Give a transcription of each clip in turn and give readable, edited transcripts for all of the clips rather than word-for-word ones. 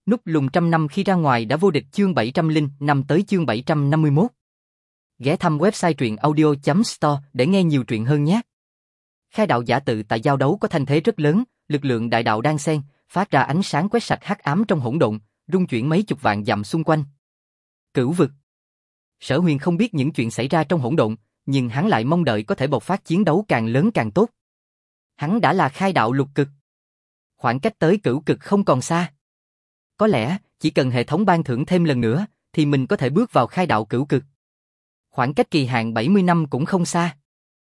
Núp lùn trăm năm khi ra ngoài đã vô địch chương 705 tới chương 751. Ghé thăm website truyện audio.store để nghe nhiều truyện hơn nhé. Khai đạo giả tự tại giao đấu có thanh thế rất lớn, lực lượng đại đạo đan xen, phát ra ánh sáng quét sạch hắc ám trong hỗn độn, rung chuyển mấy chục vạn dặm xung quanh. Cửu vực. Sở Huyền không biết những chuyện xảy ra trong hỗn độn, nhưng hắn lại mong đợi có thể bộc phát chiến đấu càng lớn càng tốt. Hắn đã là khai đạo lục cực. Khoảng cách tới cửu cực không còn xa. Có lẽ, chỉ cần hệ thống ban thưởng thêm lần nữa, thì mình có thể bước vào khai đạo cửu cực. Khoảng cách kỳ hạn 70 năm cũng không xa.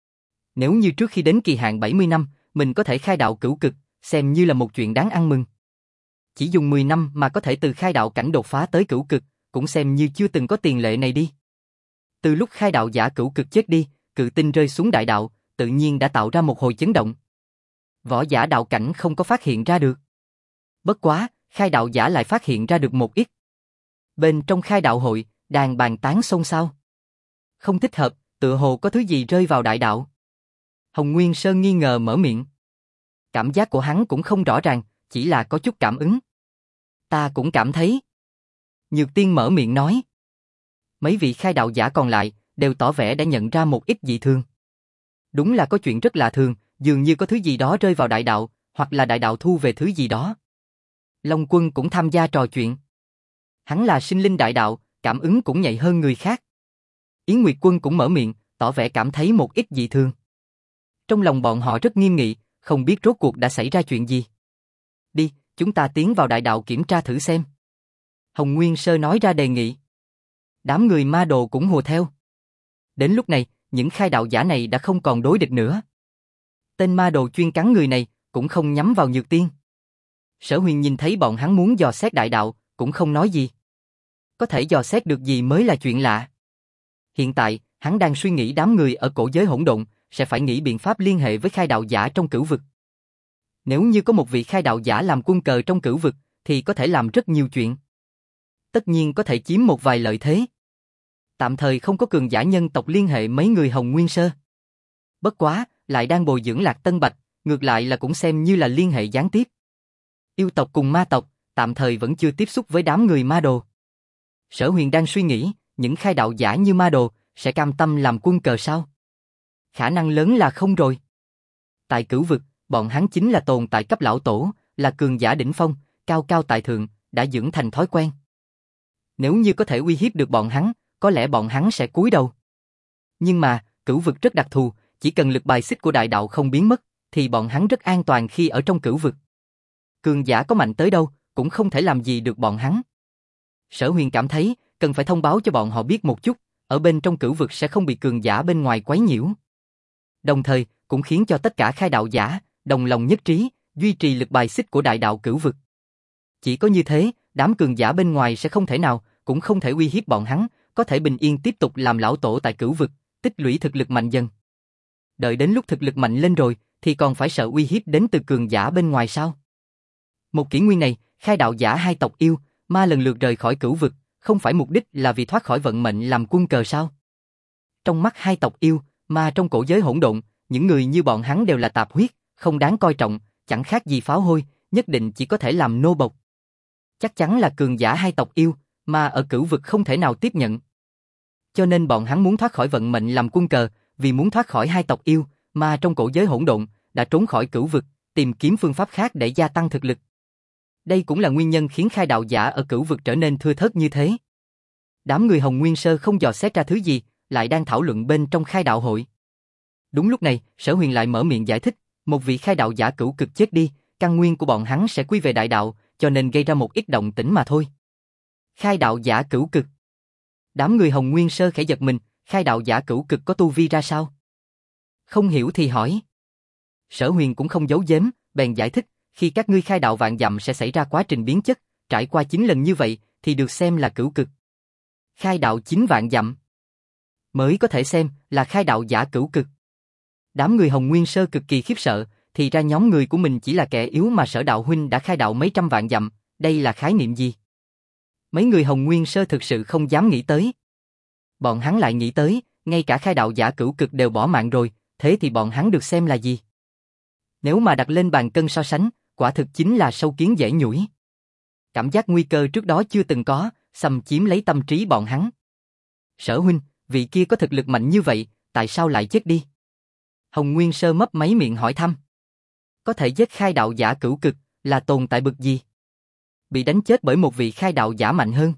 Nếu như trước khi đến kỳ hạn 70 năm, mình có thể khai đạo cửu cực, xem như là một chuyện đáng ăn mừng. Chỉ dùng 10 năm mà có thể từ khai đạo cảnh đột phá tới cửu cực, cũng xem như chưa từng có tiền lệ này đi. Từ lúc khai đạo giả cửu cực chết đi, cự tinh rơi xuống đại đạo, tự nhiên đã tạo ra một hồi chấn động. Võ giả đạo cảnh không có phát hiện ra được. Bất quá, khai đạo giả lại phát hiện ra được một ít. Bên trong khai đạo hội, đàn bàn tán xôn xao. Không thích hợp, tựa hồ có thứ gì rơi vào đại đạo. Hồng Nguyên Sơn nghi ngờ mở miệng. Cảm giác của hắn cũng không rõ ràng, chỉ là có chút cảm ứng. Ta cũng cảm thấy. Nhược Tiên mở miệng nói. Mấy vị khai đạo giả còn lại đều tỏ vẻ đã nhận ra một ít dị thường. Đúng là có chuyện rất lạ thường, dường như có thứ gì đó rơi vào đại đạo, hoặc là đại đạo thu về thứ gì đó. Long Quân cũng tham gia trò chuyện. Hắn là sinh linh đại đạo, cảm ứng cũng nhạy hơn người khác. Yến Nguyệt Quân cũng mở miệng, tỏ vẻ cảm thấy một ít dị thường. Trong lòng bọn họ rất nghiêm nghị, không biết rốt cuộc đã xảy ra chuyện gì. Đi, chúng ta tiến vào đại đạo kiểm tra thử xem. Hồng Nguyên Sơ nói ra đề nghị. Đám người ma đồ cũng hùa theo. Đến lúc này, những khai đạo giả này đã không còn đối địch nữa. Tên ma đồ chuyên cắn người này cũng không nhắm vào Nhược Tiên. Sở Huyền nhìn thấy bọn hắn muốn dò xét đại đạo, cũng không nói gì. Có thể dò xét được gì mới là chuyện lạ. Hiện tại, hắn đang suy nghĩ đám người ở cổ giới hỗn độn sẽ phải nghĩ biện pháp liên hệ với khai đạo giả trong cửu vực. Nếu như có một vị khai đạo giả làm quân cờ trong cửu vực, thì có thể làm rất nhiều chuyện. Tất nhiên có thể chiếm một vài lợi thế. Tạm thời không có cường giả nhân tộc liên hệ mấy người Hồng Nguyên Sơ. Bất quá, lại đang bồi dưỡng Lạc Tân Bạch, ngược lại là cũng xem như là liên hệ gián tiếp. Yêu tộc cùng ma tộc, tạm thời vẫn chưa tiếp xúc với đám người ma đồ. Sở Huyền đang suy nghĩ, những khai đạo giả như ma đồ, sẽ cam tâm làm quân cờ sao? Khả năng lớn là không rồi. Tại cửu vực, bọn hắn chính là tồn tại cấp lão tổ, là cường giả đỉnh phong, cao cao tại thượng, đã dưỡng thành thói quen. Nếu như có thể uy hiếp được bọn hắn, có lẽ bọn hắn sẽ cúi đầu. Nhưng mà, cửu vực rất đặc thù, chỉ cần lực bài xích của đại đạo không biến mất, thì bọn hắn rất an toàn khi ở trong cửu vực. Cường giả có mạnh tới đâu, cũng không thể làm gì được bọn hắn. Sở Huyền cảm thấy, cần phải thông báo cho bọn họ biết một chút, ở bên trong cửu vực sẽ không bị cường giả bên ngoài quấy nhiễu. Đồng thời, cũng khiến cho tất cả khai đạo giả, đồng lòng nhất trí, duy trì lực bài xích của đại đạo cửu vực. Chỉ có như thế, đám cường giả bên ngoài sẽ không thể nào, cũng không thể uy hiếp bọn hắn, có thể bình yên tiếp tục làm lão tổ tại cửu vực, tích lũy thực lực mạnh dần. Đợi đến lúc thực lực mạnh lên rồi, thì còn phải sợ uy hiếp đến từ cường giả bên ngoài sao? Một kỷ nguyên này, khai đạo giả hai tộc yêu, ma lần lượt rời khỏi cửu vực, không phải mục đích là vì thoát khỏi vận mệnh làm quân cờ sao? Trong mắt hai tộc yêu, ma trong cổ giới hỗn độn, những người như bọn hắn đều là tạp huyết, không đáng coi trọng, chẳng khác gì pháo hôi, nhất định chỉ có thể làm nô bộc. Chắc chắn là cường giả hai tộc yêu, mà ở cửu vực không thể nào tiếp nhận. Cho nên bọn hắn muốn thoát khỏi vận mệnh làm quân cờ, vì muốn thoát khỏi hai tộc yêu, ma trong cổ giới hỗn độn, đã trốn khỏi cửu vực, tìm kiếm phương pháp khác để gia tăng thực lực. Đây cũng là nguyên nhân khiến khai đạo giả ở cửu vực trở nên thưa thớt như thế. Đám người Hồng Nguyên Sơ không dò xét ra thứ gì, lại đang thảo luận bên trong khai đạo hội. Đúng lúc này, Sở Huyền lại mở miệng giải thích, một vị khai đạo giả cửu cực chết đi, căn nguyên của bọn hắn sẽ quy về đại đạo, cho nên gây ra một ít động tĩnh mà thôi. Khai đạo giả cửu cực. Đám người Hồng Nguyên Sơ khẽ giật mình, khai đạo giả cửu cực có tu vi ra sao? Không hiểu thì hỏi. Sở Huyền cũng không giấu giếm, bèn giải thích, khi các ngươi khai đạo vạn dặm sẽ xảy ra quá trình biến chất, trải qua 9 lần như vậy thì được xem là cửu cực. Khai đạo 9 vạn dặm mới có thể xem là khai đạo giả cửu cực. Đám người Hồng Nguyên Sơ cực kỳ khiếp sợ, thì ra nhóm người của mình chỉ là kẻ yếu mà Sở đạo huynh đã khai đạo mấy trăm vạn dặm, đây là khái niệm gì? Mấy người Hồng Nguyên Sơ thực sự không dám nghĩ tới. Bọn hắn lại nghĩ tới, ngay cả khai đạo giả cửu cực đều bỏ mạng rồi, thế thì bọn hắn được xem là gì? Nếu mà đặt lên bàn cân so sánh, quả thực chính là sâu kiến dễ nhủi. cảm giác nguy cơ trước đó chưa từng có, xâm chiếm lấy tâm trí bọn hắn. Sở huynh, vị kia có thực lực mạnh như vậy, tại sao lại chết đi? Hồng Nguyên Sơ mấp máy miệng hỏi thăm. Có thể giết khai đạo giả cửu cực, là tồn tại bực gì? Bị đánh chết bởi một vị khai đạo giả mạnh hơn.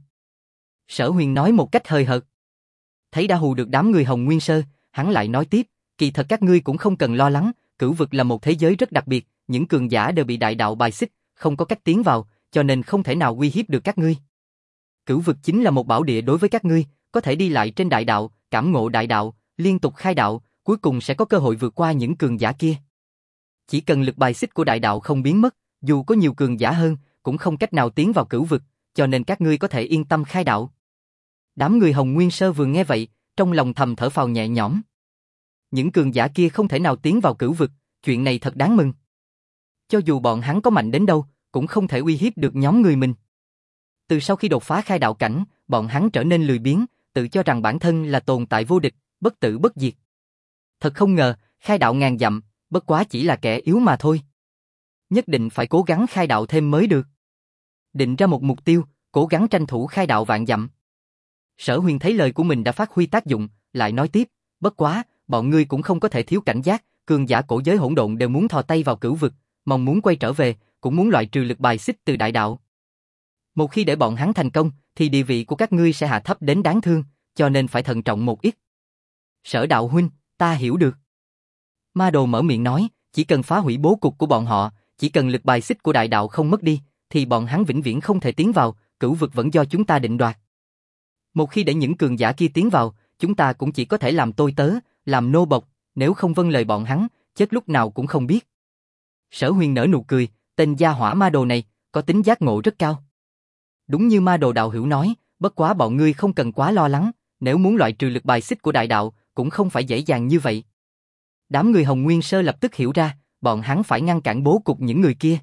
Sở Huyền nói một cách hời hợt. Thấy đã hù được đám người Hồng Nguyên Sơ, hắn lại nói tiếp, kỳ thật các ngươi cũng không cần lo lắng, cửu vực là một thế giới rất đặc biệt, những cường giả đều bị đại đạo bài xích, không có cách tiến vào, cho nên không thể nào uy hiếp được các ngươi. Cửu vực chính là một bảo địa đối với các ngươi, có thể đi lại trên đại đạo, cảm ngộ đại đạo, liên tục khai đạo, cuối cùng sẽ có cơ hội vượt qua những cường giả kia. Chỉ cần lực bài xích của đại đạo không biến mất, dù có nhiều cường giả hơn, cũng không cách nào tiến vào cửu vực, cho nên các ngươi có thể yên tâm khai đạo. Đám người Hồng Nguyên Sơ vừa nghe vậy, trong lòng thầm thở phào nhẹ nhõm. Những cường giả kia không thể nào tiến vào cửu vực, chuyện này thật đáng mừng. Cho dù bọn hắn có mạnh đến đâu, cũng không thể uy hiếp được nhóm người mình. Từ sau khi đột phá khai đạo cảnh, bọn hắn trở nên lười biếng, tự cho rằng bản thân là tồn tại vô địch, bất tử bất diệt. Thật không ngờ, khai đạo ngàn dặm, bất quá chỉ là kẻ yếu mà thôi. Nhất định phải cố gắng khai đạo thêm mới được. Định ra một mục tiêu, cố gắng tranh thủ khai đạo vạn dặm. Sở Huyền thấy lời của mình đã phát huy tác dụng, lại nói tiếp, bất quá, bọn ngươi cũng không có thể thiếu cảnh giác, cường giả cổ giới hỗn độn đều muốn thò tay vào cửu vực, mong muốn quay trở về, cũng muốn loại trừ lực bài xích từ đại đạo. Một khi để bọn hắn thành công, thì địa vị của các ngươi sẽ hạ thấp đến đáng thương, cho nên phải thận trọng một ít. Sở đạo huynh, ta hiểu được. Ma Đồ mở miệng nói, chỉ cần phá hủy bố cục của bọn họ, chỉ cần lực bài xích của đại đạo không mất đi, thì bọn hắn vĩnh viễn không thể tiến vào, cửu vực vẫn do chúng ta định đoạt. Một khi để những cường giả kia tiến vào, chúng ta cũng chỉ có thể làm tôi tớ, làm nô bộc, nếu không vâng lời bọn hắn, chết lúc nào cũng không biết. Sở Huyền nở nụ cười, tên gia hỏa Ma Đồ này, có tính giác ngộ rất cao. Đúng như Ma Đồ đạo hữu nói, bất quá bọn ngươi không cần quá lo lắng, nếu muốn loại trừ lực bài xích của đại đạo, cũng không phải dễ dàng như vậy. Đám người Hồng Nguyên Sơ lập tức hiểu ra, bọn hắn phải ngăn cản bố cục những người kia.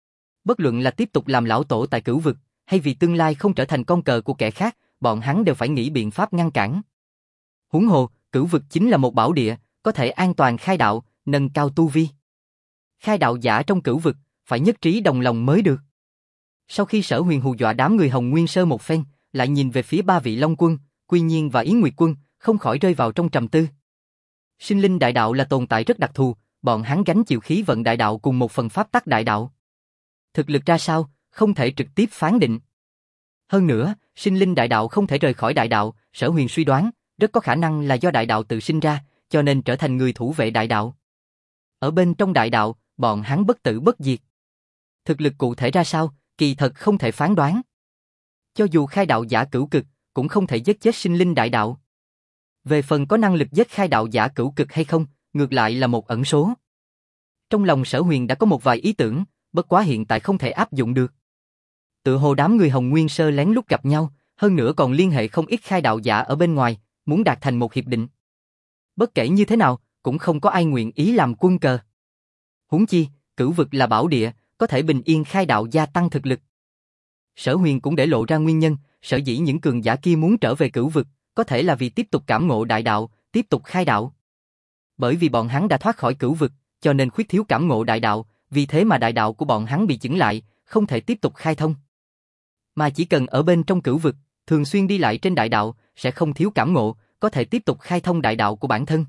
Bất luận là tiếp tục làm lão tổ tại cửu vực, hay vì tương lai không trở thành con cờ của kẻ khác, bọn hắn đều phải nghĩ biện pháp ngăn cản. Huống hồ, cửu vực chính là một bảo địa, có thể an toàn khai đạo, nâng cao tu vi. Khai đạo giả trong cửu vực, phải nhất trí đồng lòng mới được. Sau khi Sở Huyền hù dọa đám người Hồng Nguyên Sơ một phen, lại nhìn về phía ba vị Long Quân, Quy Nhiên và Yến Nguyệt Quân, không khỏi rơi vào trong trầm tư. Sinh linh đại đạo là tồn tại rất đặc thù, bọn hắn gánh chịu khí vận đại đạo cùng một phần pháp tắc đại đạo. Thực lực ra sao, không thể trực tiếp phán định. Hơn nữa, sinh linh đại đạo không thể rời khỏi đại đạo, Sở Huyền suy đoán, rất có khả năng là do đại đạo tự sinh ra, cho nên trở thành người thủ vệ đại đạo. Ở bên trong đại đạo, bọn hắn bất tử bất diệt. Thực lực cụ thể ra sao, kỳ thật không thể phán đoán. Cho dù khai đạo giả cửu cực, cũng không thể giết chết sinh linh đại đạo. Về phần có năng lực giết khai đạo giả cửu cực hay không, ngược lại là một ẩn số. Trong lòng Sở Huyền đã có một vài ý tưởng, bất quá hiện tại không thể áp dụng được. Tựa hồ đám người Hồng Nguyên Sơ lén lút gặp nhau, hơn nữa còn liên hệ không ít khai đạo giả ở bên ngoài, muốn đạt thành một hiệp định. Bất kể như thế nào, cũng không có ai nguyện ý làm quân cờ. Huống chi, cửu vực là bảo địa, có thể bình yên khai đạo gia tăng thực lực. Sở Huyền cũng để lộ ra nguyên nhân, sở dĩ những cường giả kia muốn trở về cửu vực, có thể là vì tiếp tục cảm ngộ đại đạo, tiếp tục khai đạo. Bởi vì bọn hắn đã thoát khỏi cửu vực, cho nên khuyết thiếu cảm ngộ đại đạo, vì thế mà đại đạo của bọn hắn bị chững lại, không thể tiếp tục khai thông. Mà chỉ cần ở bên trong cửu vực, thường xuyên đi lại trên đại đạo, sẽ không thiếu cảm ngộ, có thể tiếp tục khai thông đại đạo của bản thân.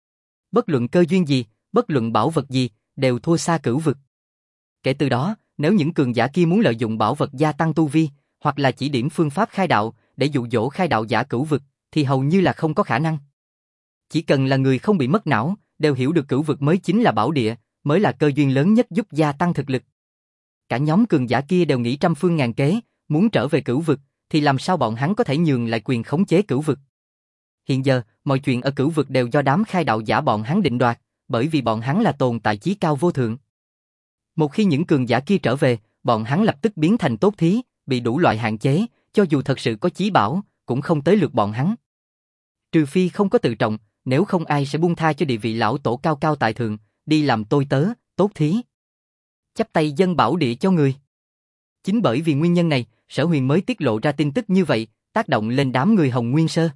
Bất luận cơ duyên gì, bất luận bảo vật gì, đều thua xa cửu vực. Kể từ đó, nếu những cường giả kia muốn lợi dụng bảo vật gia tăng tu vi, hoặc là chỉ điểm phương pháp khai đạo, để dụ dỗ khai đạo giả cửu vực, thì hầu như là không có khả năng. Chỉ cần là người không bị mất não, đều hiểu được cửu vực mới chính là bảo địa, mới là cơ duyên lớn nhất giúp gia tăng thực lực. Cả nhóm cường giả kia đều nghĩ trăm phương ngàn kế, muốn trở về cửu vực, thì làm sao bọn hắn có thể nhường lại quyền khống chế cửu vực. Hiện giờ, mọi chuyện ở cửu vực đều do đám khai đạo giả bọn hắn định đoạt, bởi vì bọn hắn là tồn tại chí cao vô thượng. Một khi những cường giả kia trở về, bọn hắn lập tức biến thành tốt thí, bị đủ loại hạn chế, cho dù thật sự có chí bảo, cũng không tới lượt bọn hắn. Trừ phi không có tự trọng, nếu không ai sẽ buông tha cho địa vị lão tổ cao cao tại thượng, đi làm tôi tớ, tốt thí. Chắp tay dâng bảo địa cho người. Chính bởi vì nguyên nhân này, Sở Huyền mới tiết lộ ra tin tức như vậy, tác động lên đám người Hồng Nguyên Sơ.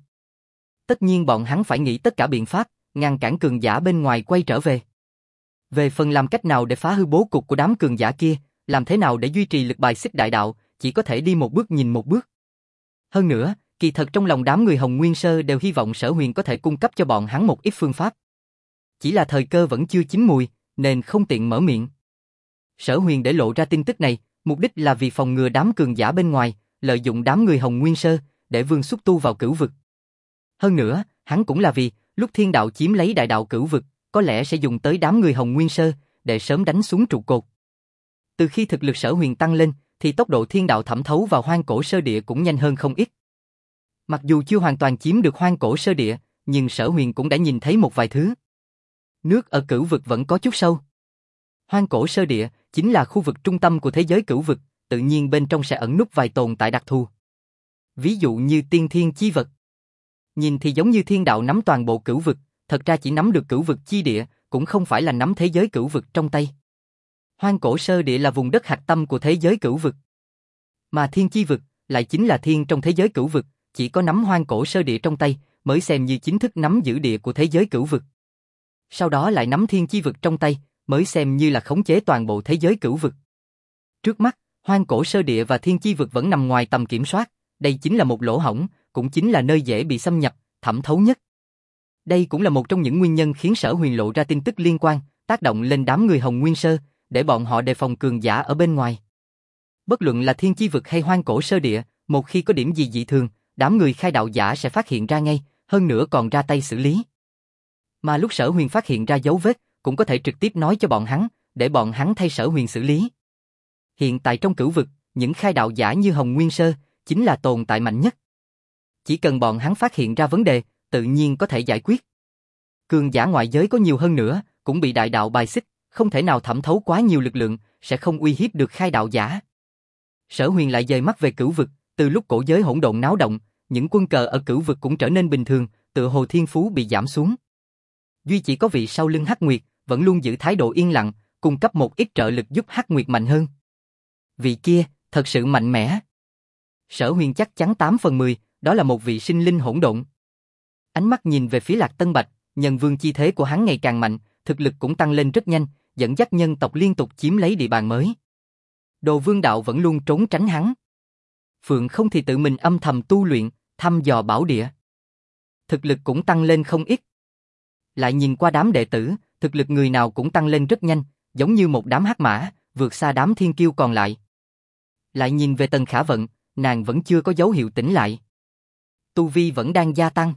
Tất nhiên bọn hắn phải nghĩ tất cả biện pháp, ngăn cản cường giả bên ngoài quay trở về. Về phần làm cách nào để phá hư bố cục của đám cường giả kia, làm thế nào để duy trì lực bài xích đại đạo, chỉ có thể đi một bước nhìn một bước. Hơn nữa, kỳ thật trong lòng đám người Hồng Nguyên Sơ đều hy vọng Sở Huyền có thể cung cấp cho bọn hắn một ít phương pháp. Chỉ là thời cơ vẫn chưa chín mùi, nên không tiện mở miệng. Sở Huyền để lộ ra tin tức này, mục đích là vì phòng ngừa đám cường giả bên ngoài, lợi dụng đám người Hồng Nguyên Sơ, để Vương xúc tu vào cửu vực. Hơn nữa, hắn cũng là vì, lúc thiên đạo chiếm lấy đại đạo cửu vực, có lẽ sẽ dùng tới đám người Hồng Nguyên Sơ, để sớm đánh xuống trụ cột. Từ khi thực lực Sở Huyền tăng lên, thì tốc độ thiên đạo thẩm thấu vào hoang cổ sơ địa cũng nhanh hơn không ít. Mặc dù chưa hoàn toàn chiếm được hoang cổ sơ địa, nhưng Sở Huyền cũng đã nhìn thấy một vài thứ. Nước ở cửu vực vẫn có chút sâu. Hoang cổ sơ địa chính là khu vực trung tâm của thế giới cửu vực, tự nhiên bên trong sẽ ẩn núp vài tồn tại đặc thù. Ví dụ như tiên thiên chi vật. Nhìn thì giống như thiên đạo nắm toàn bộ cửu vực, thật ra chỉ nắm được cửu vực chi địa, cũng không phải là nắm thế giới cửu vực trong tay. Hoang cổ sơ địa là vùng đất hạch tâm của thế giới cửu vực. Mà thiên chi vực lại chính là thiên trong thế giới cửu vực, chỉ có nắm hoang cổ sơ địa trong tay mới xem như chính thức nắm giữ địa của thế giới cửu vực. Sau đó lại nắm thiên chi vực trong tay mới xem như là khống chế toàn bộ thế giới cửu vực. Trước mắt, hoang cổ sơ địa và thiên chi vực vẫn nằm ngoài tầm kiểm soát, đây chính là một lỗ hổng, cũng chính là nơi dễ bị xâm nhập, thẩm thấu nhất. Đây cũng là một trong những nguyên nhân khiến Sở Huyền lộ ra tin tức liên quan, tác động lên đám người Hồng Nguyên Sơ, để bọn họ đề phòng cường giả ở bên ngoài. Bất luận là thiên chi vực hay hoang cổ sơ địa, một khi có điểm gì dị thường, đám người khai đạo giả sẽ phát hiện ra ngay, hơn nữa còn ra tay xử lý. Mà lúc Sở Huyền phát hiện ra dấu vết, cũng có thể trực tiếp nói cho bọn hắn, để bọn hắn thay Sở Huyền xử lý. Hiện tại trong cửu vực, những khai đạo giả như Hồng Nguyên Sơ, chính là tồn tại mạnh nhất. Chỉ cần bọn hắn phát hiện ra vấn đề, tự nhiên có thể giải quyết. Cường giả ngoại giới có nhiều hơn nữa, cũng bị đại đạo bài xích, không thể nào thẩm thấu quá nhiều lực lượng, sẽ không uy hiếp được khai đạo giả. Sở Huyền lại dời mắt về cửu vực, từ lúc cổ giới hỗn độn náo động, những quân cờ ở cửu vực cũng trở nên bình thường, tựa hồ thiên phú bị giảm xuống. Duy chỉ có vị sau lưng Hắc Nguyệt, vẫn luôn giữ thái độ yên lặng, cung cấp một ít trợ lực giúp Hắc Nguyệt mạnh hơn. Vị kia, thật sự mạnh mẽ. Sở Huyền chắc chắn 8 phần 10, đó là một vị sinh linh hỗn độn. Ánh mắt nhìn về phía Lạc Tân Bạch, nhân vương chi thế của hắn ngày càng mạnh, thực lực cũng tăng lên rất nhanh, dẫn dắt nhân tộc liên tục chiếm lấy địa bàn mới. Đồ Vương Đạo vẫn luôn trốn tránh hắn. Phượng Không thì tự mình âm thầm tu luyện, thăm dò bảo địa. Thực lực cũng tăng lên không ít. Lại nhìn qua đám đệ tử, thực lực người nào cũng tăng lên rất nhanh, giống như một đám hắc mã, vượt xa đám thiên kiêu còn lại. Lại nhìn về Tần Khả Vận, nàng vẫn chưa có dấu hiệu tỉnh lại. Tu vi vẫn đang gia tăng.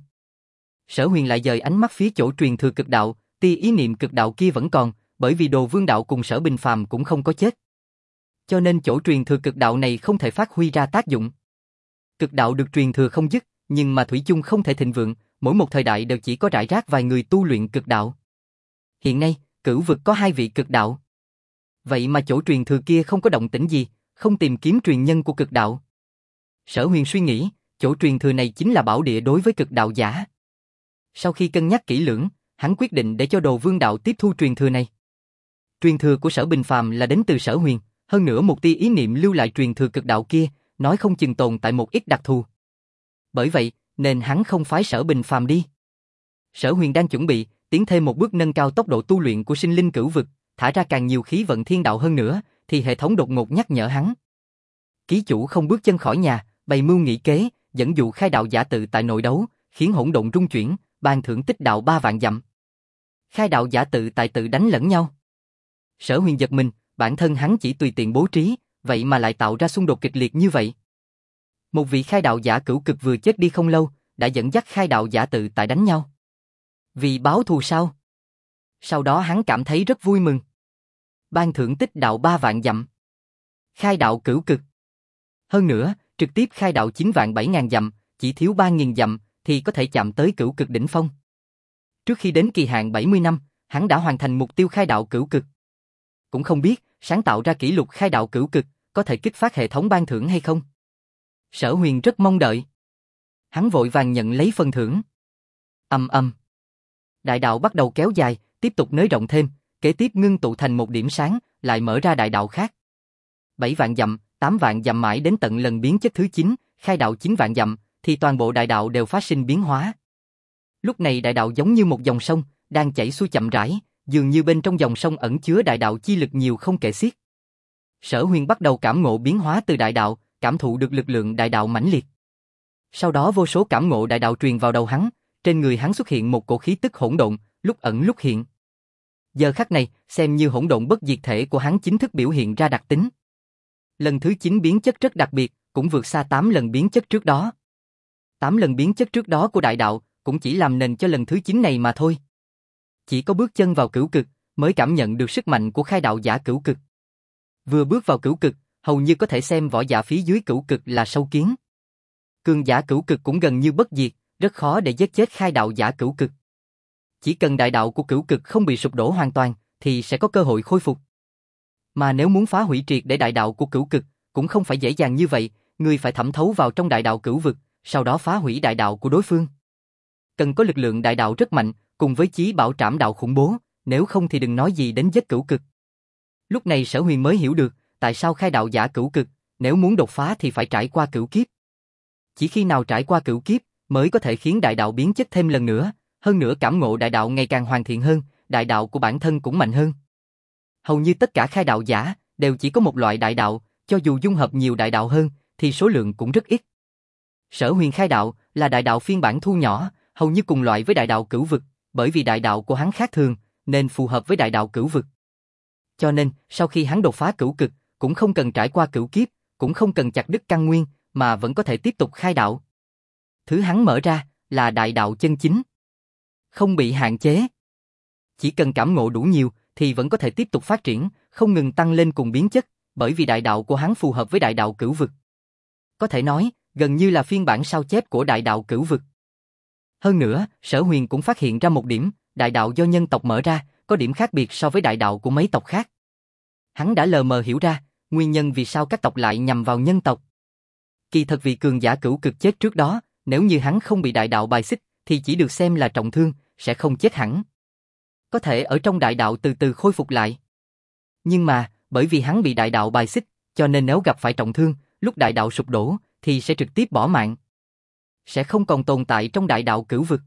Sở Huyền lại dời ánh mắt phía chỗ truyền thừa cực đạo, tia ý niệm cực đạo kia vẫn còn, bởi vì Đồ Vương Đạo cùng Sở Bình Phàm cũng không có chết. Cho nên chỗ truyền thừa cực đạo này không thể phát huy ra tác dụng. Cực đạo được truyền thừa không dứt, nhưng mà thủy chung không thể thịnh vượng, mỗi một thời đại đều chỉ có rải rác vài người tu luyện cực đạo. Hiện nay, cửu vực có 2 vị cực đạo. Vậy mà chỗ truyền thừa kia không có động tĩnh gì, không tìm kiếm truyền nhân của cực đạo. Sở Huyền suy nghĩ, chỗ truyền thừa này chính là bảo địa đối với cực đạo giả. Sau khi cân nhắc kỹ lưỡng, hắn quyết định để cho Đồ Vương Đạo tiếp thu truyền thừa này. Truyền thừa của Sở Bình Phàm là đến từ Sở Huyền, hơn nữa một tia ý niệm lưu lại truyền thừa cực đạo kia, nói không chừng tồn tại một ít đặc thù. Bởi vậy, nên hắn không phái Sở Bình Phàm đi. Sở Huyền đang chuẩn bị tiến thêm một bước nâng cao tốc độ tu luyện của sinh linh cửu vực, thả ra càng nhiều khí vận thiên đạo hơn nữa, thì hệ thống đột ngột nhắc nhở hắn. Ký chủ không bước chân khỏi nhà, bày mưu nghị kế, dẫn dụ khai đạo giả tự tại nội đấu, khiến hỗn độn rung chuyển, ban thưởng tích đạo 3 vạn dặm. Khai đạo giả tự tại tự đánh lẫn nhau. Sở Huyền giật mình, bản thân hắn chỉ tùy tiện bố trí, vậy mà lại tạo ra xung đột kịch liệt như vậy. Một vị khai đạo giả cửu cực vừa chết đi không lâu, đã dẫn dắt khai đạo giả tự tại đánh nhau. Vì báo thù sao? Sau đó hắn cảm thấy rất vui mừng. Ban thưởng tích đạo 3 vạn dặm. Khai đạo cửu cực. Hơn nữa, trực tiếp khai đạo 9 vạn 7 ngàn dặm, chỉ thiếu 3.000 dặm, thì có thể chạm tới cửu cực đỉnh phong. Trước khi đến kỳ hạn 70 năm, hắn đã hoàn thành mục tiêu khai đạo cửu cực. Cũng không biết, sáng tạo ra kỷ lục khai đạo cửu cực, có thể kích phát hệ thống ban thưởng hay không? Sở Huyền rất mong đợi. Hắn vội vàng nhận lấy phần thưởng. Đại đạo bắt đầu kéo dài, tiếp tục nới rộng thêm, kế tiếp ngưng tụ thành một điểm sáng, lại mở ra đại đạo khác. 7 vạn dặm, 8 vạn dặm mãi đến tận lần biến chất thứ 9, khai đạo 9 vạn dặm, thì toàn bộ đại đạo đều phát sinh biến hóa. Lúc này đại đạo giống như một dòng sông, đang chảy xuôi chậm rãi, dường như bên trong dòng sông ẩn chứa đại đạo chi lực nhiều không kể xiết. Sở Huyền bắt đầu cảm ngộ biến hóa từ đại đạo, cảm thụ được lực lượng đại đạo mãnh liệt. Sau đó vô số cảm ngộ đại đạo truyền vào đầu hắn, trên người hắn xuất hiện một cổ khí tức hỗn độn, lúc ẩn lúc hiện. Giờ khắc này, xem như hỗn độn bất diệt thể của hắn chính thức biểu hiện ra đặc tính. Lần thứ 9 biến chất rất đặc biệt, cũng vượt xa 8 lần biến chất trước đó. 8 lần biến chất trước đó của đại đạo cũng chỉ làm nền cho lần thứ 9 này mà thôi. Chỉ có bước chân vào cửu cực mới cảm nhận được sức mạnh của khai đạo giả cửu cực. Vừa bước vào cửu cực, hầu như có thể xem võ giả phía dưới cửu cực là sâu kiến. Cường giả cửu cực cũng gần như bất diệt, rất khó để giết chết khai đạo giả cửu cực. Chỉ cần đại đạo của cửu cực không bị sụp đổ hoàn toàn, thì sẽ có cơ hội khôi phục. Mà nếu muốn phá hủy triệt để đại đạo của cửu cực, cũng không phải dễ dàng như vậy, người phải thẩm thấu vào trong đại đạo cửu vực, sau đó phá hủy đại đạo của đối phương. Cần có lực lượng đại đạo rất mạnh, cùng với chí bảo trảm đạo khủng bố, nếu không thì đừng nói gì đến giết cửu cực. Lúc này Sở Huyền mới hiểu được, tại sao khai đạo giả cửu cực, nếu muốn đột phá thì phải trải qua cửu kiếp. Chỉ khi nào trải qua cửu kiếp, mới có thể khiến đại đạo biến chất thêm lần nữa, hơn nữa cảm ngộ đại đạo ngày càng hoàn thiện hơn, đại đạo của bản thân cũng mạnh hơn. Hầu như tất cả khai đạo giả đều chỉ có một loại đại đạo, cho dù dung hợp nhiều đại đạo hơn, thì số lượng cũng rất ít. Sở Huyền khai đạo là đại đạo phiên bản thu nhỏ, hầu như cùng loại với đại đạo cửu vực, bởi vì đại đạo của hắn khác thường, nên phù hợp với đại đạo cửu vực. Cho nên, sau khi hắn đột phá cửu cực, cũng không cần trải qua cửu kiếp, cũng không cần chặt đứt căn nguyên, mà vẫn có thể tiếp tục khai đạo. Thứ hắn mở ra là đại đạo chân chính, không bị hạn chế. Chỉ cần cảm ngộ đủ nhiều thì vẫn có thể tiếp tục phát triển, không ngừng tăng lên cùng biến chất, bởi vì đại đạo của hắn phù hợp với đại đạo cửu vực. Có thể nói, gần như là phiên bản sao chép của đại đạo cửu vực. Hơn nữa, Sở Huyền cũng phát hiện ra một điểm, đại đạo do nhân tộc mở ra, có điểm khác biệt so với đại đạo của mấy tộc khác. Hắn đã lờ mờ hiểu ra, nguyên nhân vì sao các tộc lại nhằm vào nhân tộc. Kỳ thật vì cường giả cửu cực chết trước đó, nếu như hắn không bị đại đạo bài xích, thì chỉ được xem là trọng thương, sẽ không chết hẳn. Có thể ở trong đại đạo từ từ khôi phục lại. Nhưng mà, bởi vì hắn bị đại đạo bài xích, cho nên nếu gặp phải trọng thương, lúc đại đạo sụp đổ, thì sẽ trực tiếp bỏ mạng. Sẽ không còn tồn tại trong đại đạo cửu vực.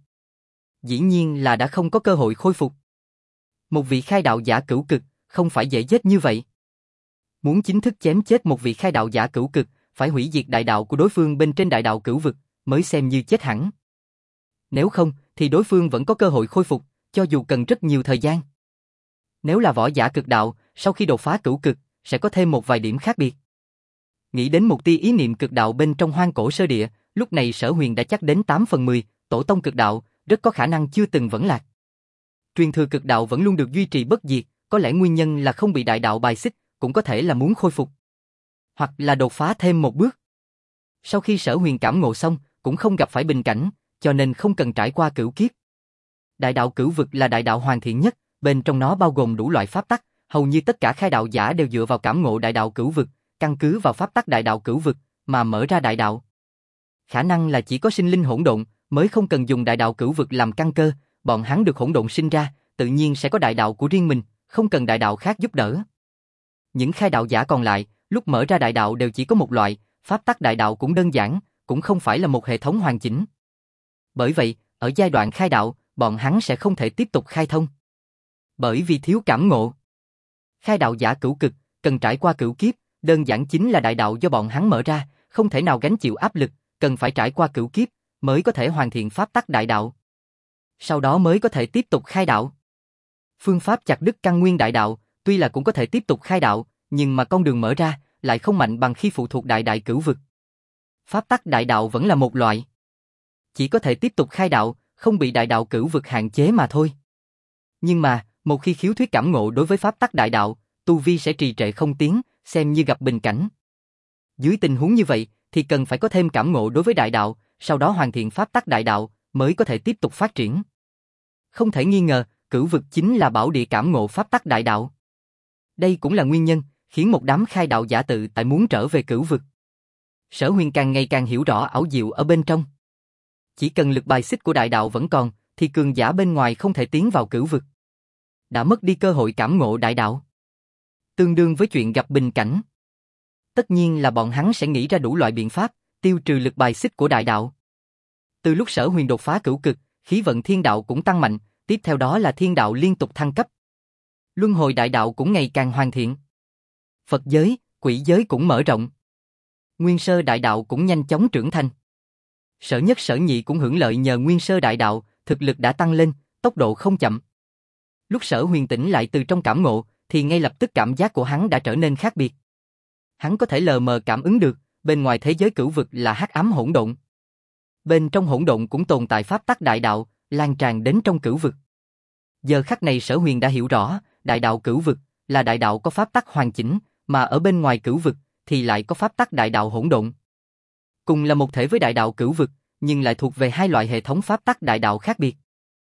Dĩ nhiên là đã không có cơ hội khôi phục. Một vị khai đạo giả cửu cực, không phải dễ giết như vậy. Muốn chính thức chém chết một vị khai đạo giả cửu cực, phải hủy diệt đại đạo của đối phương bên trên đại đạo cửu vực, mới xem như chết hẳn. Nếu không, thì đối phương vẫn có cơ hội khôi phục, cho dù cần rất nhiều thời gian. Nếu là võ giả cực đạo, sau khi đột phá cửu cực, sẽ có thêm một vài điểm khác biệt. Nghĩ đến một tia ý niệm cực đạo bên trong hoang cổ sơ địa, lúc này Sở Huyền đã chắc đến 8 phần 10, tổ tông cực đạo, rất có khả năng chưa từng vẫn lạc. Truyền thừa cực đạo vẫn luôn được duy trì bất diệt, có lẽ nguyên nhân là không bị đại đạo bài xích, cũng có thể là muốn khôi phục. Hoặc là đột phá thêm một bước. Sau khi Sở Huyền cảm ngộ xong, cũng không gặp phải bình cảnh, cho nên không cần trải qua cửu kiếp. Đại đạo cửu vực là đại đạo hoàn thiện nhất, bên trong nó bao gồm đủ loại pháp tắc, hầu như tất cả khai đạo giả đều dựa vào cảm ngộ đại đạo cửu vực, căn cứ vào pháp tắc đại đạo cửu vực mà mở ra đại đạo. Khả năng là chỉ có sinh linh hỗn độn mới không cần dùng đại đạo cửu vực làm căn cơ, bọn hắn được hỗn độn sinh ra, tự nhiên sẽ có đại đạo của riêng mình, không cần đại đạo khác giúp đỡ. Những khai đạo giả còn lại, lúc mở ra đại đạo đều chỉ có một loại, pháp tắc đại đạo cũng đơn giản, cũng không phải là một hệ thống hoàn chỉnh. Bởi vậy, ở giai đoạn khai đạo, bọn hắn sẽ không thể tiếp tục khai thông. Bởi vì thiếu cảm ngộ. Khai đạo giả cửu cực, cần trải qua cửu kiếp, đơn giản chính là đại đạo do bọn hắn mở ra, không thể nào gánh chịu áp lực, cần phải trải qua cửu kiếp, mới có thể hoàn thiện pháp tắc đại đạo. Sau đó mới có thể tiếp tục khai đạo. Phương pháp chặt đứt căn nguyên đại đạo, tuy là cũng có thể tiếp tục khai đạo, nhưng mà con đường mở ra, lại không mạnh bằng khi phụ thuộc đại đại cửu vực. Pháp tắc đại đạo vẫn là một loại. Chỉ có thể tiếp tục khai đạo, không bị đại đạo cửu vực hạn chế mà thôi. Nhưng mà, một khi khiếu thuyết cảm ngộ đối với pháp tắc đại đạo, tu vi sẽ trì trệ không tiến, xem như gặp bình cảnh. Dưới tình huống như vậy, thì cần phải có thêm cảm ngộ đối với đại đạo, sau đó hoàn thiện pháp tắc đại đạo, mới có thể tiếp tục phát triển. Không thể nghi ngờ, cửu vực chính là bảo địa cảm ngộ pháp tắc đại đạo. Đây cũng là nguyên nhân, khiến một đám khai đạo giả tự tại muốn trở về cửu vực. Sở Huyền càng ngày càng hiểu rõ ảo diệu ở bên trong. Chỉ cần lực bài xích của đại đạo vẫn còn, thì cường giả bên ngoài không thể tiến vào cửu vực. Đã mất đi cơ hội cảm ngộ đại đạo. Tương đương với chuyện gặp bình cảnh. Tất nhiên là bọn hắn sẽ nghĩ ra đủ loại biện pháp, tiêu trừ lực bài xích của đại đạo. Từ lúc Sở Huyền đột phá cửu cực, khí vận thiên đạo cũng tăng mạnh, tiếp theo đó là thiên đạo liên tục thăng cấp. Luân hồi đại đạo cũng ngày càng hoàn thiện. Phật giới, quỷ giới cũng mở rộng. Nguyên Sơ Đại Đạo cũng nhanh chóng trưởng thành. Sở Nhất Sở Nhị cũng hưởng lợi nhờ Nguyên Sơ Đại Đạo, thực lực đã tăng lên, tốc độ không chậm. Lúc Sở Huyền tỉnh lại từ trong cảm ngộ, thì ngay lập tức cảm giác của hắn đã trở nên khác biệt. Hắn có thể lờ mờ cảm ứng được, bên ngoài thế giới cửu vực là hắc ám hỗn độn. Bên trong hỗn độn cũng tồn tại pháp tắc đại đạo, lan tràn đến trong cửu vực. Giờ khắc này Sở Huyền đã hiểu rõ, đại đạo cửu vực là đại đạo có pháp tắc hoàn chỉnh, mà ở bên ngoài cửu vực thì lại có pháp tắc đại đạo hỗn độn. Cùng là một thể với đại đạo cửu vực, nhưng lại thuộc về hai loại hệ thống pháp tắc đại đạo khác biệt.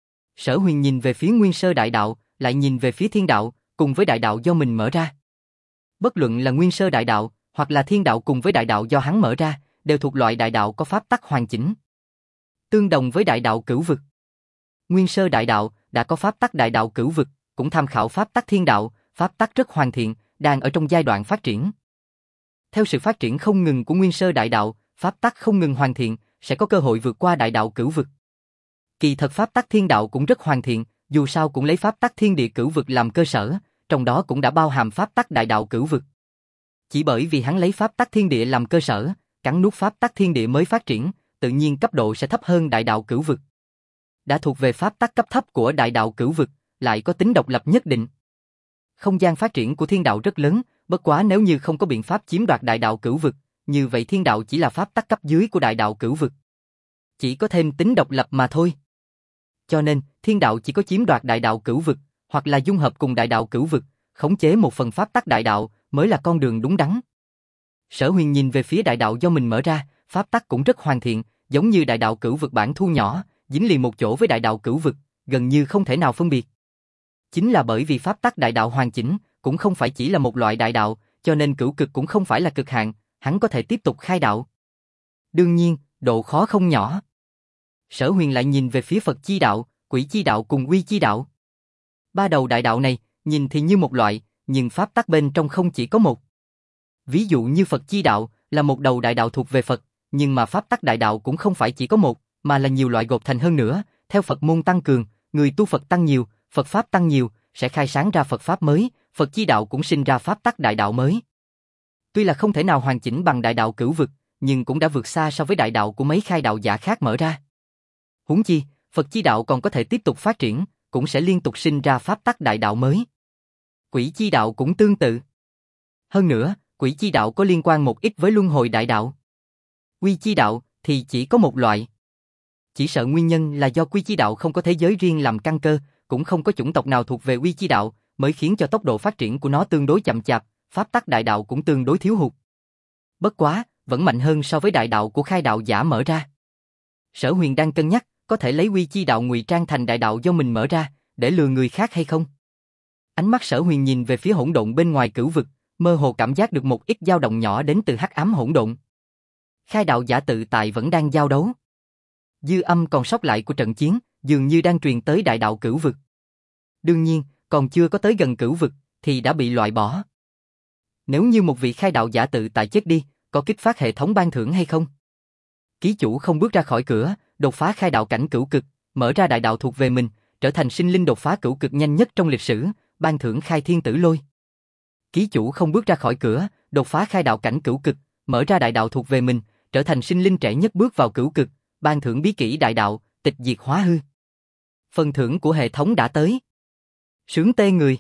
Sở Huyền nhìn về phía Nguyên Sơ Đại Đạo, lại nhìn về phía Thiên Đạo, cùng với đại đạo do mình mở ra. Bất luận là Nguyên Sơ Đại Đạo, hoặc là Thiên Đạo cùng với đại đạo do hắn mở ra, đều thuộc loại đại đạo có pháp tắc hoàn chỉnh. Tương đồng với đại đạo cửu vực. Nguyên Sơ Đại Đạo đã có pháp tắc đại đạo cửu vực, cũng tham khảo pháp tắc Thiên Đạo, pháp tắc rất hoàn thiện, đang ở trong giai đoạn phát triển. Theo sự phát triển không ngừng của Nguyên Sơ Đại Đạo, pháp tắc không ngừng hoàn thiện, sẽ có cơ hội vượt qua đại đạo cửu vực. Kỳ thật pháp tắc Thiên Đạo cũng rất hoàn thiện, dù sao cũng lấy pháp tắc thiên địa cửu vực làm cơ sở, trong đó cũng đã bao hàm pháp tắc đại đạo cửu vực. Chỉ bởi vì hắn lấy pháp tắc thiên địa làm cơ sở, cắn nuốt pháp tắc thiên địa mới phát triển, tự nhiên cấp độ sẽ thấp hơn đại đạo cửu vực. Đã thuộc về pháp tắc cấp thấp của đại đạo cửu vực, lại có tính độc lập nhất định. Không gian phát triển của thiên đạo rất lớn, bất quá nếu như không có biện pháp chiếm đoạt đại đạo cửu vực, như vậy thiên đạo chỉ là pháp tắc cấp dưới của đại đạo cửu vực. Chỉ có thêm tính độc lập mà thôi. Cho nên, thiên đạo chỉ có chiếm đoạt đại đạo cửu vực, hoặc là dung hợp cùng đại đạo cửu vực, khống chế một phần pháp tắc đại đạo, mới là con đường đúng đắn. Sở Huyền nhìn về phía đại đạo do mình mở ra, pháp tắc cũng rất hoàn thiện, giống như đại đạo cửu vực bản thu nhỏ, dính liền một chỗ với đại đạo cửu vực, gần như không thể nào phân biệt. Chính là bởi vì pháp tắc đại đạo hoàn chỉnh, cũng không phải chỉ là một loại đại đạo, cho nên cửu cực cũng không phải là cực hạn, hắn có thể tiếp tục khai đạo. Đương nhiên, độ khó không nhỏ. Sở Huyền lại nhìn về phía Phật chi đạo, Quỷ chi đạo cùng Uy chi đạo. Ba đầu đại đạo này, nhìn thì như một loại, nhưng pháp tắc bên trong không chỉ có một. Ví dụ như Phật chi đạo, là một đầu đại đạo thuộc về Phật, nhưng mà pháp tắc đại đạo cũng không phải chỉ có một, mà là nhiều loại gộp thành hơn nữa, theo Phật môn tăng cường, người tu Phật tăng nhiều, Phật pháp tăng nhiều, sẽ khai sáng ra Phật pháp mới, Phật chi đạo cũng sinh ra pháp tắc đại đạo mới. Tuy là không thể nào hoàn chỉnh bằng đại đạo cửu vực, nhưng cũng đã vượt xa so với đại đạo của mấy khai đạo giả khác mở ra. Huống chi, Phật chi đạo còn có thể tiếp tục phát triển, cũng sẽ liên tục sinh ra pháp tắc đại đạo mới. Quỷ chi đạo cũng tương tự. Hơn nữa, Quỷ chi đạo có liên quan một ít với luân hồi đại đạo. Quy chi đạo thì chỉ có một loại. Chỉ sợ nguyên nhân là do Quy chi đạo không có thế giới riêng làm căn cơ, cũng không có chủng tộc nào thuộc về Quy chi đạo, mới khiến cho tốc độ phát triển của nó tương đối chậm chạp, pháp tắc đại đạo cũng tương đối thiếu hụt. Bất quá, vẫn mạnh hơn so với đại đạo của khai đạo giả mở ra. Sở Huyền đang cân nhắc, có thể lấy Quy chi đạo ngụy trang thành đại đạo do mình mở ra, để lừa người khác hay không? Ánh mắt Sở Huyền nhìn về phía hỗn độn bên ngoài cửu vực, mơ hồ cảm giác được một ít dao động nhỏ đến từ hắc ám hỗn độn. Khai đạo giả tự tại vẫn đang giao đấu. Dư âm còn sót lại của trận chiến, dường như đang truyền tới đại đạo cửu vực. Đương nhiên, còn chưa có tới gần cửu vực, thì đã bị loại bỏ. Nếu như một vị khai đạo giả tự tại chết đi, có kích phát hệ thống ban thưởng hay không? Ký chủ không bước ra khỏi cửa, đột phá khai đạo cảnh cửu cực, mở ra đại đạo thuộc về mình, trở thành sinh linh đột phá cửu cực nhanh nhất trong lịch sử, ban thưởng khai thiên tử lôi. Ký chủ không bước ra khỏi cửa, đột phá khai đạo cảnh cửu cực, mở ra đại đạo thuộc về mình, trở thành sinh linh trẻ nhất bước vào cửu cực, ban thưởng bí kỹ đại đạo, tịch diệt hóa hư. Phần thưởng của hệ thống đã tới. Sướng tê người.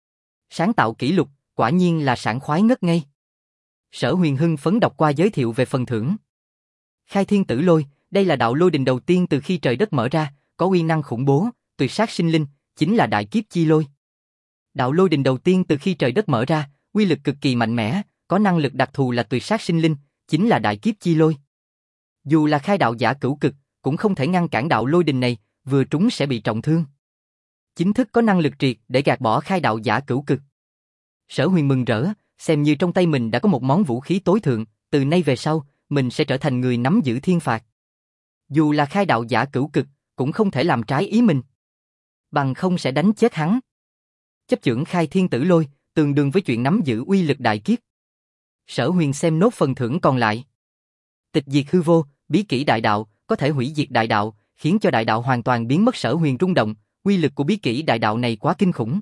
Sáng tạo kỷ lục, quả nhiên là sảng khoái ngất ngây. Sở Huyền hưng phấn đọc qua giới thiệu về phần thưởng. Khai thiên tử lôi, đây là đạo lôi đình đầu tiên từ khi trời đất mở ra, có uy năng khủng bố, tuyệt sát sinh linh, chính là đại kiếp chi lôi. Đạo lôi đình đầu tiên từ khi trời đất mở ra, uy lực cực kỳ mạnh mẽ, có năng lực đặc thù là tuyệt sát sinh linh, chính là đại kiếp chi lôi. Dù là khai đạo giả cửu cực, cũng không thể ngăn cản đạo lôi đình này, vừa trúng sẽ bị trọng thương. Chính thức có năng lực triệt để gạt bỏ khai đạo giả cửu cực. Sở Huyền mừng rỡ, xem như trong tay mình đã có một món vũ khí tối thượng, từ nay về sau, mình sẽ trở thành người nắm giữ thiên phạt. Dù là khai đạo giả cửu cực, cũng không thể làm trái ý mình. Bằng không sẽ đánh chết hắn. Chấp chưởng khai thiên tử lôi, tương đương với chuyện nắm giữ uy lực đại kiếp. Sở Huyền xem nốt phần thưởng còn lại. Tịch diệt hư vô, bí kỹ đại đạo, có thể hủy diệt đại đạo, khiến cho đại đạo hoàn toàn biến mất. Sở Huyền rung động, uy lực của bí kỹ đại đạo này quá kinh khủng.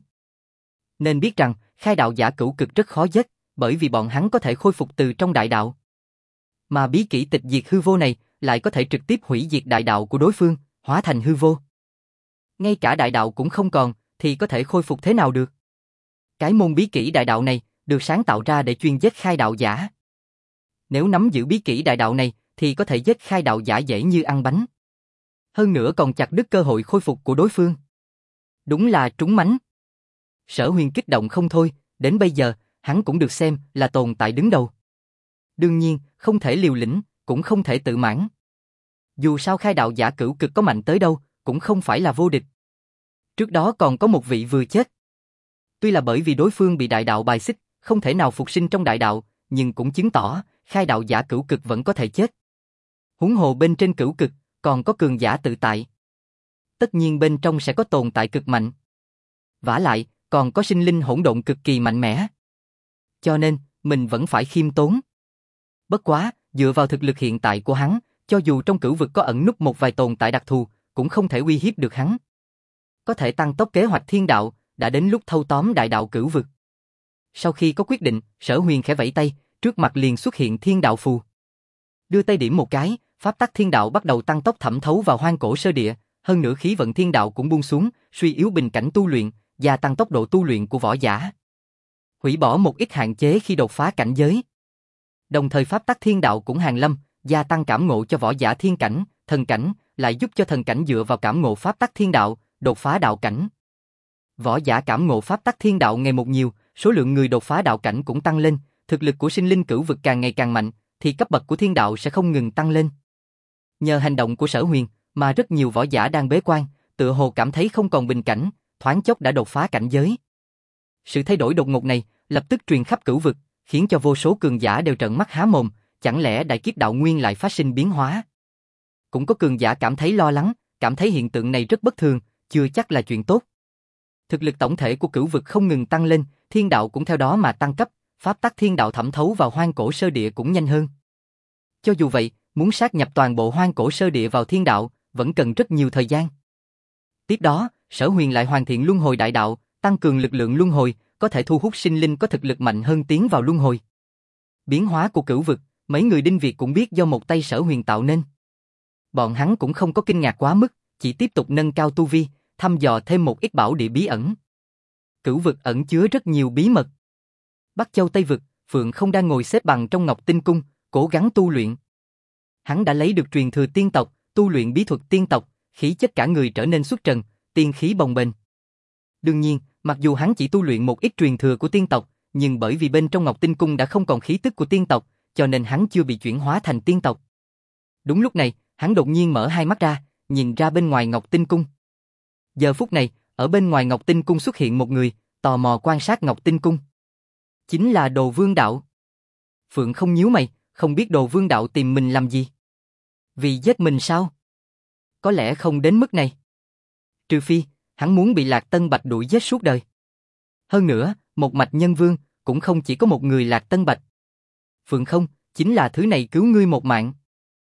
Nên biết rằng, khai đạo giả cửu cực rất khó giết, bởi vì bọn hắn có thể khôi phục từ trong đại đạo. Mà bí kỹ tịch diệt hư vô này lại có thể trực tiếp hủy diệt đại đạo của đối phương, hóa thành hư vô. Ngay cả đại đạo cũng không còn, thì có thể khôi phục thế nào được? Cái môn bí kỹ đại đạo này được sáng tạo ra để chuyên giết khai đạo giả. Nếu nắm giữ bí kỹ đại đạo này thì có thể giết khai đạo giả dễ như ăn bánh. Hơn nữa còn chặt đứt cơ hội khôi phục của đối phương. Đúng là trúng mánh. Sở Huyền kích động không thôi, đến bây giờ, hắn cũng được xem là tồn tại đứng đầu. Đương nhiên, không thể liều lĩnh, cũng không thể tự mãn. Dù sao khai đạo giả cửu cực có mạnh tới đâu, cũng không phải là vô địch. Trước đó còn có một vị vừa chết. Tuy là bởi vì đối phương bị đại đạo bài xích, không thể nào phục sinh trong đại đạo, nhưng cũng chứng tỏ khai đạo giả cửu cực vẫn có thể chết. Huống hồ bên trên cửu cực, còn có cường giả tự tại. Tất nhiên bên trong sẽ có tồn tại cực mạnh. Vả lại, còn có sinh linh hỗn độn cực kỳ mạnh mẽ. Cho nên, mình vẫn phải khiêm tốn. Bất quá, dựa vào thực lực hiện tại của hắn, cho dù trong cửu vực có ẩn núp một vài tồn tại đặc thù, cũng không thể uy hiếp được hắn. Có thể tăng tốc kế hoạch thiên đạo, đã đến lúc thâu tóm đại đạo cửu vực. Sau khi có quyết định, Sở Huyền khẽ vẫy tay, trước mặt liền xuất hiện thiên đạo phù. Đưa tay điểm một cái, pháp tắc thiên đạo bắt đầu tăng tốc thẩm thấu vào hoang cổ sơ địa, hơn nữa khí vận thiên đạo cũng buông xuống, suy yếu bình cảnh tu luyện, gia tăng tốc độ tu luyện của võ giả. Hủy bỏ một ít hạn chế khi đột phá cảnh giới. Đồng thời pháp tắc thiên đạo cũng hàng lâm, gia tăng cảm ngộ cho võ giả thiên cảnh, thần cảnh, lại giúp cho thần cảnh dựa vào cảm ngộ pháp tắc thiên đạo, đột phá đạo cảnh. Võ giả cảm ngộ pháp tắc thiên đạo ngày một nhiều, số lượng người đột phá đạo cảnh cũng tăng lên, thực lực của sinh linh cửu vực càng ngày càng mạnh, thì cấp bậc của thiên đạo sẽ không ngừng tăng lên. Nhờ hành động của Sở Huyền, mà rất nhiều võ giả đang bế quan, tựa hồ cảm thấy không còn bình cảnh, thoáng chốc đã đột phá cảnh giới. Sự thay đổi đột ngột này lập tức truyền khắp cửu vực, khiến cho vô số cường giả đều trợn mắt há mồm, chẳng lẽ đại kiếp đạo nguyên lại phát sinh biến hóa? Cũng có cường giả cảm thấy lo lắng, cảm thấy hiện tượng này rất bất thường, chưa chắc là chuyện tốt. Thực lực tổng thể của cửu vực không ngừng tăng lên, thiên đạo cũng theo đó mà tăng cấp, pháp tắc thiên đạo thẩm thấu vào hoang cổ sơ địa cũng nhanh hơn. Cho dù vậy, muốn sát nhập toàn bộ hoang cổ sơ địa vào thiên đạo, vẫn cần rất nhiều thời gian. Tiếp đó, Sở Huyền lại hoàn thiện luân hồi đại đạo, tăng cường lực lượng luân hồi, có thể thu hút sinh linh có thực lực mạnh hơn tiến vào luân hồi. Biến hóa của cửu vực, mấy người Đinh Việt cũng biết do một tay Sở Huyền tạo nên. Bọn hắn cũng không có kinh ngạc quá mức, chỉ tiếp tục nâng cao tu vi, thăm dò thêm một ít bảo địa bí ẩn. Cửu vực ẩn chứa rất nhiều bí mật. Bắc Châu Tây vực, Phượng Không đang ngồi xếp bằng trong Ngọc Tinh Cung, cố gắng tu luyện. Hắn đã lấy được truyền thừa tiên tộc, tu luyện bí thuật tiên tộc, khí chất cả người trở nên xuất trần, tiên khí bồng bềnh. Đương nhiên, mặc dù hắn chỉ tu luyện một ít truyền thừa của tiên tộc, nhưng bởi vì bên trong Ngọc Tinh Cung đã không còn khí tức của tiên tộc, cho nên hắn chưa bị chuyển hóa thành tiên tộc. Đúng lúc này, hắn đột nhiên mở hai mắt ra, nhìn ra bên ngoài Ngọc Tinh Cung. Giờ phút này, ở bên ngoài Ngọc Tinh Cung xuất hiện một người, tò mò quan sát Ngọc Tinh Cung. Chính là Đồ Vương Đạo. Phượng Không nhíu mày, không biết Đồ Vương Đạo tìm mình làm gì? Vì giết mình sao? Có lẽ không đến mức này. Trừ phi, hắn muốn bị Lạc Tân Bạch đuổi giết suốt đời. Hơn nữa, một mạch nhân vương, cũng không chỉ có một người Lạc Tân Bạch. Phượng Không, chính là thứ này cứu ngươi một mạng.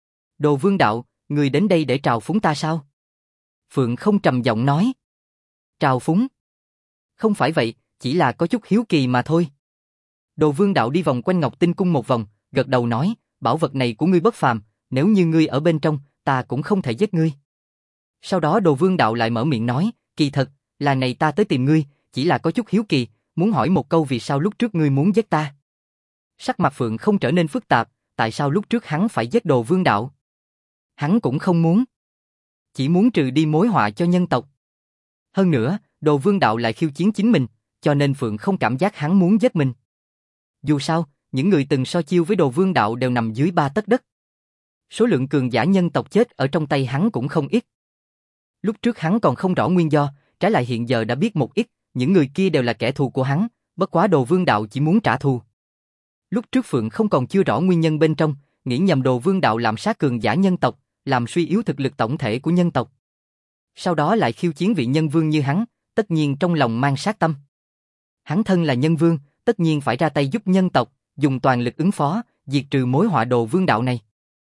Đồ Vương Đạo, ngươi đến đây để trào phúng ta sao? Phượng Không trầm giọng nói. Trào phúng? Không phải vậy, chỉ là có chút hiếu kỳ mà thôi. Đồ Vương Đạo đi vòng quanh Ngọc Tinh Cung một vòng, gật đầu nói, bảo vật này của ngươi bất phàm, nếu như ngươi ở bên trong, ta cũng không thể giết ngươi. Sau đó Đồ Vương Đạo lại mở miệng nói, kỳ thật, là này ta tới tìm ngươi, chỉ là có chút hiếu kỳ, muốn hỏi một câu vì sao lúc trước ngươi muốn giết ta. Sắc mặt Phượng Không trở nên phức tạp, tại sao lúc trước hắn phải giết Đồ Vương Đạo? Hắn cũng không muốn. Chỉ muốn trừ đi mối họa cho nhân tộc. Hơn nữa, Đồ Vương Đạo lại khiêu chiến chính mình, cho nên Phượng Không cảm giác hắn muốn giết mình. Dù sao, những người từng so chiêu với Đồ Vương Đạo đều nằm dưới 3 tấc đất. Số lượng cường giả nhân tộc chết ở trong tay hắn cũng không ít. Lúc trước hắn còn không rõ nguyên do, trái lại hiện giờ đã biết một ít, những người kia đều là kẻ thù của hắn, bất quá Đồ Vương Đạo chỉ muốn trả thù. Lúc trước Phượng Không còn chưa rõ nguyên nhân bên trong, nghĩ nhầm Đồ Vương Đạo làm sát cường giả nhân tộc, làm suy yếu thực lực tổng thể của nhân tộc. Sau đó lại khiêu chiến vị nhân vương như hắn, tất nhiên trong lòng mang sát tâm. Hắn thân là nhân vương, tất nhiên phải ra tay giúp nhân tộc, dùng toàn lực ứng phó, diệt trừ mối họa Đồ Vương Đạo này.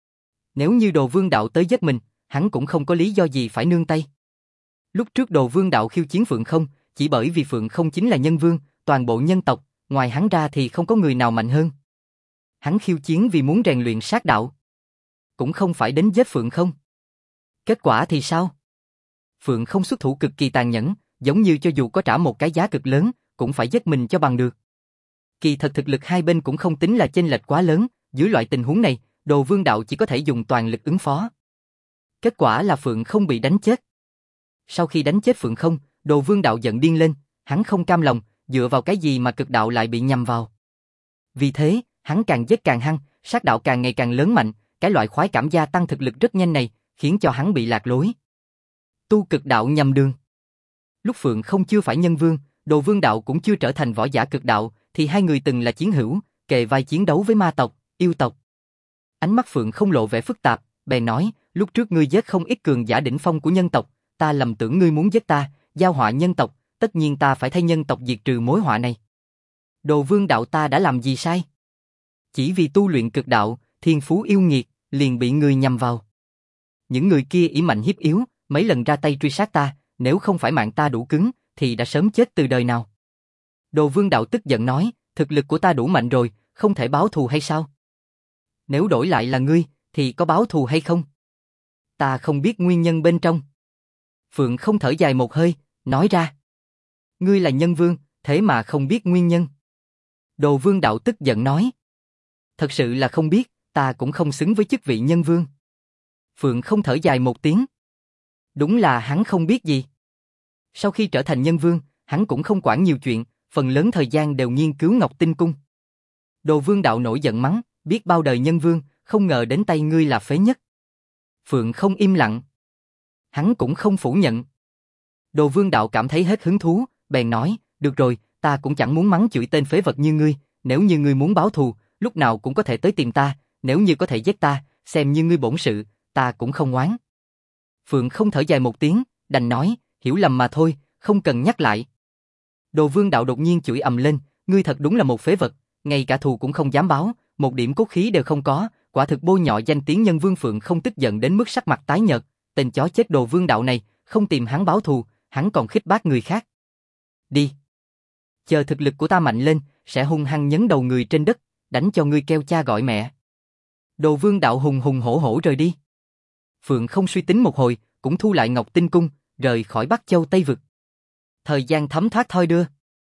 Nếu như Đồ Vương Đạo tới giết mình, hắn cũng không có lý do gì phải nương tay. Lúc trước Đồ Vương Đạo khiêu chiến Phượng Không, chỉ bởi vì Phượng Không chính là nhân vương, toàn bộ nhân tộc, ngoài hắn ra thì không có người nào mạnh hơn. Hắn khiêu chiến vì muốn rèn luyện sát đạo. Cũng không phải đến giết Phượng Không. Kết quả thì sao? Phượng Không xuất thủ cực kỳ tàn nhẫn, giống như cho dù có trả một cái giá cực lớn, cũng phải giết mình cho bằng được. Kỳ thật thực lực hai bên cũng không tính là chênh lệch quá lớn, dưới loại tình huống này, Đồ Vương Đạo chỉ có thể dùng toàn lực ứng phó. Kết quả là Phượng Không bị đánh chết. Sau khi đánh chết Phượng Không, Đồ Vương Đạo giận điên lên, hắn không cam lòng, dựa vào cái gì mà cực đạo lại bị nhầm vào. Vì thế, hắn càng giết càng hăng, sát đạo càng ngày càng lớn mạnh, cái loại khoái cảm gia tăng thực lực rất nhanh này, khiến cho hắn bị lạc lối. Tu cực đạo nhầm đường. Lúc Phượng Không chưa phải nhân vương, Đồ Vương Đạo cũng chưa trở thành võ giả cực đạo, thì hai người từng là chiến hữu, kề vai chiến đấu với ma tộc, yêu tộc. Ánh mắt Phượng Không lộ vẻ phức tạp, bèn nói, lúc trước ngươi giết không ít cường giả đỉnh phong của nhân tộc, ta lầm tưởng ngươi muốn giết ta, giao họa nhân tộc, tất nhiên ta phải thay nhân tộc diệt trừ mối họa này. Đồ Vương Đạo ta đã làm gì sai? Chỉ vì tu luyện cực đạo, thiên phú yêu nghiệt, liền bị ngươi nhầm vào. Những người kia ỷ mạnh hiếp yếu, mấy lần ra tay truy sát ta, nếu không phải mạng ta đủ cứng, thì đã sớm chết từ đời nào. Đồ Vương Đạo tức giận nói, thực lực của ta đủ mạnh rồi, không thể báo thù hay sao? Nếu đổi lại là ngươi, thì có báo thù hay không? Ta không biết nguyên nhân bên trong. Phượng Không thở dài một hơi, nói ra. Ngươi là nhân vương, thế mà không biết nguyên nhân. Đồ Vương Đạo tức giận nói. Thật sự là không biết, ta cũng không xứng với chức vị nhân vương. Phượng Không thở dài một tiếng. Đúng là hắn không biết gì. Sau khi trở thành nhân vương, hắn cũng không quản nhiều chuyện, phần lớn thời gian đều nghiên cứu Ngọc Tinh Cung. Đồ Vương Đạo nổi giận mắng, biết bao đời nhân vương, không ngờ đến tay ngươi là phế nhất. Phượng Không im lặng. Hắn cũng không phủ nhận. Đồ Vương Đạo cảm thấy hết hứng thú, bèn nói, được rồi, ta cũng chẳng muốn mắng chửi tên phế vật như ngươi, nếu như ngươi muốn báo thù, lúc nào cũng có thể tới tìm ta, nếu như có thể giết ta, xem như ngươi bổn sự, ta cũng không oán. Phượng Không thở dài một tiếng, đành nói, hiểu lầm mà thôi, không cần nhắc lại. Đồ Vương Đạo đột nhiên chửi ầm lên, ngươi thật đúng là một phế vật, ngay cả thù cũng không dám báo, một điểm cốt khí đều không có, quả thực bôi nhọ danh tiếng nhân vương. Phượng Không tức giận đến mức sắc mặt tái nhợt, tên chó chết Đồ Vương Đạo này, không tìm hắn báo thù, hắn còn khích bác người khác. Đi. Chờ thực lực của ta mạnh lên, sẽ hung hăng nhấn đầu người trên đất, đánh cho ngươi kêu cha gọi mẹ. Đồ Vương Đạo hùng hùng hổ hổ rời đi. Phượng Không suy tính một hồi, cũng thu lại Ngọc Tinh Cung, rời khỏi Bắc Châu Tây Vực. Thời gian thấm thoát thoi đưa.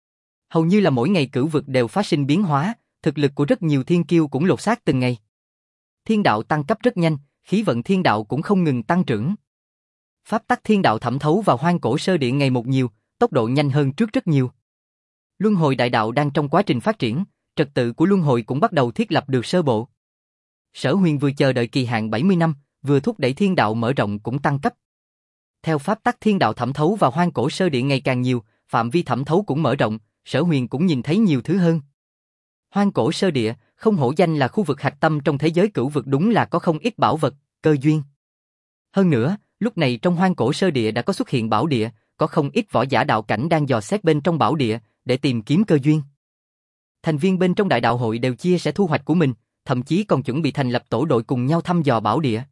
Hầu như là mỗi ngày cửu vực đều phát sinh biến hóa, thực lực của rất nhiều thiên kiêu cũng lột xác từng ngày. Thiên đạo tăng cấp rất nhanh, khí vận thiên đạo cũng không ngừng tăng trưởng. Pháp tắc thiên đạo thẩm thấu vào hoang cổ sơ địa ngày một nhiều, tốc độ nhanh hơn trước rất nhiều. Luân hồi đại đạo đang trong quá trình phát triển, trật tự của luân hồi cũng bắt đầu thiết lập được sơ bộ. Sở Huyền vừa chờ đợi kỳ hạn 70 năm, vừa thúc đẩy thiên đạo mở rộng cũng tăng cấp. Theo pháp tắc thiên đạo thẩm thấu vào hoang cổ sơ địa ngày càng nhiều, phạm vi thẩm thấu cũng mở rộng, Sở Huyền cũng nhìn thấy nhiều thứ hơn. Hoang cổ sơ địa, không hổ danh là khu vực hạch tâm trong thế giới cửu vực, đúng là có không ít bảo vật, cơ duyên. Hơn nữa, lúc này trong hoang cổ sơ địa đã có xuất hiện bảo địa, có không ít võ giả đạo cảnh đang dò xét bên trong bảo địa, để tìm kiếm cơ duyên. Thành viên bên trong đại đạo hội đều chia sẻ thu hoạch của mình, thậm chí còn chuẩn bị thành lập tổ đội cùng nhau thăm dò bảo địa.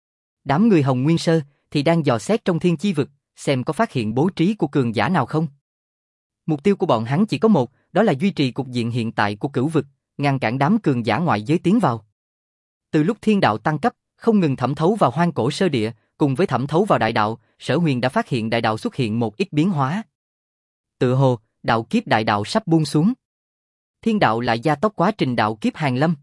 Đám người Hồng Nguyên Sơ thì đang dò xét trong thiên chi vực, xem có phát hiện bố trí của cường giả nào không. Mục tiêu của bọn hắn chỉ có một, đó là duy trì cục diện hiện tại của cửu vực, ngăn cản đám cường giả ngoại giới tiến vào. Từ lúc thiên đạo tăng cấp, không ngừng thẩm thấu vào hoang cổ sơ địa, cùng với thẩm thấu vào đại đạo, Sở Huyền đã phát hiện đại đạo xuất hiện một ít biến hóa. Tựa hồ, đạo kiếp đại đạo sắp buông xuống. Thiên đạo lại gia tốc quá trình đạo kiếp hàng lâm.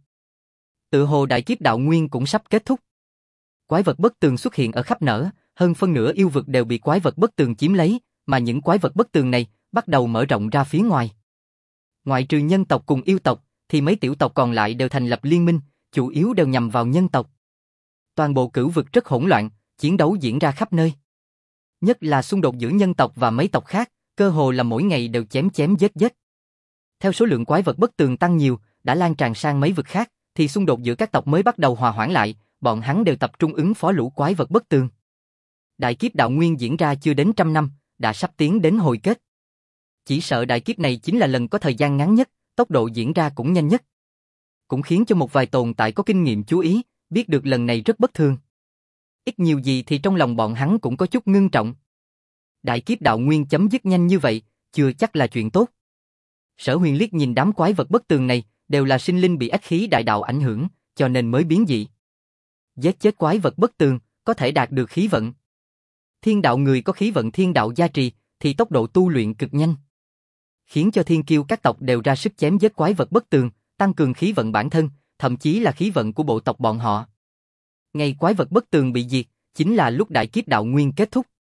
Tựa hồ đại kiếp đạo nguyên cũng sắp kết thúc. Quái vật bất tường xuất hiện ở khắp nẻo, hơn phân nửa yêu vực đều bị quái vật bất tường chiếm lấy, mà những quái vật bất tường này bắt đầu mở rộng ra phía ngoài. Ngoại trừ nhân tộc cùng yêu tộc, thì mấy tiểu tộc còn lại đều thành lập liên minh, chủ yếu đều nhằm vào nhân tộc. Toàn bộ cửu vực rất hỗn loạn, chiến đấu diễn ra khắp nơi. Nhất là xung đột giữa nhân tộc và mấy tộc khác, cơ hồ là mỗi ngày đều chém chém giết giết. Theo số lượng quái vật bất tường tăng nhiều, đã lan tràn sang mấy vực khác, thì xung đột giữa các tộc mới bắt đầu hòa hoãn lại, bọn hắn đều tập trung ứng phó lũ quái vật bất tường. Đại kiếp đạo nguyên diễn ra chưa đến 100 năm, đã sắp tiến đến hồi kết. Chỉ sợ đại kiếp này chính là lần có thời gian ngắn nhất, tốc độ diễn ra cũng nhanh nhất. Cũng khiến cho một vài tồn tại có kinh nghiệm chú ý, biết được lần này rất bất thường. Ít nhiều gì thì trong lòng bọn hắn cũng có chút ngưng trọng. Đại kiếp đạo nguyên chấm dứt nhanh như vậy, chưa chắc là chuyện tốt. Sở Huyền liếc nhìn đám quái vật bất tường này, đều là sinh linh bị ách khí đại đạo ảnh hưởng, cho nên mới biến dị. Giết chết quái vật bất tường, có thể đạt được khí vận. Thiên đạo người có khí vận thiên đạo gia trì, thì tốc độ tu luyện cực nhanh. Khiến cho thiên kiêu các tộc đều ra sức chém giết quái vật bất tường, tăng cường khí vận bản thân, thậm chí là khí vận của bộ tộc bọn họ. Ngày quái vật bất tường bị diệt, chính là lúc đại kiếp đạo nguyên kết thúc.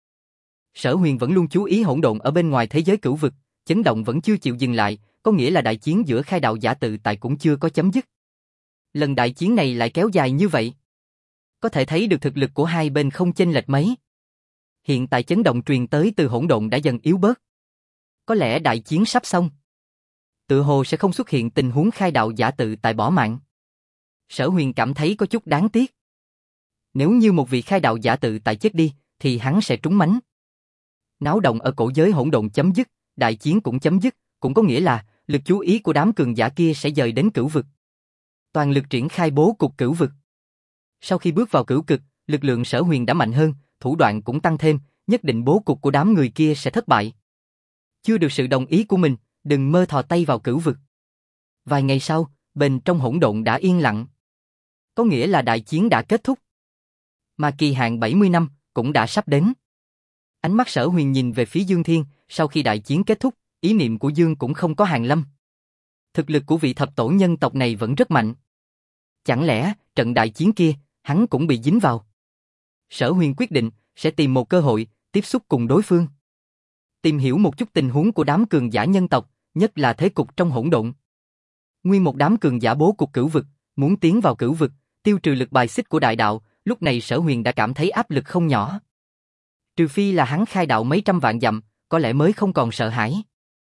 Sở Huyền vẫn luôn chú ý hỗn độn ở bên ngoài thế giới cửu vực, chấn động vẫn chưa chịu dừng lại, có nghĩa là đại chiến giữa khai đạo giả tự tại cũng chưa có chấm dứt. Lần đại chiến này lại kéo dài như vậy. Có thể thấy được thực lực của hai bên không chênh lệch mấy. Hiện tại chấn động truyền tới từ hỗn độn đã dần yếu bớt. Có lẽ đại chiến sắp xong. Tự hồ sẽ không xuất hiện tình huống khai đạo giả tự tại bỏ mạng. Sở Huyền cảm thấy có chút đáng tiếc. Nếu như một vị khai đạo giả tự tại chết đi, thì hắn sẽ trúng mánh. Náo động ở cổ giới hỗn độn chấm dứt, đại chiến cũng chấm dứt, cũng có nghĩa là lực chú ý của đám cường giả kia sẽ dời đến cửu vực. Toàn lực triển khai bố cục cửu vực. Sau khi bước vào cửu cực, lực lượng Sở Huyền đã mạnh hơn, thủ đoạn cũng tăng thêm, nhất định bố cục của đám người kia sẽ thất bại. Chưa được sự đồng ý của mình, đừng mơ thò tay vào cửu vực. Vài ngày sau, bên trong hỗn độn đã yên lặng. Có nghĩa là đại chiến đã kết thúc. Mà kỳ hạn 70 năm cũng đã sắp đến. Ánh mắt Sở Huyền nhìn về phía Dương Thiên, sau khi đại chiến kết thúc, ý niệm của Dương cũng không có hàng lâm. Thực lực của vị thập tổ nhân tộc này vẫn rất mạnh. Chẳng lẽ, trận đại chiến kia, hắn cũng bị dính vào? Sở Huyền quyết định, sẽ tìm một cơ hội, tiếp xúc cùng đối phương. Tìm hiểu một chút tình huống của đám cường giả nhân tộc, nhất là thế cục trong hỗn độn. Nguyên một đám cường giả bố cục cửu vực, muốn tiến vào cửu vực, tiêu trừ lực bài xích của đại đạo, lúc này Sở Huyền đã cảm thấy áp lực không nhỏ. Trừ phi là hắn khai đạo mấy trăm vạn dặm, có lẽ mới không còn sợ hãi.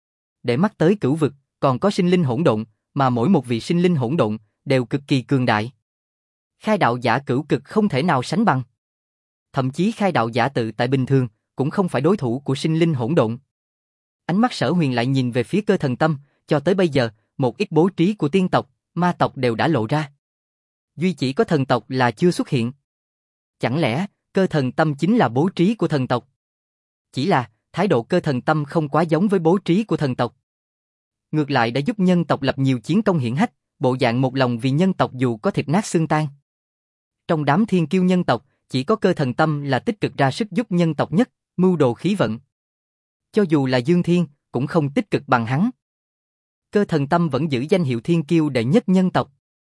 Để mắt tới cửu vực, còn có sinh linh hỗn độn, mà mỗi một vị sinh linh hỗn độn đều cực kỳ cường đại. Khai đạo giả cửu cực không thể nào sánh bằng. Thậm chí khai đạo giả tự tại bình thường cũng không phải đối thủ của sinh linh hỗn độn. Ánh mắt Sở Huyền lại nhìn về phía cơ thần tâm, cho tới bây giờ, một ít bố trí của tiên tộc, ma tộc đều đã lộ ra. Duy chỉ có thần tộc là chưa xuất hiện. Chẳng lẽ, cơ thần tâm chính là bố trí của thần tộc? Chỉ là, thái độ cơ thần tâm không quá giống với bố trí của thần tộc. Ngược lại đã giúp nhân tộc lập nhiều chiến công hiển hách, bộ dạng một lòng vì nhân tộc dù có thịt nát xương tan. Trong đám thiên kiêu nhân tộc, chỉ có cơ thần tâm là tích cực ra sức giúp nhân tộc nhất, mưu đồ khí vận. Cho dù là Dương Thiên, cũng không tích cực bằng hắn. Cơ thần tâm vẫn giữ danh hiệu thiên kiêu đệ nhất nhân tộc.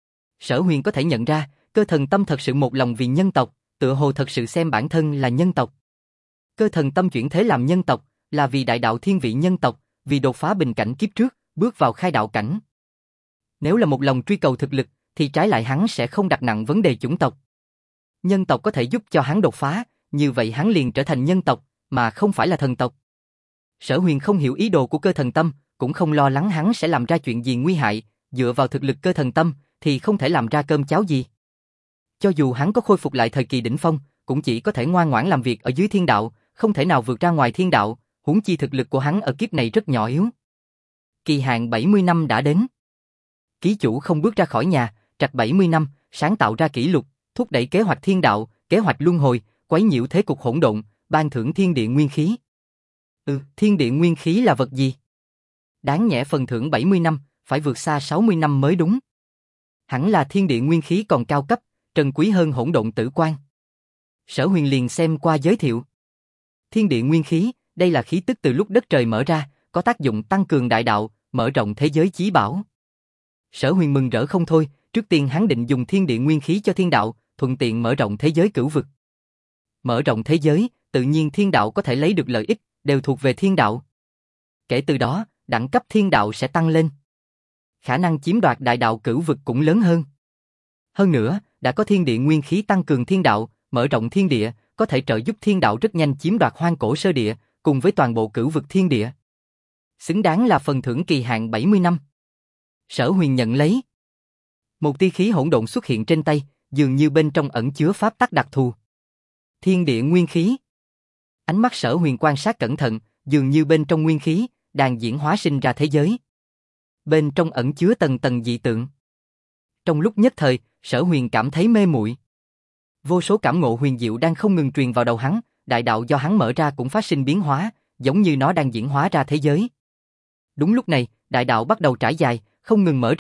Sở Huyền có thể nhận ra, cơ thần tâm thật sự một lòng vì nhân tộc, tựa hồ thật sự xem bản thân là nhân tộc. Cơ thần tâm chuyển thế làm nhân tộc, là vì đại đạo thiên vị nhân tộc, vì đột phá bình cảnh kiếp trước, bước vào khai đạo cảnh. Nếu là một lòng truy cầu thực lực, thì trái lại hắn sẽ không đặt nặng vấn đề chủng tộc. Nhân tộc có thể giúp cho hắn đột phá, như vậy hắn liền trở thành nhân tộc, mà không phải là thần tộc. Sở Huyền không hiểu ý đồ của cơ thần tâm, cũng không lo lắng hắn sẽ làm ra chuyện gì nguy hại, dựa vào thực lực cơ thần tâm, thì không thể làm ra cơm cháo gì. Cho dù hắn có khôi phục lại thời kỳ đỉnh phong, cũng chỉ có thể ngoan ngoãn làm việc ở dưới thiên đạo, không thể nào vượt ra ngoài thiên đạo, huống chi thực lực của hắn ở kiếp này rất nhỏ yếu. Kỳ hạn 70 năm đã đến. Ký chủ không bước ra khỏi nhà, trạch 70 năm, sáng tạo ra kỷ lục, thúc đẩy kế hoạch thiên đạo, kế hoạch luân hồi, quấy nhiễu thế cục hỗn độn, ban thưởng thiên địa nguyên khí. Thiên địa nguyên khí là vật gì? Đáng nhẽ phần thưởng 70 năm, phải vượt xa 60 năm mới đúng. Hẳn là thiên địa nguyên khí còn cao cấp, trân quý hơn hỗn độn tử quan. Sở Huyền liền xem qua giới thiệu. Thiên địa nguyên khí, đây là khí tức từ lúc đất trời mở ra, có tác dụng tăng cường đại đạo, mở rộng thế giới chí bảo. Sở Huyền mừng rỡ không thôi, trước tiên hắn định dùng thiên địa nguyên khí cho thiên đạo, thuận tiện mở rộng thế giới cửu vực. Mở rộng thế giới, tự nhiên thiên đạo có thể lấy được lợi ích, đều thuộc về thiên đạo. Kể từ đó, đẳng cấp thiên đạo sẽ tăng lên. Khả năng chiếm đoạt đại đạo cửu vực cũng lớn hơn. Hơn nữa, đã có thiên địa nguyên khí tăng cường thiên đạo, mở rộng thiên địa, có thể trợ giúp thiên đạo rất nhanh chiếm đoạt hoang cổ sơ địa, cùng với toàn bộ cửu vực thiên địa. Xứng đáng là phần thưởng kỳ hạn 70 năm. Sở Huyền nhận lấy. Một tia khí hỗn độn xuất hiện trên tay, dường như bên trong ẩn chứa pháp tắc đặc thù. Thiên địa nguyên khí. Ánh mắt Sở Huyền quan sát cẩn thận, dường như bên trong nguyên khí đang diễn hóa sinh ra thế giới. Bên trong ẩn chứa tầng tầng dị tượng. Trong lúc nhất thời, Sở Huyền cảm thấy mê muội. Vô số cảm ngộ huyền diệu đang không ngừng truyền vào đầu hắn, đại đạo do hắn mở ra cũng phát sinh biến hóa, giống như nó đang diễn hóa ra thế giới. Đúng lúc này, đại đạo bắt đầu trải dài, không ngừng mở rộng,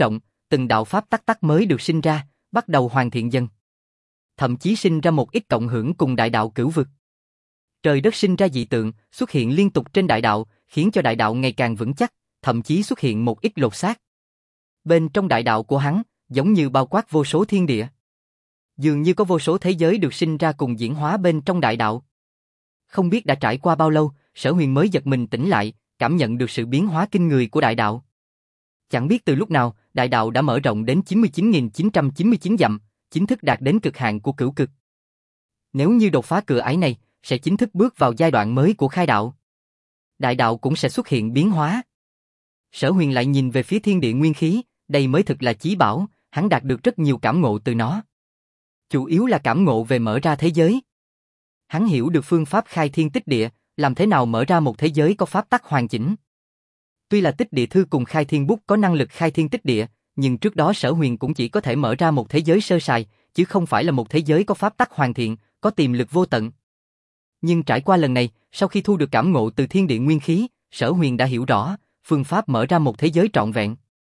từng đạo pháp tắc tắc mới được sinh ra, bắt đầu hoàn thiện dần. Thậm chí sinh ra một ít cộng hưởng cùng đại đạo cửu vực. Trời đất sinh ra dị tượng, xuất hiện liên tục trên đại đạo, khiến cho đại đạo ngày càng vững chắc, thậm chí xuất hiện một ít lột xác. Bên trong đại đạo của hắn, giống như bao quát vô số thiên địa. Dường như có vô số thế giới được sinh ra cùng diễn hóa bên trong đại đạo. Không biết đã trải qua bao lâu, Sở Huyền mới giật mình tỉnh lại, cảm nhận được sự biến hóa kinh người của đại đạo. Chẳng biết từ lúc nào, đại đạo đã mở rộng đến 99.999 dặm, chính thức đạt đến cực hạn của cửu cực. Nếu như đột phá cửa ải này, sẽ chính thức bước vào giai đoạn mới của khai đạo. Đại đạo cũng sẽ xuất hiện biến hóa. Sở Huyền lại nhìn về phía thiên địa nguyên khí, đây mới thực là chí bảo, hắn đạt được rất nhiều cảm ngộ từ nó. Chủ yếu là cảm ngộ về mở ra thế giới. Hắn hiểu được phương pháp khai thiên tích địa, làm thế nào mở ra một thế giới có pháp tắc hoàn chỉnh. Tuy là tích địa thư cùng khai thiên bút có năng lực khai thiên tích địa, nhưng trước đó Sở Huyền cũng chỉ có thể mở ra một thế giới sơ sài, chứ không phải là một thế giới có pháp tắc hoàn thiện, có tiềm lực vô tận. Nhưng trải qua lần này, sau khi thu được cảm ngộ từ thiên địa nguyên khí, Sở Huyền đã hiểu rõ, phương pháp mở ra một thế giới trọn vẹn.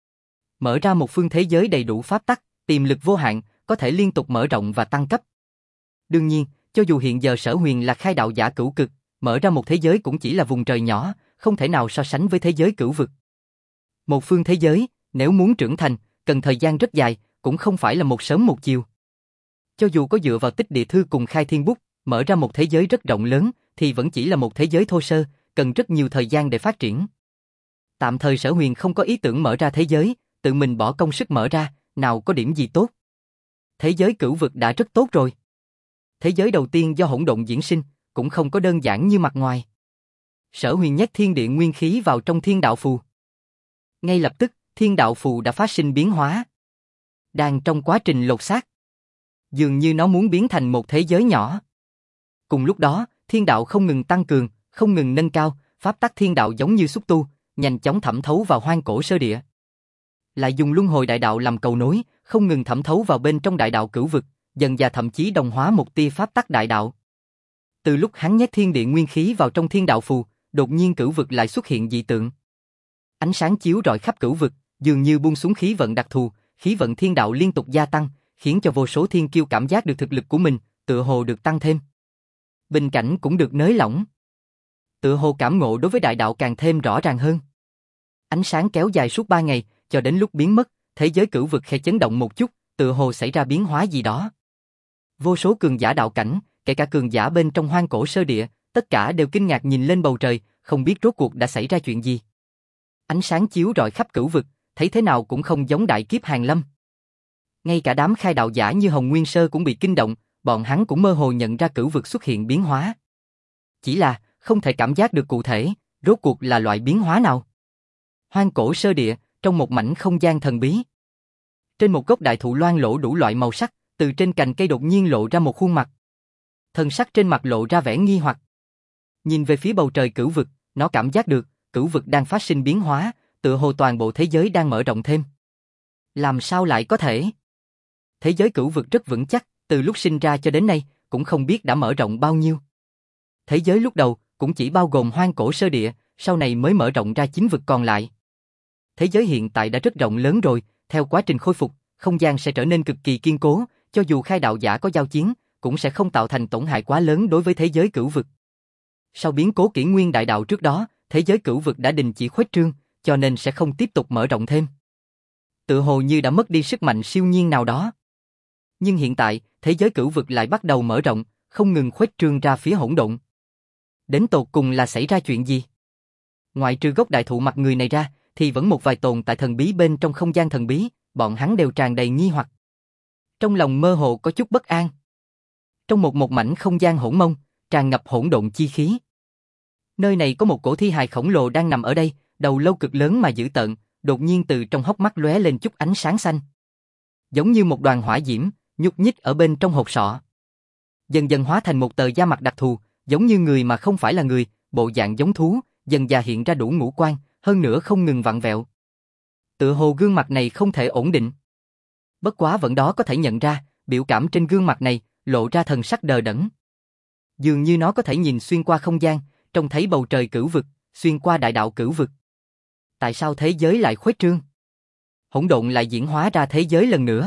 Mở ra một phương thế giới đầy đủ pháp tắc, tiềm lực vô hạn, có thể liên tục mở rộng và tăng cấp. Đương nhiên, cho dù hiện giờ Sở Huyền là khai đạo giả cửu cực, mở ra một thế giới cũng chỉ là vùng trời nhỏ, không thể nào so sánh với thế giới cửu vực. Một phương thế giới, nếu muốn trưởng thành, cần thời gian rất dài, cũng không phải là một sớm một chiều. Cho dù có dựa vào tích địa thư cùng khai thiên bút, mở ra một thế giới rất rộng lớn, thì vẫn chỉ là một thế giới thô sơ, cần rất nhiều thời gian để phát triển. Tạm thời Sở Huyền không có ý tưởng mở ra thế giới, tự mình bỏ công sức mở ra, nào có điểm gì tốt. Thế giới cửu vực đã rất tốt rồi. Thế giới đầu tiên do hỗn độn diễn sinh, cũng không có đơn giản như mặt ngoài. Sở Huyền nhét thiên địa nguyên khí vào trong thiên đạo phù. Ngay lập tức, thiên đạo phù đã phát sinh biến hóa. Đang trong quá trình lột xác. Dường như nó muốn biến thành một thế giới nhỏ. Cùng lúc đó, thiên đạo không ngừng tăng cường, không ngừng nâng cao, pháp tắc thiên đạo giống như xúc tu, nhanh chóng thẩm thấu vào hoang cổ sơ địa. Lại dùng luân hồi đại đạo làm cầu nối, không ngừng thẩm thấu vào bên trong đại đạo cửu vực, dần dà thậm chí đồng hóa một tia pháp tắc đại đạo. Từ lúc hắn nhét thiên địa nguyên khí vào trong thiên đạo phù, đột nhiên cửu vực lại xuất hiện dị tượng. Ánh sáng chiếu rọi khắp cửu vực, dường như buông xuống khí vận đặc thù, khí vận thiên đạo liên tục gia tăng, khiến cho vô số thiên kiêu cảm giác được thực lực của mình, tựa hồ được tăng thêm. Bình cảnh cũng được nới lỏng. Tựa hồ cảm ngộ đối với đại đạo càng thêm rõ ràng hơn. Ánh sáng kéo dài suốt 3 ngày, cho đến lúc biến mất, thế giới cửu vực khẽ chấn động một chút, tựa hồ xảy ra biến hóa gì đó. Vô số cường giả đạo cảnh, kể cả cường giả bên trong hoang cổ sơ địa, tất cả đều kinh ngạc nhìn lên bầu trời, không biết rốt cuộc đã xảy ra chuyện gì. Ánh sáng chiếu rọi khắp cửu vực, thấy thế nào cũng không giống đại kiếp hàng lâm. Ngay cả đám khai đạo giả như Hồng Nguyên Sơ cũng bị kinh động, bọn hắn cũng mơ hồ nhận ra cửu vực xuất hiện biến hóa. Chỉ là, không thể cảm giác được cụ thể, rốt cuộc là loại biến hóa nào. Hoang cổ sơ địa, trong một mảnh không gian thần bí. Trên một gốc đại thụ loang lổ đủ loại màu sắc, từ trên cành cây đột nhiên lộ ra một khuôn mặt. Thần sắc trên mặt lộ ra vẻ nghi hoặc. Nhìn về phía bầu trời cửu vực, nó cảm giác được, cửu vực đang phát sinh biến hóa, tựa hồ toàn bộ thế giới đang mở rộng thêm. Làm sao lại có thể? Thế giới cửu vực rất vững chắc, từ lúc sinh ra cho đến nay, cũng không biết đã mở rộng bao nhiêu. Thế giới lúc đầu, cũng chỉ bao gồm hoang cổ sơ địa, sau này mới mở rộng ra 9 vực còn lại. Thế giới hiện tại đã rất rộng lớn rồi, theo quá trình khôi phục, không gian sẽ trở nên cực kỳ kiên cố, cho dù khai đạo giả có giao chiến, cũng sẽ không tạo thành tổn hại quá lớn đối với thế giới cửu vực. Sau biến cố kỷ nguyên đại đạo trước đó, thế giới cửu vực đã đình chỉ khuếch trương, cho nên sẽ không tiếp tục mở rộng thêm. Tựa hồ như đã mất đi sức mạnh siêu nhiên nào đó. Nhưng hiện tại, thế giới cửu vực lại bắt đầu mở rộng, không ngừng khuếch trương ra phía hỗn độn. Đến tột cùng là xảy ra chuyện gì? Ngoại trừ gốc đại thụ mặt người này ra, thì vẫn một vài tồn tại thần bí bên trong không gian thần bí, bọn hắn đều tràn đầy nghi hoặc. Trong lòng mơ hồ có chút bất an. Trong một mảnh không gian hỗn mông, tràn ngập hỗn độn chi khí. Nơi này có một cổ thi hài khổng lồ đang nằm ở đây, đầu lâu cực lớn mà dữ tợn, đột nhiên từ trong hốc mắt lóe lên chút ánh sáng xanh. Giống như một đoàn hỏa diễm, nhúc nhích ở bên trong hột sọ. Dần dần hóa thành một tờ da mặt đặc thù, giống như người mà không phải là người, bộ dạng giống thú, dần dà hiện ra đủ ngũ quan, hơn nữa không ngừng vặn vẹo. Tựa hồ gương mặt này không thể ổn định. Bất quá vẫn đó có thể nhận ra, biểu cảm trên gương mặt này, lộ ra thần sắc đờ đẫn. Dường như nó có thể nhìn xuyên qua không gian, trông thấy bầu trời cửu vực, xuyên qua đại đạo cửu vực. Tại sao thế giới lại khuếch trương? hỗn độn lại diễn hóa ra thế giới lần nữa.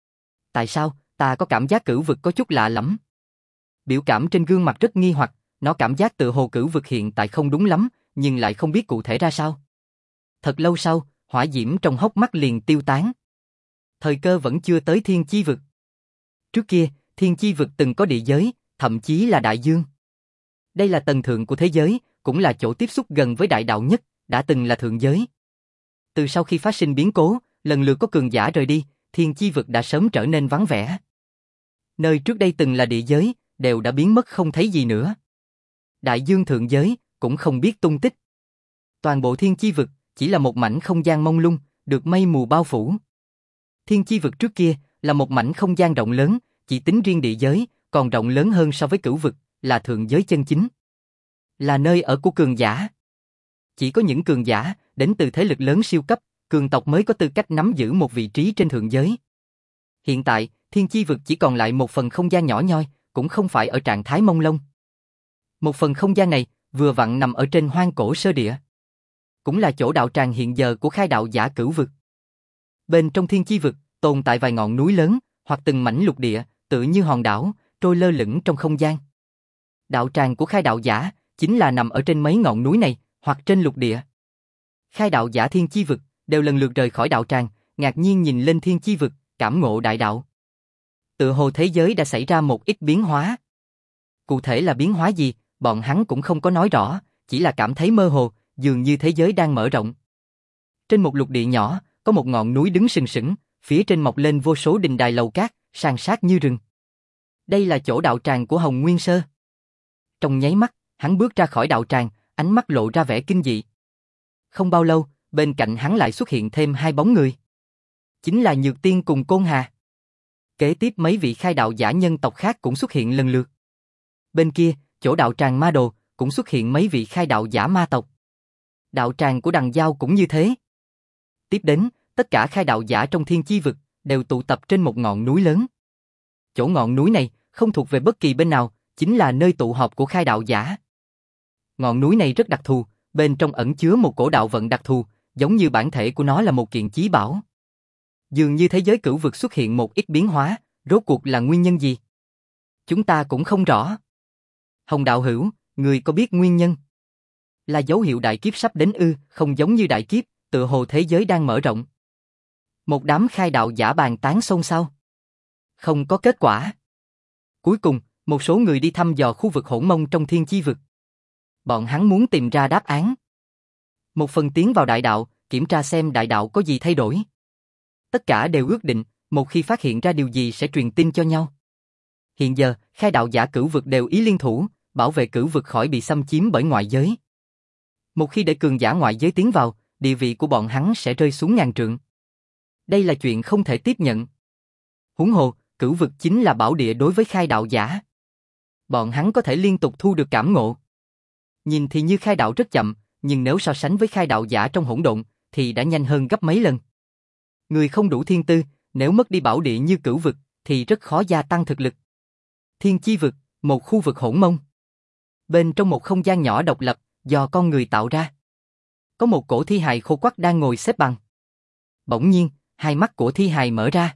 Tại sao, ta có cảm giác cửu vực có chút lạ lắm. Biểu cảm trên gương mặt rất nghi hoặc, nó cảm giác tự hồ cửu vực hiện tại không đúng lắm, nhưng lại không biết cụ thể ra sao. Thật lâu sau, hỏa diễm trong hốc mắt liền tiêu tán. Thời cơ vẫn chưa tới thiên chi vực. Trước kia, thiên chi vực từng có địa giới, thậm chí là đại dương. Đây là tầng thượng của thế giới, cũng là chỗ tiếp xúc gần với đại đạo nhất, đã từng là thượng giới. Từ sau khi phát sinh biến cố, lần lượt có cường giả rời đi, thiên chi vực đã sớm trở nên vắng vẻ. Nơi trước đây từng là địa giới, đều đã biến mất không thấy gì nữa. Đại dương thượng giới, cũng không biết tung tích. Toàn bộ thiên chi vực, chỉ là một mảnh không gian mông lung, được mây mù bao phủ. Thiên chi vực trước kia, là một mảnh không gian rộng lớn, chỉ tính riêng địa giới, còn rộng lớn hơn so với cửu vực, là thượng giới chân chính. Là nơi ở của cường giả. Chỉ có những cường giả, đến từ thế lực lớn siêu cấp, cường tộc mới có tư cách nắm giữ một vị trí trên thượng giới. Hiện tại, thiên chi vực chỉ còn lại một phần không gian nhỏ nhoi, cũng không phải ở trạng thái mông lung. Một phần không gian này, vừa vặn nằm ở trên hoang cổ sơ địa. Cũng là chỗ đạo tràng hiện giờ của khai đạo giả cửu vực. Bên trong thiên chi vực, tồn tại vài ngọn núi lớn, hoặc từng mảnh lục địa, tựa như hòn đảo, trôi lơ lửng trong không gian. Đạo tràng của khai đạo giả, chính là nằm ở trên mấy ngọn núi này, hoặc trên lục địa. Khai đạo giả thiên chi vực, đều lần lượt rời khỏi đạo tràng, ngạc nhiên nhìn lên thiên chi vực, cảm ngộ đại đạo. Tựa hồ thế giới đã xảy ra một ít biến hóa. Cụ thể là biến hóa gì, bọn hắn cũng không có nói rõ, chỉ là cảm thấy mơ hồ, dường như thế giới đang mở rộng. Trên một lục địa nhỏ, có một ngọn núi đứng sừng sững, phía trên mọc lên vô số đình đài lầu cát, san sát như rừng. Đây là chỗ đạo tràng của Hồng Nguyên Sơ. Trong nháy mắt, hắn bước ra khỏi đạo tràng, ánh mắt lộ ra vẻ kinh dị. Không bao lâu, bên cạnh hắn lại xuất hiện thêm hai bóng người. Chính là Nhược Tiên cùng Côn Hà. Kế tiếp mấy vị khai đạo giả nhân tộc khác cũng xuất hiện lần lượt. Bên kia, chỗ đạo tràng Ma Đồ, cũng xuất hiện mấy vị khai đạo giả ma tộc. Đạo tràng của Đằng Giao cũng như thế. Tiếp đến, tất cả khai đạo giả trong thiên chi vực, đều tụ tập trên một ngọn núi lớn. Chỗ ngọn núi này, không thuộc về bất kỳ bên nào, chính là nơi tụ họp của khai đạo giả. Ngọn núi này rất đặc thù, bên trong ẩn chứa một cổ đạo vận đặc thù, giống như bản thể của nó là một kiện chí bảo. Dường như thế giới cửu vực xuất hiện một ít biến hóa, rốt cuộc là nguyên nhân gì? Chúng ta cũng không rõ. Hồng đạo hữu, người có biết nguyên nhân? Là dấu hiệu đại kiếp sắp đến ư? Không giống như đại kiếp, tựa hồ thế giới đang mở rộng. Một đám khai đạo giả bàn tán xôn xao. Không có kết quả. Cuối cùng, một số người đi thăm dò khu vực hỗn mông trong thiên chi vực. Bọn hắn muốn tìm ra đáp án. Một phần tiến vào đại đạo, kiểm tra xem đại đạo có gì thay đổi. Tất cả đều ước định, một khi phát hiện ra điều gì sẽ truyền tin cho nhau. Hiện giờ, khai đạo giả cửu vực đều ý liên thủ, bảo vệ cửu vực khỏi bị xâm chiếm bởi ngoại giới. Một khi để cường giả ngoại giới tiến vào, địa vị của bọn hắn sẽ rơi xuống ngàn trượng. Đây là chuyện không thể tiếp nhận. Huống hồ, cửu vực chính là bảo địa đối với khai đạo giả. Bọn hắn có thể liên tục thu được cảm ngộ. Nhìn thì như khai đạo rất chậm, nhưng nếu so sánh với khai đạo giả trong hỗn độn, thì đã nhanh hơn gấp mấy lần. Người không đủ thiên tư, nếu mất đi bảo địa như cửu vực, thì rất khó gia tăng thực lực. Thiên chi vực, một khu vực hỗn mông. Bên trong một không gian nhỏ độc lập, do con người tạo ra. Có một cổ thi hài khô quắt đang ngồi xếp bằng. Bỗng nhiên, hai mắt của thi hài mở ra.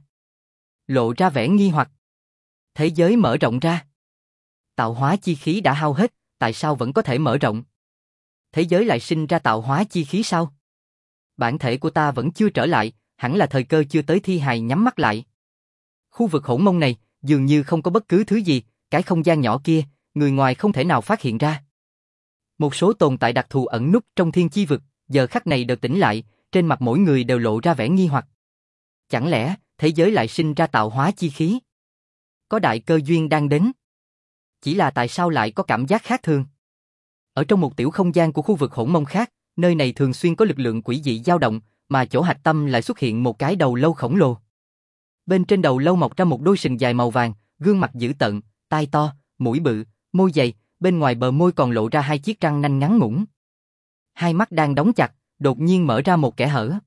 Lộ ra vẻ nghi hoặc. Thế giới mở rộng ra. Tạo hóa chi khí đã hao hết, tại sao vẫn có thể mở rộng? Thế giới lại sinh ra tạo hóa chi khí sao? Bản thể của ta vẫn chưa trở lại, hẳn là thời cơ chưa tới. Thi hài nhắm mắt lại. Khu vực hỗn mông này, dường như không có bất cứ thứ gì, cái không gian nhỏ kia, người ngoài không thể nào phát hiện ra. Một số tồn tại đặc thù ẩn núp trong thiên chi vực, giờ khắc này đều tỉnh lại, trên mặt mỗi người đều lộ ra vẻ nghi hoặc. Chẳng lẽ, thế giới lại sinh ra tạo hóa chi khí? Có đại cơ duyên đang đến. Chỉ là tại sao lại có cảm giác khác thường? Ở trong một tiểu không gian của khu vực hỗn mông khác, nơi này thường xuyên có lực lượng quỷ dị dao động, mà chỗ hạch tâm lại xuất hiện một cái đầu lâu khổng lồ. Bên trên đầu lâu mọc ra một đôi sừng dài màu vàng, gương mặt dữ tợn, tai to, mũi bự, môi dày, bên ngoài bờ môi còn lộ ra hai chiếc răng nanh ngắn ngủn. Hai mắt đang đóng chặt, đột nhiên mở ra một kẽ hở.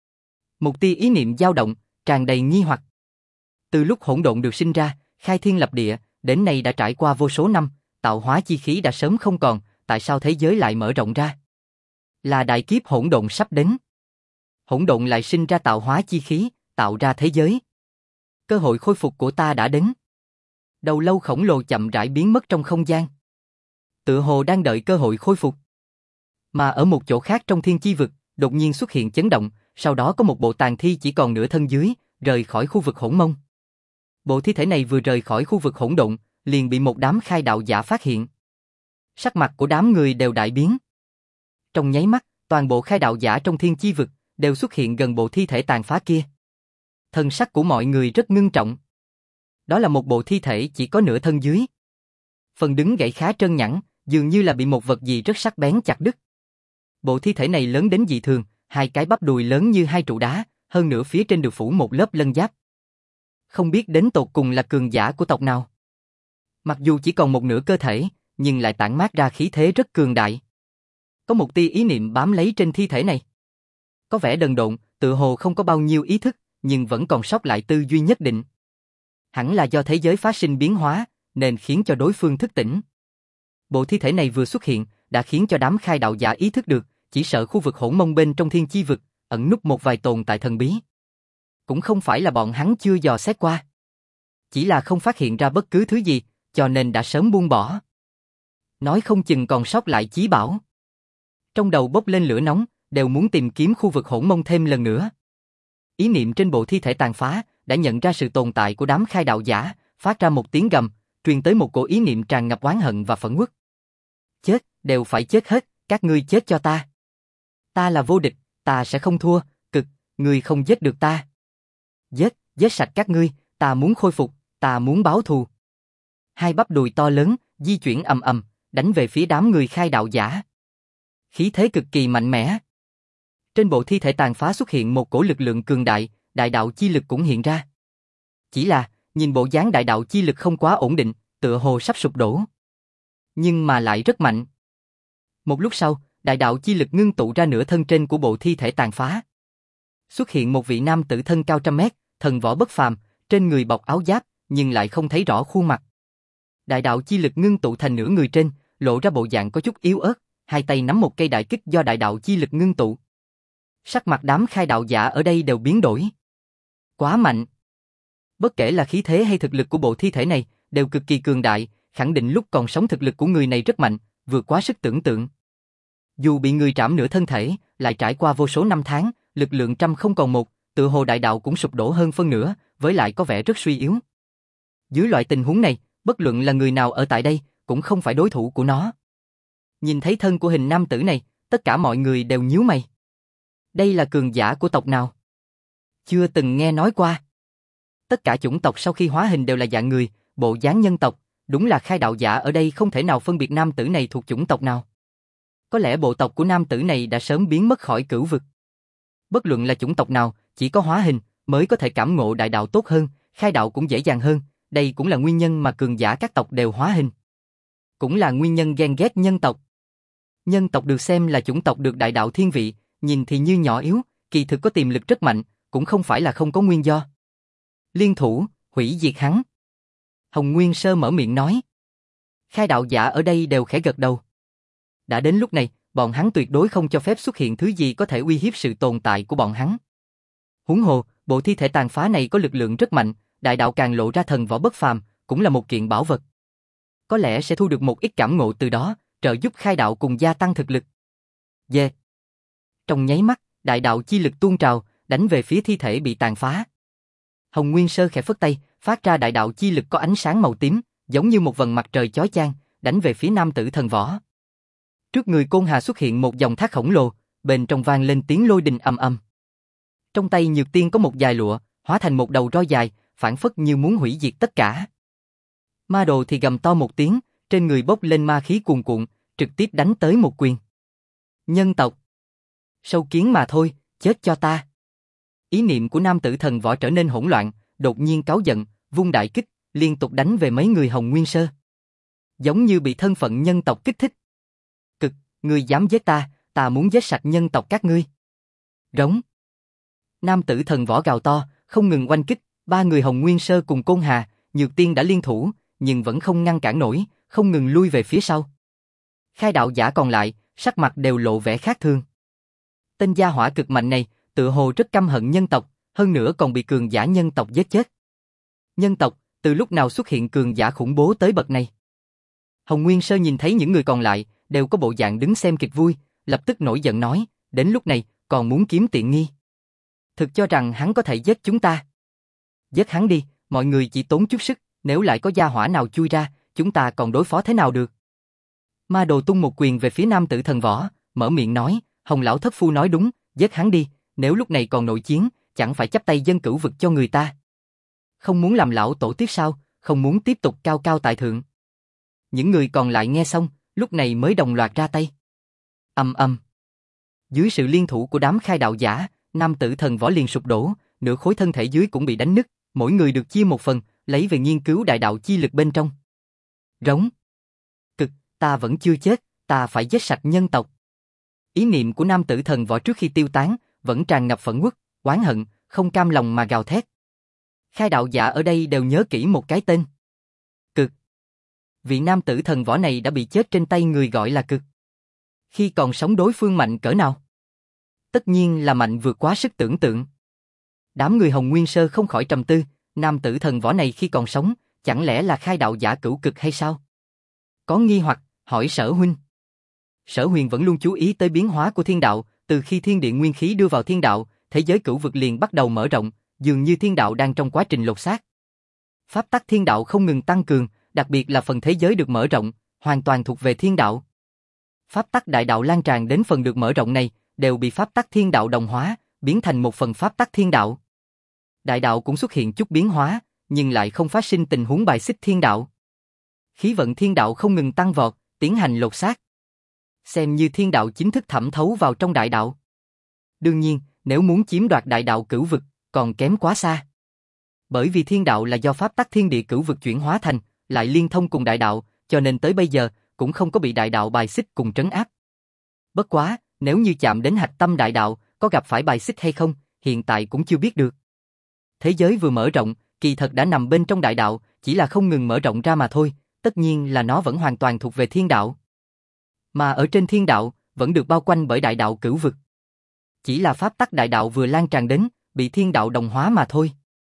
Một tia ý niệm dao động, tràn đầy nghi hoặc. Từ lúc hỗn độn được sinh ra, khai thiên lập địa, đến nay đã trải qua vô số năm, tạo hóa chi khí đã sớm không còn, tại sao thế giới lại mở rộng ra? Là đại kiếp hỗn độn sắp đến. Hỗn độn lại sinh ra tạo hóa chi khí, tạo ra thế giới. Cơ hội khôi phục của ta đã đến. Đầu lâu khổng lồ chậm rãi biến mất trong không gian. Tựa hồ đang đợi cơ hội khôi phục. Mà ở một chỗ khác trong thiên chi vực, đột nhiên xuất hiện chấn động, sau đó có một bộ tàn thi chỉ còn nửa thân dưới, rời khỏi khu vực hỗn mông. Bộ thi thể này vừa rời khỏi khu vực hỗn độn, liền bị một đám khai đạo giả phát hiện. Sắc mặt của đám người đều đại biến. Trong nháy mắt, toàn bộ khai đạo giả trong thiên chi vực đều xuất hiện gần bộ thi thể tàn phá kia. Thân sắc của mọi người rất ngưng trọng. Đó là một bộ thi thể chỉ có nửa thân dưới. Phần đứng gãy khá trơn nhẵn, dường như là bị một vật gì rất sắc bén chặt đứt. Bộ thi thể này lớn đến dị thường, hai cái bắp đùi lớn như hai trụ đá, hơn nữa phía trên được phủ một lớp lân giáp. Không biết đến tột cùng là cường giả của tộc nào. Mặc dù chỉ còn một nửa cơ thể, nhưng lại tản mát ra khí thế rất cường đại. Có một tia ý niệm bám lấy trên thi thể này. Có vẻ đần độn, tựa hồ không có bao nhiêu ý thức, nhưng vẫn còn sót lại tư duy nhất định. Hẳn là do thế giới phát sinh biến hóa, nên khiến cho đối phương thức tỉnh. Bộ thi thể này vừa xuất hiện, đã khiến cho đám khai đạo giả ý thức được, chỉ sợ khu vực hỗn mông bên trong thiên chi vực, ẩn núp một vài tồn tại thần bí. Cũng không phải là bọn hắn chưa dò xét qua. Chỉ là không phát hiện ra bất cứ thứ gì, cho nên đã sớm buông bỏ. Nói không chừng còn sót lại chí bảo. Trong đầu bốc lên lửa nóng, đều muốn tìm kiếm khu vực hỗn mông thêm lần nữa. Ý niệm trên bộ thi thể tàn phá, đã nhận ra sự tồn tại của đám khai đạo giả, phát ra một tiếng gầm, truyền tới một cổ ý niệm tràn ngập oán hận và phẫn uất. Chết, đều phải chết hết, các ngươi chết cho ta. Ta là vô địch, ta sẽ không thua, ngươi không giết được ta. Giết sạch các ngươi, ta muốn khôi phục, ta muốn báo thù. Hai bắp đùi to lớn, di chuyển ầm ầm, đánh về phía đám người khai đạo giả. Khí thế cực kỳ mạnh mẽ. Trên bộ thi thể tàn phá xuất hiện một cổ lực lượng cường đại, đại đạo chi lực cũng hiện ra. Chỉ là, nhìn bộ dáng đại đạo chi lực không quá ổn định, tựa hồ sắp sụp đổ. Nhưng mà lại rất mạnh. Một lúc sau, đại đạo chi lực ngưng tụ ra nửa thân trên của bộ thi thể tàn phá. Xuất hiện một vị nam tử thân cao 100 mét, thần võ bất phàm, trên người bọc áo giáp, nhưng lại không thấy rõ khuôn mặt. Đại đạo chi lực ngưng tụ thành nửa người trên, lộ ra bộ dạng có chút yếu ớt, hai tay nắm một cây đại kích do đại đạo chi lực ngưng tụ. Sắc mặt đám khai đạo giả ở đây đều biến đổi. Quá mạnh. Bất kể là khí thế hay thực lực của bộ thi thể này, đều cực kỳ cường đại, khẳng định lúc còn sống thực lực của người này rất mạnh, vượt quá sức tưởng tượng. Dù bị người trảm nửa thân thể, lại trải qua vô số năm tháng, lực lượng trăm không còn một, tựa hồ đại đạo cũng sụp đổ hơn phân nửa, với lại có vẻ rất suy yếu. Dưới loại tình huống này, bất luận là người nào ở tại đây, cũng không phải đối thủ của nó. Nhìn thấy thân của hình nam tử này, tất cả mọi người đều nhíu mày. Đây là cường giả của tộc nào? Chưa từng nghe nói qua. Tất cả chủng tộc sau khi hóa hình đều là dạng người, bộ dáng nhân tộc, đúng là khai đạo giả ở đây không thể nào phân biệt nam tử này thuộc chủng tộc nào. Có lẽ bộ tộc của nam tử này đã sớm biến mất khỏi cửu vực. Bất luận là chủng tộc nào, chỉ có hóa hình mới có thể cảm ngộ đại đạo tốt hơn, khai đạo cũng dễ dàng hơn, đây cũng là nguyên nhân mà cường giả các tộc đều hóa hình. Cũng là nguyên nhân ghen ghét nhân tộc. Nhân tộc được xem là chủng tộc được đại đạo thiên vị, nhìn thì như nhỏ yếu, kỳ thực có tiềm lực rất mạnh, cũng không phải là không có nguyên do. Liên thủ, hủy diệt hắn. Hồng Nguyên Sơ mở miệng nói. Khai đạo giả ở đây đều khẽ gật đầu. Đã đến lúc này, bọn hắn tuyệt đối không cho phép xuất hiện thứ gì có thể uy hiếp sự tồn tại của bọn hắn. Huống hồ, bộ thi thể tàn phá này có lực lượng rất mạnh, đại đạo càng lộ ra thần võ bất phàm, cũng là một kiện bảo vật. Có lẽ sẽ thu được một ít cảm ngộ từ đó, trợ giúp khai đạo cùng gia tăng thực lực. Trong nháy mắt, đại đạo chi lực tuôn trào, đánh về phía thi thể bị tàn phá. Hồng Nguyên Sơ khẽ phất tay, phát ra đại đạo chi lực có ánh sáng màu tím, giống như một vầng mặt trời chói chang, đánh về phía nam tử thần võ. Trước người Côn Hà xuất hiện một dòng thác khổng lồ, bên trong vang lên tiếng lôi đình ầm ầm. Trong tay Nhược Tiên có một dài lụa, hóa thành một đầu roi dài, phảng phất như muốn hủy diệt tất cả. Ma Đồ thì gầm to một tiếng, trên người bốc lên ma khí cuồn cuộn, trực tiếp đánh tới một quyền. Nhân tộc. Sâu kiến mà thôi, chết cho ta. Ý niệm của nam tử thần võ trở nên hỗn loạn, đột nhiên cáu giận, vung đại kích, liên tục đánh về mấy người Hồng Nguyên Sơ. Giống như bị thân phận nhân tộc kích thích. Ngươi dám giết ta, ta muốn giết sạch nhân tộc các ngươi. Rống. Nam tử thần võ gào to, không ngừng oanh kích, ba người Hồng Nguyên Sơ cùng Côn Hà, Nhược Tiên đã liên thủ, nhưng vẫn không ngăn cản nổi, không ngừng lui về phía sau. Khai đạo giả còn lại, sắc mặt đều lộ vẻ khác thường. Tên gia hỏa cực mạnh này, Tựa hồ rất căm hận nhân tộc, hơn nữa còn bị cường giả nhân tộc giết chết. Nhân tộc, từ lúc nào xuất hiện cường giả khủng bố tới bậc này? Hồng Nguyên Sơ nhìn thấy những người còn lại, đều có bộ dạng đứng xem kịch vui, lập tức nổi giận nói, đến lúc này, còn muốn kiếm tiện nghi. Thực cho rằng hắn có thể giết chúng ta. Giết hắn đi, mọi người chỉ tốn chút sức, nếu lại có gia hỏa nào chui ra, chúng ta còn đối phó thế nào được? Ma Đồ tung một quyền về phía nam tử thần võ, mở miệng nói, Hồng lão thất phu nói đúng, giết hắn đi, nếu lúc này còn nội chiến, chẳng phải chắp tay dân cửu vực cho người ta. Không muốn làm lão tổ tiếc sao, không muốn tiếp tục cao cao tại thượng. Những người còn lại nghe xong, lúc này mới đồng loạt ra tay. Ầm ầm. Dưới sự liên thủ của đám khai đạo giả, nam tử thần võ liền sụp đổ, nửa khối thân thể dưới cũng bị đánh nứt, mỗi người được chia một phần, lấy về nghiên cứu đại đạo chi lực bên trong. Rống. Cực, ta vẫn chưa chết, ta phải giết sạch nhân tộc. Ý niệm của nam tử thần võ trước khi tiêu tán, vẫn tràn ngập phẫn uất, oán hận, không cam lòng mà gào thét. Khai đạo giả ở đây đều nhớ kỹ một cái tên. Cực. Vị nam tử thần võ này đã bị chết trên tay người gọi là Cực. Khi còn sống đối phương mạnh cỡ nào? Tất nhiên là mạnh vượt quá sức tưởng tượng. Đám người Hồng Nguyên Sơ không khỏi trầm tư, nam tử thần võ này khi còn sống, chẳng lẽ là khai đạo giả cửu cực hay sao? Có nghi hoặc, hỏi Sở huynh. Sở Huyền vẫn luôn chú ý tới biến hóa của thiên đạo, từ khi thiên địa nguyên khí đưa vào thiên đạo, thế giới cửu vực liền bắt đầu mở rộng, dường như thiên đạo đang trong quá trình lột xác. Pháp tắc thiên đạo không ngừng tăng cường, đặc biệt là phần thế giới được mở rộng, hoàn toàn thuộc về thiên đạo. Pháp tắc đại đạo lan tràn đến phần được mở rộng này, đều bị pháp tắc thiên đạo đồng hóa, biến thành một phần pháp tắc thiên đạo. Đại đạo cũng xuất hiện chút biến hóa, nhưng lại không phát sinh tình huống bài xích thiên đạo. Khí vận thiên đạo không ngừng tăng vọt, tiến hành lột xác. Xem như thiên đạo chính thức thẩm thấu vào trong đại đạo. Đương nhiên, nếu muốn chiếm đoạt đại đạo cửu vực, còn kém quá xa. Bởi vì thiên đạo là do pháp tắc thiên địa cửu vực chuyển hóa thành, lại liên thông cùng đại đạo, cho nên tới bây giờ, cũng không có bị đại đạo bài xích cùng trấn áp. Bất quá, nếu như chạm đến hạch tâm đại đạo, có gặp phải bài xích hay không, hiện tại cũng chưa biết được. Thế giới vừa mở rộng, kỳ thật đã nằm bên trong đại đạo, chỉ là không ngừng mở rộng ra mà thôi, tất nhiên là nó vẫn hoàn toàn thuộc về thiên đạo. Mà ở trên thiên đạo, vẫn được bao quanh bởi đại đạo cửu vực. Chỉ là pháp tắc đại đạo vừa lan tràn đến, bị thiên đạo đồng hóa mà thôi.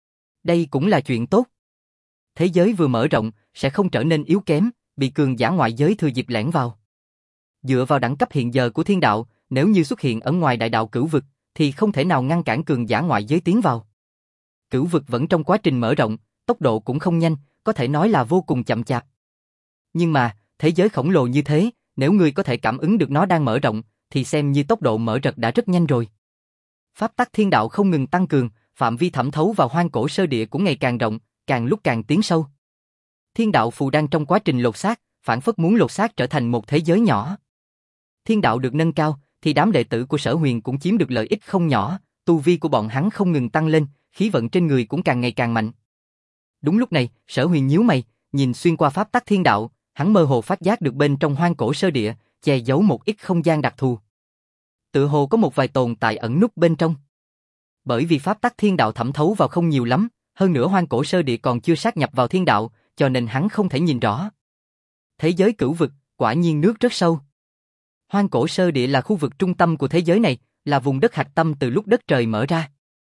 Đây cũng là chuyện tốt. Thế giới vừa mở rộng, sẽ không trở nên yếu kém, bị cường giả ngoại giới thừa dịp lẻn vào. Dựa vào đẳng cấp hiện giờ của thiên đạo, nếu như xuất hiện ở ngoài đại đạo cửu vực, thì không thể nào ngăn cản cường giả ngoại giới tiến vào. Cửu vực vẫn trong quá trình mở rộng, tốc độ cũng không nhanh, có thể nói là vô cùng chậm chạp. Nhưng mà, thế giới khổng lồ như thế, nếu ngươi có thể cảm ứng được nó đang mở rộng, thì xem như tốc độ mở rật đã rất nhanh rồi. Pháp tắc thiên đạo không ngừng tăng cường, phạm vi thẩm thấu vào hoang cổ sơ địa cũng ngày càng rộng, càng lúc càng tiến sâu. Thiên đạo phù đang trong quá trình lột xác, phản phất muốn lột xác trở thành một thế giới nhỏ. Thiên đạo được nâng cao, thì đám đệ tử của Sở Huyền cũng chiếm được lợi ích không nhỏ, tu vi của bọn hắn không ngừng tăng lên, khí vận trên người cũng càng ngày càng mạnh. Đúng lúc này, Sở Huyền nhíu mày, nhìn xuyên qua pháp tắc thiên đạo, hắn mơ hồ phát giác được bên trong hoang cổ sơ địa, che giấu một ít không gian đặc thù. Tựa hồ có một vài tồn tại ẩn núp bên trong. Bởi vì pháp tắc thiên đạo thẩm thấu vào không nhiều lắm, hơn nữa hoang cổ sơ địa còn chưa sát nhập vào thiên đạo, cho nên hắn không thể nhìn rõ. Thế giới cửu vực, quả nhiên nước rất sâu. Hoang cổ sơ địa là khu vực trung tâm của thế giới này, là vùng đất hạch tâm từ lúc đất trời mở ra.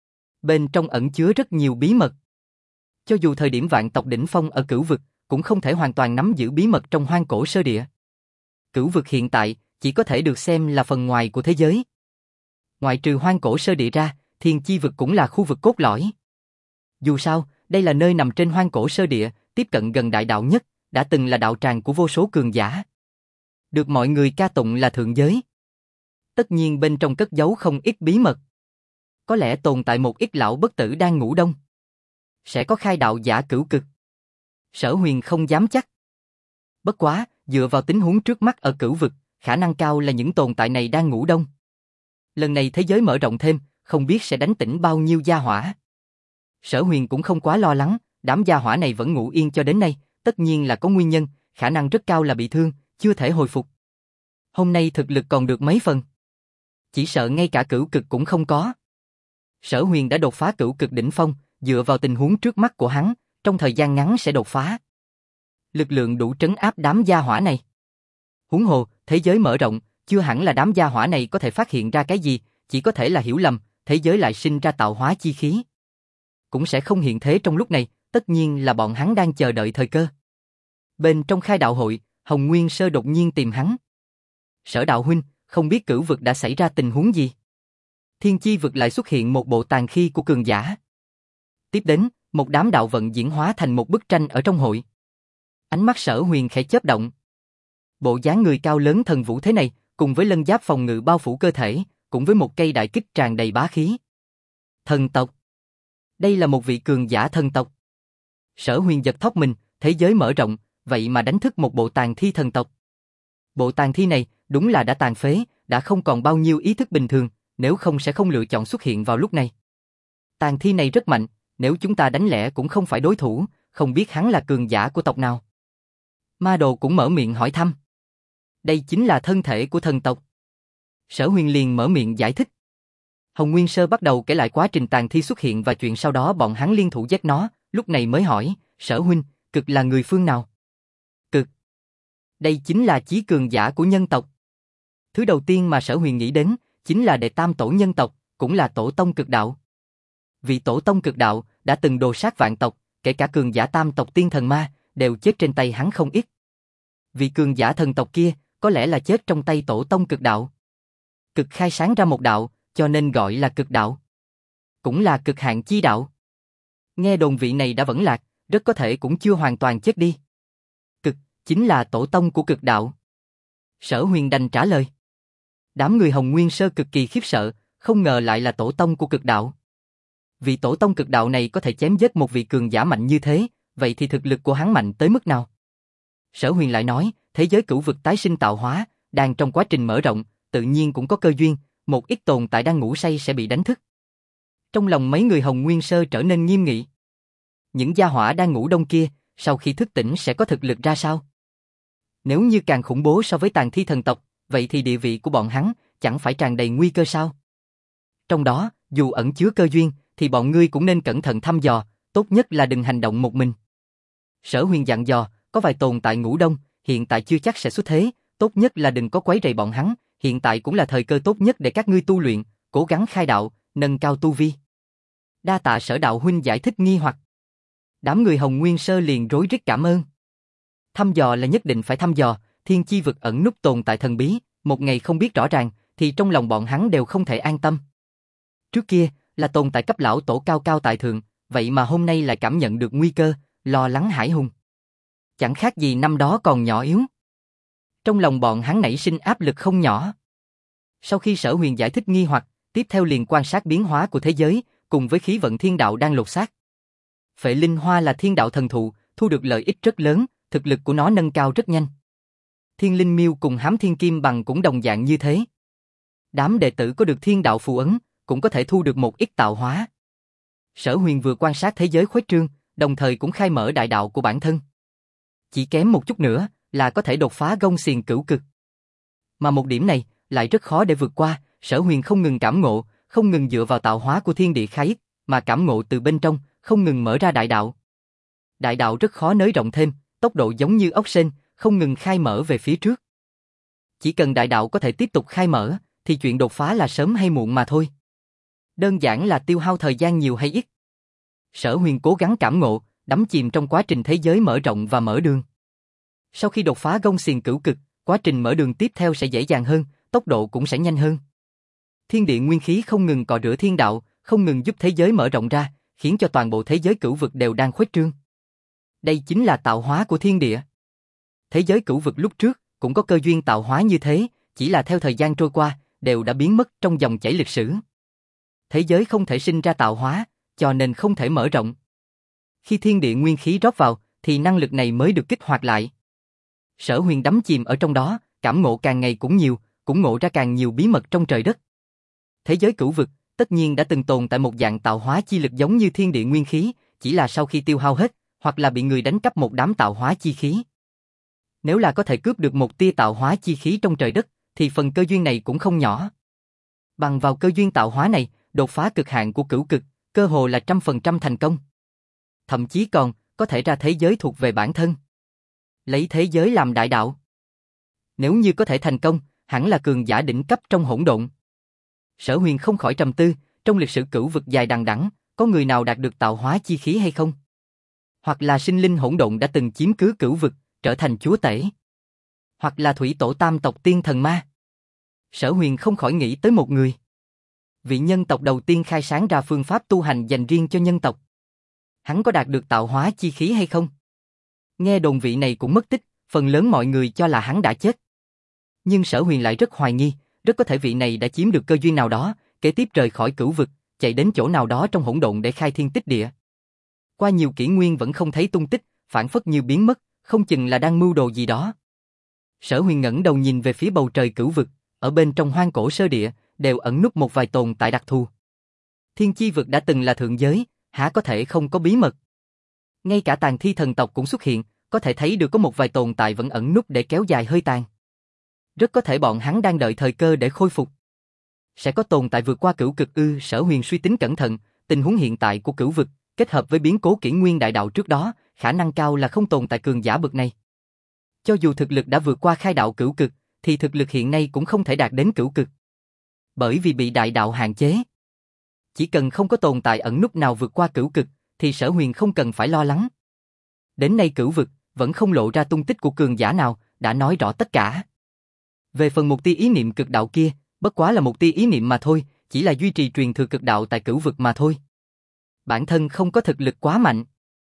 Bên trong ẩn chứa rất nhiều bí mật. Cho dù thời điểm vạn tộc đỉnh phong ở cửu vực, cũng không thể hoàn toàn nắm giữ bí mật trong hoang cổ sơ địa. Cửu vực hiện tại, chỉ có thể được xem là phần ngoài của thế giới. Ngoại trừ hoang cổ sơ địa ra, thiên chi vực cũng là khu vực cốt lõi. Dù sao, đây là nơi nằm trên hoang cổ sơ địa, tiếp cận gần đại đạo nhất, đã từng là đạo tràng của vô số cường giả. Được mọi người ca tụng là thượng giới. Tất nhiên bên trong cất giấu không ít bí mật. Có lẽ tồn tại một ít lão bất tử đang ngủ đông. Sẽ có khai đạo giả cửu cực. Sở Huyền không dám chắc. Bất quá, dựa vào tình huống trước mắt ở cửu vực, khả năng cao là những tồn tại này đang ngủ đông. Lần này thế giới mở rộng thêm, không biết sẽ đánh tỉnh bao nhiêu gia hỏa. Sở Huyền cũng không quá lo lắng, đám gia hỏa này vẫn ngủ yên cho đến nay, tất nhiên là có nguyên nhân, khả năng rất cao là bị thương, chưa thể hồi phục. Hôm nay thực lực còn được mấy phần. Chỉ sợ ngay cả cửu cực cũng không có. Sở Huyền đã đột phá cửu cực đỉnh phong, dựa vào tình huống trước mắt của hắn, trong thời gian ngắn sẽ đột phá. Lực lượng đủ trấn áp đám gia hỏa này. Huống hồ, thế giới mở rộng, chưa hẳn là đám gia hỏa này có thể phát hiện ra cái gì, chỉ có thể là hiểu lầm, thế giới lại sinh ra tạo hóa chi khí. Cũng sẽ không hiện thế trong lúc này, tất nhiên là bọn hắn đang chờ đợi thời cơ. Bên trong khai đạo hội, Hồng Nguyên Sơ đột nhiên tìm hắn. Sở đạo huynh, không biết cửu vực đã xảy ra tình huống gì? Thiên chi vực lại xuất hiện một bộ tàn khí của cường giả. Tiếp đến, một đám đạo vận diễn hóa thành một bức tranh ở trong hội. Ánh mắt Sở Huyền khẽ chớp động. Bộ dáng người cao lớn thần vũ thế này, cùng với lân giáp phòng ngự bao phủ cơ thể, cùng với một cây đại kích tràn đầy bá khí. Thần tộc. Đây là một vị cường giả thần tộc. Sở Huyền giật thót mình, thế giới mở rộng, vậy mà đánh thức một bộ tàn thi thần tộc. Bộ tàn thi này đúng là đã tàn phế, đã không còn bao nhiêu ý thức bình thường, nếu không sẽ không lựa chọn xuất hiện vào lúc này. Tàn thi này rất mạnh, nếu chúng ta đánh lẻ cũng không phải đối thủ, không biết hắn là cường giả của tộc nào. Ma Đồ cũng mở miệng hỏi thăm. Đây chính là thân thể của thần tộc. Sở Huyền liền mở miệng giải thích. Hồng Nguyên Sơ bắt đầu kể lại quá trình tàn thi xuất hiện và chuyện sau đó bọn hắn liên thủ giết nó, lúc này mới hỏi, Sở huynh, Cực là người phương nào? Cực. Đây chính là chí cường giả của nhân tộc. Thứ đầu tiên mà Sở Huyền nghĩ đến, chính là đệ tam tổ nhân tộc, cũng là tổ tông cực đạo. Vị tổ tông cực đạo đã từng đồ sát vạn tộc, kể cả cường giả tam tộc tiên thần ma, đều chết trên tay hắn không ít. Vị cường giả thần tộc kia, có lẽ là chết trong tay tổ tông cực đạo. Cực khai sáng ra một đạo, cho nên gọi là cực đạo. Cũng là cực hạn chi đạo. Nghe đồn vị này đã vẫn lạc, rất có thể cũng chưa hoàn toàn chết đi. Cực, chính là tổ tông của cực đạo. Sở Huyền đành trả lời. Đám người Hồng Nguyên Sơ cực kỳ khiếp sợ, không ngờ lại là tổ tông của cực đạo. Vị tổ tông cực đạo này có thể chém giết một vị cường giả mạnh như thế, vậy thì thực lực của hắn mạnh tới mức nào? Sở Huyền lại nói, thế giới cửu vực tái sinh tạo hóa, đang trong quá trình mở rộng, tự nhiên cũng có cơ duyên, một ít tồn tại đang ngủ say sẽ bị đánh thức. Trong lòng mấy người Hồng Nguyên Sơ trở nên nghiêm nghị. Những gia hỏa đang ngủ đông kia, sau khi thức tỉnh sẽ có thực lực ra sao? Nếu như càng khủng bố so với tàn thi thần tộc, vậy thì địa vị của bọn hắn chẳng phải tràn đầy nguy cơ sao? Trong đó, dù ẩn chứa cơ duyên, thì bọn ngươi cũng nên cẩn thận thăm dò, tốt nhất là đừng hành động một mình. Sở Huyền dặn dò, có vài tồn tại ngủ đông, hiện tại chưa chắc sẽ xuất thế, tốt nhất là đừng có quấy rầy bọn hắn, hiện tại cũng là thời cơ tốt nhất để các ngươi tu luyện, cố gắng khai đạo, nâng cao tu vi. Đa tạ Sở đạo huynh giải thích nghi hoặc. Đám người Hồng Nguyên Sơ liền rối rít cảm ơn. Thăm dò là nhất định phải thăm dò, thiên chi vực ẩn núp tồn tại thần bí, một ngày không biết rõ ràng, thì trong lòng bọn hắn đều không thể an tâm. Trước kia, là tồn tại cấp lão tổ cao cao tại thượng, vậy mà hôm nay lại cảm nhận được nguy cơ, lo lắng hãi hùng. Chẳng khác gì năm đó còn nhỏ yếu. Trong lòng bọn hắn nảy sinh áp lực không nhỏ. Sau khi Sở Huyền giải thích nghi hoặc, tiếp theo liền quan sát biến hóa của thế giới, cùng với khí vận thiên đạo đang lột xác. Phệ Linh Hoa là thiên đạo thần thụ, thu được lợi ích rất lớn, thực lực của nó nâng cao rất nhanh. Thiên Linh Miêu cùng Hám Thiên Kim Bằng cũng đồng dạng như thế. Đám đệ tử có được thiên đạo phù ấn, cũng có thể thu được một ít tạo hóa. Sở Huyền vừa quan sát thế giới khuếch trương, đồng thời cũng khai mở đại đạo của bản thân. Chỉ kém một chút nữa là có thể đột phá gông xiềng cửu cực. Mà một điểm này lại rất khó để vượt qua, Sở Huyền không ngừng cảm ngộ, không ngừng dựa vào tạo hóa của thiên địa khai, mà cảm ngộ từ bên trong, không ngừng mở ra đại đạo. Đại đạo rất khó nới rộng thêm, tốc độ giống như ốc sên, không ngừng khai mở về phía trước. Chỉ cần đại đạo có thể tiếp tục khai mở, thì chuyện đột phá là sớm hay muộn mà thôi. Đơn giản là tiêu hao thời gian nhiều hay ít. Sở Huyền cố gắng cảm ngộ, đắm chìm trong quá trình thế giới mở rộng và mở đường. Sau khi đột phá gông xiềng cửu cực, quá trình mở đường tiếp theo sẽ dễ dàng hơn, tốc độ cũng sẽ nhanh hơn. Thiên địa nguyên khí không ngừng cọ rửa thiên đạo, không ngừng giúp thế giới mở rộng ra, khiến cho toàn bộ thế giới cửu vực đều đang khuếch trương. Đây chính là tạo hóa của thiên địa. Thế giới cửu vực lúc trước cũng có cơ duyên tạo hóa như thế, chỉ là theo thời gian trôi qua, đều đã biến mất trong dòng chảy lịch sử. Thế giới không thể sinh ra tạo hóa, cho nên không thể mở rộng. Khi thiên địa nguyên khí rót vào, thì năng lực này mới được kích hoạt lại. Sở Huyền đắm chìm ở trong đó, cảm ngộ càng ngày cũng nhiều, cũng ngộ ra càng nhiều bí mật trong trời đất. Thế giới cửu vực, tất nhiên đã từng tồn tại một dạng tạo hóa chi lực giống như thiên địa nguyên khí, chỉ là sau khi tiêu hao hết, hoặc là bị người đánh cắp một đám tạo hóa chi khí. Nếu là có thể cướp được một tia tạo hóa chi khí trong trời đất, thì phần cơ duyên này cũng không nhỏ. Bằng vào cơ duyên tạo hóa này, đột phá cực hạn của cửu cực, cơ hồ là 100% thành công. Thậm chí còn có thể ra thế giới thuộc về bản thân. Lấy thế giới làm đại đạo. Nếu như có thể thành công, hẳn là cường giả đỉnh cấp trong hỗn độn. Sở Huyền không khỏi trầm tư, trong lịch sử cửu vực dài đằng đẵng, có người nào đạt được tạo hóa chi khí hay không? Hoặc là sinh linh hỗn độn đã từng chiếm cứ cửu vực, trở thành chúa tể? Hoặc là thủy tổ tam tộc tiên thần ma? Sở Huyền không khỏi nghĩ tới một người. Vị nhân tộc đầu tiên khai sáng ra phương pháp tu hành dành riêng cho nhân tộc. Hắn có đạt được tạo hóa chi khí hay không? Nghe đồn vị này cũng mất tích, phần lớn mọi người cho là hắn đã chết. Nhưng Sở Huyền lại rất hoài nghi, rất có thể vị này đã chiếm được cơ duyên nào đó, kế tiếp rời khỏi cửu vực, chạy đến chỗ nào đó trong hỗn độn để khai thiên tích địa. Qua nhiều kỷ nguyên vẫn không thấy tung tích, phản phất như biến mất, không chừng là đang mưu đồ gì đó. Sở Huyền ngẩng đầu nhìn về phía bầu trời cửu vực, ở bên trong hoang cổ sơ địa, đều ẩn núp một vài tồn tại đặc thù. Thiên chi vực đã từng là thượng giới, há có thể không có bí mật. Ngay cả tàn thi thần tộc cũng xuất hiện, có thể thấy được có một vài tồn tại vẫn ẩn núp để kéo dài hơi tàn. Rất có thể bọn hắn đang đợi thời cơ để khôi phục. Sẽ có tồn tại vượt qua cửu cực ư? Sở Huyền suy tính cẩn thận, tình huống hiện tại của cửu vực, kết hợp với biến cố kỷ nguyên đại đạo trước đó, khả năng cao là không tồn tại cường giả bậc này. Cho dù thực lực đã vượt qua khai đạo cửu cực, thì thực lực hiện nay cũng không thể đạt đến cửu cực. Bởi vì bị đại đạo hạn chế. Chỉ cần không có tồn tại ẩn núp nào vượt qua cửu cực, thì Sở Huyền không cần phải lo lắng. Đến nay cửu vực, vẫn không lộ ra tung tích của cường giả nào, đã nói rõ tất cả. Về phần một tia ý niệm cực đạo kia, bất quá là một tia ý niệm mà thôi, chỉ là duy trì truyền thừa cực đạo tại cửu vực mà thôi. Bản thân không có thực lực quá mạnh.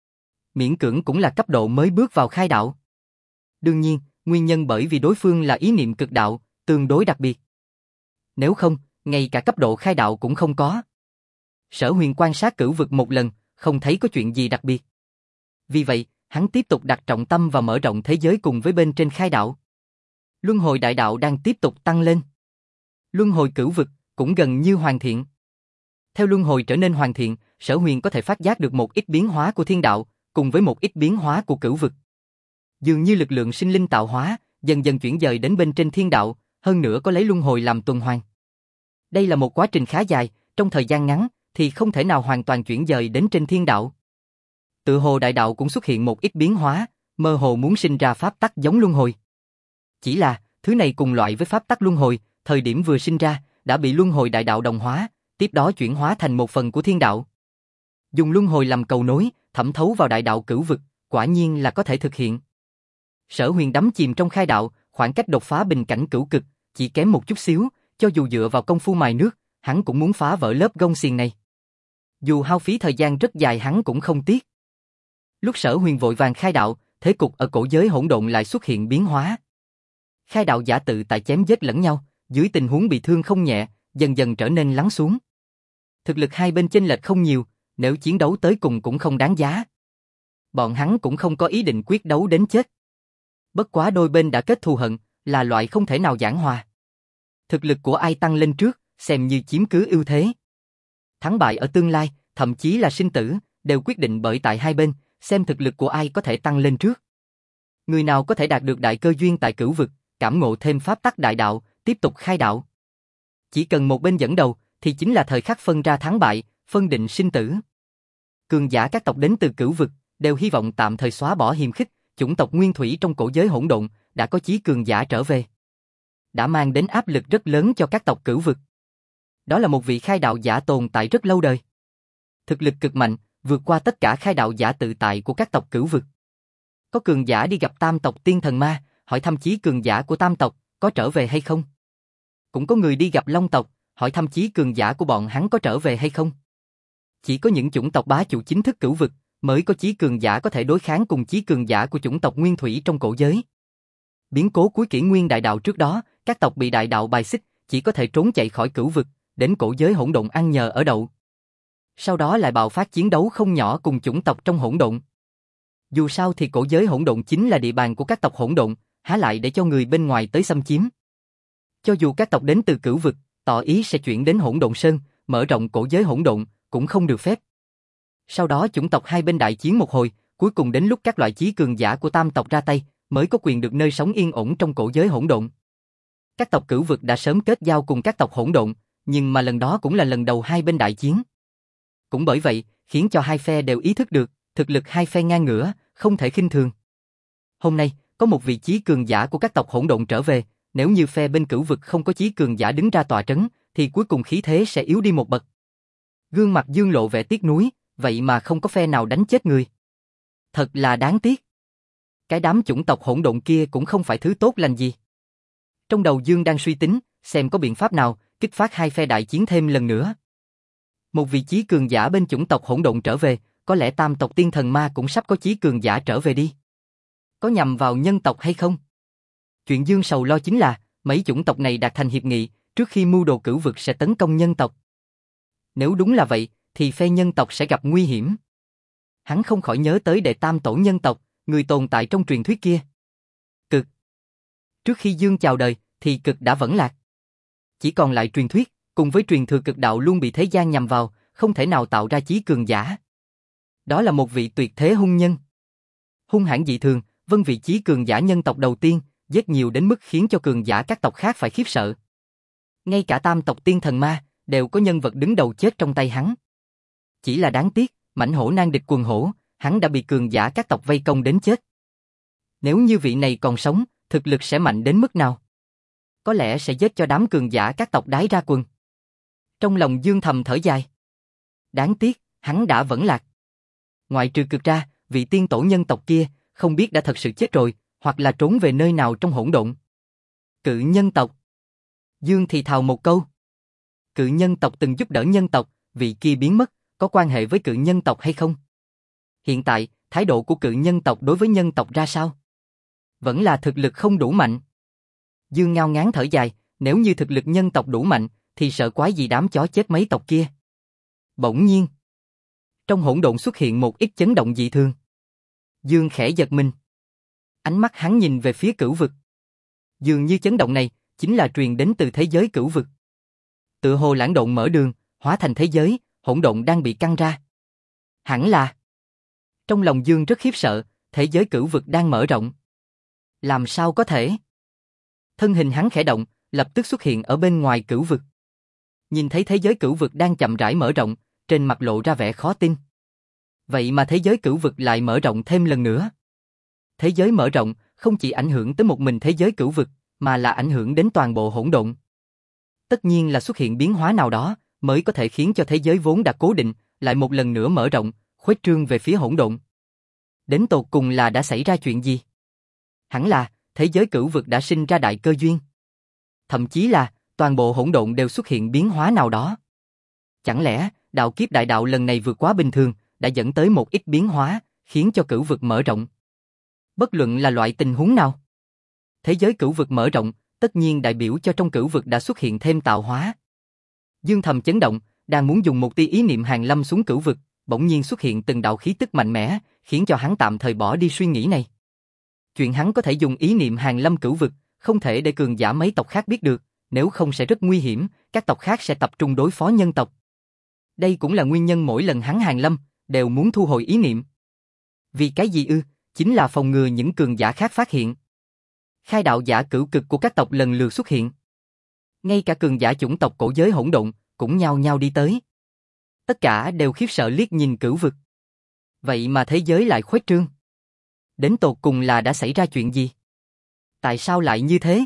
Miễn cưỡng cũng là cấp độ mới bước vào khai đạo. Đương nhiên, nguyên nhân bởi vì đối phương là ý niệm cực đạo, tương đối đặc biệt. Nếu không, ngay cả cấp độ khai đạo cũng không có. Sở Huyền quan sát cửu vực một lần, không thấy có chuyện gì đặc biệt. Vì vậy, hắn tiếp tục đặt trọng tâm và mở rộng thế giới cùng với bên trên khai đạo. Luân hồi đại đạo đang tiếp tục tăng lên. Luân hồi cửu vực cũng gần như hoàn thiện. Theo luân hồi trở nên hoàn thiện, Sở Huyền có thể phát giác được một ít biến hóa của thiên đạo, cùng với một ít biến hóa của cửu vực. Dường như lực lượng sinh linh tạo hóa, dần dần chuyển dời đến bên trên thiên đạo, hơn nữa có lấy luân hồi làm tuần hoàn. Đây là một quá trình khá dài, trong thời gian ngắn, thì không thể nào hoàn toàn chuyển dời đến trên thiên đạo. Tự hồ đại đạo cũng xuất hiện một ít biến hóa, mơ hồ muốn sinh ra pháp tắc giống luân hồi. Chỉ là, thứ này cùng loại với pháp tắc luân hồi, thời điểm vừa sinh ra, đã bị luân hồi đại đạo đồng hóa, tiếp đó chuyển hóa thành một phần của thiên đạo. Dùng luân hồi làm cầu nối, thẩm thấu vào đại đạo cửu vực, quả nhiên là có thể thực hiện. Sở Huyền đắm chìm trong khai đạo, khoảng cách đột phá bình cảnh cửu cực, chỉ kém một chút xíu, cho dù dựa vào công phu mài nước, hắn cũng muốn phá vỡ lớp gông xiềng này. Dù hao phí thời gian rất dài hắn cũng không tiếc. Lúc Sở Huyền vội vàng khai đạo, thế cục ở cổ giới hỗn độn lại xuất hiện biến hóa. Khai đạo giả tự tại chém giết lẫn nhau, dưới tình huống bị thương không nhẹ, dần dần trở nên lắng xuống. Thực lực hai bên chênh lệch không nhiều, nếu chiến đấu tới cùng cũng không đáng giá. Bọn hắn cũng không có ý định quyết đấu đến chết. Bất quá đôi bên đã kết thù hận, là loại không thể nào giảng hòa. Thực lực của ai tăng lên trước, xem như chiếm cứ ưu thế. Thắng bại ở tương lai, thậm chí là sinh tử, đều quyết định bởi tại hai bên, xem thực lực của ai có thể tăng lên trước. Người nào có thể đạt được đại cơ duyên tại cửu vực, cảm ngộ thêm pháp tắc đại đạo, tiếp tục khai đạo. Chỉ cần một bên dẫn đầu, thì chính là thời khắc phân ra thắng bại, phân định sinh tử. Cường giả các tộc đến từ cửu vực, đều hy vọng tạm thời xóa bỏ hiềm khích, chủng tộc nguyên thủy trong cổ giới hỗn độn, đã có chí cường giả trở về. Đã mang đến áp lực rất lớn cho các tộc cửu vực. Đó là một vị khai đạo giả tồn tại rất lâu đời. Thực lực cực mạnh, vượt qua tất cả khai đạo giả tự tại của các tộc cửu vực. Có cường giả đi gặp tam tộc tiên thần ma, hỏi thăm chí cường giả của tam tộc, có trở về hay không? Cũng có người đi gặp long tộc, hỏi thăm chí cường giả của bọn hắn có trở về hay không? Chỉ có những chủng tộc bá chủ chính thức cửu vực, mới có chí cường giả có thể đối kháng cùng chí cường giả của chủng tộc nguyên thủy trong cổ giới. Biến cố cuối kỷ nguyên đại đạo trước đó, các tộc bị đại đạo bài xích, chỉ có thể trốn chạy khỏi cửu vực, đến cổ giới hỗn độn ăn nhờ ở đậu. Sau đó lại bạo phát chiến đấu không nhỏ cùng chủng tộc trong hỗn độn. Dù sao thì cổ giới hỗn độn chính là địa bàn của các tộc hỗn độn, há lại để cho người bên ngoài tới xâm chiếm. Cho dù các tộc đến từ cửu vực, tỏ ý sẽ chuyển đến hỗn độn sơn, mở rộng cổ giới hỗn độn, cũng không được phép. Sau đó chủng tộc hai bên đại chiến một hồi, cuối cùng đến lúc các loại chí cường giả của tam tộc ra tay, mới có quyền được nơi sống yên ổn trong cổ giới hỗn độn. Các tộc cửu vực đã sớm kết giao cùng các tộc hỗn độn, nhưng mà lần đó cũng là lần đầu hai bên đại chiến. Cũng bởi vậy, khiến cho hai phe đều ý thức được, thực lực hai phe ngang ngửa, không thể khinh thường. Hôm nay, có một vị chí cường giả của các tộc hỗn độn trở về, nếu như phe bên cửu vực không có chí cường giả đứng ra tọa trấn, thì cuối cùng khí thế sẽ yếu đi một bậc. Gương mặt Dương lộ vẻ tiếc nuối, vậy mà không có phe nào đánh chết người. Thật là đáng tiếc. Cái đám chủng tộc hỗn độn kia cũng không phải thứ tốt lành gì. Trong đầu Dương đang suy tính, xem có biện pháp nào kích phát hai phe đại chiến thêm lần nữa. Một vị chí cường giả bên chủng tộc hỗn độn trở về, có lẽ tam tộc tiên thần ma cũng sắp có chí cường giả trở về đi. Có nhằm vào nhân tộc hay không? Chuyện Dương sầu lo chính là, mấy chủng tộc này đạt thành hiệp nghị, trước khi mưu đồ cửu vực sẽ tấn công nhân tộc. Nếu đúng là vậy, thì phe nhân tộc sẽ gặp nguy hiểm. Hắn không khỏi nhớ tới đệ tam tổ nhân tộc, người tồn tại trong truyền thuyết kia. Cực. Trước khi Dương chào đời, thì cực đã vẫn lạc. Chỉ còn lại truyền thuyết, cùng với truyền thừa cực đạo luôn bị thế gian nhằm vào, không thể nào tạo ra chí cường giả. Đó là một vị tuyệt thế hung nhân. Hung hãn dị thường, vân vị chí cường giả nhân tộc đầu tiên, giết nhiều đến mức khiến cho cường giả các tộc khác phải khiếp sợ. Ngay cả tam tộc tiên thần ma, đều có nhân vật đứng đầu chết trong tay hắn. Chỉ là đáng tiếc, mãnh hổ nan địch quần hổ, hắn đã bị cường giả các tộc vây công đến chết. Nếu như vị này còn sống, thực lực sẽ mạnh đến mức nào? Có lẽ sẽ giết cho đám cường giả các tộc đái ra quần. Trong lòng Dương thầm thở dài. Đáng tiếc, hắn đã vẫn lạc. Ngoại trừ cực ra, vị tiên tổ nhân tộc kia, không biết đã thật sự chết rồi, hoặc là trốn về nơi nào trong hỗn độn. Cự nhân tộc. Dương thì thào một câu. Cự nhân tộc từng giúp đỡ nhân tộc, vị kia biến mất, có quan hệ với cự nhân tộc hay không? Hiện tại, thái độ của cự nhân tộc đối với nhân tộc ra sao? Vẫn là thực lực không đủ mạnh. Dương ngao ngán thở dài, nếu như thực lực nhân tộc đủ mạnh, thì sợ quái gì đám chó chết mấy tộc kia. Bỗng nhiên, trong hỗn độn xuất hiện một ít chấn động dị thường. Dương khẽ giật mình. Ánh mắt hắn nhìn về phía cửu vực. Dường như chấn động này, chính là truyền đến từ thế giới cửu vực. Tựa hồ lãng độn mở đường, hóa thành thế giới, hỗn độn đang bị căng ra. Hẳn là. Trong lòng Dương rất khiếp sợ, thế giới cửu vực đang mở rộng. Làm sao có thể? Thân hình hắn khẽ động, lập tức xuất hiện ở bên ngoài cửu vực. Nhìn thấy thế giới cửu vực đang chậm rãi mở rộng, trên mặt lộ ra vẻ khó tin. Vậy mà thế giới cửu vực lại mở rộng thêm lần nữa. Thế giới mở rộng không chỉ ảnh hưởng tới một mình thế giới cửu vực, mà là ảnh hưởng đến toàn bộ hỗn độn. Tất nhiên là xuất hiện biến hóa nào đó, mới có thể khiến cho thế giới vốn đã cố định, lại một lần nữa mở rộng, khuếch trương về phía hỗn độn. Đến tột cùng là đã xảy ra chuyện gì? Hẳn là, thế giới cửu vực đã sinh ra đại cơ duyên. Thậm chí là, toàn bộ hỗn độn đều xuất hiện biến hóa nào đó. Chẳng lẽ, đạo kiếp đại đạo lần này vượt quá bình thường, đã dẫn tới một ít biến hóa, khiến cho cửu vực mở rộng. Bất luận là loại tình huống nào. Thế giới cửu vực mở rộng, tất nhiên đại biểu cho trong cửu vực đã xuất hiện thêm tạo hóa. Dương thầm chấn động, đang muốn dùng một tia ý niệm hàng lâm xuống cửu vực, bỗng nhiên xuất hiện từng đạo khí tức mạnh mẽ, khiến cho hắn tạm thời bỏ đi suy nghĩ này. Chuyện hắn có thể dùng ý niệm hàng lâm cửu vực, không thể để cường giả mấy tộc khác biết được, nếu không sẽ rất nguy hiểm, các tộc khác sẽ tập trung đối phó nhân tộc. Đây cũng là nguyên nhân mỗi lần hắn hàng lâm, đều muốn thu hồi ý niệm. Vì cái gì ư? Chính là phòng ngừa những cường giả khác phát hiện. Khai đạo giả cửu cực của các tộc lần lượt xuất hiện. Ngay cả cường giả chủng tộc cổ giới hỗn độn, cũng nhao nhao đi tới. Tất cả đều khiếp sợ liếc nhìn cửu vực. Vậy mà thế giới lại khuếch trương. Đến tột cùng là đã xảy ra chuyện gì? Tại sao lại như thế?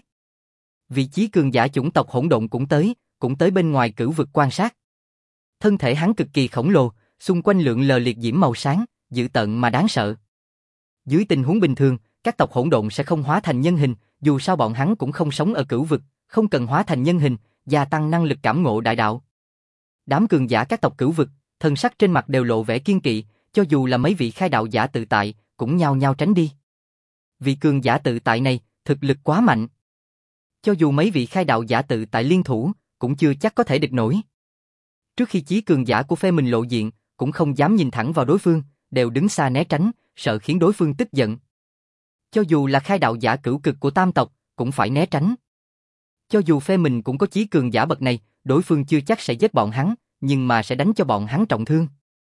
Vị chí cường giả chủng tộc hỗn độn cũng tới bên ngoài cửu vực quan sát. Thân thể hắn cực kỳ khổng lồ, xung quanh lượn lờ liệt diễm màu sáng, dữ tợn mà đáng sợ. Dưới tình huống bình thường, các tộc hỗn độn sẽ không hóa thành nhân hình, dù sao bọn hắn cũng không sống ở cửu vực, không cần hóa thành nhân hình, gia tăng năng lực cảm ngộ đại đạo. Đám cường giả các tộc cửu vực, thần sắc trên mặt đều lộ vẻ kiên kỵ, cho dù là mấy vị khai đạo giả tự tại, cũng nhao nhao tránh đi. Vị cường giả tự tại này, thực lực quá mạnh. Cho dù mấy vị khai đạo giả tự tại liên thủ, cũng chưa chắc có thể địch nổi. Trước khi chí cường giả của phe mình lộ diện, cũng không dám nhìn thẳng vào đối phương, đều đứng xa né tránh, sợ khiến đối phương tức giận. Cho dù là khai đạo giả cửu cực của tam tộc, cũng phải né tránh. Cho dù phe mình cũng có chí cường giả bậc này, đối phương chưa chắc sẽ giết bọn hắn, nhưng mà sẽ đánh cho bọn hắn trọng thương.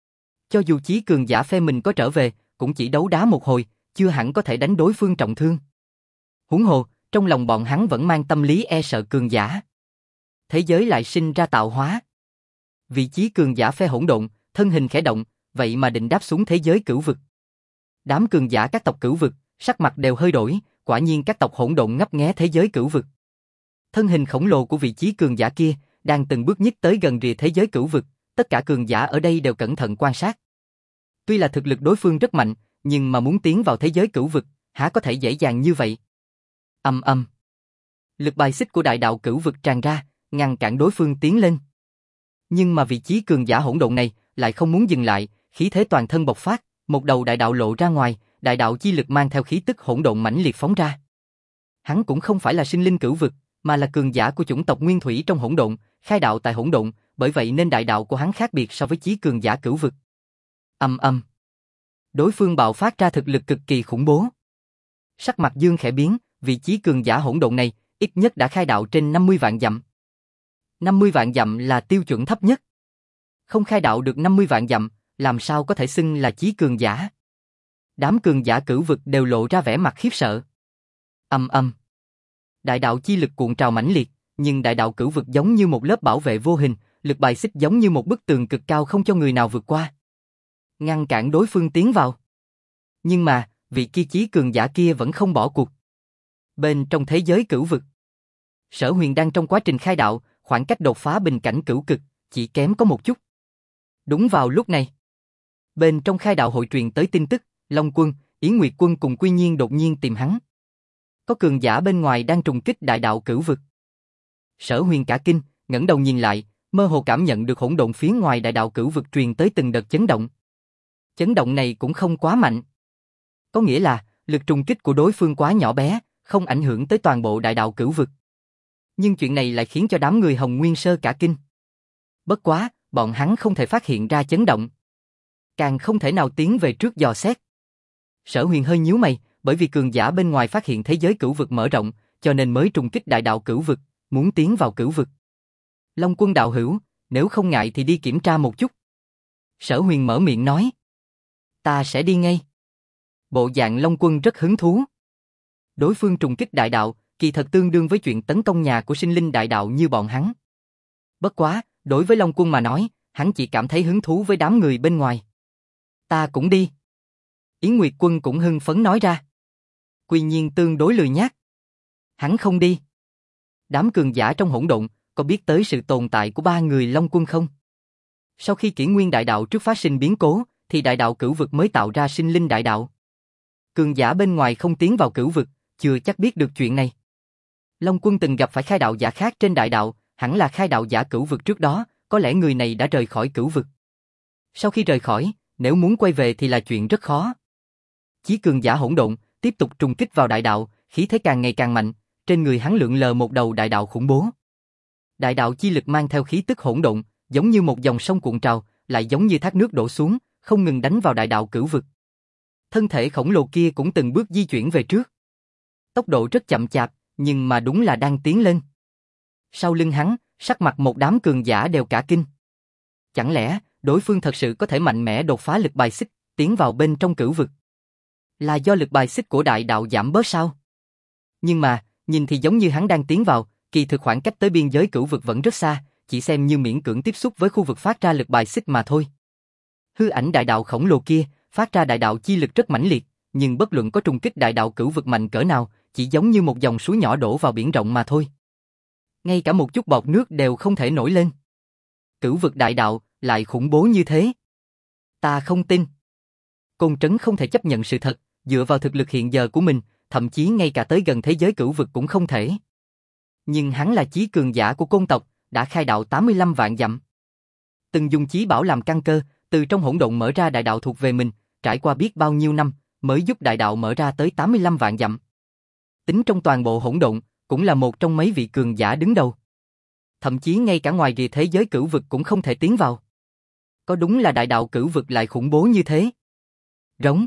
Cho dù chí cường giả phe mình có trở về, cũng chỉ đấu đá một hồi, chưa hẳn có thể đánh đối phương trọng thương. Huống hồ, trong lòng bọn hắn vẫn mang tâm lý e sợ cường giả. Thế giới lại sinh ra tạo hóa. Vị chí cường giả phe hỗn độn, thân hình khẽ động, vậy mà định đáp xuống thế giới cửu vực. Đám cường giả các tộc cửu vực, sắc mặt đều hơi đổi, quả nhiên các tộc hỗn độn ngấp nghé thế giới cửu vực. Thân hình khổng lồ của vị chí cường giả kia, đang từng bước nhích tới gần rìa thế giới cửu vực, Tất cả cường giả ở đây đều cẩn thận quan sát. Tuy là thực lực đối phương rất mạnh, nhưng mà muốn tiến vào thế giới cửu vực, há có thể dễ dàng như vậy. Ầm ầm. Lực bài xích của đại đạo cửu vực tràn ra, ngăn cản đối phương tiến lên. Nhưng mà vị trí cường giả hỗn độn này lại không muốn dừng lại, khí thế toàn thân bộc phát, một đầu đại đạo lộ ra ngoài, đại đạo chi lực mang theo khí tức hỗn độn mãnh liệt phóng ra. Hắn cũng không phải là sinh linh cửu vực, mà là cường giả của chủng tộc nguyên thủy trong hỗn độn, khai đạo tại hỗn độn, bởi vậy nên đại đạo của hắn khác biệt so với chí cường giả cửu vực. Ầm ầm. Đối phương bạo phát ra thực lực cực kỳ khủng bố. Sắc mặt Dương khẽ biến, vị chí cường giả hỗn độn này, ít nhất đã khai đạo trên 50 vạn dặm. 50 vạn dặm là tiêu chuẩn thấp nhất. Không khai đạo được 50 vạn dặm, làm sao có thể xưng là chí cường giả. Đám cường giả cửu vực đều lộ ra vẻ mặt khiếp sợ. Ầm ầm. Đại đạo chi lực cuộn trào mãnh liệt, nhưng đại đạo cửu vực giống như một lớp bảo vệ vô hình, lực bài xích giống như một bức tường cực cao không cho người nào vượt qua. Ngăn cản đối phương tiến vào. Nhưng mà, vị kia chí cường giả kia vẫn không bỏ cuộc. Bên trong thế giới cửu vực, Sở Huyền đang trong quá trình khai đạo, khoảng cách đột phá bình cảnh cửu cực, chỉ kém có một chút. Đúng vào lúc này, bên trong khai đạo hội truyền tới tin tức, Long Quân, Yến Nguyệt Quân cùng Quy Nhiên đột nhiên tìm hắn. Có cường giả bên ngoài đang trùng kích đại đạo cửu vực. Sở Huyền cả kinh, ngẩng đầu nhìn lại, mơ hồ cảm nhận được hỗn độn phía ngoài đại đạo cửu vực truyền tới từng đợt chấn động. Chấn động này cũng không quá mạnh. Có nghĩa là, lực trùng kích của đối phương quá nhỏ bé, không ảnh hưởng tới toàn bộ đại đạo cửu vực. Nhưng chuyện này lại khiến cho đám người Hồng Nguyên Sơ cả kinh. Bất quá, bọn hắn không thể phát hiện ra chấn động. Càng không thể nào tiến về trước dò xét. Sở Huyền hơi nhíu mày, bởi vì cường giả bên ngoài phát hiện thế giới cửu vực mở rộng, cho nên mới trùng kích đại đạo cửu vực, muốn tiến vào cửu vực. Long Quân đạo hữu, nếu không ngại thì đi kiểm tra một chút. Sở Huyền mở miệng nói. Ta sẽ đi ngay. Bộ dạng Long Quân rất hứng thú. Đối phương trùng kích đại đạo, kỳ thật tương đương với chuyện tấn công nhà của sinh linh đại đạo như bọn hắn. Bất quá, đối với Long Quân mà nói, hắn chỉ cảm thấy hứng thú với đám người bên ngoài. Ta cũng đi. Yến Nguyệt Quân cũng hưng phấn nói ra. Quy Nhiên tương đối lười nhác. Hắn không đi. Đám cường giả trong hỗn độn, có biết tới sự tồn tại của ba người Long Quân không? Sau khi Kỷ Nguyên đại đạo trước phát sinh biến cố, thì đại đạo cửu vực mới tạo ra sinh linh đại đạo. Cường giả bên ngoài không tiến vào cửu vực, chưa chắc biết được chuyện này. Long Quân từng gặp phải khai đạo giả khác trên đại đạo, hẳn là khai đạo giả cửu vực trước đó, có lẽ người này đã rời khỏi cửu vực. Sau khi rời khỏi, nếu muốn quay về thì là chuyện rất khó. Chí cường giả hỗn độn, tiếp tục trùng kích vào đại đạo, khí thế càng ngày càng mạnh, trên người hắn lượn lờ một đầu đại đạo khủng bố. Đại đạo chi lực mang theo khí tức hỗn độn, giống như một dòng sông cuộn trào, lại giống như thác nước đổ xuống, không ngừng đánh vào đại đạo cửu vực. Thân thể khổng lồ kia cũng từng bước di chuyển về trước. Tốc độ rất chậm chạp, nhưng mà đúng là đang tiến lên. Sau lưng hắn, sắc mặt một đám cường giả đều cả kinh. Chẳng lẽ, đối phương thật sự có thể mạnh mẽ đột phá lực bài xích, tiến vào bên trong cửu vực? Là do lực bài xích của đại đạo giảm bớt sao? Nhưng mà, nhìn thì giống như hắn đang tiến vào, kỳ thực khoảng cách tới biên giới cửu vực vẫn rất xa, chỉ xem như miễn cưỡng tiếp xúc với khu vực phát ra lực bài xích mà thôi. Hư ảnh đại đạo khổng lồ kia, phát ra đại đạo chi lực rất mãnh liệt, nhưng bất luận có trùng kích đại đạo cửu vực mạnh cỡ nào, chỉ giống như một dòng suối nhỏ đổ vào biển rộng mà thôi. Ngay cả một chút bọt nước đều không thể nổi lên. Cửu vực đại đạo, lại khủng bố như thế. Ta không tin. Côn Trấn không thể chấp nhận sự thật, dựa vào thực lực hiện giờ của mình, thậm chí ngay cả tới gần thế giới cửu vực cũng không thể. Nhưng hắn là chí cường giả của côn tộc, đã khai đạo 85 vạn dặm. Từng dùng chí bảo làm căn cơ, từ trong hỗn độn mở ra đại đạo thuộc về mình, trải qua biết bao nhiêu năm, mới giúp đại đạo mở ra tới 85 vạn dặm. Tính trong toàn bộ hỗn độn, cũng là một trong mấy vị cường giả đứng đầu. Thậm chí ngay cả ngoài rìa thế giới cửu vực cũng không thể tiến vào. Có đúng là đại đạo cửu vực lại khủng bố như thế? Rống.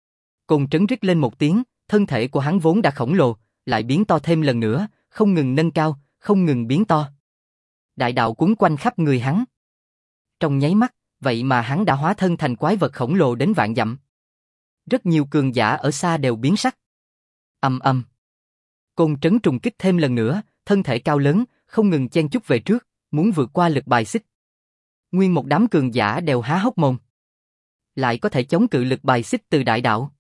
Côn Trấn rít lên một tiếng, thân thể của hắn vốn đã khổng lồ, lại biến to thêm lần nữa, không ngừng nâng cao, không ngừng biến to. Đại đạo quấn quanh khắp người hắn. Trong nháy mắt, vậy mà hắn đã hóa thân thành quái vật khổng lồ đến vạn dặm. Rất nhiều cường giả ở xa đều biến sắc. Ầm ầm. Côn Trấn trùng kích thêm lần nữa, thân thể cao lớn, không ngừng chen chúc về trước, muốn vượt qua lực bài xích. Nguyên một đám cường giả đều há hốc mồm. Lại có thể chống cự lực bài xích từ đại đạo.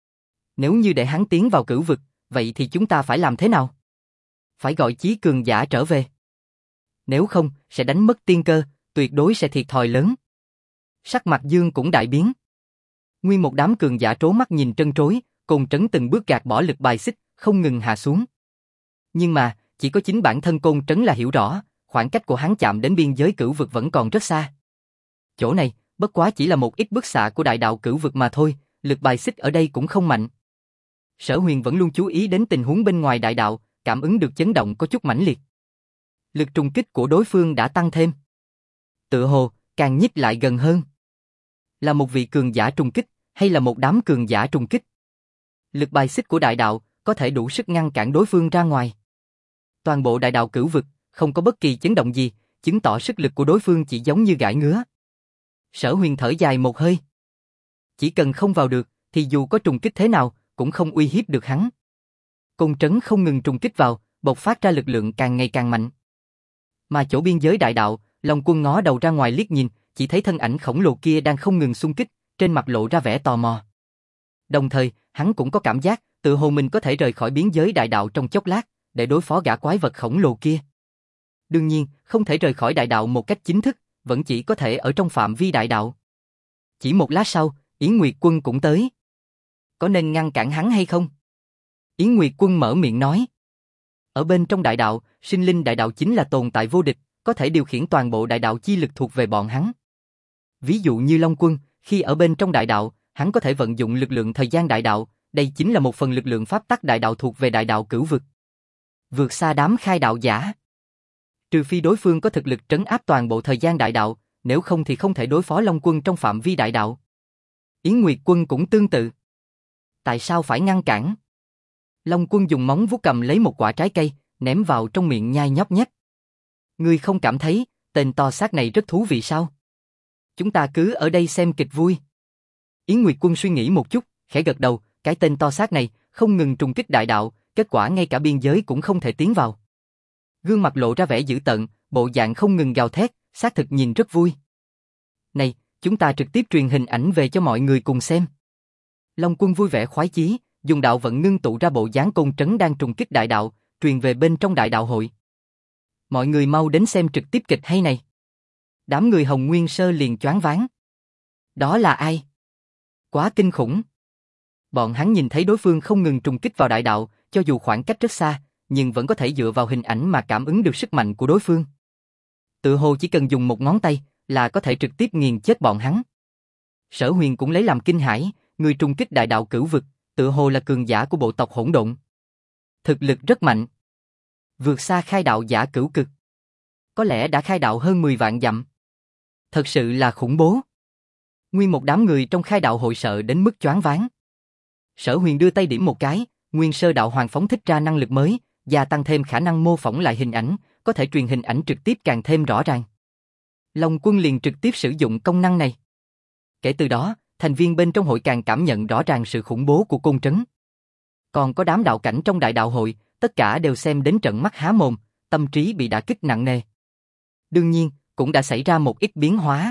Nếu như để hắn tiến vào cửu vực, vậy thì chúng ta phải làm thế nào? Phải gọi chí cường giả trở về. Nếu không, sẽ đánh mất tiên cơ, tuyệt đối sẽ thiệt thòi lớn. Sắc mặt Dương cũng đại biến. Nguyên một đám cường giả trố mắt nhìn trân trối, Côn Trấn từng bước gạt bỏ lực bài xích, không ngừng hạ xuống. Nhưng mà, chỉ có chính bản thân Côn Trấn là hiểu rõ, khoảng cách của hắn chạm đến biên giới cửu vực vẫn còn rất xa. Chỗ này, bất quá chỉ là một ít bức xạ của đại đạo cửu vực mà thôi, lực bài xích ở đây cũng không mạnh. Sở Huyền vẫn luôn chú ý đến tình huống bên ngoài đại đạo, cảm ứng được chấn động có chút mãnh liệt. Lực trùng kích của đối phương đã tăng thêm. Tựa hồ, càng nhích lại gần hơn. Là một vị cường giả trùng kích, hay là một đám cường giả trùng kích? Lực bài xích của đại đạo, có thể đủ sức ngăn cản đối phương ra ngoài. Toàn bộ đại đạo cửu vực, không có bất kỳ chấn động gì, chứng tỏ sức lực của đối phương chỉ giống như gãi ngứa. Sở Huyền thở dài một hơi. Chỉ cần không vào được, thì dù có trùng kích thế nào, cũng không uy hiếp được hắn. Côn Trấn không ngừng trùng kích vào, bộc phát ra lực lượng càng ngày càng mạnh. Mà chỗ biên giới đại đạo, Long Quân ngó đầu ra ngoài liếc nhìn, chỉ thấy thân ảnh khổng lồ kia đang không ngừng xung kích, trên mặt lộ ra vẻ tò mò. Đồng thời, hắn cũng có cảm giác, tự hồ mình có thể rời khỏi biên giới đại đạo trong chốc lát, để đối phó gã quái vật khổng lồ kia. Đương nhiên, không thể rời khỏi đại đạo một cách chính thức, vẫn chỉ có thể ở trong phạm vi đại đạo. Chỉ một lát sau, Yến Nguyệt Quân cũng tới. Có nên ngăn cản hắn hay không? Yến Nguyệt Quân mở miệng nói. Ở bên trong đại đạo, sinh linh đại đạo chính là tồn tại vô địch, có thể điều khiển toàn bộ đại đạo chi lực thuộc về bọn hắn. Ví dụ như Long Quân, khi ở bên trong đại đạo, hắn có thể vận dụng lực lượng thời gian đại đạo, đây chính là một phần lực lượng pháp tắc đại đạo thuộc về đại đạo cửu vực. Vượt xa đám khai đạo giả. Trừ phi đối phương có thực lực trấn áp toàn bộ thời gian đại đạo, nếu không thì không thể đối phó Long Quân trong phạm vi đại đạo. Yến Nguyệt Quân cũng tương tự. Tại sao phải ngăn cản? Long Quân dùng móng vuốt cầm lấy một quả trái cây, ném vào trong miệng nhai nhóc nhách. Ngươi không cảm thấy, tên to xác này rất thú vị sao? Chúng ta cứ ở đây xem kịch vui. Yến Nguyệt Quân suy nghĩ một chút, khẽ gật đầu, cái tên to xác này, không ngừng trùng kích đại đạo, kết quả ngay cả biên giới cũng không thể tiến vào. Gương mặt lộ ra vẻ dữ tợn, bộ dạng không ngừng gào thét, xác thực nhìn rất vui. Này, chúng ta trực tiếp truyền hình ảnh về cho mọi người cùng xem. Long Quân vui vẻ khoái chí, dùng đạo vận ngưng tụ ra bộ dáng Côn Trấn đang trùng kích đại đạo, truyền về bên trong đại đạo hội. Mọi người mau đến xem trực tiếp kịch hay này. Đám người Hồng Nguyên Sơ liền choáng váng. Đó là ai? Quá kinh khủng. Bọn hắn nhìn thấy đối phương không ngừng trùng kích vào đại đạo, cho dù khoảng cách rất xa, nhưng vẫn có thể dựa vào hình ảnh mà cảm ứng được sức mạnh của đối phương. Tự hồ chỉ cần dùng một ngón tay là có thể trực tiếp nghiền chết bọn hắn. Sở Huyền cũng lấy làm kinh hãi, người trùng kích đại đạo cửu vực, tự hồ là cường giả của bộ tộc hỗn độn. Thực lực rất mạnh. Vượt xa khai đạo giả cửu cực. Có lẽ đã khai đạo hơn 10 vạn dặm. Thật sự là khủng bố. Nguyên một đám người trong khai đạo hội sợ đến mức choáng váng. Sở Huyền đưa tay điểm một cái, Nguyên Sơ đạo hoàng phóng thích ra năng lực mới, gia tăng thêm khả năng mô phỏng lại hình ảnh, có thể truyền hình ảnh trực tiếp càng thêm rõ ràng. Long Quân liền trực tiếp sử dụng công năng này. Kể từ đó, thành viên bên trong hội càng cảm nhận rõ ràng sự khủng bố của Côn Trấn. Còn có đám đạo cảnh trong đại đạo hội, tất cả đều xem đến trợn mắt há mồm, tâm trí bị đả kích nặng nề. Đương nhiên, cũng đã xảy ra một ít biến hóa.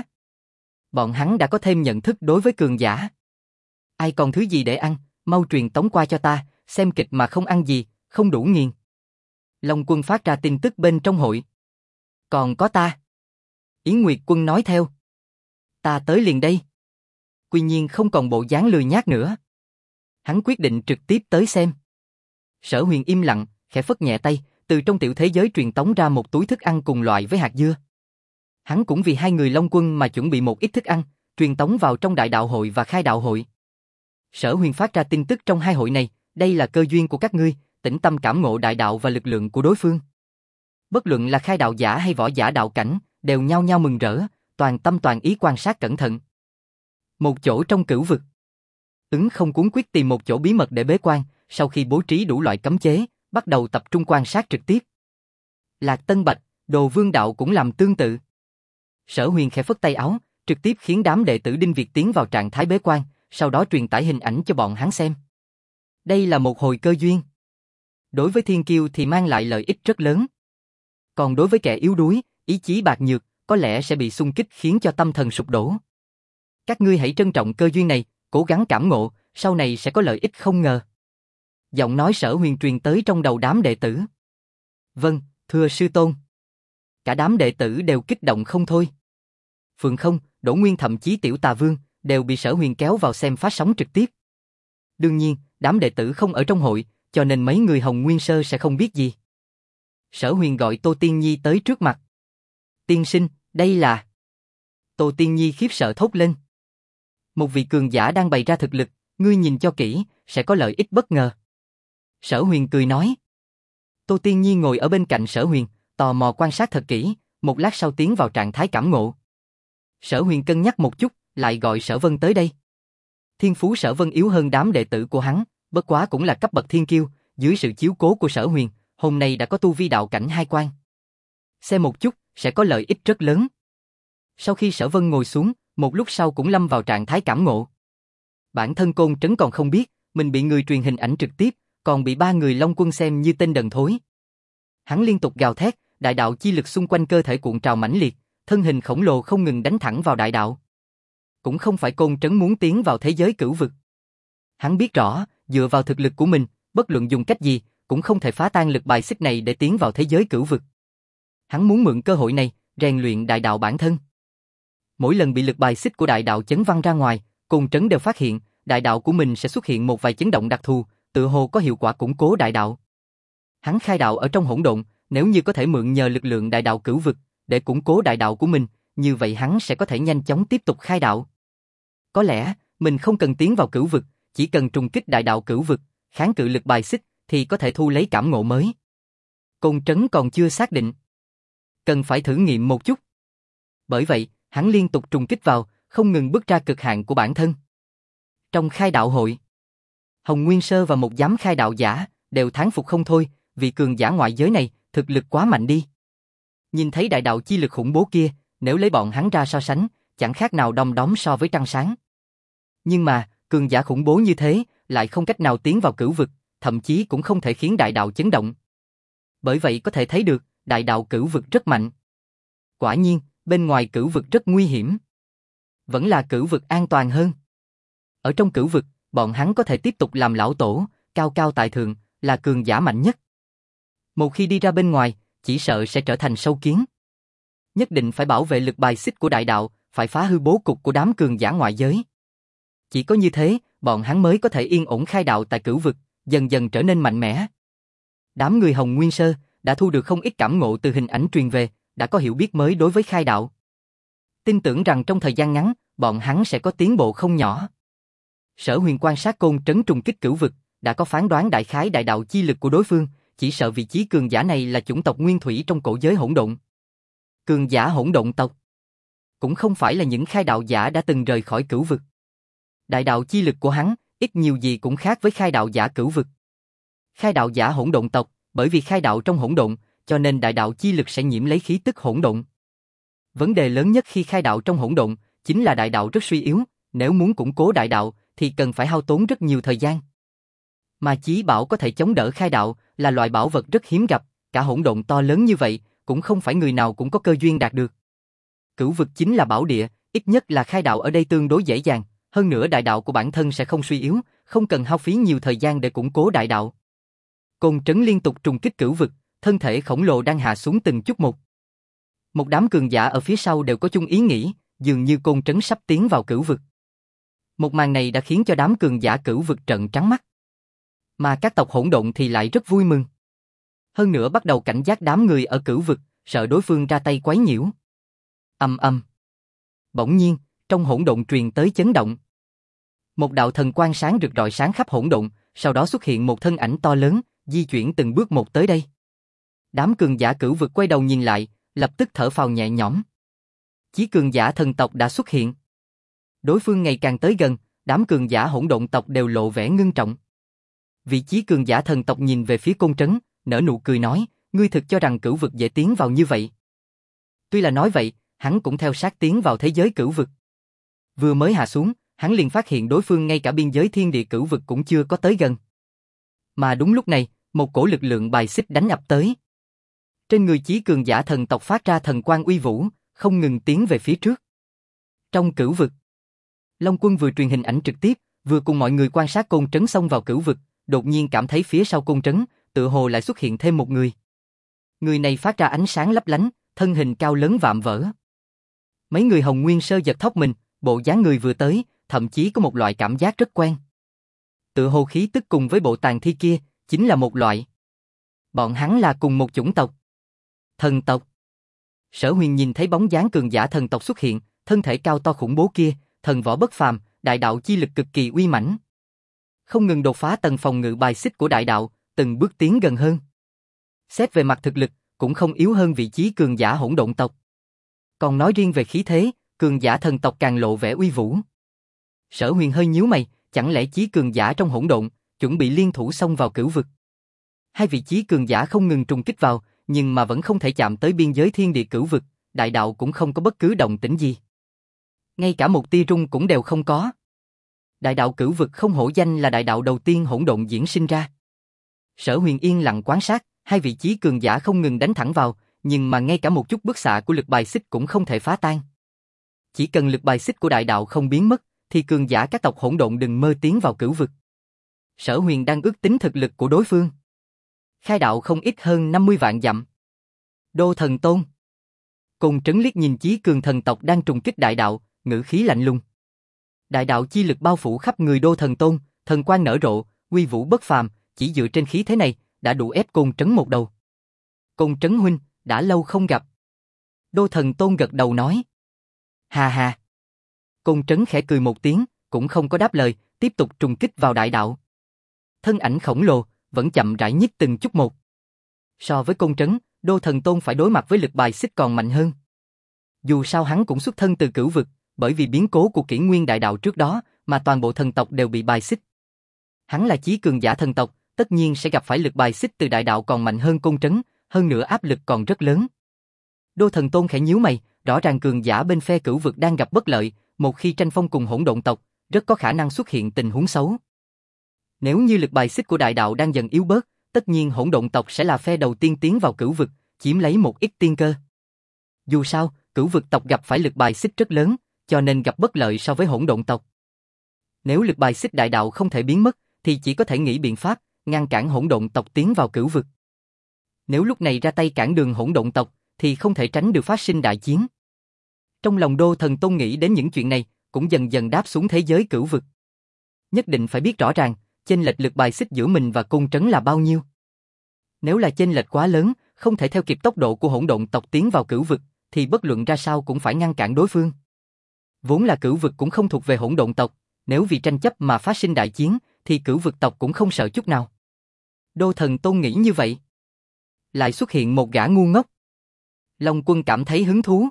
Bọn hắn đã có thêm nhận thức đối với cường giả. Ai còn thứ gì để ăn, mau truyền tống qua cho ta, xem kịch mà không ăn gì, không đủ nghiền. Long Quân phát ra tin tức bên trong hội. Còn có ta. Yến Nguyệt Quân nói theo. Ta tới liền đây. Quy Nhiên không còn bộ dáng lười nhác nữa. Hắn quyết định trực tiếp tới xem. Sở Huyền im lặng, khẽ phất nhẹ tay, từ trong tiểu thế giới truyền tống ra một túi thức ăn cùng loại với hạt dưa. Hắn cũng vì hai người Long Quân mà chuẩn bị một ít thức ăn, truyền tống vào trong đại đạo hội và khai đạo hội. Sở Huyền phát ra tin tức trong hai hội này, đây là cơ duyên của các ngươi, tĩnh tâm cảm ngộ đại đạo và lực lượng của đối phương. Bất luận là khai đạo giả hay võ giả đạo cảnh, đều nhao nhao mừng rỡ, toàn tâm toàn ý quan sát cẩn thận. Một chỗ trong cửu vực. Ứng Không cuống quyết tìm một chỗ bí mật để bế quan, sau khi bố trí đủ loại cấm chế, bắt đầu tập trung quan sát trực tiếp. Lạc Tân Bạch, Đồ Vương Đạo cũng làm tương tự. Sở Huyền khẽ phất tay áo, trực tiếp khiến đám đệ tử Đinh Việt tiến vào trạng thái bế quan, sau đó truyền tải hình ảnh cho bọn hắn xem. Đây là một hồi cơ duyên. Đối với thiên kiêu thì mang lại lợi ích rất lớn. Còn đối với kẻ yếu đuối, ý chí bạc nhược, có lẽ sẽ bị xung kích khiến cho tâm thần sụp đổ. Các ngươi hãy trân trọng cơ duyên này, cố gắng cảm ngộ, sau này sẽ có lợi ích không ngờ. Giọng nói Sở Huyền truyền tới trong đầu đám đệ tử. Vâng, thưa sư tôn. Cả đám đệ tử đều kích động không thôi. Phượng Không, Đỗ Nguyên thậm chí Tiểu Tà Vương đều bị Sở Huyền kéo vào xem phát sóng trực tiếp. Đương nhiên, đám đệ tử không ở trong hội, cho nên mấy người Hồng Nguyên Sơ sẽ không biết gì. Sở Huyền gọi Tô Tiên Nhi tới trước mặt. Tiên sinh, đây là... Tô Tiên Nhi khiếp sợ thốt lên. Một vị cường giả đang bày ra thực lực, ngươi nhìn cho kỹ, sẽ có lợi ích bất ngờ. Sở Huyền cười nói. Tô Tiên Nhi ngồi ở bên cạnh Sở Huyền, tò mò quan sát thật kỹ, một lát sau tiến vào trạng thái cảm ngộ. Sở Huyền cân nhắc một chút, lại gọi Sở Vân tới đây. Thiên phú Sở Vân yếu hơn đám đệ tử của hắn, bất quá cũng là cấp bậc thiên kiêu, dưới sự chiếu cố của Sở Huyền, hôm nay đã có tu vi đạo cảnh 2 quan. Xem một chút, sẽ có lợi ích rất lớn. Sau khi Sở Vân ngồi xuống, một lúc sau cũng lâm vào trạng thái cảm ngộ. Bản thân Côn Trấn còn không biết, mình bị người truyền hình ảnh trực tiếp, còn bị 3 người Long Quân xem như tên đần thối. Hắn liên tục gào thét, đại đạo chi lực xung quanh cơ thể cuộn trào mãnh liệt, thân hình khổng lồ không ngừng đánh thẳng vào đại đạo. Cũng không phải Côn Trấn muốn tiến vào thế giới cửu vực. Hắn biết rõ, dựa vào thực lực của mình, bất luận dùng cách gì, cũng không thể phá tan lực bài xích này để tiến vào thế giới cửu vực. Hắn muốn mượn cơ hội này, rèn luyện đại đạo bản thân. Mỗi lần bị lực bài xích của đại đạo chấn văng ra ngoài, Côn Trấn đều phát hiện, đại đạo của mình sẽ xuất hiện một vài chấn động đặc thù, tự hồ có hiệu quả củng cố đại đạo. Hắn khai đạo ở trong hỗn độn, nếu như có thể mượn nhờ lực lượng đại đạo cửu vực để củng cố đại đạo của mình, như vậy hắn sẽ có thể nhanh chóng tiếp tục khai đạo. Có lẽ, mình không cần tiến vào cửu vực, chỉ cần trùng kích đại đạo cửu vực, kháng cự lực bài xích, thì có thể thu lấy cảm ngộ mới. Côn Trấn còn chưa xác định. Cần phải thử nghiệm một chút. Bởi vậy, hắn liên tục trùng kích vào, không ngừng bước ra cực hạn của bản thân. Trong khai đạo hội, Hồng Nguyên Sơ và một giám khai đạo giả đều thán phục không thôi, vì cường giả ngoại giới này, thực lực quá mạnh đi. Nhìn thấy đại đạo chi lực khủng bố kia, nếu lấy bọn hắn ra so sánh, chẳng khác nào đom đóm so với trăng sáng. Nhưng mà, cường giả khủng bố như thế, lại không cách nào tiến vào cửu vực, thậm chí cũng không thể khiến đại đạo chấn động. Bởi vậy có thể thấy được, đại đạo cửu vực rất mạnh. Quả nhiên, bên ngoài cửu vực rất nguy hiểm. Vẫn là cửu vực an toàn hơn. Ở trong cửu vực, bọn hắn có thể tiếp tục làm lão tổ, cao cao tại thượng, là cường giả mạnh nhất. Một khi đi ra bên ngoài, chỉ sợ sẽ trở thành sâu kiến. Nhất định phải bảo vệ lực bài xích của đại đạo, phải phá hư bố cục của đám cường giả ngoại giới. Chỉ có như thế, bọn hắn mới có thể yên ổn khai đạo tại cửu vực, dần dần trở nên mạnh mẽ. Đám người Hồng Nguyên Sơ đã thu được không ít cảm ngộ từ hình ảnh truyền về, đã có hiểu biết mới đối với khai đạo. Tin tưởng rằng trong thời gian ngắn, bọn hắn sẽ có tiến bộ không nhỏ. Sở Huyền quan sát Côn Trấn trùng kích cửu vực, đã có phán đoán đại khái đại đạo chi lực của đối phương, chỉ sợ vị trí cường giả này là chủng tộc nguyên thủy trong cổ giới hỗn độn. Cường giả hỗn độn tộc cũng không phải là những khai đạo giả đã từng rời khỏi cửu vực. Đại đạo chi lực của hắn, ít nhiều gì cũng khác với khai đạo giả cửu vực. Khai đạo giả hỗn độn tộc, bởi vì khai đạo trong hỗn độn, cho nên đại đạo chi lực sẽ nhiễm lấy khí tức hỗn độn. Vấn đề lớn nhất khi khai đạo trong hỗn độn, chính là đại đạo rất suy yếu, nếu muốn củng cố đại đạo, thì cần phải hao tốn rất nhiều thời gian. Mà chí bảo có thể chống đỡ khai đạo, là loại bảo vật rất hiếm gặp, cả hỗn độn to lớn như vậy, cũng không phải người nào cũng có cơ duyên đạt được. Cửu vực chính là bảo địa, ít nhất là khai đạo ở đây tương đối dễ dàng, hơn nữa đại đạo của bản thân sẽ không suy yếu, không cần hao phí nhiều thời gian để củng cố đại đạo. Côn Trấn liên tục trùng kích cửu vực, thân thể khổng lồ đang hạ xuống từng chút một. Một đám cường giả ở phía sau đều có chung ý nghĩ, dường như Côn Trấn sắp tiến vào cửu vực. Một màn này đã khiến cho đám cường giả cửu vực trợn trắng mắt. Mà các tộc hỗn độn thì lại rất vui mừng. Hơn nữa bắt đầu cảnh giác đám người ở cửu vực, sợ đối phương ra tay quấy nhiễu. Ầm ầm. Bỗng nhiên, trong hỗn độn truyền tới chấn động. Một đạo thần quang sáng rực rọi sáng khắp hỗn độn, sau đó xuất hiện một thân ảnh to lớn, di chuyển từng bước một tới đây. Đám cường giả cửu vực quay đầu nhìn lại, lập tức thở phào nhẹ nhõm. Chí cường giả thần tộc đã xuất hiện. Đối phương ngày càng tới gần, đám cường giả hỗn độn tộc đều lộ vẻ ngưng trọng. Vị chí cường giả thần tộc nhìn về phía Côn Trấn, nở nụ cười nói, ngươi thực cho rằng cửu vực dễ tiến vào như vậy. Tuy là nói vậy, hắn cũng theo sát tiến vào thế giới cửu vực. Vừa mới hạ xuống, hắn liền phát hiện đối phương ngay cả biên giới thiên địa cửu vực cũng chưa có tới gần. Mà đúng lúc này, một cổ lực lượng bài xích đánh ập tới. Trên người chí cường giả thần tộc phát ra thần quang uy vũ, không ngừng tiến về phía trước. Trong cửu vực, Long Quân vừa truyền hình ảnh trực tiếp, vừa cùng mọi người quan sát Côn Trấn xông vào cửu vực, đột nhiên cảm thấy phía sau Côn Trấn, tựa hồ lại xuất hiện thêm một người. Người này phát ra ánh sáng lấp lánh, thân hình cao lớn vạm vỡ. Mấy người Hồng Nguyên Sơ giật thót mình, bộ dáng người vừa tới, thậm chí có một loại cảm giác rất quen. Tựa hồ khí tức cùng với bộ tàn thi kia, chính là một loại. Bọn hắn là cùng một chủng tộc. Thần tộc. Sở Huyền nhìn thấy bóng dáng cường giả thần tộc xuất hiện, thân thể cao to khủng bố kia, thần võ bất phàm, đại đạo chi lực cực kỳ uy mãnh. Không ngừng đột phá tầng phòng ngự bài xích của đại đạo, từng bước tiến gần hơn. Xét về mặt thực lực, cũng không yếu hơn vị trí cường giả hỗn độn tộc. Còn nói riêng về khí thế, cường giả thần tộc càng lộ vẻ uy vũ. Sở Huyền hơi nhíu mày, chẳng lẽ chí cường giả trong hỗn độn, chuẩn bị liên thủ xông vào cửu vực. Hai vị chí cường giả không ngừng trùng kích vào, nhưng mà vẫn không thể chạm tới biên giới thiên địa cửu vực, đại đạo cũng không có bất cứ động tĩnh gì. Ngay cả một tia rung cũng đều không có. Đại đạo cửu vực không hổ danh là đại đạo đầu tiên hỗn độn diễn sinh ra. Sở Huyền yên lặng quan sát, hai vị chí cường giả không ngừng đánh thẳng vào, nhưng mà ngay cả một chút bức xạ của lực bài xích cũng không thể phá tan. Chỉ cần lực bài xích của đại đạo không biến mất, thì cường giả các tộc hỗn độn đừng mơ tiến vào cửu vực. Sở Huyền đang ước tính thực lực của đối phương. Khai đạo không ít hơn 50 vạn dặm. Đô Thần Tôn. Cùng Trấn liếc nhìn chí cường thần tộc đang trùng kích đại đạo, ngữ khí lạnh lùng. Đại đạo chi lực bao phủ khắp người Đô Thần Tôn, thần quang nở rộ, uy vũ bất phàm, chỉ dựa trên khí thế này, đã đủ ép Côn Trấn một đầu. Côn Trấn huynh, đã lâu không gặp. Đô Thần Tôn gật đầu nói. Hà hà. Côn Trấn khẽ cười một tiếng, cũng không có đáp lời, tiếp tục trùng kích vào đại đạo. Thân ảnh khổng lồ, vẫn chậm rãi nhích từng chút một. So với Côn Trấn, Đô Thần Tôn phải đối mặt với lực bài xích còn mạnh hơn. Dù sao hắn cũng xuất thân từ cửu vực, bởi vì biến cố của Kỷ Nguyên đại đạo trước đó, mà toàn bộ thần tộc đều bị bài xích. Hắn là chí cường giả thần tộc, tất nhiên sẽ gặp phải lực bài xích từ đại đạo còn mạnh hơn Côn Trấn, hơn nữa áp lực còn rất lớn. Đô Thần Tôn khẽ nhíu mày, rõ ràng cường giả bên phe cửu vực đang gặp bất lợi, một khi tranh phong cùng hỗn độn tộc, rất có khả năng xuất hiện tình huống xấu. Nếu như lực bài xích của đại đạo đang dần yếu bớt, tất nhiên hỗn độn tộc sẽ là phe đầu tiên tiến vào cửu vực, chiếm lấy một ít tiên cơ. Dù sao, cửu vực tộc gặp phải lực bài xích rất lớn, cho nên gặp bất lợi so với hỗn độn tộc. Nếu lực bài xích đại đạo không thể biến mất, thì chỉ có thể nghĩ biện pháp, ngăn cản hỗn độn tộc tiến vào cửu vực. Nếu lúc này ra tay cản đường hỗn độn tộc, thì không thể tránh được phát sinh đại chiến. Trong lòng Đô Thần Tôn nghĩ đến những chuyện này, cũng dần dần đáp xuống thế giới cửu vực. Nhất định phải biết rõ ràng, chênh lệch lực bài xích giữa mình và Côn Trấn là bao nhiêu. Nếu là chênh lệch quá lớn, không thể theo kịp tốc độ của hỗn độn tộc tiến vào cửu vực, thì bất luận ra sao cũng phải ngăn cản đối phương. Vốn là cửu vực cũng không thuộc về hỗn độn tộc, nếu vì tranh chấp mà phát sinh đại chiến, thì cửu vực tộc cũng không sợ chút nào. Đô Thần Tôn nghĩ như vậy. Lại xuất hiện một gã ngu ngốc. Long Quân cảm thấy hứng thú.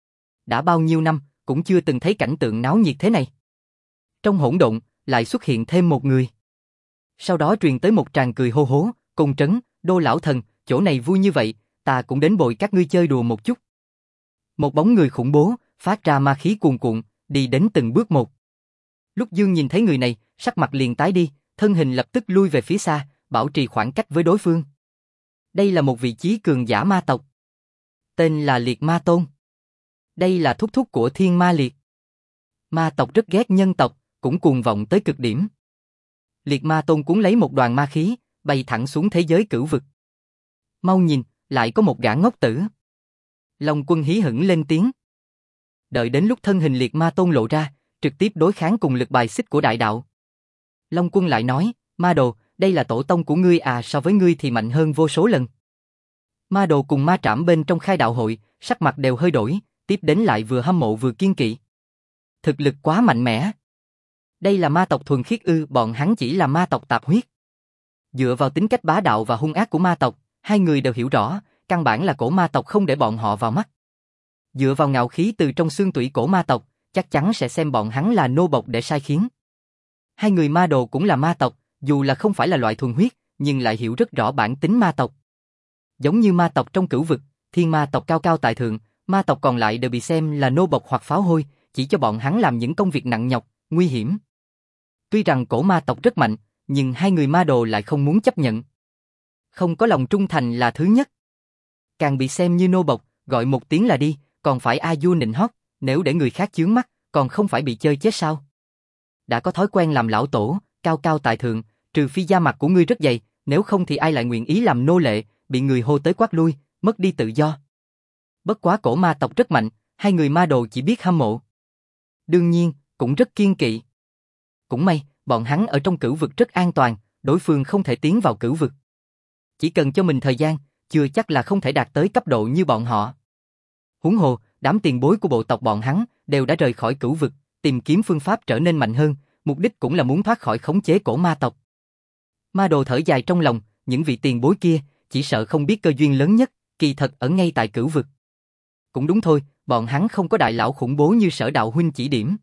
Đã bao nhiêu năm, cũng chưa từng thấy cảnh tượng náo nhiệt thế này. Trong hỗn độn, lại xuất hiện thêm một người. Sau đó truyền tới một tràng cười hô hố, Côn Trấn, Đô lão thần, chỗ này vui như vậy, ta cũng đến bồi các ngươi chơi đùa một chút. Một bóng người khủng bố, phát ra ma khí cuồn cuộn, đi đến từng bước một. Lúc Dương nhìn thấy người này, sắc mặt liền tái đi, thân hình lập tức lui về phía xa, bảo trì khoảng cách với đối phương. Đây là một vị chí cường giả ma tộc. Tên là Liệt Ma Tôn. Đây là thúc thúc của Thiên Ma Liệt. Ma tộc rất ghét nhân tộc, cũng cuồng vọng tới cực điểm. Liệt Ma Tôn cuốn lấy một đoàn ma khí, bay thẳng xuống thế giới cửu vực. Mau nhìn, lại có một gã ngốc tử. Long Quân hí hửng lên tiếng. Đợi đến lúc thân hình Liệt Ma Tôn lộ ra, trực tiếp đối kháng cùng lực bài xích của đại đạo. Long Quân lại nói, Ma Đồ, đây là tổ tông của ngươi à, so với ngươi thì mạnh hơn vô số lần. Ma Đồ cùng Ma Trảm bên trong khai đạo hội, sắc mặt đều hơi đổi, tiếp đến lại vừa hâm mộ vừa kiên kỵ. Thực lực quá mạnh mẽ. Đây là ma tộc thuần khiết ư? Bọn hắn chỉ là ma tộc tạp huyết. Dựa vào tính cách bá đạo và hung ác của ma tộc, hai người đều hiểu rõ, căn bản là cổ ma tộc không để bọn họ vào mắt. Dựa vào ngạo khí từ trong xương tủy cổ ma tộc, chắc chắn sẽ xem bọn hắn là nô bộc để sai khiến. Hai người Ma Đồ cũng là ma tộc, dù là không phải là loại thuần huyết, nhưng lại hiểu rất rõ bản tính ma tộc. Giống như ma tộc trong cửu vực, thiên ma tộc cao cao tại thượng, ma tộc còn lại đều bị xem là nô bộc hoặc pháo hôi, chỉ cho bọn hắn làm những công việc nặng nhọc, nguy hiểm. Tuy rằng cổ ma tộc rất mạnh, nhưng hai người Ma Đồ lại không muốn chấp nhận. Không có lòng trung thành là thứ nhất. Càng bị xem như nô bộc, gọi một tiếng là đi, còn phải a du nịnh hót, nếu để người khác chướng mắt, còn không phải bị chơi chết sao? Đã có thói quen làm lão tổ, cao cao tại thượng, trừ phi da mặt của ngươi rất dày, nếu không thì ai lại nguyện ý làm nô lệ, bị người hô tới quát lui, mất đi tự do. Bất quá cổ ma tộc rất mạnh, Hai người ma đồ chỉ biết hâm mộ. Đương nhiên, cũng rất kiêng kỵ. Cũng may, bọn hắn ở trong cửu vực rất an toàn, đối phương không thể tiến vào cửu vực. Chỉ cần cho mình thời gian, chưa chắc là không thể đạt tới cấp độ như bọn họ. Huống hồ, đám tiền bối của bộ tộc bọn hắn đều đã rời khỏi cửu vực, tìm kiếm phương pháp trở nên mạnh hơn, mục đích cũng là muốn thoát khỏi khống chế cổ ma tộc. Ma đồ thở dài trong lòng, những vị tiền bối kia, chỉ sợ không biết cơ duyên lớn nhất, kỳ thật ở ngay tại cửu vực. Cũng đúng thôi, bọn hắn không có đại lão khủng bố như Sở đạo huynh chỉ điểm.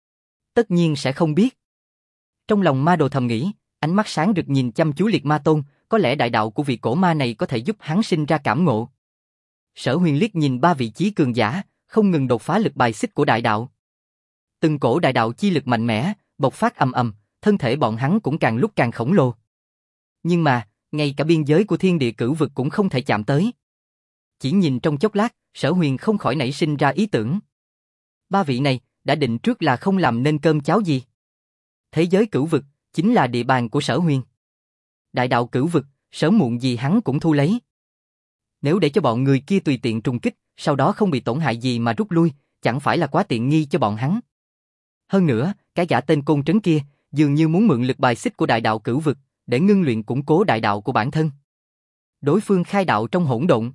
Tất nhiên sẽ không biết. Trong lòng ma đồ thầm nghĩ, ánh mắt sáng rực nhìn chăm chú Liệt Ma Tôn, có lẽ đại đạo của vị cổ ma này có thể giúp hắn sinh ra cảm ngộ. Sở Huyền liếc nhìn ba vị chí cường giả, không ngừng đột phá lực bài xích của đại đạo. Từng cổ đại đạo chi lực mạnh mẽ, bộc phát ầm ầm, thân thể bọn hắn cũng càng lúc càng khổng lồ. Nhưng mà, ngay cả biên giới của thiên địa cửu vực cũng không thể chạm tới. Chỉ nhìn trong chốc lát, Sở Huyền không khỏi nảy sinh ra ý tưởng. Ba vị này, đã định trước là không làm nên cơm cháo gì. Thế giới cửu vực, chính là địa bàn của Sở Huyền. Đại đạo cửu vực, sớm muộn gì hắn cũng thu lấy. Nếu để cho bọn người kia tùy tiện trùng kích, sau đó không bị tổn hại gì mà rút lui, chẳng phải là quá tiện nghi cho bọn hắn. Hơn nữa, cái gã tên Côn Trấn kia, dường như muốn mượn lực bài xích của đại đạo cửu vực, để ngưng luyện củng cố đại đạo của bản thân. Đối phương khai đạo trong hỗn độn.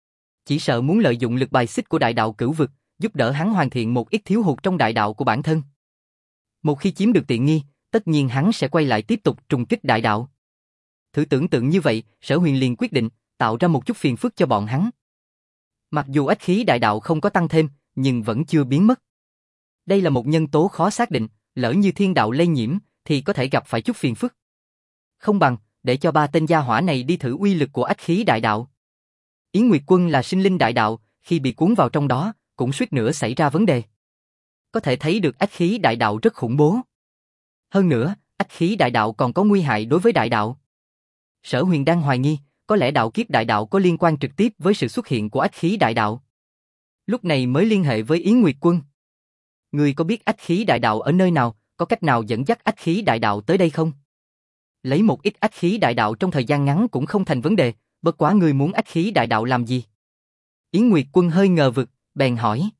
Chỉ sợ muốn lợi dụng lực bài xích của đại đạo cửu vực, giúp đỡ hắn hoàn thiện một ít thiếu hụt trong đại đạo của bản thân. Một khi chiếm được tiện nghi, tất nhiên hắn sẽ quay lại tiếp tục trùng kích đại đạo. Thử tưởng tượng như vậy, Sở Huyền liền quyết định, tạo ra một chút phiền phức cho bọn hắn. Mặc dù ách khí đại đạo không có tăng thêm, nhưng vẫn chưa biến mất. Đây là một nhân tố khó xác định, lỡ như thiên đạo lây nhiễm, thì có thể gặp phải chút phiền phức. Không bằng, để cho ba tên gia hỏa này đi thử uy lực của ách khí đại đạo. Yến Nguyệt Quân là sinh linh đại đạo, khi bị cuốn vào trong đó, cũng suýt nữa xảy ra vấn đề. Có thể thấy được ách khí đại đạo rất khủng bố. Hơn nữa, ách khí đại đạo còn có nguy hại đối với đại đạo. Sở Huyền đang hoài nghi, có lẽ đạo kiếp đại đạo có liên quan trực tiếp với sự xuất hiện của ách khí đại đạo. Lúc này mới liên hệ với Yến Nguyệt Quân. Người có biết ách khí đại đạo ở nơi nào, có cách nào dẫn dắt ách khí đại đạo tới đây không? Lấy một ít ách khí đại đạo trong thời gian ngắn cũng không thành vấn đề, bất quá người muốn ách khí đại đạo làm gì? Yến Nguyệt Quân hơi ngờ vực, bèn hỏi.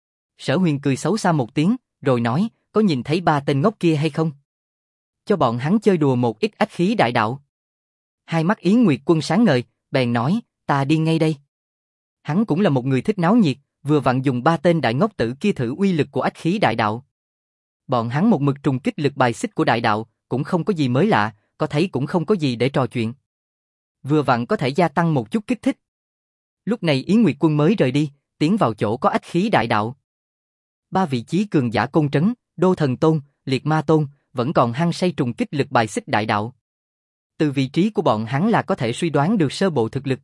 Sở Huyền cười xấu xa một tiếng, rồi nói, có nhìn thấy ba tên ngốc kia hay không? Cho bọn hắn chơi đùa một ít ách khí đại đạo. Hai mắt Yến Nguyệt Quân sáng ngời, bèn nói, ta đi ngay đây. Hắn cũng là một người thích náo nhiệt, vừa vặn dùng ba tên đại ngốc tử kia thử uy lực của ách khí đại đạo. Bọn hắn một mực trùng kích lực bài xích của đại đạo, cũng không có gì mới lạ, có thấy cũng không có gì để trò chuyện. Vừa vặn có thể gia tăng một chút kích thích. Lúc này Yến Nguyệt Quân mới rời đi, tiến vào chỗ có ách khí đại đạo. Ba vị chí cường giả Côn Trấn, Đô Thần Tôn, Liệt Ma Tôn, vẫn còn hăng say trùng kích lực bài xích đại đạo. Từ vị trí của bọn hắn là có thể suy đoán được sơ bộ thực lực.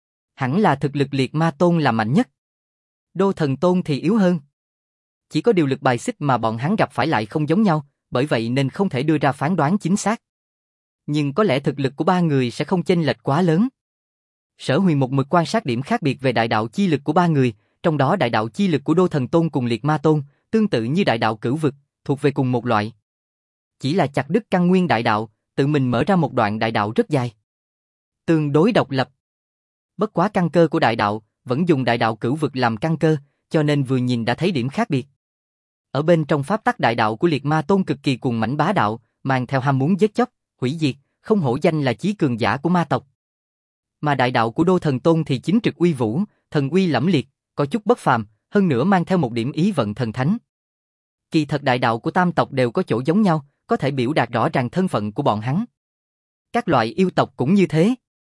Hẳn là thực lực Liệt Ma Tôn là mạnh nhất. Đô Thần Tôn thì yếu hơn. Chỉ có điều lực bài xích mà bọn hắn gặp phải lại không giống nhau, bởi vậy nên không thể đưa ra phán đoán chính xác. Nhưng có lẽ thực lực của ba người sẽ không chênh lệch quá lớn. Sở Huyền một mực quan sát điểm khác biệt về đại đạo chi lực của ba người, trong đó đại đạo chi lực của Đô Thần Tôn cùng Liệt Ma Tôn, tương tự như đại đạo cửu vực, thuộc về cùng một loại. Chỉ là chặt đứt căn nguyên đại đạo, tự mình mở ra một đoạn đại đạo rất dài. Tương đối độc lập. Bất quá căn cơ của đại đạo, vẫn dùng đại đạo cửu vực làm căn cơ, cho nên vừa nhìn đã thấy điểm khác biệt. Ở bên trong pháp tắc đại đạo của Liệt Ma Tôn cực kỳ cuồng mãnh bá đạo, mang theo ham muốn giết chóc, hủy diệt, không hổ danh là chí cường giả của ma tộc. Mà đại đạo của Đô Thần Tôn thì chính trực uy vũ, thần uy lẫm liệt, có chút bất phàm, hơn nữa mang theo một điểm ý vận thần thánh. Kỳ thật đại đạo của tam tộc đều có chỗ giống nhau, có thể biểu đạt rõ ràng thân phận của bọn hắn. Các loại yêu tộc cũng như thế.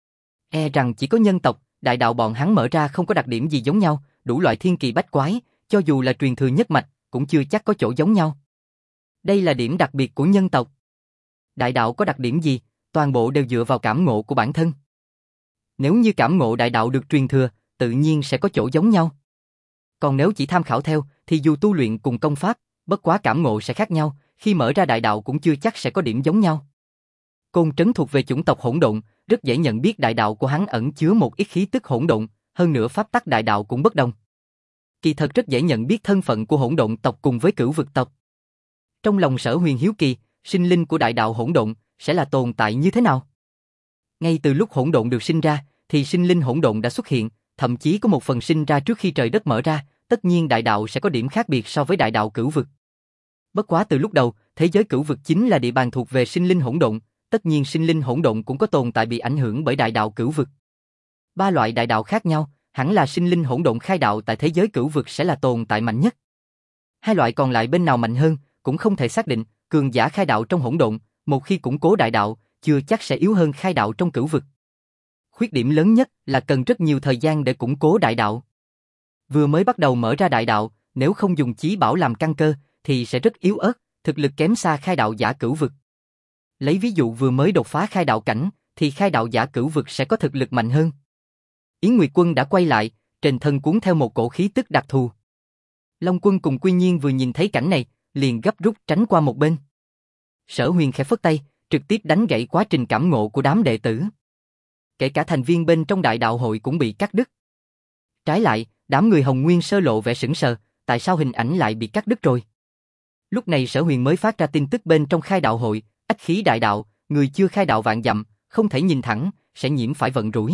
E rằng chỉ có nhân tộc, đại đạo bọn hắn mở ra không có đặc điểm gì giống nhau, đủ loại thiên kỳ bách quái, cho dù là truyền thừa nhất mạch, cũng chưa chắc có chỗ giống nhau. Đây là điểm đặc biệt của nhân tộc. Đại đạo có đặc điểm gì, toàn bộ đều dựa vào cảm ngộ của bản thân. Nếu như cảm ngộ đại đạo được truyền thừa, tự nhiên sẽ có chỗ giống nhau. Còn nếu chỉ tham khảo theo, thì dù tu luyện cùng công pháp, bất quá cảm ngộ sẽ khác nhau, khi mở ra đại đạo cũng chưa chắc sẽ có điểm giống nhau. Côn Trấn thuộc về chủng tộc hỗn độn, rất dễ nhận biết đại đạo của hắn ẩn chứa một ít khí tức hỗn độn, hơn nữa pháp tắc đại đạo cũng bất đồng. Kỳ thật rất dễ nhận biết thân phận của hỗn độn tộc cùng với cửu vực tộc. Trong lòng Sở Huyền hiếu kỳ, sinh linh của đại đạo hỗn độn sẽ là tồn tại như thế nào? Ngay từ lúc hỗn độn được sinh ra, thì sinh linh hỗn độn đã xuất hiện, thậm chí có một phần sinh ra trước khi trời đất mở ra, tất nhiên đại đạo sẽ có điểm khác biệt so với đại đạo cửu vực. Bất quá từ lúc đầu, thế giới cửu vực chính là địa bàn thuộc về sinh linh hỗn độn, tất nhiên sinh linh hỗn độn cũng có tồn tại bị ảnh hưởng bởi đại đạo cửu vực. Ba loại đại đạo khác nhau, hẳn là sinh linh hỗn độn khai đạo tại thế giới cửu vực sẽ là tồn tại mạnh nhất. Hai loại còn lại bên nào mạnh hơn, cũng không thể xác định, cường giả khai đạo trong hỗn độn, một khi củng cố đại đạo, chưa chắc sẽ yếu hơn khai đạo trong cửu vực. Khuyết điểm lớn nhất là cần rất nhiều thời gian để củng cố đại đạo. Vừa mới bắt đầu mở ra đại đạo, nếu không dùng chí bảo làm căn cơ, thì sẽ rất yếu ớt, thực lực kém xa khai đạo giả cửu vực. Lấy ví dụ vừa mới đột phá khai đạo cảnh, thì khai đạo giả cửu vực sẽ có thực lực mạnh hơn. Yến Nguyệt Quân đã quay lại, trên thân cuốn theo một cổ khí tức đặc thù. Long Quân cùng Quy Nhiên vừa nhìn thấy cảnh này, liền gấp rút tránh qua một bên. Sở Huyền khẽ phất tay, trực tiếp đánh gãy quá trình cảm ngộ của đám đệ tử. Kể cả thành viên bên trong đại đạo hội cũng bị cắt đứt. Trái lại, đám người Hồng Nguyên Sơ lộ vẻ sững sờ, tại sao hình ảnh lại bị cắt đứt rồi? Lúc này Sở Huyền mới phát ra tin tức bên trong khai đạo hội, ách khí đại đạo, người chưa khai đạo vạn dặm, không thể nhìn thẳng, sẽ nhiễm phải vận rủi.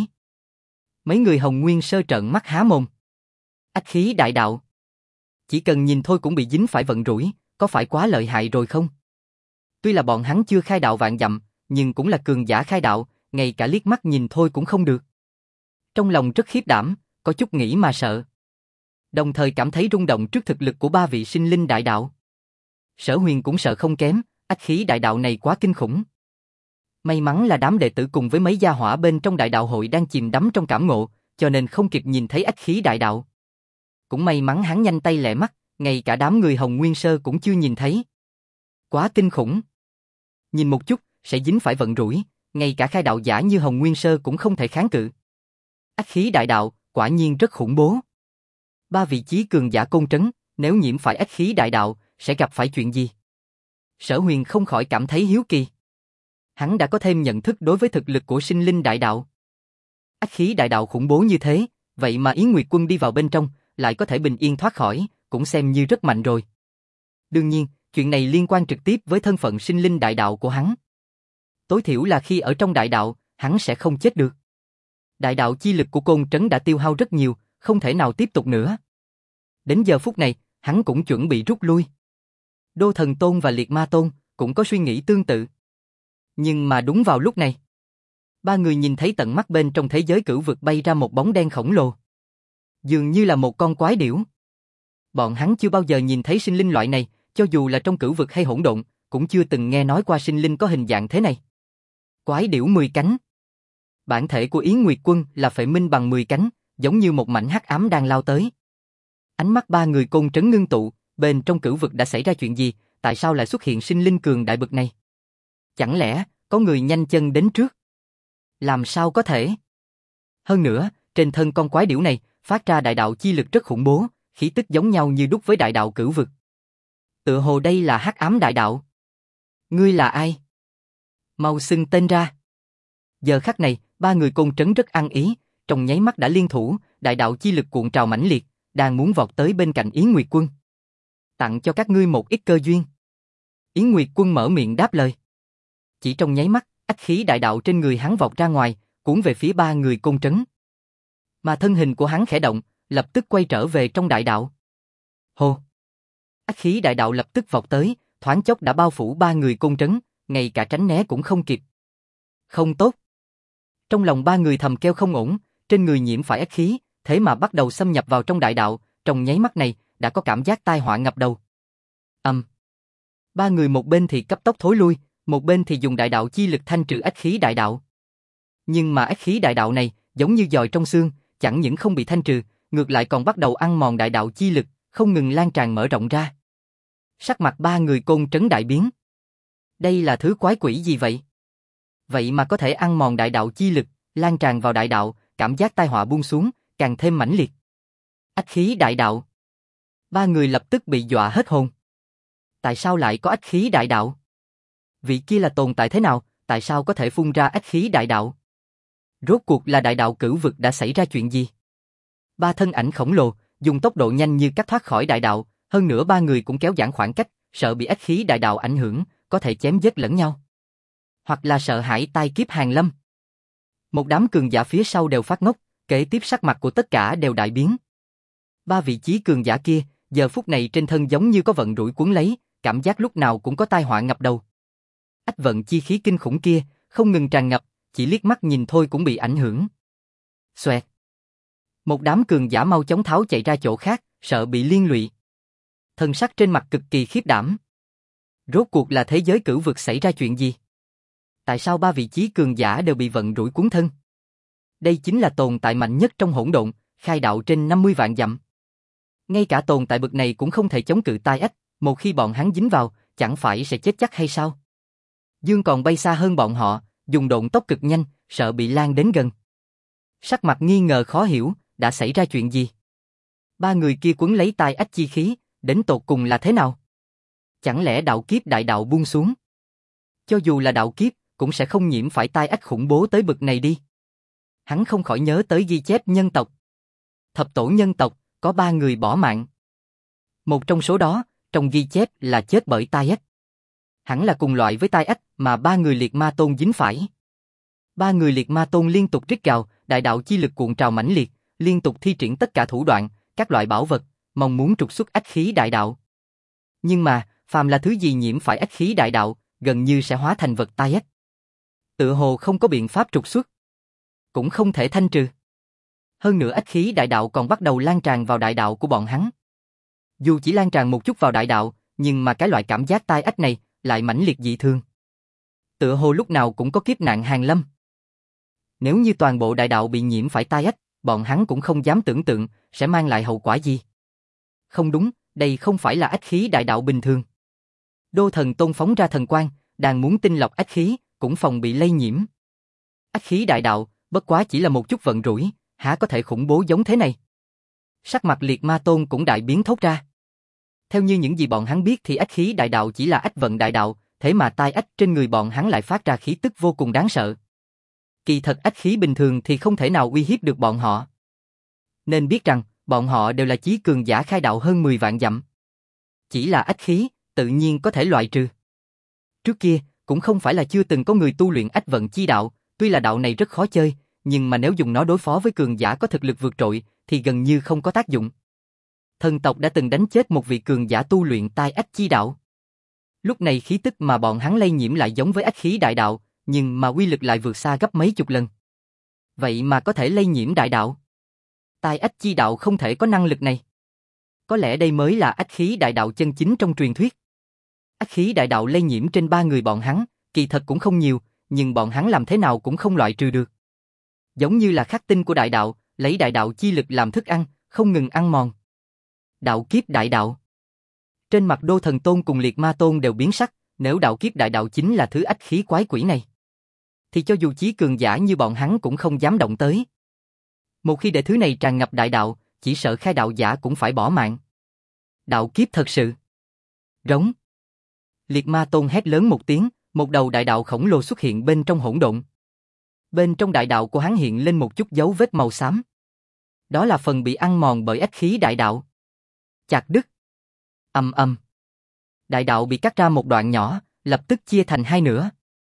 Mấy người Hồng Nguyên Sơ trợn mắt há mồm. Ách khí đại đạo. Chỉ cần nhìn thôi cũng bị dính phải vận rủi, có phải quá lợi hại rồi không? Tuy là bọn hắn chưa khai đạo vạn dặm, nhưng cũng là cường giả khai đạo, ngay cả liếc mắt nhìn thôi cũng không được. Trong lòng rất khiếp đảm, có chút nghĩ mà sợ. Đồng thời cảm thấy rung động trước thực lực của ba vị sinh linh đại đạo. Sở Huyền cũng sợ không kém, ách khí đại đạo này quá kinh khủng. May mắn là đám đệ tử cùng với mấy gia hỏa bên trong đại đạo hội đang chìm đắm trong cảm ngộ, cho nên không kịp nhìn thấy ách khí đại đạo. Cũng may mắn hắn nhanh tay lẹ mắt, ngay cả đám người Hồng Nguyên Sơ cũng chưa nhìn thấy. Quá kinh khủng. Nhìn một chút, sẽ dính phải vận rủi, ngay cả khai đạo giả như Hồng Nguyên Sơ cũng không thể kháng cự. Ách khí đại đạo, quả nhiên rất khủng bố. Ba vị chí cường giả Côn Trấn, nếu nhiễm phải ách khí đại đạo, sẽ gặp phải chuyện gì? Sở Huyền không khỏi cảm thấy hiếu kỳ. Hắn đã có thêm nhận thức đối với thực lực của sinh linh đại đạo. Ách khí đại đạo khủng bố như thế, vậy mà Yến Nguyệt Quân đi vào bên trong, lại có thể bình yên thoát khỏi, cũng xem như rất mạnh rồi. Đương nhiên, chuyện này liên quan trực tiếp với thân phận sinh linh đại đạo của hắn. Tối thiểu là khi ở trong đại đạo, hắn sẽ không chết được. Đại đạo chi lực của Côn Trấn đã tiêu hao rất nhiều, không thể nào tiếp tục nữa. Đến giờ phút này, hắn cũng chuẩn bị rút lui. Đô Thần Tôn và Liệt Ma Tôn cũng có suy nghĩ tương tự. Nhưng mà đúng vào lúc này, ba người nhìn thấy tận mắt bên trong thế giới cửu vực bay ra một bóng đen khổng lồ. Dường như là một con quái điểu. Bọn hắn chưa bao giờ nhìn thấy sinh linh loại này, cho dù là trong cửu vực hay hỗn độn, cũng chưa từng nghe nói qua sinh linh có hình dạng thế này. Quái điểu 10 cánh. Bản thể của Yến Nguyệt Quân là phệ minh bằng 10 cánh, giống như một mảnh hắc ám đang lao tới. Ánh mắt ba người Côn Trấn ngưng tụ, bên trong cửu vực đã xảy ra chuyện gì, tại sao lại xuất hiện sinh linh cường đại bực này? Chẳng lẽ có người nhanh chân đến trước? Làm sao có thể? Hơn nữa, trên thân con quái điểu này phát ra đại đạo chi lực rất khủng bố, khí tức giống nhau như đúc với đại đạo cửu vực. Tựa hồ đây là hắc ám đại đạo. Ngươi là ai? Mau xưng tên ra. Giờ khắc này, ba người Côn Trấn rất ăn ý, trong nháy mắt đã liên thủ, đại đạo chi lực cuộn trào mãnh liệt, đang muốn vọt tới bên cạnh Yến Nguyệt Quân. Tặng cho các ngươi một ít cơ duyên. Yến Nguyệt Quân mở miệng đáp lời. Chỉ trong nháy mắt, ách khí đại đạo trên người hắn vọt ra ngoài, cuốn về phía ba người Côn Trấn. Mà thân hình của hắn khẽ động, lập tức quay trở về trong đại đạo. Hô! Ách khí đại đạo lập tức vọt tới, thoáng chốc đã bao phủ ba người Côn Trấn, ngay cả tránh né cũng không kịp. Không tốt! Trong lòng ba người thầm kêu không ổn, trên người nhiễm phải ách khí, thế mà bắt đầu xâm nhập vào trong đại đạo, trong nháy mắt này, đã có cảm giác tai họa ngập đầu. Ba người một bên thì cấp tốc thối lui, một bên thì dùng đại đạo chi lực thanh trừ ách khí đại đạo. Nhưng mà ách khí đại đạo này, giống như giòi trong xương, chẳng những không bị thanh trừ, ngược lại còn bắt đầu ăn mòn đại đạo chi lực, không ngừng lan tràn mở rộng ra. Sắc mặt ba người Côn Trấn đại biến. Đây là thứ quái quỷ gì vậy? Vậy mà có thể ăn mòn đại đạo chi lực, lan tràn vào đại đạo, cảm giác tai họa buông xuống, càng thêm mãnh liệt. Ách khí đại đạo. Ba người lập tức bị dọa hết hồn. Tại sao lại có ách khí đại đạo? Vị kia là tồn tại thế nào, tại sao có thể phun ra ách khí đại đạo? Rốt cuộc là đại đạo cửu vực đã xảy ra chuyện gì? Ba thân ảnh khổng lồ, dùng tốc độ nhanh như cắt thoát khỏi đại đạo, hơn nữa ba người cũng kéo giãn khoảng cách, sợ bị ách khí đại đạo ảnh hưởng, có thể chém giết lẫn nhau. Hoặc là sợ hãi tai kiếp hàng lâm. Một đám cường giả phía sau đều phát ngốc, kế tiếp sắc mặt của tất cả đều đại biến. Ba vị chí cường giả kia, giờ phút này trên thân giống như có vận rủi cuốn lấy, cảm giác lúc nào cũng có tai họa ngập đầu. Ách vận chi khí kinh khủng kia, không ngừng tràn ngập, chỉ liếc mắt nhìn thôi cũng bị ảnh hưởng. Xoẹt. Một đám cường giả mau chóng tháo chạy ra chỗ khác, sợ bị liên lụy. Thần sắc trên mặt cực kỳ khiếp đảm. Rốt cuộc là thế giới cửu vực xảy ra chuyện gì? Tại sao ba vị chí cường giả đều bị vận rủi cuốn thân? Đây chính là tồn tại mạnh nhất trong hỗn độn, khai đạo trên 50 vạn dặm. Ngay cả tồn tại bậc này cũng không thể chống cự tai ách, một khi bọn hắn dính vào, chẳng phải sẽ chết chắc hay sao? Dương còn bay xa hơn bọn họ, dùng độn tốc cực nhanh, sợ bị lan đến gần. Sắc mặt nghi ngờ khó hiểu, đã xảy ra chuyện gì? Ba người kia quấn lấy tai ách chi khí, đến tột cùng là thế nào? Chẳng lẽ đạo kiếp đại đạo buông xuống? Cho dù là đạo kiếp, cũng sẽ không nhiễm phải tai ách khủng bố tới bậc này đi. Hắn không khỏi nhớ tới ghi chép nhân tộc. Thập tổ nhân tộc, có 3 người bỏ mạng. Một trong số đó, trong ghi chép là chết bởi tai ách. Hẳn là cùng loại với tai ách mà 3 người liệt ma tôn dính phải. 3 người liệt ma tôn liên tục rít gào, đại đạo chi lực cuộn trào mãnh liệt, liên tục thi triển tất cả thủ đoạn, các loại bảo vật, mong muốn trục xuất ách khí đại đạo. Nhưng mà, phàm là thứ gì nhiễm phải ách khí đại đạo, gần như sẽ hóa thành vật tai ách. Tựa hồ không có biện pháp trục xuất, cũng không thể thanh trừ. Hơn nữa ách khí đại đạo còn bắt đầu lan tràn vào đại đạo của bọn hắn. Dù chỉ lan tràn một chút vào đại đạo, nhưng mà cái loại cảm giác tai ách này lại mãnh liệt dị thường. Tựa hồ lúc nào cũng có kiếp nạn hàng lâm. Nếu như toàn bộ đại đạo bị nhiễm phải tai ách, bọn hắn cũng không dám tưởng tượng sẽ mang lại hậu quả gì. Không đúng, đây không phải là ách khí đại đạo bình thường. Đô Thần Tôn phóng ra thần quang, đang muốn tinh lọc ách khí, cũng phòng bị lây nhiễm. Ách khí đại đạo, bất quá chỉ là một chút vận rủi, há có thể khủng bố giống thế này? Sắc mặt liệt ma tôn cũng đại biến thốt ra. Theo như những gì bọn hắn biết thì ách khí đại đạo chỉ là ách vận đại đạo, thế mà tai ách trên người bọn hắn lại phát ra khí tức vô cùng đáng sợ. Kỳ thật ách khí bình thường thì không thể nào uy hiếp được bọn họ. Nên biết rằng, bọn họ đều là chí cường giả khai đạo hơn 10 vạn dặm. Chỉ là ách khí, tự nhiên có thể loại trừ. Trước kia, cũng không phải là chưa từng có người tu luyện ách vận chi đạo, tuy là đạo này rất khó chơi, nhưng mà nếu dùng nó đối phó với cường giả có thực lực vượt trội, thì gần như không có tác dụng. Thần tộc đã từng đánh chết một vị cường giả tu luyện tai ách chi đạo. Lúc này khí tức mà bọn hắn lây nhiễm lại giống với ách khí đại đạo, nhưng mà uy lực lại vượt xa gấp mấy chục lần. Vậy mà có thể lây nhiễm đại đạo. Tai ách chi đạo không thể có năng lực này. Có lẽ đây mới là ách khí đại đạo chân chính trong truyền thuyết. Ách khí đại đạo lây nhiễm trên 3 người bọn hắn, kỳ thật cũng không nhiều, nhưng bọn hắn làm thế nào cũng không loại trừ được. Giống như là khắc tinh của đại đạo, lấy đại đạo chi lực làm thức ăn, không ngừng ăn mòn. Đạo kiếp đại đạo. Trên mặt Đô Thần Tôn cùng Liệt Ma Tôn đều biến sắc, nếu đạo kiếp đại đạo chính là thứ ách khí quái quỷ này, thì cho dù chí cường giả như bọn hắn cũng không dám động tới. Một khi để thứ này tràn ngập đại đạo, chỉ sợ khai đạo giả cũng phải bỏ mạng. Đạo kiếp thật sự. Rống. Liệt Ma Tôn hét lớn một tiếng, một đầu đại đạo khổng lồ xuất hiện bên trong hỗn độn. Bên trong đại đạo của hắn hiện lên một chút dấu vết màu xám. Đó là phần bị ăn mòn bởi ách khí đại đạo. Chặt đứt. Ầm ầm. Đại đạo bị cắt ra một đoạn nhỏ, lập tức chia thành hai nửa.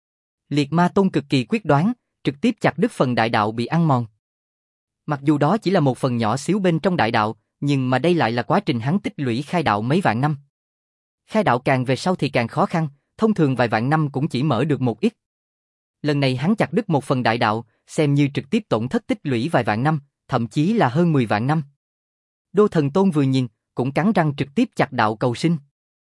Liệt Ma Tôn cực kỳ quyết đoán, trực tiếp chặt đứt phần đại đạo bị ăn mòn. Mặc dù đó chỉ là một phần nhỏ xíu bên trong đại đạo, nhưng mà đây lại là quá trình hắn tích lũy khai đạo mấy vạn năm. Khai đạo càng về sau thì càng khó khăn, thông thường vài vạn năm cũng chỉ mở được một ít. Lần này hắn chặt đứt một phần đại đạo, xem như trực tiếp tổn thất tích lũy vài vạn năm, thậm chí là hơn 10 vạn năm. Đô Thần Tôn vừa nhìn, cũng cắn răng trực tiếp chặt đạo cầu sinh.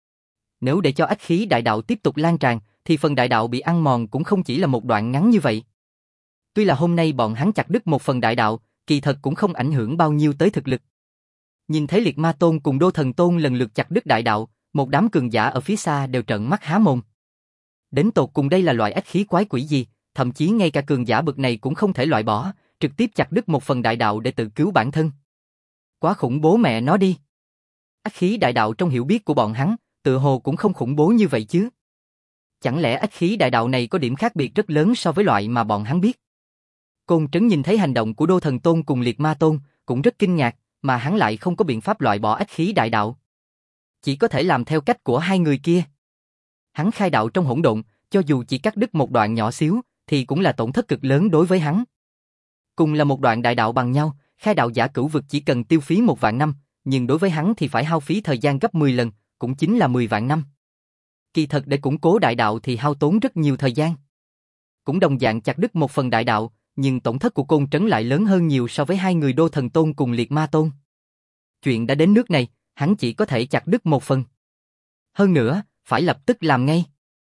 Nếu để cho ách khí đại đạo tiếp tục lan tràn, thì phần đại đạo bị ăn mòn cũng không chỉ là một đoạn ngắn như vậy. Tuy là hôm nay bọn hắn chặt đứt một phần đại đạo, kỳ thật cũng không ảnh hưởng bao nhiêu tới thực lực. Nhìn thấy Liệt Ma Tôn cùng Đô Thần Tôn lần lượt chặt đứt đại đạo, một đám cường giả ở phía xa đều trợn mắt há mồm. Đến tột cùng đây là loại ách khí quái quỷ gì, thậm chí ngay cả cường giả bậc này cũng không thể loại bỏ, trực tiếp chặt đứt một phần đại đạo để tự cứu bản thân. Quá khủng bố mẹ nó đi. Ách khí đại đạo trong hiểu biết của bọn hắn, tựa hồ cũng không khủng bố như vậy chứ. Chẳng lẽ ách khí đại đạo này có điểm khác biệt rất lớn so với loại mà bọn hắn biết? Côn Trấn nhìn thấy hành động của Đô Thần Tôn cùng Liệt Ma Tôn, cũng rất kinh ngạc, mà hắn lại không có biện pháp loại bỏ ách khí đại đạo. Chỉ có thể làm theo cách của hai người kia. Hắn khai đạo trong hỗn độn, cho dù chỉ cắt đứt một đoạn nhỏ xíu, thì cũng là tổn thất cực lớn đối với hắn. Cùng là một đoạn đại đạo bằng nhau, khai đạo giả cửu vực chỉ cần tiêu phí 1 vạn năm, nhưng đối với hắn thì phải hao phí thời gian gấp 10 lần, cũng chính là 10 vạn năm. Kỳ thật để củng cố đại đạo thì hao tốn rất nhiều thời gian. Cũng đồng dạng chặt đứt một phần đại đạo, nhưng tổn thất của Côn Trấn lại lớn hơn nhiều so với hai người Đô Thần Tôn cùng Liệt Ma Tôn. Chuyện đã đến nước này, hắn chỉ có thể chặt đứt một phần. Hơn nữa, phải lập tức làm ngay.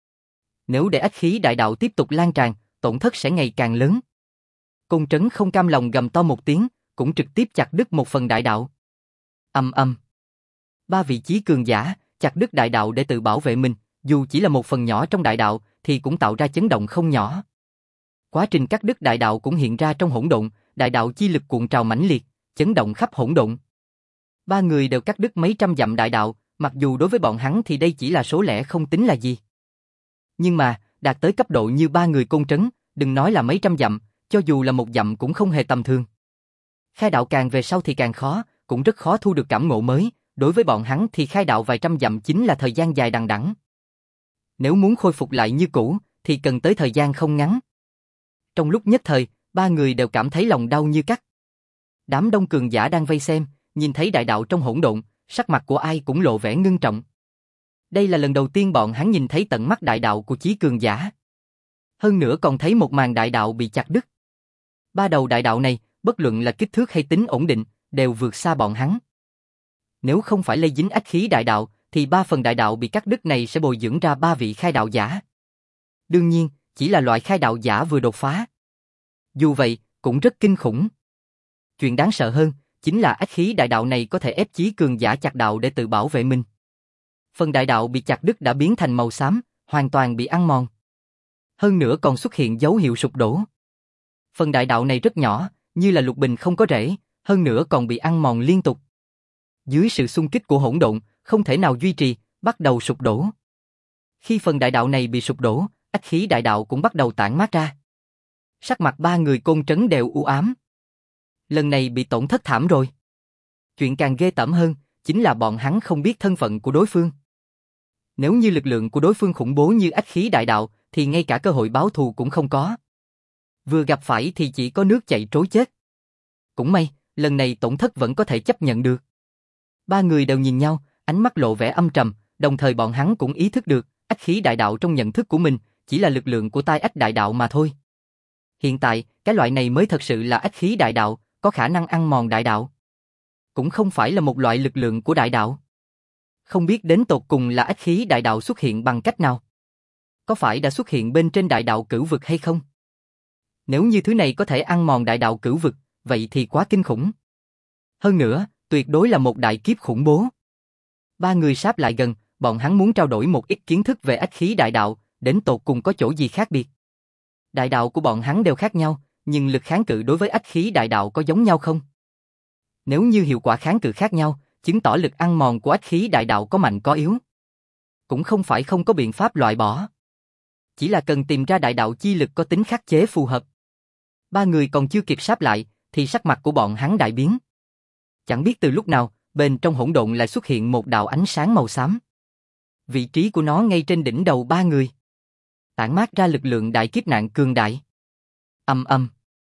Nếu để ách khí đại đạo tiếp tục lan tràn, tổn thất sẽ ngày càng lớn. Côn Trấn không cam lòng gầm to một tiếng, cũng trực tiếp chặt đứt một phần đại đạo. Ầm ầm. Ba vị chí cường giả chặt đứt đại đạo để tự bảo vệ mình, dù chỉ là một phần nhỏ trong đại đạo thì cũng tạo ra chấn động không nhỏ. Quá trình cắt đứt đại đạo cũng hiện ra trong hỗn độn, đại đạo chi lực cuộn trào mãnh liệt, chấn động khắp hỗn độn. Ba người đều cắt đứt mấy trăm dặm đại đạo, mặc dù đối với bọn hắn thì đây chỉ là số lẻ không tính là gì. Nhưng mà, đạt tới cấp độ như ba người Côn Trấn, đừng nói là mấy trăm dặm, cho dù là một dặm cũng không hề tầm thường. Khai đạo càng về sau thì càng khó, cũng rất khó thu được cảm ngộ mới, đối với bọn hắn thì khai đạo vài trăm dặm chính là thời gian dài đằng đẵng. Nếu muốn khôi phục lại như cũ, thì cần tới thời gian không ngắn. Trong lúc nhất thời, ba người đều cảm thấy lòng đau như cắt. Đám đông cường giả đang vây xem, nhìn thấy đại đạo trong hỗn độn, sắc mặt của ai cũng lộ vẻ ngưng trọng. Đây là lần đầu tiên bọn hắn nhìn thấy tận mắt đại đạo của chí cường giả. Hơn nữa còn thấy một màn đại đạo bị chặt đứt. Ba đầu đại đạo này, bất luận là kích thước hay tính ổn định, đều vượt xa bọn hắn. Nếu không phải lây dính ách khí đại đạo, thì ba phần đại đạo bị cắt đứt này sẽ bồi dưỡng ra ba vị khai đạo giả. Đương nhiên, chỉ là loại khai đạo giả vừa đột phá. Dù vậy, cũng rất kinh khủng. Chuyện đáng sợ hơn, chính là ách khí đại đạo này có thể ép chí cường giả chặt đạo để tự bảo vệ mình. Phần đại đạo bị chặt đứt đã biến thành màu xám, hoàn toàn bị ăn mòn. Hơn nữa còn xuất hiện dấu hiệu sụp đổ. Phần đại đạo này rất nhỏ, như là lục bình không có rễ, hơn nữa còn bị ăn mòn liên tục. Dưới sự xung kích của hỗn độn, không thể nào duy trì, bắt đầu sụp đổ. Khi phần đại đạo này bị sụp đổ, ách khí đại đạo cũng bắt đầu tản mát ra. Sắc mặt ba người Côn Trấn đều u ám. Lần này bị tổn thất thảm rồi. Chuyện càng ghê tởm hơn, chính là bọn hắn không biết thân phận của đối phương. Nếu như lực lượng của đối phương khủng bố như ách khí đại đạo, thì ngay cả cơ hội báo thù cũng không có. Vừa gặp phải thì chỉ có nước chảy trối chết. Cũng may, lần này tổn thất vẫn có thể chấp nhận được. Ba người đều nhìn nhau, ánh mắt lộ vẻ âm trầm, đồng thời bọn hắn cũng ý thức được, ách khí đại đạo trong nhận thức của mình, chỉ là lực lượng của tai ách đại đạo mà thôi. Hiện tại, cái loại này mới thật sự là ách khí đại đạo, có khả năng ăn mòn đại đạo. Cũng không phải là một loại lực lượng của đại đạo. Không biết đến tột cùng là ách khí đại đạo xuất hiện bằng cách nào? Có phải đã xuất hiện bên trên đại đạo cửu vực hay không? Nếu như thứ này có thể ăn mòn đại đạo cửu vực, vậy thì quá kinh khủng. Hơn nữa, tuyệt đối là một đại kiếp khủng bố. Ba người sáp lại gần, bọn hắn muốn trao đổi một ít kiến thức về ách khí đại đạo, đến tột cùng có chỗ gì khác biệt. Đại đạo của bọn hắn đều khác nhau, nhưng lực kháng cự đối với ách khí đại đạo có giống nhau không? Nếu như hiệu quả kháng cự khác nhau, chứng tỏ lực ăn mòn của ách khí đại đạo có mạnh có yếu. Cũng không phải không có biện pháp loại bỏ. Chỉ là cần tìm ra đại đạo chi lực có tính khắc chế phù hợp. Ba người còn chưa kịp sáp lại, thì sắc mặt của bọn hắn đại biến. Chẳng biết từ lúc nào, bên trong hỗn độn lại xuất hiện một đạo ánh sáng màu xám. Vị trí của nó ngay trên đỉnh đầu ba người. Tản mát ra lực lượng đại kiếp nạn cường đại. Ầm ầm.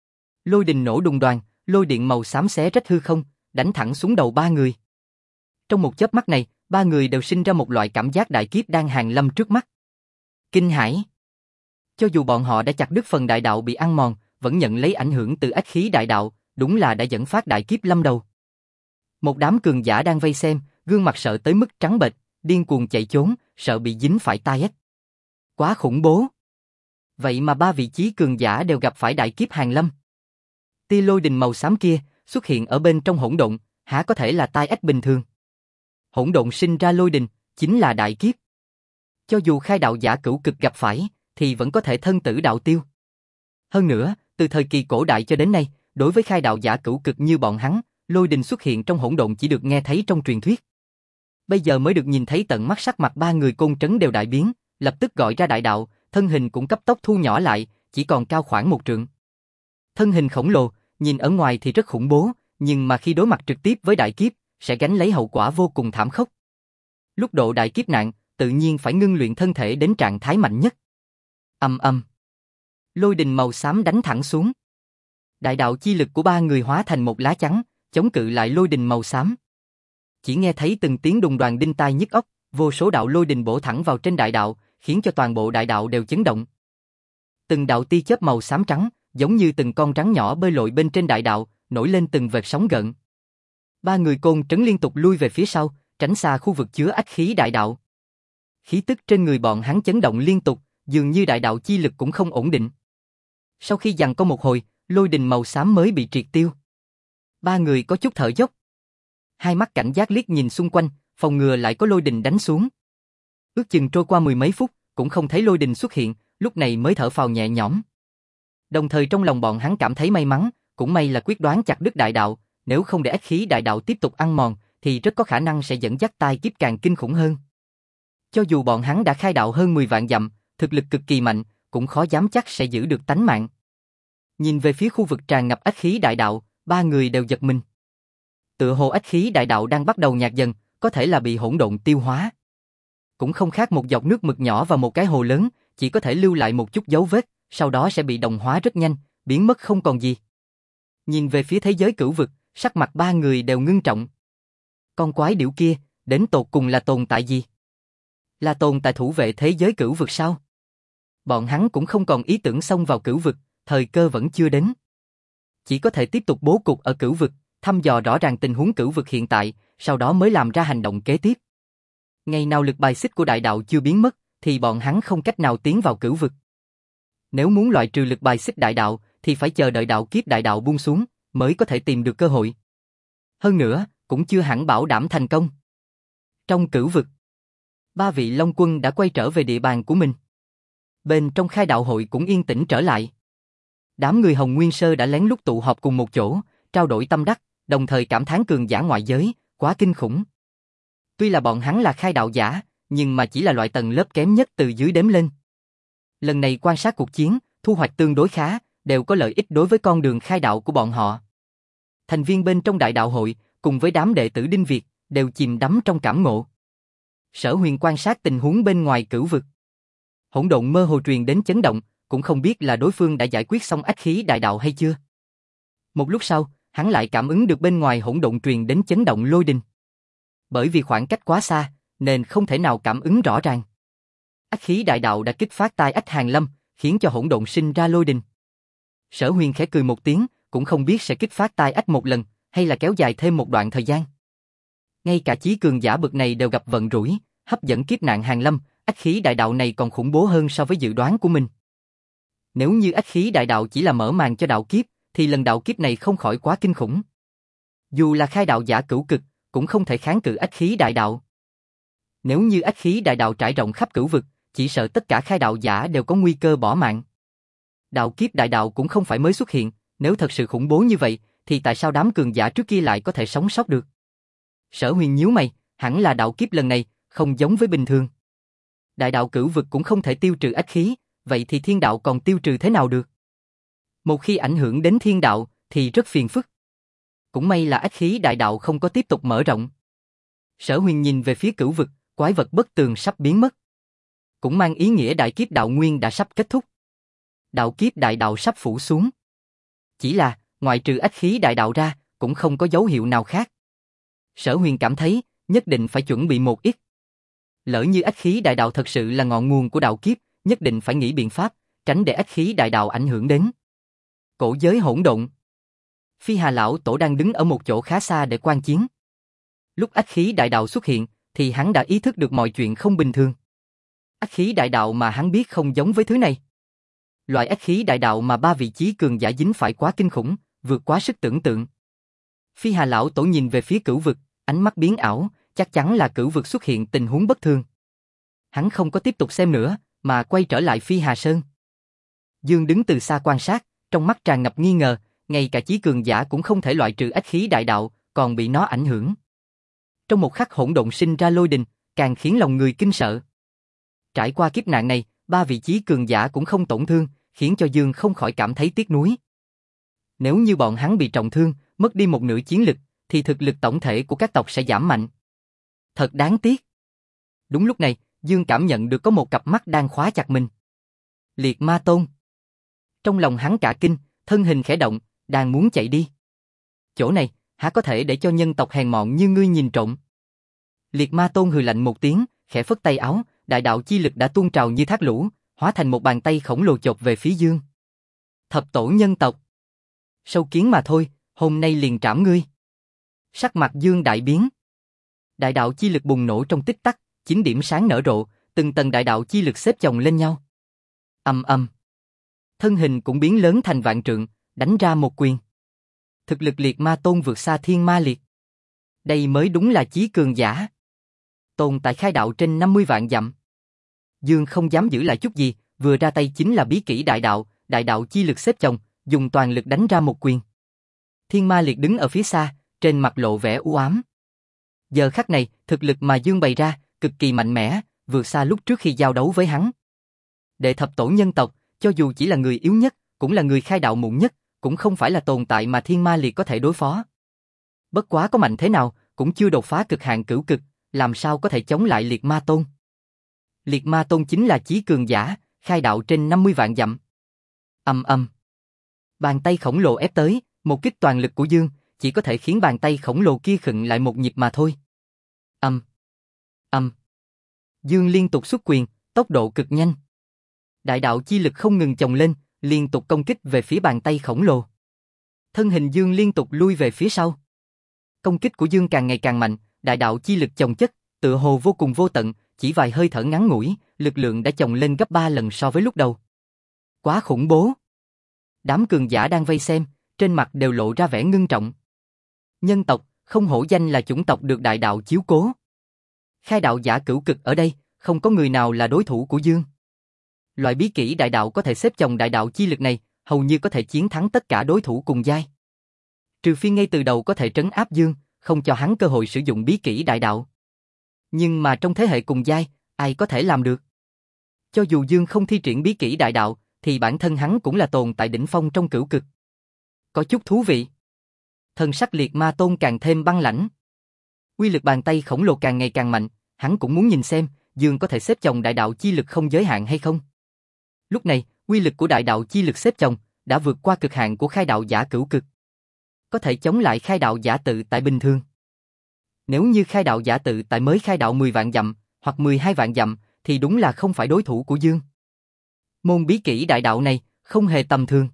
Lôi đình nổ đùng đoàng, lôi điện màu xám xé rách hư không, đánh thẳng xuống đầu ba người. Trong một chớp mắt này, ba người đều sinh ra một loại cảm giác đại kiếp đang hàng lâm trước mắt. Kinh hãi. Cho dù bọn họ đã chặt đứt phần đại đạo bị ăn mòn, vẫn nhận lấy ảnh hưởng từ ách khí đại đạo, đúng là đã dẫn phát đại kiếp lâm đầu. Một đám cường giả đang vây xem, gương mặt sợ tới mức trắng bệch, điên cuồng chạy trốn, sợ bị dính phải tai ách. Quá khủng bố. Vậy mà ba vị chí cường giả đều gặp phải đại kiếp hàng lâm. Tia lôi đình màu xám kia xuất hiện ở bên trong hỗn độn, há có thể là tai ách bình thường? Hỗn độn sinh ra lôi đình, chính là đại kiếp. Cho dù khai đạo giả cửu cực gặp phải, thì vẫn có thể thân tử đạo tiêu. Hơn nữa, từ thời kỳ cổ đại cho đến nay, đối với khai đạo giả cửu cực như bọn hắn, lôi đình xuất hiện trong hỗn độn chỉ được nghe thấy trong truyền thuyết. Bây giờ mới được nhìn thấy tận mắt, sắc mặt ba người Côn Trấn đều đại biến, lập tức gọi ra đại đạo, thân hình cũng cấp tốc thu nhỏ lại, chỉ còn cao khoảng 1 trượng. Thân hình khổng lồ, nhìn ở ngoài thì rất khủng bố, nhưng mà khi đối mặt trực tiếp với đại kiếp, sẽ gánh lấy hậu quả vô cùng thảm khốc. Lúc độ đại kiếp nạn, tự nhiên phải ngưng luyện thân thể đến trạng thái mạnh nhất. Ầm ầm. Lôi đình màu xám đánh thẳng xuống. Đại đạo chi lực của ba người hóa thành một lá chắn, chống cự lại lôi đình màu xám. Chỉ nghe thấy từng tiếng đùng đoàng đinh tai nhức óc, vô số đạo lôi đình bổ thẳng vào trên đại đạo, khiến cho toàn bộ đại đạo đều chấn động. Từng đạo tia chớp màu xám trắng, giống như từng con rắn nhỏ bơi lội bên trên đại đạo, nổi lên từng vệt sóng gợn. Ba người Côn Trấn liên tục lui về phía sau, tránh xa khu vực chứa ách khí đại đạo. Khí tức trên người bọn hắn chấn động liên tục, dường như đại đạo chi lực cũng không ổn định. Sau khi giằng co một hồi, lôi đình màu xám mới bị triệt tiêu. Ba người có chút thở dốc. Hai mắt cảnh giác liếc nhìn xung quanh, phòng ngừa lại có lôi đình đánh xuống. Ước chừng trôi qua mười mấy phút, cũng không thấy lôi đình xuất hiện, lúc này mới thở phào nhẹ nhõm. Đồng thời trong lòng bọn hắn cảm thấy may mắn, cũng may là quyết đoán chặt đứt đại đạo, nếu không để ách khí đại đạo tiếp tục ăn mòn, thì rất có khả năng sẽ dẫn dắt tai kiếp càng kinh khủng hơn. Cho dù bọn hắn đã khai đạo hơn 10 vạn dặm, thực lực cực kỳ mạnh, cũng khó dám chắc sẽ giữ được tánh mạng. Nhìn về phía khu vực tràn ngập ách khí đại đạo, ba người đều giật mình. Tựa hồ ách khí đại đạo đang bắt đầu nhạt dần, có thể là bị hỗn độn tiêu hóa. Cũng không khác một giọt nước mực nhỏ và một cái hồ lớn, chỉ có thể lưu lại một chút dấu vết, sau đó sẽ bị đồng hóa rất nhanh, biến mất không còn gì. Nhìn về phía thế giới cửu vực, sắc mặt ba người đều ngưng trọng. Con quái điểu kia, đến tột cùng là tồn tại gì? Là tồn tại thủ vệ thế giới cửu vực sao? Bọn hắn cũng không còn ý tưởng xông vào cửu vực, thời cơ vẫn chưa đến. Chỉ có thể tiếp tục bố cục ở cửu vực, thăm dò rõ ràng tình huống cửu vực hiện tại, sau đó mới làm ra hành động kế tiếp. Ngày nào lực bài xích của đại đạo chưa biến mất, thì bọn hắn không cách nào tiến vào cửu vực. Nếu muốn loại trừ lực bài xích đại đạo, thì phải chờ đợi đạo kiếp đại đạo buông xuống, mới có thể tìm được cơ hội. Hơn nữa, cũng chưa hẳn bảo đảm thành công. Trong cửu vực, ba vị Long Quân đã quay trở về địa bàn của mình. Bên trong khai đạo hội cũng yên tĩnh trở lại. Đám người Hồng Nguyên Sơ đã lén lút tụ họp cùng một chỗ, trao đổi tâm đắc, đồng thời cảm thán cường giả ngoại giới, quá kinh khủng. Tuy là bọn hắn là khai đạo giả, nhưng mà chỉ là loại tầng lớp kém nhất từ dưới đếm lên. Lần này quan sát cuộc chiến, thu hoạch tương đối khá, đều có lợi ích đối với con đường khai đạo của bọn họ. Thành viên bên trong đại đạo hội, cùng với đám đệ tử Đinh Việt, đều chìm đắm trong cảm ngộ. Sở Huyền quan sát tình huống bên ngoài cửu vực. Hỗn độn mơ hồ truyền đến chấn động, cũng không biết là đối phương đã giải quyết xong ách khí đại đạo hay chưa. Một lúc sau, hắn lại cảm ứng được bên ngoài hỗn độn truyền đến chấn động lôi đình. Bởi vì khoảng cách quá xa, nên không thể nào cảm ứng rõ ràng. Ách khí đại đạo đã kích phát tai ách hàng lâm, khiến cho hỗn độn sinh ra lôi đình. Sở Huyền khẽ cười một tiếng, cũng không biết sẽ kích phát tai ách một lần, hay là kéo dài thêm một đoạn thời gian. Ngay cả chí cường giả bậc này đều gặp vận rủi, hấp dẫn kiếp nạn hàng lâm, ách khí đại đạo này còn khủng bố hơn so với dự đoán của mình. Nếu như ách khí đại đạo chỉ là mở màn cho đạo kiếp, thì lần đạo kiếp này không khỏi quá kinh khủng. Dù là khai đạo giả cửu cực, cũng không thể kháng cự ách khí đại đạo. Nếu như ách khí đại đạo trải rộng khắp cửu vực, chỉ sợ tất cả khai đạo giả đều có nguy cơ bỏ mạng. Đạo kiếp đại đạo cũng không phải mới xuất hiện, nếu thật sự khủng bố như vậy, thì tại sao đám cường giả trước kia lại có thể sống sót được? Sở Huyền nhíu mày, hẳn là đạo kiếp lần này, không giống với bình thường. Đại đạo cửu vực cũng không thể tiêu trừ ách khí, vậy thì thiên đạo còn tiêu trừ thế nào được? Một khi ảnh hưởng đến thiên đạo, thì rất phiền phức. Cũng may là ách khí đại đạo không có tiếp tục mở rộng. Sở Huyền nhìn về phía cửu vực, quái vật bất tường sắp biến mất. Cũng mang ý nghĩa đại kiếp đạo nguyên đã sắp kết thúc. Đạo kiếp đại đạo sắp phủ xuống. Chỉ là, ngoại trừ ách khí đại đạo ra, cũng không có dấu hiệu nào khác. Sở Huyền cảm thấy, nhất định phải chuẩn bị một ít. Lỡ như ách khí đại đạo thật sự là ngọn nguồn của đạo kiếp, nhất định phải nghĩ biện pháp, tránh để ách khí đại đạo ảnh hưởng đến. Cổ giới hỗn độn. Phi Hà lão tổ đang đứng ở một chỗ khá xa để quan chiến. Lúc ách khí đại đạo xuất hiện, thì hắn đã ý thức được mọi chuyện không bình thường. Ách khí đại đạo mà hắn biết không giống với thứ này. Loại ách khí đại đạo mà ba vị chí cường giả dính phải quá kinh khủng, vượt quá sức tưởng tượng. Phi Hà lão tổ nhìn về phía cửu vực, ánh mắt biến ảo, chắc chắn là cửu vực xuất hiện tình huống bất thường. Hắn không có tiếp tục xem nữa, mà quay trở lại Phi Hà Sơn. Dương đứng từ xa quan sát, trong mắt tràn ngập nghi ngờ, ngay cả chí cường giả cũng không thể loại trừ ách khí đại đạo, còn bị nó ảnh hưởng. Trong một khắc hỗn độn sinh ra lôi đình, càng khiến lòng người kinh sợ. Trải qua kiếp nạn này, ba vị chí cường giả cũng không tổn thương, khiến cho Dương không khỏi cảm thấy tiếc nuối. Nếu như bọn hắn bị trọng thương, mất đi một nửa chiến lực, thì thực lực tổng thể của các tộc sẽ giảm mạnh. Thật đáng tiếc. Đúng lúc này, Dương cảm nhận được có một cặp mắt đang khóa chặt mình. Liệt Ma Tôn. Trong lòng hắn cả kinh, thân hình khẽ động, đang muốn chạy đi. Chỗ này, há có thể để cho nhân tộc hèn mọn như ngươi nhìn trộm? Liệt Ma Tôn hừ lạnh một tiếng, khẽ phất tay áo, đại đạo chi lực đã tuôn trào như thác lũ, hóa thành một bàn tay khổng lồ chộp về phía Dương. Thập tổ nhân tộc. Sâu kiến mà thôi, hôm nay liền trảm ngươi. Sắc mặt Dương đại biến. Đại đạo chi lực bùng nổ trong tích tắc, 9 điểm sáng nở rộ, từng tầng đại đạo chi lực xếp chồng lên nhau. Ầm ầm. Thân hình cũng biến lớn thành vạn trượng, đánh ra một quyền. Thực lực Liệt Ma Tôn vượt xa Thiên Ma Liệt. Đây mới đúng là chí cường giả. Tồn tại khai đạo trên 50 vạn dặm. Dương không dám giữ lại chút gì, vừa ra tay chính là bí kỹ đại đạo chi lực xếp chồng, dùng toàn lực đánh ra một quyền. Thiên Ma Liệt đứng ở phía xa, trên mặt lộ vẻ u ám. Giờ khắc này, thực lực mà Dương bày ra, cực kỳ mạnh mẽ, vượt xa lúc trước khi giao đấu với hắn. Đệ thập tổ nhân tộc, cho dù chỉ là người yếu nhất, cũng là người khai đạo muộn nhất, cũng không phải là tồn tại mà Thiên Ma Liệt có thể đối phó. Bất quá có mạnh thế nào, cũng chưa đột phá cực hạn cửu cực, làm sao có thể chống lại Liệt Ma Tôn. Liệt Ma Tôn chính là chí cường giả, khai đạo trên 50 vạn dặm. Ầm ầm. Bàn tay khổng lồ ép tới, một kích toàn lực của Dương, chỉ có thể khiến bàn tay khổng lồ kia khựng lại một nhịp mà thôi. Ầm. Dương liên tục xuất quyền, tốc độ cực nhanh. Đại đạo chi lực không ngừng chồng lên, liên tục công kích về phía bàn tay khổng lồ. Thân hình Dương liên tục lui về phía sau. Công kích của Dương càng ngày càng mạnh, đại đạo chi lực chồng chất, tựa hồ vô cùng vô tận, chỉ vài hơi thở ngắn ngủi, lực lượng đã chồng lên gấp 3 lần so với lúc đầu. Quá khủng bố. Đám cường giả đang vây xem, trên mặt đều lộ ra vẻ ngưng trọng. Nhân tộc, không hổ danh là chủng tộc được đại đạo chiếu cố. Khai đạo giả cửu cực ở đây, không có người nào là đối thủ của Dương. Loại bí kỹ đại đạo có thể xếp chồng đại đạo chi lực này, hầu như có thể chiến thắng tất cả đối thủ cùng giai. Trừ phi ngay từ đầu có thể trấn áp Dương, không cho hắn cơ hội sử dụng bí kỹ đại đạo. Nhưng mà trong thế hệ cùng giai, ai có thể làm được? Cho dù Dương không thi triển bí kỹ đại đạo, thì bản thân hắn cũng là tồn tại đỉnh phong trong cửu cực. Có chút thú vị. Thần sắc Liệt Ma Tôn càng thêm băng lãnh. Uy lực bàn tay khổng lồ càng ngày càng mạnh, hắn cũng muốn nhìn xem, Dương có thể xếp chồng đại đạo chi lực không giới hạn hay không. Lúc này, uy lực của đại đạo chi lực xếp chồng đã vượt qua cực hạn của khai đạo giả cửu cực. Có thể chống lại khai đạo giả tự tại bình thường. Nếu như khai đạo giả tự tại mới khai đạo 10 vạn dặm, hoặc 12 vạn dặm, thì đúng là không phải đối thủ của Dương. Môn bí kỹ đại đạo này, không hề tầm thường.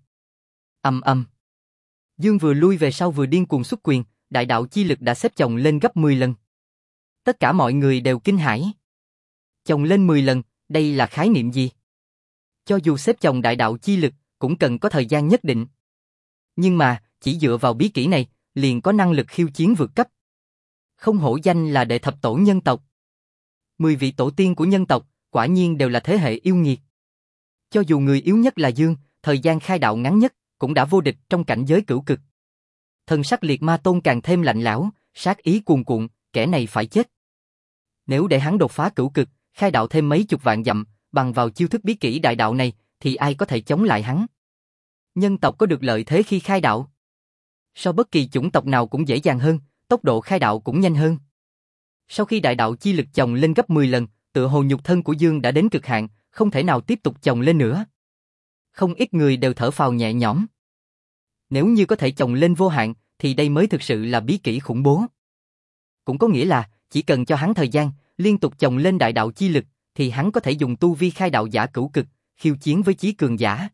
Ầm. Dương vừa lui về sau vừa điên cuồng xuất quyền, đại đạo chi lực đã xếp chồng lên gấp 10 lần. Tất cả mọi người đều kinh hãi. Chồng lên 10 lần, đây là khái niệm gì? Cho dù xếp chồng đại đạo chi lực, cũng cần có thời gian nhất định. Nhưng mà, chỉ dựa vào bí kỹ này, liền có năng lực khiêu chiến vượt cấp. Không hổ danh là đệ thập tổ nhân tộc. 10 vị tổ tiên của nhân tộc, quả nhiên đều là thế hệ yêu nghiệt. Cho dù người yếu nhất là Dương, thời gian khai đạo ngắn nhất, cũng đã vô địch trong cảnh giới cửu cực. Thần sắc Liệt Ma Tôn càng thêm lạnh lẽo, sát ý cuồn cuộn, kẻ này phải chết. Nếu để hắn đột phá cửu cực, khai đạo thêm mấy chục vạn dặm, bằng vào chiêu thức bí kỹ đại đạo này, thì ai có thể chống lại hắn? Nhân tộc có được lợi thế khi khai đạo. So bất kỳ chủng tộc nào cũng dễ dàng hơn, tốc độ khai đạo cũng nhanh hơn. Sau khi đại đạo chi lực chồng lên gấp 10 lần, tựa hồ nhục thân của Dương đã đến cực hạn, không thể nào tiếp tục chồng lên nữa. Không ít người đều thở phào nhẹ nhõm. Nếu như có thể chồng lên vô hạn, thì đây mới thực sự là bí kỹ khủng bố. Cũng có nghĩa là, chỉ cần cho hắn thời gian, liên tục chồng lên đại đạo chi lực, thì hắn có thể dùng tu vi khai đạo giả cửu cực, khiêu chiến với chí cường giả.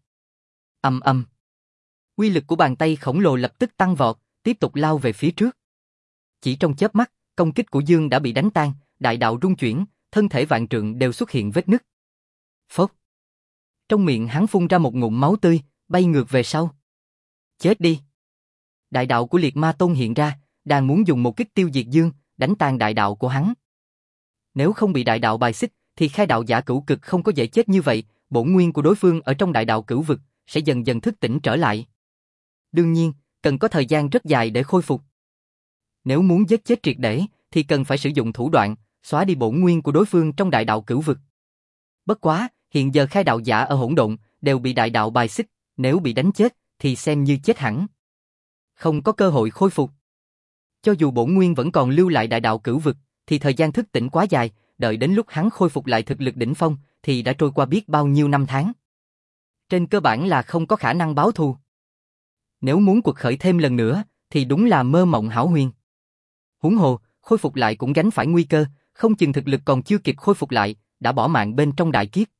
Ầm. Uy lực của bàn tay khổng lồ lập tức tăng vọt, tiếp tục lao về phía trước. Chỉ trong chớp mắt, công kích của Dương đã bị đánh tan, đại đạo rung chuyển, thân thể vạn trượng đều xuất hiện vết nứt. Phốc. Trong miệng hắn phun ra một ngụm máu tươi, bay ngược về sau. Chết đi. Đại đạo của Liệt Ma Tôn hiện ra, đang muốn dùng một kích tiêu diệt Dương, đánh tan đại đạo của hắn. Nếu không bị đại đạo bài xích, thì khai đạo giả cửu cực không có dễ chết như vậy, bổn nguyên của đối phương ở trong đại đạo cửu vực sẽ dần dần thức tỉnh trở lại. Đương nhiên, cần có thời gian rất dài để khôi phục. Nếu muốn giết chết triệt để, thì cần phải sử dụng thủ đoạn, xóa đi bổn nguyên của đối phương trong đại đạo cửu vực. Bất quá, hiện giờ khai đạo giả ở hỗn độn đều bị đại đạo bài xích, nếu bị đánh chết, thì xem như chết hẳn. Không có cơ hội khôi phục. Cho dù bổn nguyên vẫn còn lưu lại đại đạo cửu vực, thì thời gian thức tỉnh quá dài, đợi đến lúc hắn khôi phục lại thực lực đỉnh phong, thì đã trôi qua biết bao nhiêu năm tháng. Trên cơ bản là không có khả năng báo thù. Nếu muốn cuộc khởi thêm lần nữa, thì đúng là mơ mộng hão huyền. Huống hồ, khôi phục lại cũng gánh phải nguy cơ, không chừng thực lực còn chưa kịp khôi phục lại, đã bỏ mạng bên trong đại kiếp.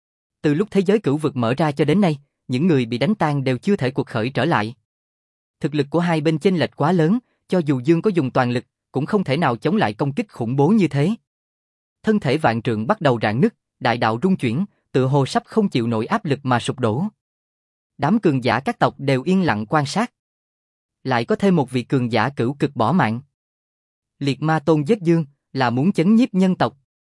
Từ lúc thế giới cửu vực mở ra cho đến nay, những người bị đánh tan đều chưa thể cuộc khởi trở lại. Thực lực của hai bên chênh lệch quá lớn, cho dù Dương có dùng toàn lực, cũng không thể nào chống lại công kích khủng bố như thế. Thân thể vạn trượng bắt đầu rạn nứt, đại đạo rung chuyển, tựa hồ sắp không chịu nổi áp lực mà sụp đổ. Đám cường giả các tộc đều yên lặng quan sát. Lại có thêm một vị cường giả cửu cực bỏ mạng. Liệt Ma Tôn giết Dương, là muốn chấn nhiếp nhân tộc.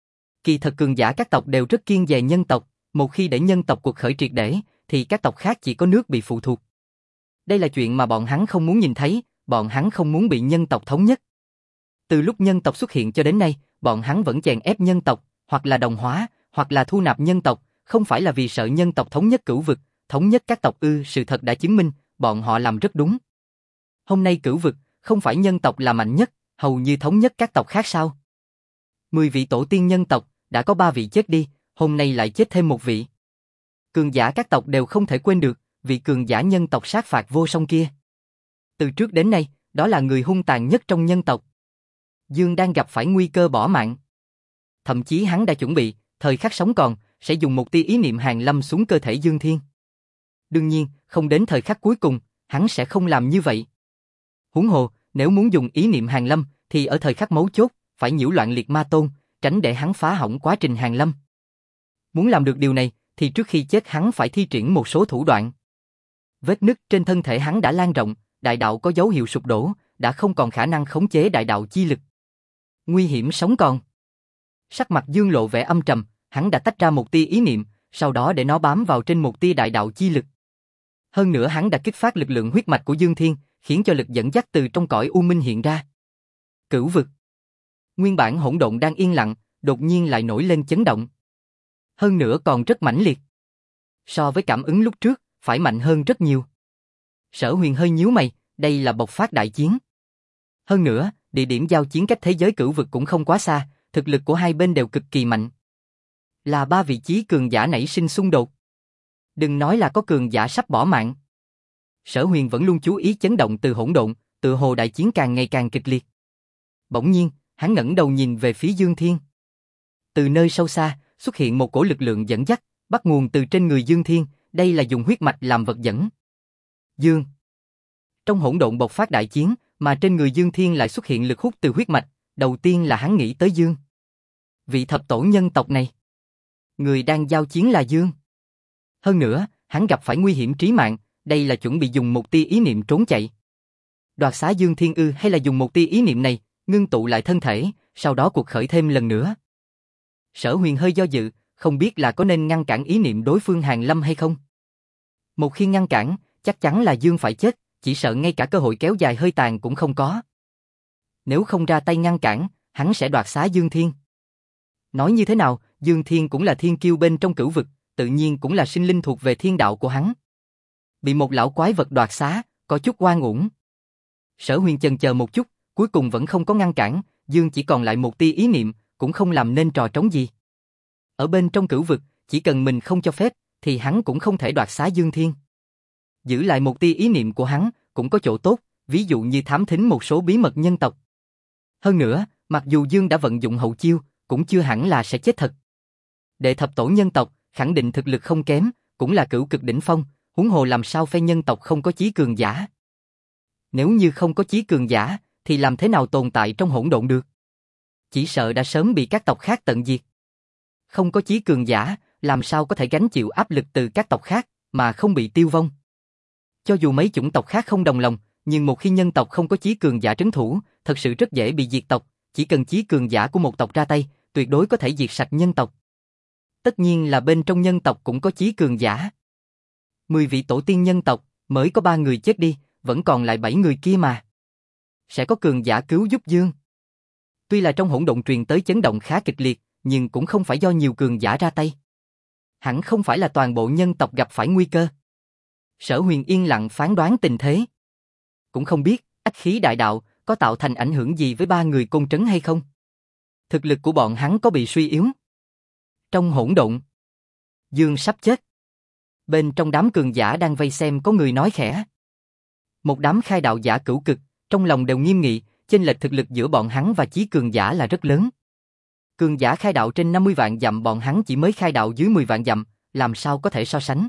Kỳ thật cường giả các tộc đều rất kiêng dè nhân tộc, một khi để nhân tộc cuộc khởi triệt để, thì các tộc khác chỉ có nước bị phụ thuộc. Đây là chuyện mà bọn hắn không muốn nhìn thấy, bọn hắn không muốn bị nhân tộc thống nhất. Từ lúc nhân tộc xuất hiện cho đến nay, bọn hắn vẫn chèn ép nhân tộc, hoặc là đồng hóa, hoặc là thu nạp nhân tộc, không phải là vì sợ nhân tộc thống nhất cửu vực, thống nhất các tộc sự thật đã chứng minh, bọn họ làm rất đúng. Hôm nay cửu vực, không phải nhân tộc là mạnh nhất, hầu như thống nhất các tộc khác sao? 10 vị tổ tiên nhân tộc, đã có 3 vị chết đi, hôm nay lại chết thêm một vị. Cường giả các tộc đều không thể quên được, vị cường giả nhân tộc sát phạt vô song kia. Từ trước đến nay, đó là người hung tàn nhất trong nhân tộc. Dương đang gặp phải nguy cơ bỏ mạng. Thậm chí hắn đã chuẩn bị, thời khắc sống còn, sẽ dùng một tia ý niệm hàn lâm xuống cơ thể Dương Thiên. Đương nhiên, không đến thời khắc cuối cùng, hắn sẽ không làm như vậy. Huống hồ, nếu muốn dùng ý niệm hàn lâm, thì ở thời khắc mấu chốt, phải nhiễu loạn Liệt Ma Tôn, tránh để hắn phá hỏng quá trình hàn lâm. Muốn làm được điều này, thì trước khi chết hắn phải thi triển một số thủ đoạn. Vết nứt trên thân thể hắn đã lan rộng, đại đạo có dấu hiệu sụp đổ, đã không còn khả năng khống chế đại đạo chi lực. Nguy hiểm sống còn. Sắc mặt Dương lộ vẻ âm trầm, hắn đã tách ra một tia ý niệm, sau đó để nó bám vào trên một tia đại đạo chi lực. Hơn nữa hắn đã kích phát lực lượng huyết mạch của Dương Thiên, khiến cho lực dẫn dắt từ trong cõi u minh hiện ra. Cửu vực. Nguyên bản hỗn độn đang yên lặng, đột nhiên lại nổi lên chấn động. Hơn nữa còn rất mãnh liệt. So với cảm ứng lúc trước, phải mạnh hơn rất nhiều. Sở Huyền hơi nhíu mày, đây là bộc phát đại chiến. Hơn nữa, địa điểm giao chiến cách thế giới cửu vực cũng không quá xa, thực lực của hai bên đều cực kỳ mạnh. Là 3 vị trí cường giả nảy sinh xung đột. Đừng nói là có cường giả sắp bỏ mạng. Sở Huyền vẫn luôn chú ý chấn động từ hỗn độn, tựa hồ đại chiến càng ngày càng kịch liệt. Bỗng nhiên, hắn ngẩng đầu nhìn về phía Dương Thiên. Từ nơi sâu xa, xuất hiện một cỗ lực lượng dẫn dắt, bắt nguồn từ trên người Dương Thiên, đây là dùng huyết mạch làm vật dẫn. Dương. Trong hỗn độn bộc phát đại chiến, mà trên người Dương Thiên lại xuất hiện lực hút từ huyết mạch, đầu tiên là hắn nghĩ tới Dương. Vị thập tổ nhân tộc này. Người đang giao chiến là Dương. Hơn nữa, hắn gặp phải nguy hiểm trí mạng, đây là chuẩn bị dùng một tia ý niệm trốn chạy. Đoạt xá Dương Thiên hay là dùng một tia ý niệm này, ngưng tụ lại thân thể, sau đó cuộc khởi thêm lần nữa. Sở Huyền hơi do dự, không biết là có nên ngăn cản ý niệm đối phương hàn lâm hay không. Một khi ngăn cản, chắc chắn là Dương phải chết, chỉ sợ ngay cả cơ hội kéo dài hơi tàn cũng không có. Nếu không ra tay ngăn cản, hắn sẽ đoạt xá Dương Thiên. Nói như thế nào, Dương Thiên cũng là thiên kiêu bên trong cửu vực, tự nhiên cũng là sinh linh thuộc về thiên đạo của hắn. Bị một lão quái vật đoạt xá, có chút oan uổng. Sở Huyền chần chờ một chút, cuối cùng vẫn không có ngăn cản, Dương chỉ còn lại một tia ý niệm, cũng không làm nên trò trống gì. Ở bên trong cửu vực, chỉ cần mình không cho phép, thì hắn cũng không thể đoạt xá Dương Thiên. Giữ lại một tia ý niệm của hắn, cũng có chỗ tốt, ví dụ như thám thính một số bí mật nhân tộc. Hơn nữa, mặc dù Dương đã vận dụng hậu chiêu, cũng chưa hẳn là sẽ chết thật. Đệ thập tổ nhân tộc, khẳng định thực lực không kém, cũng là cửu cực đỉnh phong, huống hồ làm sao phe nhân tộc không có chí cường giả. Nếu như không có chí cường giả, thì làm thế nào tồn tại trong hỗn độn được? Chỉ sợ đã sớm bị các tộc khác tận diệt. Không có chí cường giả, làm sao có thể gánh chịu áp lực từ các tộc khác, mà không bị tiêu vong? Cho dù mấy chủng tộc khác không đồng lòng, nhưng một khi nhân tộc không có chí cường giả trấn thủ, thật sự rất dễ bị diệt tộc, chỉ cần chí cường giả của một tộc ra tay, tuyệt đối có thể diệt sạch nhân tộc. Tất nhiên là bên trong nhân tộc cũng có chí cường giả. 10 vị tổ tiên nhân tộc, mới có 3 người chết đi, vẫn còn lại 7 người kia mà. Sẽ có cường giả cứu giúp Dương. Tuy là trong hỗn độn truyền tới chấn động khá kịch liệt, nhưng cũng không phải do nhiều cường giả ra tay. Hẳn không phải là toàn bộ nhân tộc gặp phải nguy cơ. Sở Huyền yên lặng phán đoán tình thế. Cũng không biết, ách khí đại đạo, có tạo thành ảnh hưởng gì với 3 người côn trấn hay không? Thực lực của bọn hắn có bị suy yếu? Trong hỗn độn, Dương sắp chết. Bên trong đám cường giả đang vây xem có người nói khẽ. Một đám khai đạo giả cửu cực, trong lòng đều nghiêm nghị, chênh lệch thực lực giữa bọn hắn và chí cường giả là rất lớn. Cường giả khai đạo trên 50 vạn dặm, bọn hắn chỉ mới khai đạo dưới 10 vạn dặm, làm sao có thể so sánh.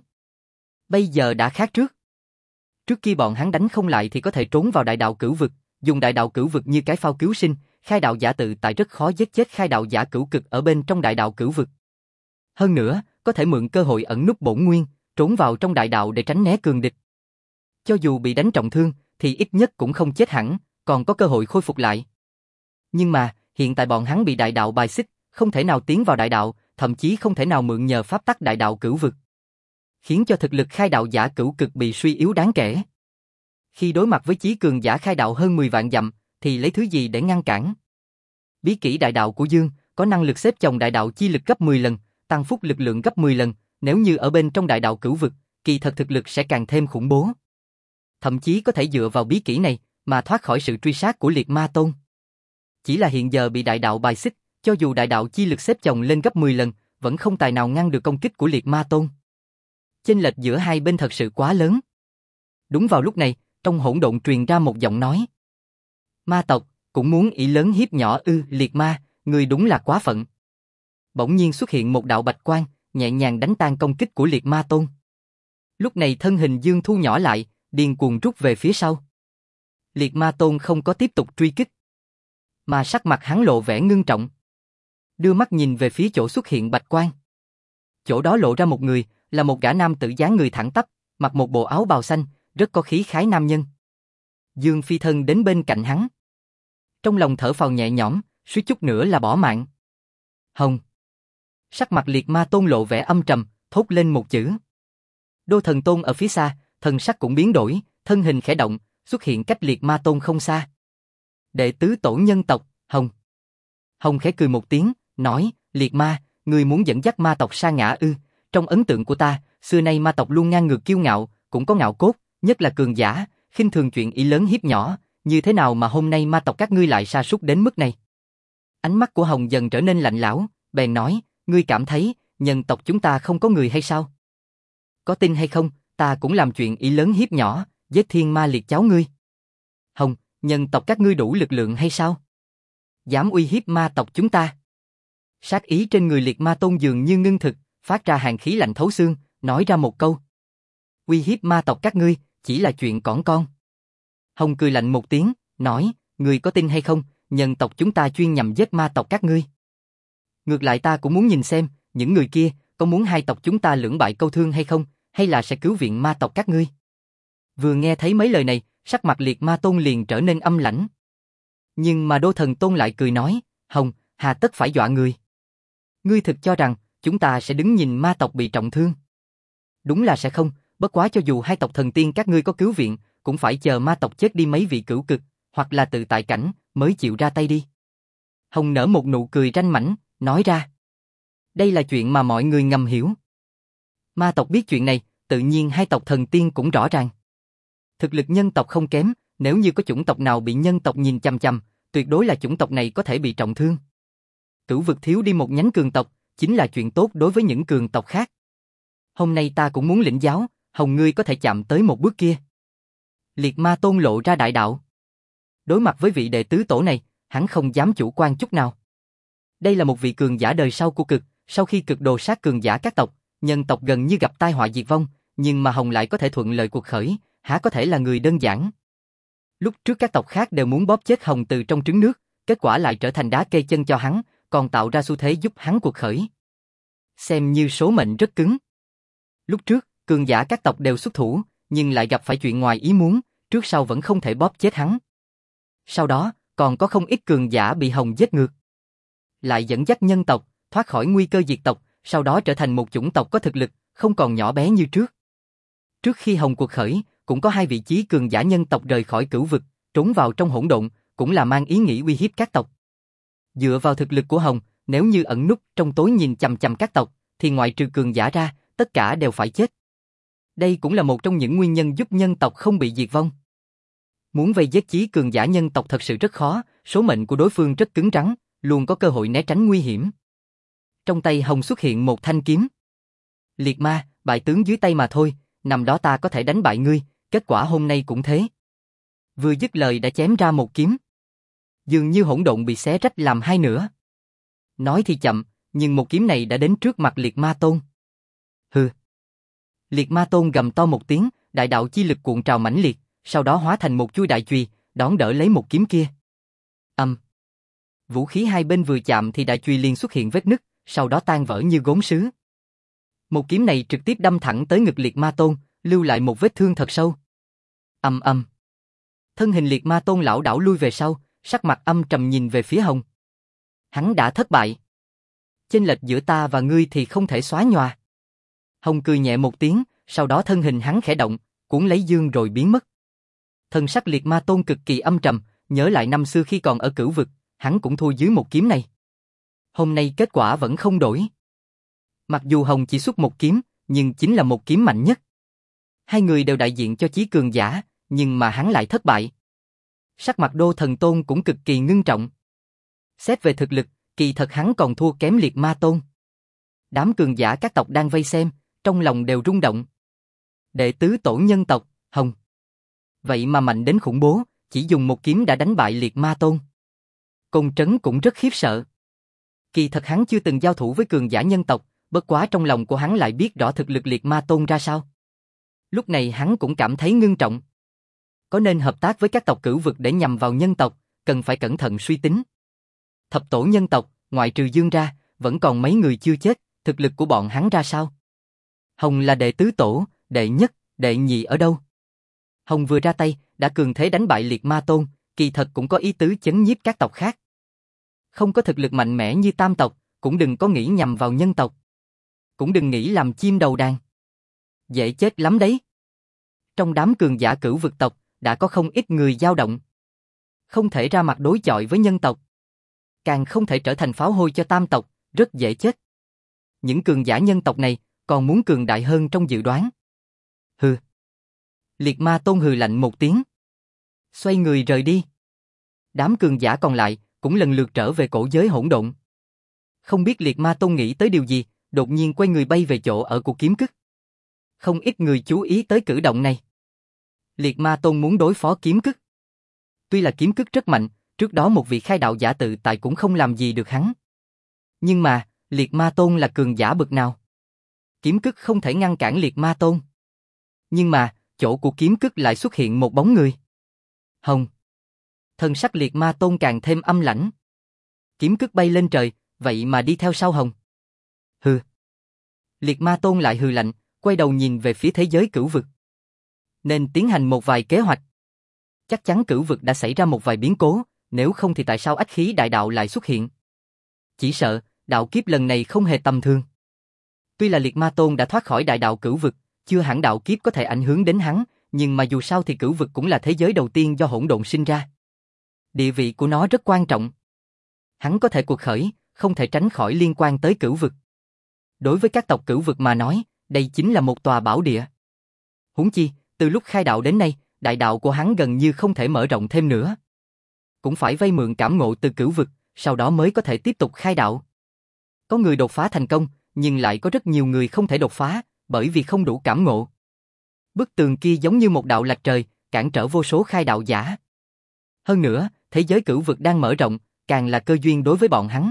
Bây giờ đã khác trước. Trước kia bọn hắn đánh không lại thì có thể trốn vào đại đạo cửu vực, dùng đại đạo cửu vực như cái phao cứu sinh, khai đạo giả tự tại rất khó giết chết khai đạo giả cửu cực ở bên trong đại đạo cửu vực. Hơn nữa, có thể mượn cơ hội ẩn núp bổn nguyên, trốn vào trong đại đạo để tránh né cường địch. Cho dù bị đánh trọng thương, thì ít nhất cũng không chết hẳn, còn có cơ hội khôi phục lại. Nhưng mà, hiện tại bọn hắn bị đại đạo bài xích, không thể nào tiến vào đại đạo, thậm chí không thể nào mượn nhờ pháp tắc đại đạo cửu vực, khiến cho thực lực khai đạo giả cửu cực bị suy yếu đáng kể. Khi đối mặt với chí cường giả khai đạo hơn 10 vạn dặm, thì lấy thứ gì để ngăn cản? Bí kỹ đại đạo của Dương có năng lực xếp chồng đại đạo chi lực gấp 10 lần, tăng phúc lực lượng gấp 10 lần, nếu như ở bên trong đại đạo cửu vực, kỳ thật thực lực sẽ càng thêm khủng bố. Thậm chí có thể dựa vào bí kỹ này mà thoát khỏi sự truy sát của Liệt Ma Tôn. Chỉ là hiện giờ bị đại đạo bài xích, cho dù đại đạo chi lực xếp chồng lên gấp 10 lần, vẫn không tài nào ngăn được công kích của Liệt Ma Tôn. Chênh lệch giữa hai bên thật sự quá lớn. Đúng vào lúc này, trong hỗn độn truyền ra một giọng nói. Ma tộc, cũng muốn ỷ lớn hiếp nhỏ ư? Liệt Ma, người đúng là quá phận. Bỗng nhiên xuất hiện một đạo bạch quang, nhẹ nhàng đánh tan công kích của Liệt Ma Tôn. Lúc này thân hình Dương thu nhỏ lại, điên cuồng rút về phía sau. Liệt Ma Tôn không có tiếp tục truy kích, mà sắc mặt hắn lộ vẻ ngưng trọng. Đưa mắt nhìn về phía chỗ xuất hiện bạch quang. Chỗ đó lộ ra một người, là một gã nam tử dáng người thẳng tắp, mặc một bộ áo bào xanh, rất có khí khái nam nhân. Dương phi thân đến bên cạnh hắn. Trong lòng thở phào nhẹ nhõm, suýt chút nữa là bỏ mạng. Hồng. Sắc mặt Liệt Ma Tôn lộ vẻ âm trầm, thốt lên một chữ. Đô Thần Tôn ở phía xa, thần sắc cũng biến đổi, thân hình khẽ động, xuất hiện cách Liệt Ma Tôn không xa. Đệ tứ tổ nhân tộc, Hồng. Hồng khẽ cười một tiếng, nói, Liệt Ma, người muốn dẫn dắt ma tộc sa ngã ư? Trong ấn tượng của ta, xưa nay ma tộc luôn ngang ngược kiêu ngạo, cũng có ngạo cốt, nhất là cường giả, khinh thường chuyện ỷ lớn hiếp nhỏ, như thế nào mà hôm nay ma tộc các ngươi lại sa sút đến mức này? Ánh mắt của Hồng dần trở nên lạnh lẽo, bèn nói, ngươi cảm thấy, nhân tộc chúng ta không có người hay sao? Có tin hay không, ta cũng làm chuyện ỷ lớn hiếp nhỏ, giết thiên ma liệt cháu ngươi. Hồng, nhân tộc các ngươi đủ lực lượng hay sao? Dám uy hiếp ma tộc chúng ta? Sát ý trên người Liệt Ma Tôn dường như ngưng thực, phát ra hàn khí lạnh thấu xương, nói ra một câu. Uy hiếp ma tộc các ngươi, chỉ là chuyện cỏn con. Hồng cười lạnh một tiếng, nói, ngươi có tin hay không, nhân tộc chúng ta chuyên nhằm giết ma tộc các ngươi. Ngược lại ta cũng muốn nhìn xem, những người kia, có muốn hai tộc chúng ta lưỡng bại câu thương hay không, hay là sẽ cứu viện ma tộc các ngươi. Vừa nghe thấy mấy lời này, sắc mặt Liệt Ma Tôn liền trở nên âm lãnh. Nhưng mà Đô Thần Tôn lại cười nói, Hồng, hà tất phải dọa người. Ngươi thực cho rằng, chúng ta sẽ đứng nhìn ma tộc bị trọng thương? Đúng là sẽ không, bất quá cho dù hai tộc thần tiên các ngươi có cứu viện, cũng phải chờ ma tộc chết đi mấy vị cửu cực, hoặc là tự tại cảnh, mới chịu ra tay đi. Hồng nở một nụ cười ranh mãnh, nói ra. Đây là chuyện mà mọi người ngầm hiểu. Ma tộc biết chuyện này, tự nhiên hai tộc thần tiên cũng rõ ràng. Thực lực nhân tộc không kém, nếu như có chủng tộc nào bị nhân tộc nhìn chằm chằm, tuyệt đối là chủng tộc này có thể bị trọng thương. Cửu vực thiếu đi một nhánh cường tộc, chính là chuyện tốt đối với những cường tộc khác. Hôm nay ta cũng muốn lĩnh giáo, Hồng ngươi có thể chạm tới một bước kia. Liệt Ma Tôn lộ ra đại đạo. Đối mặt với vị đệ tứ tổ này, hắn không dám chủ quan chút nào. Đây là một vị cường giả đời sau của cực, sau khi cực đồ sát cường giả các tộc, nhân tộc gần như gặp tai họa diệt vong, nhưng mà Hồng lại có thể thuận lợi cuộc khởi, há có thể là người đơn giản. Lúc trước các tộc khác đều muốn bóp chết Hồng từ trong trứng nước, kết quả lại trở thành đá kê chân cho hắn, còn tạo ra xu thế giúp hắn cuộc khởi. Xem như số mệnh rất cứng. Lúc trước, cường giả các tộc đều xuất thủ, nhưng lại gặp phải chuyện ngoài ý muốn, trước sau vẫn không thể bóp chết hắn. Sau đó, còn có không ít cường giả bị Hồng giết ngược. Lại dẫn dắt nhân tộc, thoát khỏi nguy cơ diệt tộc, sau đó trở thành một chủng tộc có thực lực, không còn nhỏ bé như trước. Trước khi Hồng cuộc khởi, cũng có hai vị chí cường giả nhân tộc rời khỏi cửu vực, trốn vào trong hỗn độn, cũng là mang ý nghĩ uy hiếp các tộc. Dựa vào thực lực của Hồng, nếu như ẩn núp trong tối nhìn chằm chằm các tộc, thì ngoại trừ cường giả ra, tất cả đều phải chết. Đây cũng là một trong những nguyên nhân giúp nhân tộc không bị diệt vong. Muốn vây giết chí cường giả nhân tộc thật sự rất khó, số mệnh của đối phương rất cứng rắn, luôn có cơ hội né tránh nguy hiểm. Trong tay Hồng xuất hiện một thanh kiếm. Liệt Ma, bại tướng dưới tay mà thôi, năm đó ta có thể đánh bại ngươi, kết quả hôm nay cũng thế. Vừa dứt lời đã chém ra một kiếm. dường như hỗn độn bị xé rách làm hai nửa. Nói thì chậm, nhưng một kiếm này đã đến trước mặt Liệt Ma Tôn. Hừ. Liệt Ma Tôn gầm to một tiếng, đại đạo chi lực cuộn trào mãnh liệt, sau đó hóa thành một chuôi đại chùy, đón đỡ lấy một kiếm kia. Vũ khí hai bên vừa chạm thì đại chùy liền xuất hiện vết nứt, sau đó tan vỡ như gốm sứ. Một kiếm này trực tiếp đâm thẳng tới ngực Liệt Ma Tôn, lưu lại một vết thương thật sâu. Thân hình Liệt Ma Tôn lảo đảo lui về sau, sắc mặt âm trầm nhìn về phía Hồng. Hắn đã thất bại. Chênh lệch giữa ta và ngươi thì không thể xóa nhòa. Hồng cười nhẹ một tiếng, sau đó thân hình hắn khẽ động, cuốn lấy dương rồi biến mất. Thần sắc Liệt Ma Tôn cực kỳ âm trầm, nhớ lại năm xưa khi còn ở Cửu Vực, hắn cũng thua dưới một kiếm này. Hôm nay kết quả vẫn không đổi. Mặc dù Hồng chỉ xuất một kiếm, nhưng chính là một kiếm mạnh nhất. Hai người đều đại diện cho chí cường giả, nhưng mà hắn lại thất bại. Sắc mặt Đô Thần Tôn cũng cực kỳ ngưng trọng. Xét về thực lực, kỳ thật hắn còn thua kém Liệt Ma Tôn. Đám cường giả các tộc đang vây xem, trong lòng đều rung động. Đệ tứ tổ nhân tộc, Hồng. Vậy mà mạnh đến khủng bố, chỉ dùng một kiếm đã đánh bại Liệt Ma Tôn. Côn Trấn cũng rất khiếp sợ. Kỳ thật hắn chưa từng giao thủ với cường giả nhân tộc, bất quá trong lòng của hắn lại biết rõ thực lực Liệt Ma Tôn ra sao. Lúc này hắn cũng cảm thấy ngưng trọng. Có nên hợp tác với các tộc Cửu Vực để nhằm vào nhân tộc, cần phải cẩn thận suy tính. Thập tổ nhân tộc, ngoại trừ Dương ra, vẫn còn mấy người chưa chết, thực lực của bọn hắn ra sao? Hồng là đệ tứ tổ, đệ nhất, đệ nhị ở đâu? Hồng vừa ra tay, đã cường thế đánh bại Liệt Ma Tôn, kỳ thật cũng có ý tứ chấn nhiếp các tộc khác. Không có thực lực mạnh mẽ như Tam tộc, cũng đừng có nghĩ nhằm vào nhân tộc. Cũng đừng nghĩ làm chim đầu đàn. Dễ chết lắm đấy. Trong đám cường giả Cửu Vực tộc, đã có không ít người dao động. Không thể ra mặt đối chọi với nhân tộc. Càng không thể trở thành pháo hôi cho Tam tộc, rất dễ chết. Những cường giả nhân tộc này, còn muốn cường đại hơn trong dự đoán. Hừ. Liệt Ma Tôn hừ lạnh một tiếng. Xoay người rời đi. Đám cường giả còn lại, cũng lần lượt trở về cổ giới hỗn độn. Không biết Liệt Ma Tôn nghĩ tới điều gì, đột nhiên quay người bay về chỗ ở của Kiếm Cức. Không ít người chú ý tới cử động này. Liệt Ma Tôn muốn đối phó Kiếm Cức. Tuy là Kiếm Cức rất mạnh, trước đó một vị khai đạo giả tự tại cũng không làm gì được hắn. Nhưng mà, Liệt Ma Tôn là cường giả bậc nào? Kiếm Cức không thể ngăn cản Liệt Ma Tôn. Nhưng mà, chỗ của Kiếm Cức lại xuất hiện một bóng người. Hồng. Thần sắc Liệt Ma Tôn càng thêm âm lãnh. Kiếm Cức bay lên trời, vậy mà đi theo sau Hồng. Hừ. Liệt Ma Tôn lại hừ lạnh, quay đầu nhìn về phía thế giới Cửu Vực. Nên tiến hành một vài kế hoạch. Chắc chắn Cửu Vực đã xảy ra một vài biến cố, nếu không thì tại sao ách khí đại đạo lại xuất hiện? Chỉ sợ, đạo kiếp lần này không hề tầm thường. Tuy là Liệt Ma Tôn đã thoát khỏi đại đạo Cửu Vực, chưa hẳn đạo kiếp có thể ảnh hưởng đến hắn, nhưng mà dù sao thì Cửu Vực cũng là thế giới đầu tiên do hỗn độn sinh ra. Địa vị của nó rất quan trọng. Hắn có thể cuộc khởi, không thể tránh khỏi liên quan tới Cửu Vực. Đối với các tộc Cửu Vực mà nói, đây chính là một tòa bảo địa. Huống chi, từ lúc khai đạo đến nay, đại đạo của hắn gần như không thể mở rộng thêm nữa. Cũng phải vay mượn cảm ngộ từ Cửu Vực, sau đó mới có thể tiếp tục khai đạo. Có người đột phá thành công, nhưng lại có rất nhiều người không thể đột phá, bởi vì không đủ cảm ngộ. Bức tường kia giống như một đạo lạch trời, cản trở vô số khai đạo giả. Hơn nữa, thế giới Cửu Vực đang mở rộng, càng là cơ duyên đối với bọn hắn.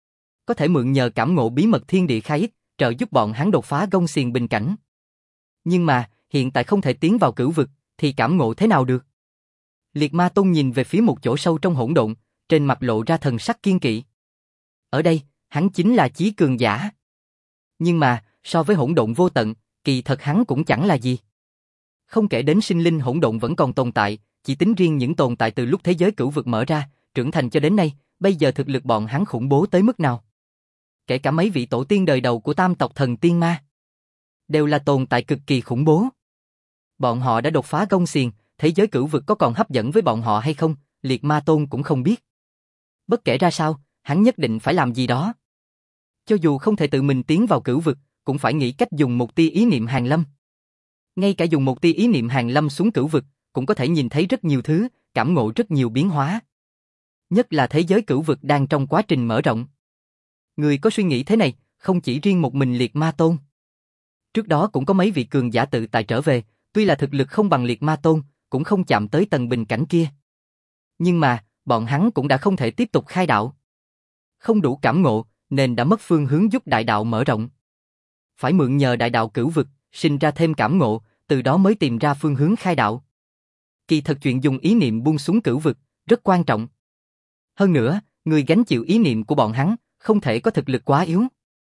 Có thể mượn nhờ cảm ngộ bí mật thiên địa khai ích, trợ giúp bọn hắn đột phá gông xiềng bình cảnh. Nhưng mà, hiện tại không thể tiến vào Cửu Vực, thì cảm ngộ thế nào được? Liệt Ma Tôn nhìn về phía một chỗ sâu trong hỗn độn, trên mặt lộ ra thần sắc kiên kỵ. Ở đây, hắn chính là chí cường giả. Nhưng mà, so với hỗn độn vô tận, kỳ thật hắn cũng chẳng là gì. Không kể đến sinh linh hỗn độn vẫn còn tồn tại, chỉ tính riêng những tồn tại từ lúc thế giới Cửu Vực mở ra, trưởng thành cho đến nay, bây giờ thực lực bọn hắn khủng bố tới mức nào? Kể cả mấy vị tổ tiên đời đầu của Tam tộc Thần Tiên Ma, đều là tồn tại cực kỳ khủng bố. Bọn họ đã đột phá gông xiềng, thế giới Cửu Vực có còn hấp dẫn với bọn họ hay không, Liệt Ma Tôn cũng không biết. Bất kể ra sao, hắn nhất định phải làm gì đó. Cho dù không thể tự mình tiến vào Cửu Vực, cũng phải nghĩ cách dùng một tia ý niệm hàn lâm. Ngay cả dùng một tia ý niệm hàn lâm xuống Cửu Vực, cũng có thể nhìn thấy rất nhiều thứ, cảm ngộ rất nhiều biến hóa. Nhất là thế giới Cửu Vực đang trong quá trình mở rộng. Người có suy nghĩ thế này, không chỉ riêng một mình Liệt Ma Tôn. Trước đó cũng có mấy vị cường giả tự tại trở về, tuy là thực lực không bằng Liệt Ma Tôn, cũng không chạm tới tầng bình cảnh kia. Nhưng mà, bọn hắn cũng đã không thể tiếp tục khai đạo. Không đủ cảm ngộ, nên đã mất phương hướng giúp đại đạo mở rộng. Phải mượn nhờ đại đạo cửu vực, sinh ra thêm cảm ngộ, từ đó mới tìm ra phương hướng khai đạo. Kỳ thật chuyện dùng ý niệm buông xuống cửu vực, rất quan trọng. Hơn nữa, người gánh chịu ý niệm của bọn hắn, không thể có thực lực quá yếu.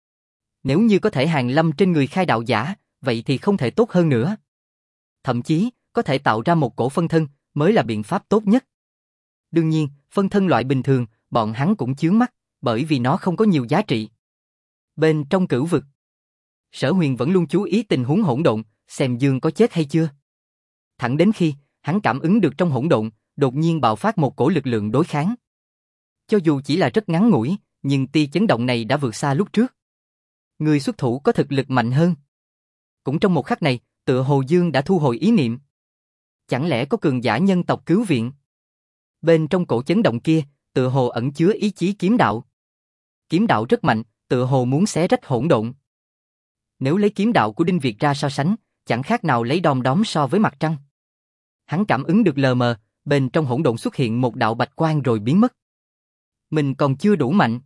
Nếu như có thể hàn lâm trên người khai đạo giả, vậy thì không thể tốt hơn nữa. Thậm chí, có thể tạo ra một cổ phân thân, mới là biện pháp tốt nhất. Đương nhiên, phân thân loại bình thường, bọn hắn cũng chướng mắt, bởi vì nó không có nhiều giá trị. Bên trong cửu vực, Sở Huyền vẫn luôn chú ý tình huống hỗn độn, xem Dương có chết hay chưa. Thẳng đến khi, hắn cảm ứng được trong hỗn độn, đột nhiên bạo phát một cổ lực lượng đối kháng. Cho dù chỉ là rất ngắn ngủi, nhưng tia chấn động này đã vượt xa lúc trước. Người xuất thủ có thực lực mạnh hơn. Cũng trong một khắc này, tựa hồ Dương đã thu hồi ý niệm. Chẳng lẽ có cường giả nhân tộc cứu viện? Bên trong cổ chấn động kia, tựa hồ ẩn chứa ý chí kiếm đạo. Kiếm đạo rất mạnh, tựa hồ muốn xé rách hỗn độn. Nếu lấy kiếm đạo của Đinh Việt ra so sánh, chẳng khác nào lấy đom đóm so với mặt trăng. Hắn cảm ứng được lờ mờ, bên trong hỗn độn xuất hiện một đạo bạch quang rồi biến mất. Mình còn chưa đủ mạnh.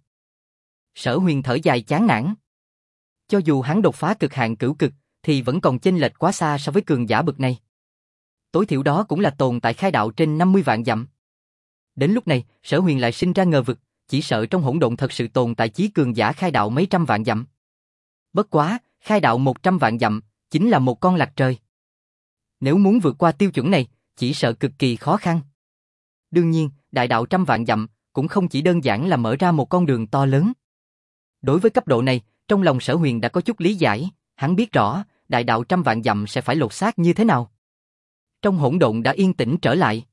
Sở Huyền thở dài chán nản. Cho dù hắn đột phá cực hạn cửu cực, thì vẫn còn chênh lệch quá xa so với cường giả bậc này. Tối thiểu đó cũng là tồn tại khai đạo trên 50 vạn dặm. Đến lúc này, Sở Huyền lại sinh ra ngờ vực, chỉ sợ trong hỗn độn thật sự tồn tại chí cường giả khai đạo mấy trăm vạn dặm. Bất quá, khai đạo 100 vạn dặm, chính là một con lạch trời. Nếu muốn vượt qua tiêu chuẩn này, chỉ sợ cực kỳ khó khăn. Đương nhiên, đại đạo trăm vạn dặm, cũng không chỉ đơn giản là mở ra một con đường to lớn. Đối với cấp độ này, trong lòng Sở Huyền đã có chút lý giải, hắn biết rõ, đại đạo trăm vạn dặm sẽ phải lột xác như thế nào. Trong hỗn độn đã yên tĩnh trở lại.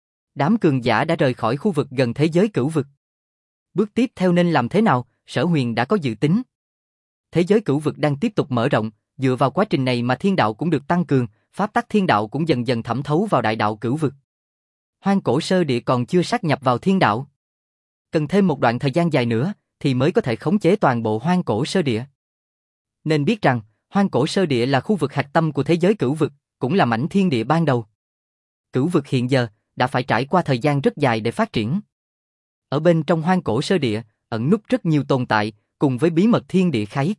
Đám cường giả đã rời khỏi khu vực gần thế giới cửu vực. Bước tiếp theo nên làm thế nào, Sở Huyền đã có dự tính. Thế giới cửu vực đang tiếp tục mở rộng, dựa vào quá trình này mà thiên đạo cũng được tăng cường, pháp tắc thiên đạo cũng dần dần thẩm thấu vào đại đạo cửu vực. Hoang cổ sơ địa còn chưa sát nhập vào thiên đạo. Cần thêm một đoạn thời gian dài nữa, thì mới có thể khống chế toàn bộ hoang cổ sơ địa. Nên biết rằng, hoang cổ sơ địa là khu vực hạch tâm của thế giới cửu vực, cũng là mảnh thiên địa ban đầu. Cửu vực hiện giờ, đã phải trải qua thời gian rất dài để phát triển. Ở bên trong hoang cổ sơ địa, ẩn núp rất nhiều tồn tại, cùng với bí mật thiên địa khai.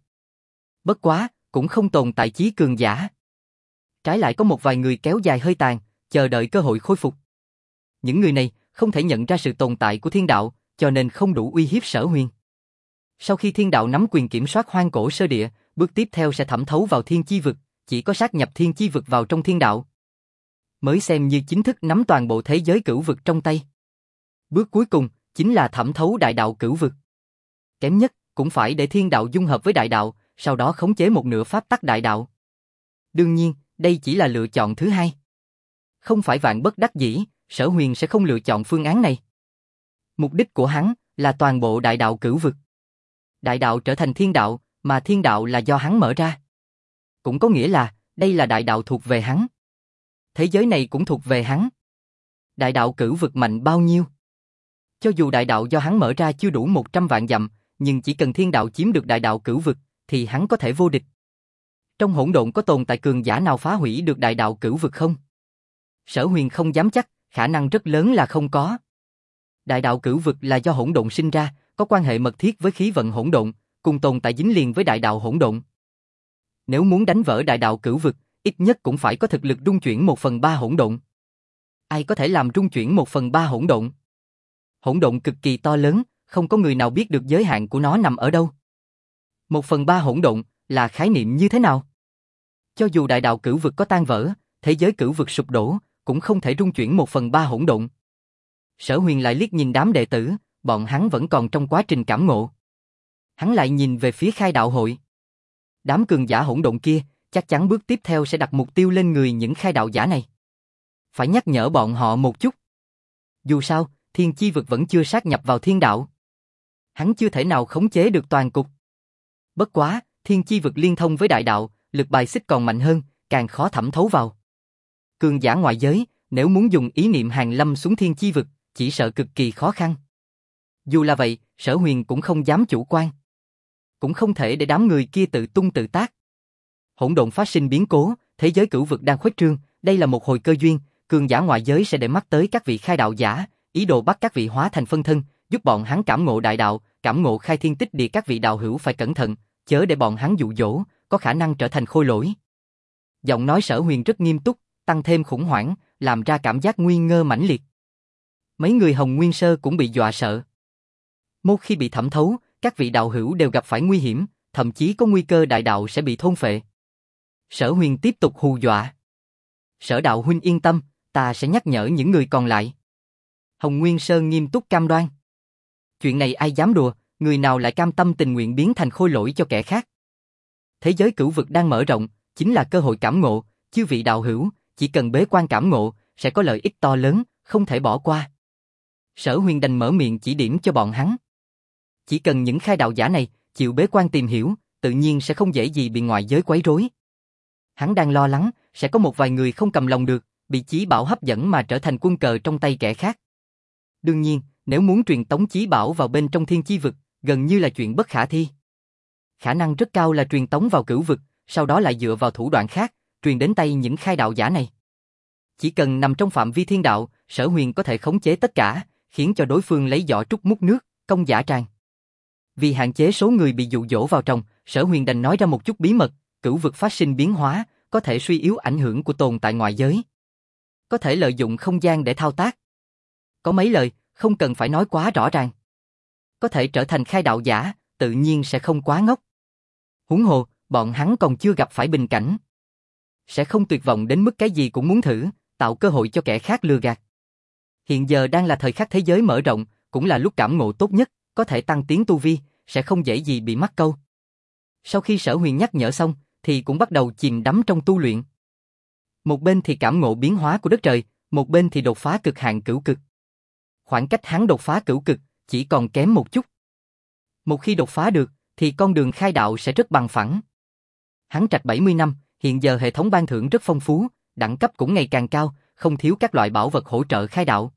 Bất quá, cũng không tồn tại chí cường giả. Trái lại có một vài người kéo dài hơi tàn, chờ đợi cơ hội khôi phục. Những người này không thể nhận ra sự tồn tại của thiên đạo, cho nên không đủ uy hiếp Sở Huyền. Sau khi thiên đạo nắm quyền kiểm soát hoang cổ sơ địa, bước tiếp theo sẽ thẩm thấu vào thiên chi vực, chỉ có sát nhập thiên chi vực vào trong thiên đạo, mới xem như chính thức nắm toàn bộ thế giới cửu vực trong tay. Bước cuối cùng chính là thẩm thấu đại đạo cửu vực. Kém nhất cũng phải để thiên đạo dung hợp với đại đạo, sau đó khống chế một nửa pháp tắc đại đạo. Đương nhiên, đây chỉ là lựa chọn thứ hai. Không phải vạn bất đắc dĩ, Sở Huyền sẽ không lựa chọn phương án này. Mục đích của hắn là toàn bộ đại đạo cửu vực. Đại đạo trở thành thiên đạo, mà thiên đạo là do hắn mở ra. Cũng có nghĩa là, đây là đại đạo thuộc về hắn. Thế giới này cũng thuộc về hắn. Đại đạo cửu vực mạnh bao nhiêu? Cho dù đại đạo do hắn mở ra chưa đủ 100 vạn dặm, nhưng chỉ cần thiên đạo chiếm được đại đạo cửu vực, thì hắn có thể vô địch. Trong hỗn độn có tồn tại cường giả nào phá hủy được đại đạo cửu vực không? Sở Huyền không dám chắc, khả năng rất lớn là không có. Đại đạo cửu vực là do hỗn độn sinh ra, có quan hệ mật thiết với khí vận hỗn độn, cùng tồn tại dính liền với đại đạo hỗn độn. Nếu muốn đánh vỡ đại đạo cửu vực, ít nhất cũng phải có thực lực rung chuyển 1/3 hỗn độn. Ai có thể làm rung chuyển 1/3 hỗn độn? Hỗn độn cực kỳ to lớn, không có người nào biết được giới hạn của nó nằm ở đâu. 1/3 hỗn độn là khái niệm như thế nào? Cho dù đại đạo cửu vực có tan vỡ, thế giới cửu vực sụp đổ, cũng không thể rung chuyển 1/3 hỗn độn. Sở Huyền lại liếc nhìn đám đệ tử, bọn hắn vẫn còn trong quá trình cảm ngộ. Hắn lại nhìn về phía khai đạo hội. Đám cường giả hỗn độn kia, chắc chắn bước tiếp theo sẽ đặt mục tiêu lên người những khai đạo giả này. Phải nhắc nhở bọn họ một chút. Dù sao, thiên chi vực vẫn chưa sát nhập vào thiên đạo. Hắn chưa thể nào khống chế được toàn cục. Bất quá, thiên chi vực liên thông với đại đạo, lực bài xích còn mạnh hơn, càng khó thẩm thấu vào. Cường giả ngoại giới, nếu muốn dùng ý niệm hàn lâm xuống thiên chi vực, chỉ sợ cực kỳ khó khăn. Dù là vậy, Sở Huyền cũng không dám chủ quan. Cũng không thể để đám người kia tự tung tự tác. Hỗn độn phát sinh biến cố, thế giới cửu vực đang khuếch trương, đây là một hồi cơ duyên, cường giả ngoại giới sẽ để mắt tới các vị khai đạo giả, ý đồ bắt các vị hóa thành phân thân, giúp bọn hắn cảm ngộ đại đạo, cảm ngộ khai thiên tích địa. Các vị đạo hữu phải cẩn thận, chớ để bọn hắn dụ dỗ, có khả năng trở thành khôi lỗi. Giọng nói Sở Huyền rất nghiêm túc, tăng thêm khủng hoảng, làm ra cảm giác nguy ngơ mãnh liệt. Mấy người Hồng Nguyên Sơ cũng bị dọa sợ. Một khi bị thẩm thấu, các vị đạo hữu đều gặp phải nguy hiểm, thậm chí có nguy cơ đại đạo sẽ bị thôn phệ. Sở Huyền tiếp tục hù dọa. Sở đạo huynh yên tâm, ta sẽ nhắc nhở những người còn lại. Hồng Nguyên Sơn nghiêm túc cam đoan. Chuyện này ai dám đùa, người nào lại cam tâm tình nguyện biến thành khôi lỗi cho kẻ khác. Thế giới cửu vực đang mở rộng, chính là cơ hội cảm ngộ, chư vị đạo hữu, chỉ cần bế quan cảm ngộ, sẽ có lợi ích to lớn, không thể bỏ qua. Sở Huyền đành mở miệng chỉ điểm cho bọn hắn. Chỉ cần những khai đạo giả này chịu bế quan tìm hiểu, tự nhiên sẽ không dễ gì bị ngoại giới quấy rối. Hắn đang lo lắng, sẽ có một vài người không cầm lòng được, bị chí bảo hấp dẫn mà trở thành quân cờ trong tay kẻ khác. Đương nhiên, nếu muốn truyền tống chí bảo vào bên trong thiên chi vực, gần như là chuyện bất khả thi. Khả năng rất cao là truyền tống vào cửu vực, sau đó lại dựa vào thủ đoạn khác, truyền đến tay những khai đạo giả này. Chỉ cần nằm trong phạm vi thiên đạo, Sở Huyền có thể khống chế tất cả, khiến cho đối phương lấy giỏ trúc múc nước, công dã tràng. Vì hạn chế số người bị dụ dỗ vào trong, Sở Huyền đành nói ra một chút bí mật, cửu vực phát sinh biến hóa, có thể suy yếu ảnh hưởng của tồn tại ngoại giới. Có thể lợi dụng không gian để thao tác. Có mấy lời, không cần phải nói quá rõ ràng. Có thể trở thành khai đạo giả, tự nhiên sẽ không quá ngốc. Huống hồ, bọn hắn còn chưa gặp phải bình cảnh. Sẽ không tuyệt vọng đến mức cái gì cũng muốn thử, tạo cơ hội cho kẻ khác lừa gạt. Hiện giờ đang là thời khắc thế giới mở rộng, cũng là lúc cảm ngộ tốt nhất, có thể tăng tiến tu vi, sẽ không dễ gì bị mắc câu. Sau khi Sở Huyền nhắc nhở xong, thì cũng bắt đầu chìm đắm trong tu luyện. Một bên thì cảm ngộ biến hóa của đất trời, một bên thì đột phá cực hạn cửu cực. Khoảng cách hắn đột phá cửu cực chỉ còn kém một chút. Một khi đột phá được, thì con đường khai đạo sẽ rất bằng phẳng. Hắn trạch 70 năm, hiện giờ hệ thống ban thưởng rất phong phú, đẳng cấp cũng ngày càng cao, không thiếu các loại bảo vật hỗ trợ khai đạo.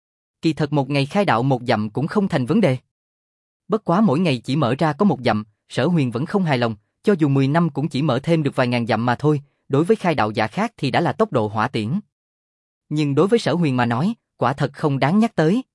Kỳ thật một ngày khai đạo một dặm cũng không thành vấn đề. Bất quá mỗi ngày chỉ mở ra có một dặm, Sở Huyền vẫn không hài lòng, cho dù 10 năm cũng chỉ mở thêm được vài ngàn dặm mà thôi, đối với khai đạo giả khác thì đã là tốc độ hỏa tiễn. Nhưng đối với Sở Huyền mà nói, quả thật không đáng nhắc tới.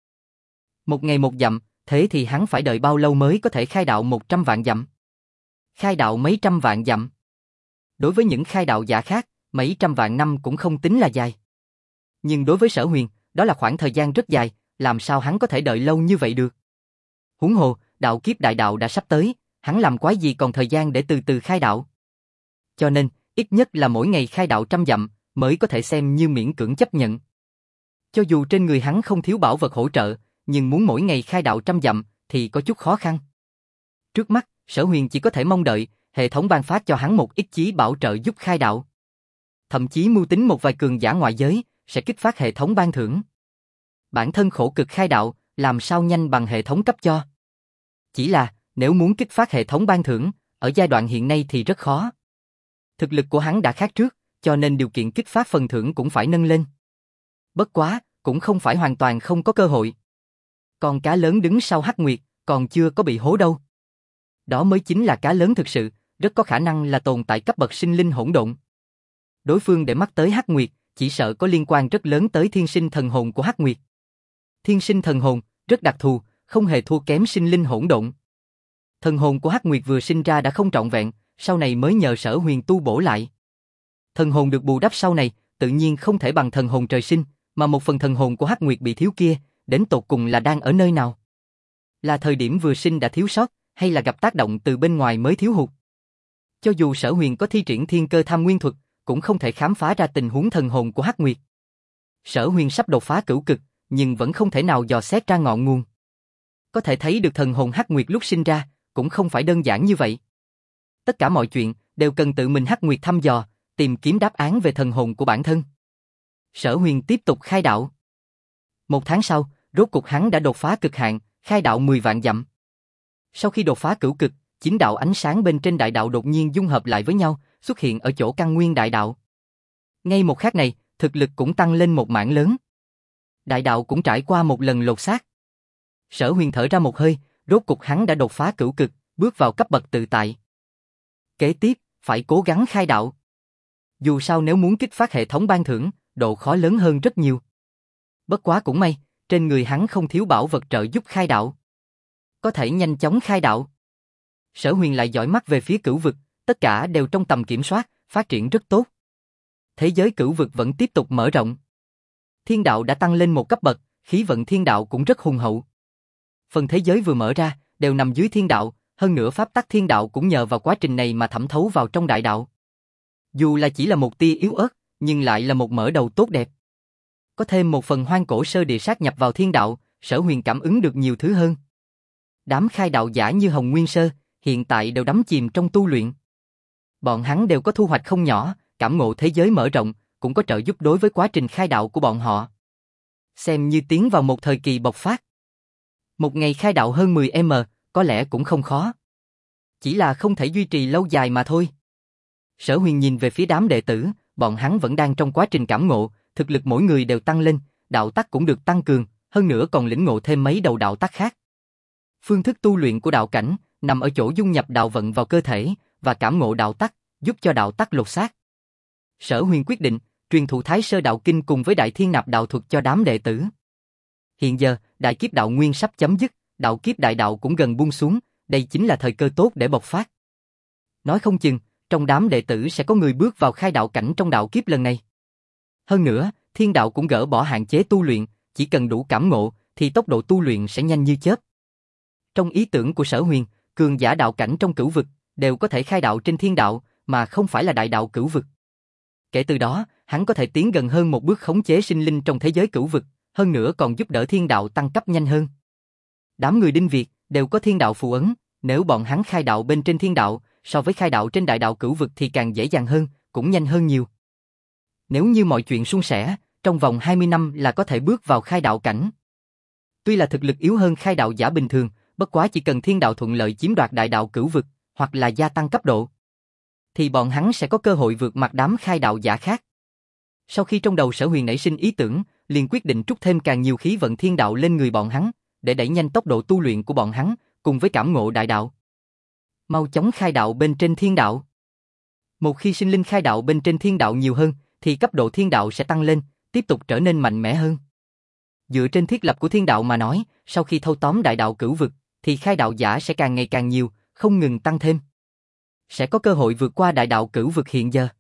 Một ngày một dặm, thế thì hắn phải đợi bao lâu mới có thể khai đạo 100 vạn dặm? Khai đạo mấy trăm vạn dặm. Đối với những khai đạo giả khác, mấy trăm vạn năm cũng không tính là dài. Nhưng đối với Sở Huyền, đó là khoảng thời gian rất dài, làm sao hắn có thể đợi lâu như vậy được? Huống hồ, đạo kiếp đại đạo đã sắp tới, hắn làm quái gì còn thời gian để từ từ khai đạo. Cho nên, ít nhất là mỗi ngày khai đạo 100 dặm, mới có thể xem như miễn cưỡng chấp nhận. Cho dù trên người hắn không thiếu bảo vật hỗ trợ, nhưng muốn mỗi ngày khai đạo 100 dặm, thì có chút khó khăn. Trước mắt, Sở Huyền chỉ có thể mong đợi, hệ thống ban phát cho hắn một ít chí bảo trợ giúp khai đạo. Thậm chí mưu tính một vài cường giả ngoại giới, sẽ kích phát hệ thống ban thưởng. Bản thân khổ cực khai đạo, làm sao nhanh bằng hệ thống cấp cho. Chỉ là, nếu muốn kích phát hệ thống ban thưởng, ở giai đoạn hiện nay thì rất khó. Thực lực của hắn đã khác trước, cho nên điều kiện kích phát phần thưởng cũng phải nâng lên. Bất quá, cũng không phải hoàn toàn không có cơ hội. Con cá lớn đứng sau Hắc Nguyệt, còn chưa có bị hố đâu. Đó mới chính là cá lớn thực sự, rất có khả năng là tồn tại cấp bậc sinh linh hỗn độn. Đối phương để mắt tới Hắc Nguyệt, chỉ sợ có liên quan rất lớn tới thiên sinh thần hồn của Hắc Nguyệt. Thiên sinh thần hồn, rất đặc thù, không hề thua kém sinh linh hỗn độn. Thần hồn của Hắc Nguyệt vừa sinh ra đã không trọn vẹn, sau này mới nhờ Sở Huyền tu bổ lại. Thần hồn được bù đắp sau này, tự nhiên không thể bằng thần hồn trời sinh, mà một phần thần hồn của Hắc Nguyệt bị thiếu kia, đến tột cùng là đang ở nơi nào? Là thời điểm vừa sinh đã thiếu sót, hay là gặp tác động từ bên ngoài mới thiếu hụt? Cho dù Sở Huyền có thi triển thiên cơ tham nguyên thuật, cũng không thể khám phá ra tình huống thần hồn của Hắc Nguyệt. Sở Huyền sắp đột phá cửu cực, nhưng vẫn không thể nào dò xét ra ngọn nguồn. Có thể thấy được thần hồn Hắc Nguyệt lúc sinh ra, cũng không phải đơn giản như vậy. Tất cả mọi chuyện đều cần tự mình Hắc Nguyệt thăm dò, tìm kiếm đáp án về thần hồn của bản thân. Sở Huyền tiếp tục khai đạo. Một tháng sau, rốt cục hắn đã đột phá cực hạn, khai đạo 10 vạn dặm. Sau khi đột phá cửu cực, 9 đạo ánh sáng bên trên đại đạo đột nhiên dung hợp lại với nhau, xuất hiện ở chỗ căn nguyên đại đạo. Ngay một khắc này, thực lực cũng tăng lên một mảng lớn. Đại đạo cũng trải qua một lần lột xác. Sở Huyền thở ra một hơi, rốt cục hắn đã đột phá cửu cực, bước vào cấp bậc tự tại. Kế tiếp, phải cố gắng khai đạo. Dù sao nếu muốn kích phát hệ thống ban thưởng, độ khó lớn hơn rất nhiều. Bất quá cũng may, trên người hắn không thiếu bảo vật trợ giúp khai đạo. Có thể nhanh chóng khai đạo. Sở Huyền lại dõi mắt về phía cửu vực, tất cả đều trong tầm kiểm soát, phát triển rất tốt. Thế giới cửu vực vẫn tiếp tục mở rộng. Thiên đạo đã tăng lên một cấp bậc, khí vận thiên đạo cũng rất hùng hậu. Phần thế giới vừa mở ra, đều nằm dưới thiên đạo, hơn nữa pháp tắc thiên đạo cũng nhờ vào quá trình này mà thẩm thấu vào trong đại đạo. Dù là chỉ là một tia yếu ớt, nhưng lại là một mở đầu tốt đẹp. Có thêm một phần hoang cổ sơ địa sát nhập vào thiên đạo, Sở Huyền cảm ứng được nhiều thứ hơn. Đám khai đạo giả như Hồng Nguyên Sơ, hiện tại đều đắm chìm trong tu luyện. Bọn hắn đều có thu hoạch không nhỏ, cảm ngộ thế giới mở rộng, cũng có trợ giúp đối với quá trình khai đạo của bọn họ. Xem như tiến vào một thời kỳ bộc phát. Một ngày khai đạo hơn 10m, có lẽ cũng không khó. Chỉ là không thể duy trì lâu dài mà thôi. Sở Huyền nhìn về phía đám đệ tử, bọn hắn vẫn đang trong quá trình cảm ngộ, thực lực mỗi người đều tăng lên, đạo tắc cũng được tăng cường, hơn nữa còn lĩnh ngộ thêm mấy đầu đạo tắc khác. Phương thức tu luyện của đạo cảnh nằm ở chỗ dung nhập đạo vận vào cơ thể và cảm ngộ đạo tắc, giúp cho đạo tắc lột xác. Sở Huyền quyết định truyền thụ Thái Sơ Đạo Kinh cùng với Đại Thiên Nạp Đạo Thuật cho đám đệ tử. Hiện giờ, đại kiếp đạo nguyên sắp chấm dứt, đạo kiếp đại đạo cũng gần buông xuống, đây chính là thời cơ tốt để bộc phát. Nói không chừng, trong đám đệ tử sẽ có người bước vào khai đạo cảnh trong đạo kiếp lần này. Hơn nữa, thiên đạo cũng gỡ bỏ hạn chế tu luyện, chỉ cần đủ cảm ngộ thì tốc độ tu luyện sẽ nhanh như chớp. Trong ý tưởng của Sở Huyền, cường giả đạo cảnh trong cửu vực đều có thể khai đạo trên thiên đạo, mà không phải là đại đạo cửu vực. Kể từ đó, hắn có thể tiến gần hơn một bước khống chế sinh linh trong thế giới cửu vực, hơn nữa còn giúp đỡ thiên đạo tăng cấp nhanh hơn. Đám người Đinh Việt đều có thiên đạo phù ấn, nếu bọn hắn khai đạo bên trên thiên đạo, so với khai đạo trên đại đạo cửu vực thì càng dễ dàng hơn, cũng nhanh hơn nhiều. Nếu như mọi chuyện suôn sẻ, trong vòng 20 năm là có thể bước vào khai đạo cảnh. Tuy là thực lực yếu hơn khai đạo giả bình thường, bất quá chỉ cần thiên đạo thuận lợi chiếm đoạt đại đạo cửu vực, hoặc là gia tăng cấp độ, thì bọn hắn sẽ có cơ hội vượt mặt đám khai đạo giả khác. Sau khi trong đầu Sở Huyền nảy sinh ý tưởng, liền quyết định trút thêm càng nhiều khí vận thiên đạo lên người bọn hắn, để đẩy nhanh tốc độ tu luyện của bọn hắn, cùng với cảm ngộ đại đạo. Mau chóng khai đạo bên trên thiên đạo. Một khi sinh linh khai đạo bên trên thiên đạo nhiều hơn, thì cấp độ thiên đạo sẽ tăng lên, tiếp tục trở nên mạnh mẽ hơn. Dựa trên thiết lập của thiên đạo mà nói, sau khi thâu tóm đại đạo cửu vực, thì khai đạo giả sẽ càng ngày càng nhiều, không ngừng tăng thêm. Sẽ có cơ hội vượt qua đại đạo cửu vực hiện giờ.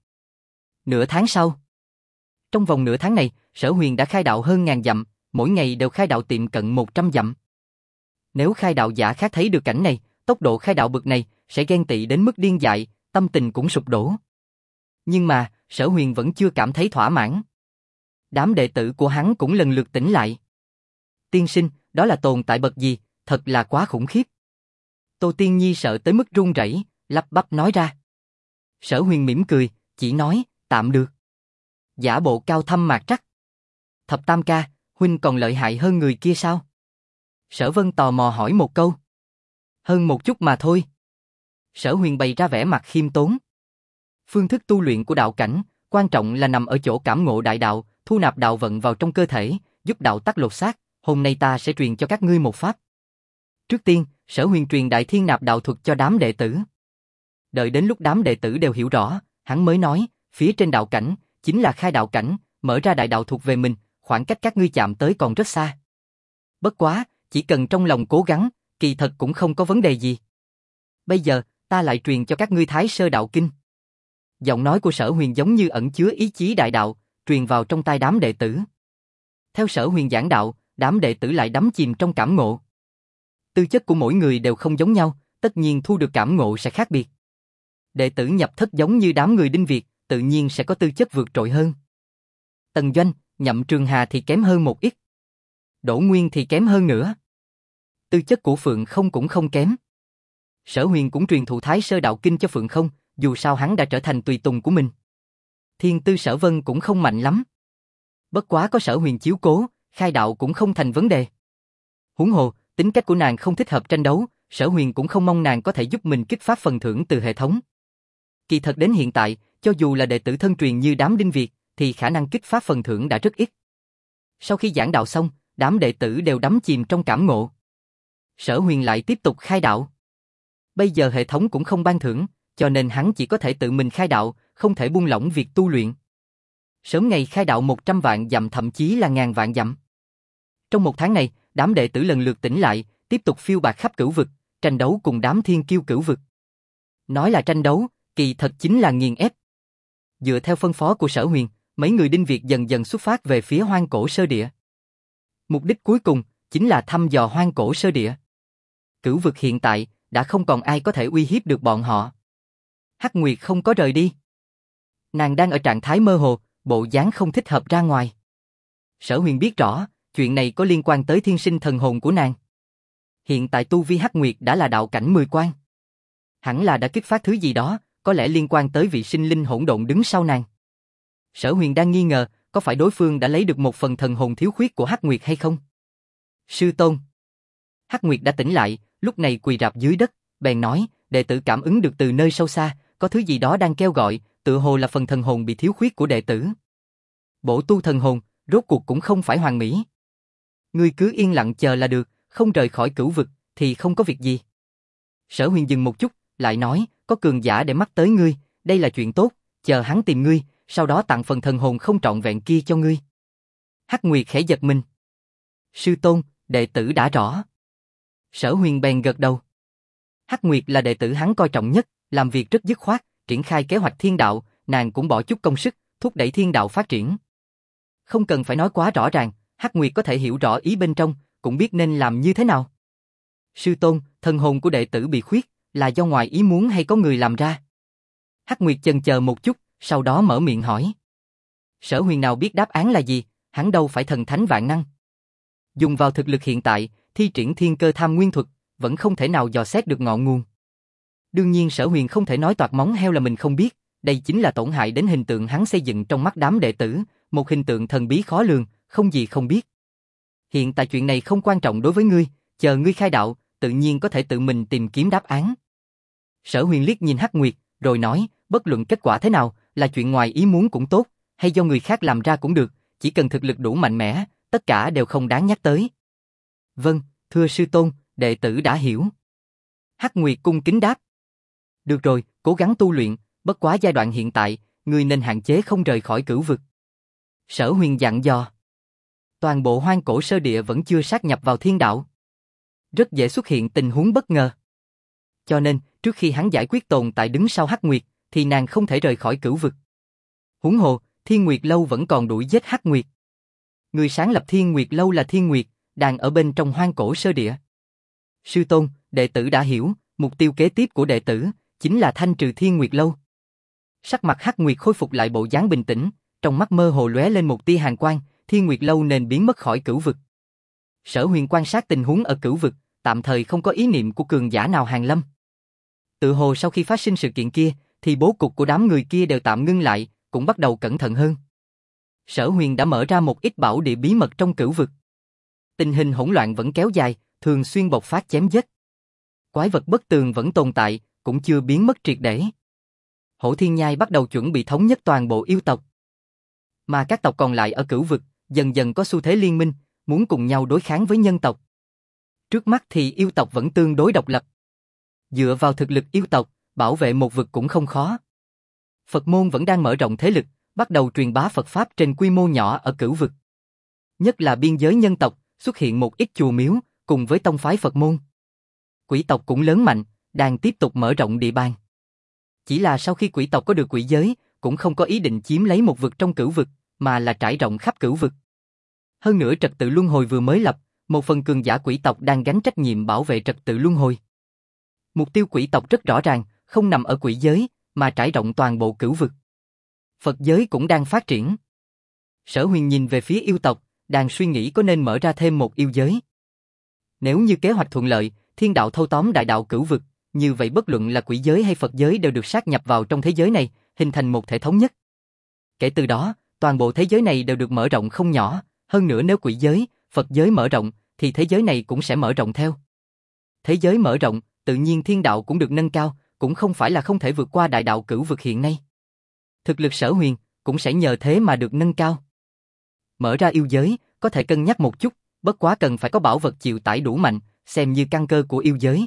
Nửa tháng sau. Trong vòng nửa tháng này, Sở Huyền đã khai đạo hơn 1000 dặm, mỗi ngày đều khai đạo tiệm cận 100 dặm. Nếu khai đạo giả khác thấy được cảnh này, tốc độ khai đạo bực này, sẽ ghen tị đến mức điên dại, tâm tình cũng sụp đổ. Nhưng mà, Sở Huyền vẫn chưa cảm thấy thỏa mãn. Đám đệ tử của hắn cũng lần lượt tỉnh lại. Tiên sinh, đó là tồn tại bậc gì, thật là quá khủng khiếp. Tô Tiên Nhi sợ tới mức run rẩy, lắp bắp nói ra. Sở Huyền mỉm cười, chỉ nói, tạm được. Giả bộ cao thâm mạc trắc. Thập Tam ca, huynh còn lợi hại hơn người kia sao? Sở Vân tò mò hỏi một câu. Hơn một chút mà thôi. Sở Huyền bày ra vẻ mặt khiêm tốn. Phương thức tu luyện của đạo cảnh, quan trọng là nằm ở chỗ cảm ngộ đại đạo, thu nạp đạo vận vào trong cơ thể, giúp đạo tắc lột xác. Hôm nay ta sẽ truyền cho các ngươi một pháp. Trước tiên, Sở Huyền truyền Đại Thiên Nạp Đạo Thuật cho đám đệ tử. Đợi đến lúc đám đệ tử đều hiểu rõ, hắn mới nói, phía trên đạo cảnh, chính là khai đạo cảnh, mở ra đại đạo thuộc về mình, khoảng cách các ngươi chạm tới còn rất xa. Bất quá, chỉ cần trong lòng cố gắng, kỳ thật cũng không có vấn đề gì. Bây giờ, ta lại truyền cho các ngươi Thái Sơ Đạo Kinh. Giọng nói của Sở Huyền giống như ẩn chứa ý chí đại đạo, truyền vào trong tai đám đệ tử. Theo Sở Huyền giảng đạo, đám đệ tử lại đắm chìm trong cảm ngộ. Tư chất của mỗi người đều không giống nhau, tất nhiên thu được cảm ngộ sẽ khác biệt. Đệ tử nhập thất giống như đám người Đinh Việt, tự nhiên sẽ có tư chất vượt trội hơn. Tần Doanh, Nhậm Trường Hà thì kém hơn một ít. Đỗ Nguyên thì kém hơn nữa. Tư chất của Phượng Không cũng không kém. Sở Huyền cũng truyền thụ Thái Sơ Đạo Kinh cho Phượng Không, dù sao hắn đã trở thành tùy tùng của mình. Thiên tư Sở Vân cũng không mạnh lắm. Bất quá có Sở Huyền chiếu cố, khai đạo cũng không thành vấn đề. Huống hồ, tính cách của nàng không thích hợp tranh đấu, Sở Huyền cũng không mong nàng có thể giúp mình kích phát phần thưởng từ hệ thống. Kỳ thật đến hiện tại, cho dù là đệ tử thân truyền như đám Đinh Việt, thì khả năng kích phát phần thưởng đã rất ít. Sau khi giảng đạo xong, đám đệ tử đều đắm chìm trong cảm ngộ. Sở Huyền lại tiếp tục khai đạo. Bây giờ hệ thống cũng không ban thưởng, cho nên hắn chỉ có thể tự mình khai đạo, không thể buông lỏng việc tu luyện. Sớm ngày khai đạo 100 vạn dặm thậm chí là 1000 vạn dặm. Trong một tháng này, đám đệ tử lần lượt tỉnh lại, tiếp tục phiêu bạt khắp cửu vực, tranh đấu cùng đám thiên kiêu cửu vực. Nói là tranh đấu, kỳ thật chính là nghiền ép. Dựa theo phân phó của Sở Huyền, mấy người Đinh Việt dần dần xuất phát về phía hoang cổ sơ địa. Mục đích cuối cùng chính là thăm dò hoang cổ sơ địa. Cửu vực hiện tại đã không còn ai có thể uy hiếp được bọn họ. Hắc Nguyệt không có rời đi. Nàng đang ở trạng thái mơ hồ, bộ dáng không thích hợp ra ngoài. Sở Huyền biết rõ, chuyện này có liên quan tới thiên sinh thần hồn của nàng. Hiện tại tu vi Hắc Nguyệt đã là đạo cảnh 10 quan. Hẳn là đã kích phát thứ gì đó, có lẽ liên quan tới vị sinh linh hỗn độn đứng sau nàng. Sở Huyền đang nghi ngờ, có phải đối phương đã lấy được một phần thần hồn thiếu khuyết của Hắc Nguyệt hay không? Sư tôn. Hắc Nguyệt đã tỉnh lại, lúc này quỳ rạp dưới đất, bèn nói, đệ tử cảm ứng được từ nơi sâu xa, có thứ gì đó đang kêu gọi, tựa hồ là phần thần hồn bị thiếu khuyết của đệ tử. Bổ tu thần hồn, rốt cuộc cũng không phải hoàn mỹ. Ngươi cứ yên lặng chờ là được, không rời khỏi cửu vực, thì không có việc gì. Sở Huyền dừng một chút, lại nói, có cường giả để mắt tới ngươi, đây là chuyện tốt, chờ hắn tìm ngươi, sau đó tặng phần thần hồn không trọn vẹn kia cho ngươi. Hắc Nguyệt khẽ giật mình. Sư tôn, đệ tử đã rõ. Sở Huyền bèn gật đầu. Hắc Nguyệt là đệ tử hắn coi trọng nhất, làm việc rất dứt khoát, triển khai kế hoạch thiên đạo, nàng cũng bỏ chút công sức, thúc đẩy thiên đạo phát triển. Không cần phải nói quá rõ ràng, Hắc Nguyệt có thể hiểu rõ ý bên trong, cũng biết nên làm như thế nào. Sư tôn, thần hồn của đệ tử bị khuyết, là do ngoài ý muốn hay có người làm ra? Hắc Nguyệt chần chờ một chút, sau đó mở miệng hỏi. Sở Huyền nào biết đáp án là gì, hắn đâu phải thần thánh vạn năng. Dùng vào thực lực hiện tại, thi triển thiên cơ tham nguyên thuật, vẫn không thể nào dò xét được ngọn nguồn. Đương nhiên Sở Huyền không thể nói toạc móng heo là mình không biết, đây chính là tổn hại đến hình tượng hắn xây dựng trong mắt đám đệ tử, một hình tượng thần bí khó lường, không gì không biết. Hiện tại chuyện này không quan trọng đối với ngươi, chờ ngươi khai đạo, tự nhiên có thể tự mình tìm kiếm đáp án. Sở Huyền liếc nhìn Hắc Nguyệt, rồi nói, bất luận kết quả thế nào, là chuyện ngoài ý muốn cũng tốt, hay do người khác làm ra cũng được, chỉ cần thực lực đủ mạnh mẽ, tất cả đều không đáng nhắc tới. Vâng, thưa sư tôn, đệ tử đã hiểu. Hắc Nguyệt cung kính đáp. Được rồi, cố gắng tu luyện, bất quá giai đoạn hiện tại, ngươi nên hạn chế không rời khỏi cửu vực. Sở Huyền dặn dò. Toàn bộ hoang cổ sơ địa vẫn chưa sát nhập vào thiên đạo. Rất dễ xuất hiện tình huống bất ngờ. Cho nên, trước khi hắn giải quyết tồn tại đứng sau Hắc Nguyệt, thì nàng không thể rời khỏi cửu vực. Huống hồ, Thiên Nguyệt Lâu vẫn còn đuổi giết Hắc Nguyệt. Người sáng lập Thiên Nguyệt Lâu là Thiên Nguyệt, đang ở bên trong hoang cổ sơ địa. Sư tôn, đệ tử đã hiểu, mục tiêu kế tiếp của đệ tử chính là thanh trừ Thiên Nguyệt Lâu. Sắc mặt Hắc Nguyệt khôi phục lại bộ dáng bình tĩnh, trong mắt mơ hồ lóe lên một tia hàn quang, Thiên Nguyệt Lâu nên biến mất khỏi cửu vực. Sở Huyền quan sát tình huống ở cửu vực, tạm thời không có ý niệm của cường giả nào hàng lâm. Tự hồ sau khi phát sinh sự kiện kia, thì bố cục của đám người kia đều tạm ngưng lại, cũng bắt đầu cẩn thận hơn. Sở Huyền đã mở ra một ít bảo địa bí mật trong cửu vực. Tình hình hỗn loạn vẫn kéo dài, thường xuyên bộc phát chém giết. Quái vật bất tường vẫn tồn tại, cũng chưa biến mất triệt để. Hổ Thiên Nhai bắt đầu chuẩn bị thống nhất toàn bộ yêu tộc. Mà các tộc còn lại ở cửu vực, dần dần có xu thế liên minh, muốn cùng nhau đối kháng với nhân tộc. Trước mắt thì yêu tộc vẫn tương đối độc lập. Dựa vào thực lực yêu tộc, bảo vệ một vực cũng không khó. Phật môn vẫn đang mở rộng thế lực, bắt đầu truyền bá Phật Pháp trên quy mô nhỏ ở cửu vực. Nhất là biên giới nhân tộc, xuất hiện một ít chùa miếu, cùng với tông phái Phật môn. Quỷ tộc cũng lớn mạnh, đang tiếp tục mở rộng địa bàn. Chỉ là sau khi quỷ tộc có được quỷ giới, cũng không có ý định chiếm lấy một vực trong cửu vực, mà là trải rộng khắp cửu vực. Hơn nữa trật tự luân hồi vừa mới lập, một phần cường giả quỷ tộc đang gánh trách nhiệm bảo vệ trật tự luân hồi. Mục tiêu quỷ tộc rất rõ ràng, không nằm ở quỷ giới, mà trải rộng toàn bộ cửu vực. Phật giới cũng đang phát triển. Sở Huyền nhìn về phía yêu tộc, đang suy nghĩ có nên mở ra thêm một yêu giới. Nếu như kế hoạch thuận lợi, thiên đạo thâu tóm đại đạo cửu vực, như vậy bất luận là quỷ giới hay Phật giới đều được sát nhập vào trong thế giới này, hình thành một thể thống nhất. Kể từ đó, toàn bộ thế giới này đều được mở rộng không nhỏ, hơn nữa nếu quỷ giới, Phật giới mở rộng, thì thế giới này cũng sẽ mở rộng theo. Thế giới mở rộng, tự nhiên thiên đạo cũng được nâng cao, cũng không phải là không thể vượt qua đại đạo cửu vực hiện nay. Thực lực Sở Huyền cũng sẽ nhờ thế mà được nâng cao. Mở ra yêu giới, có thể cân nhắc một chút, bất quá cần phải có bảo vật chịu tải đủ mạnh, xem như căn cơ của yêu giới.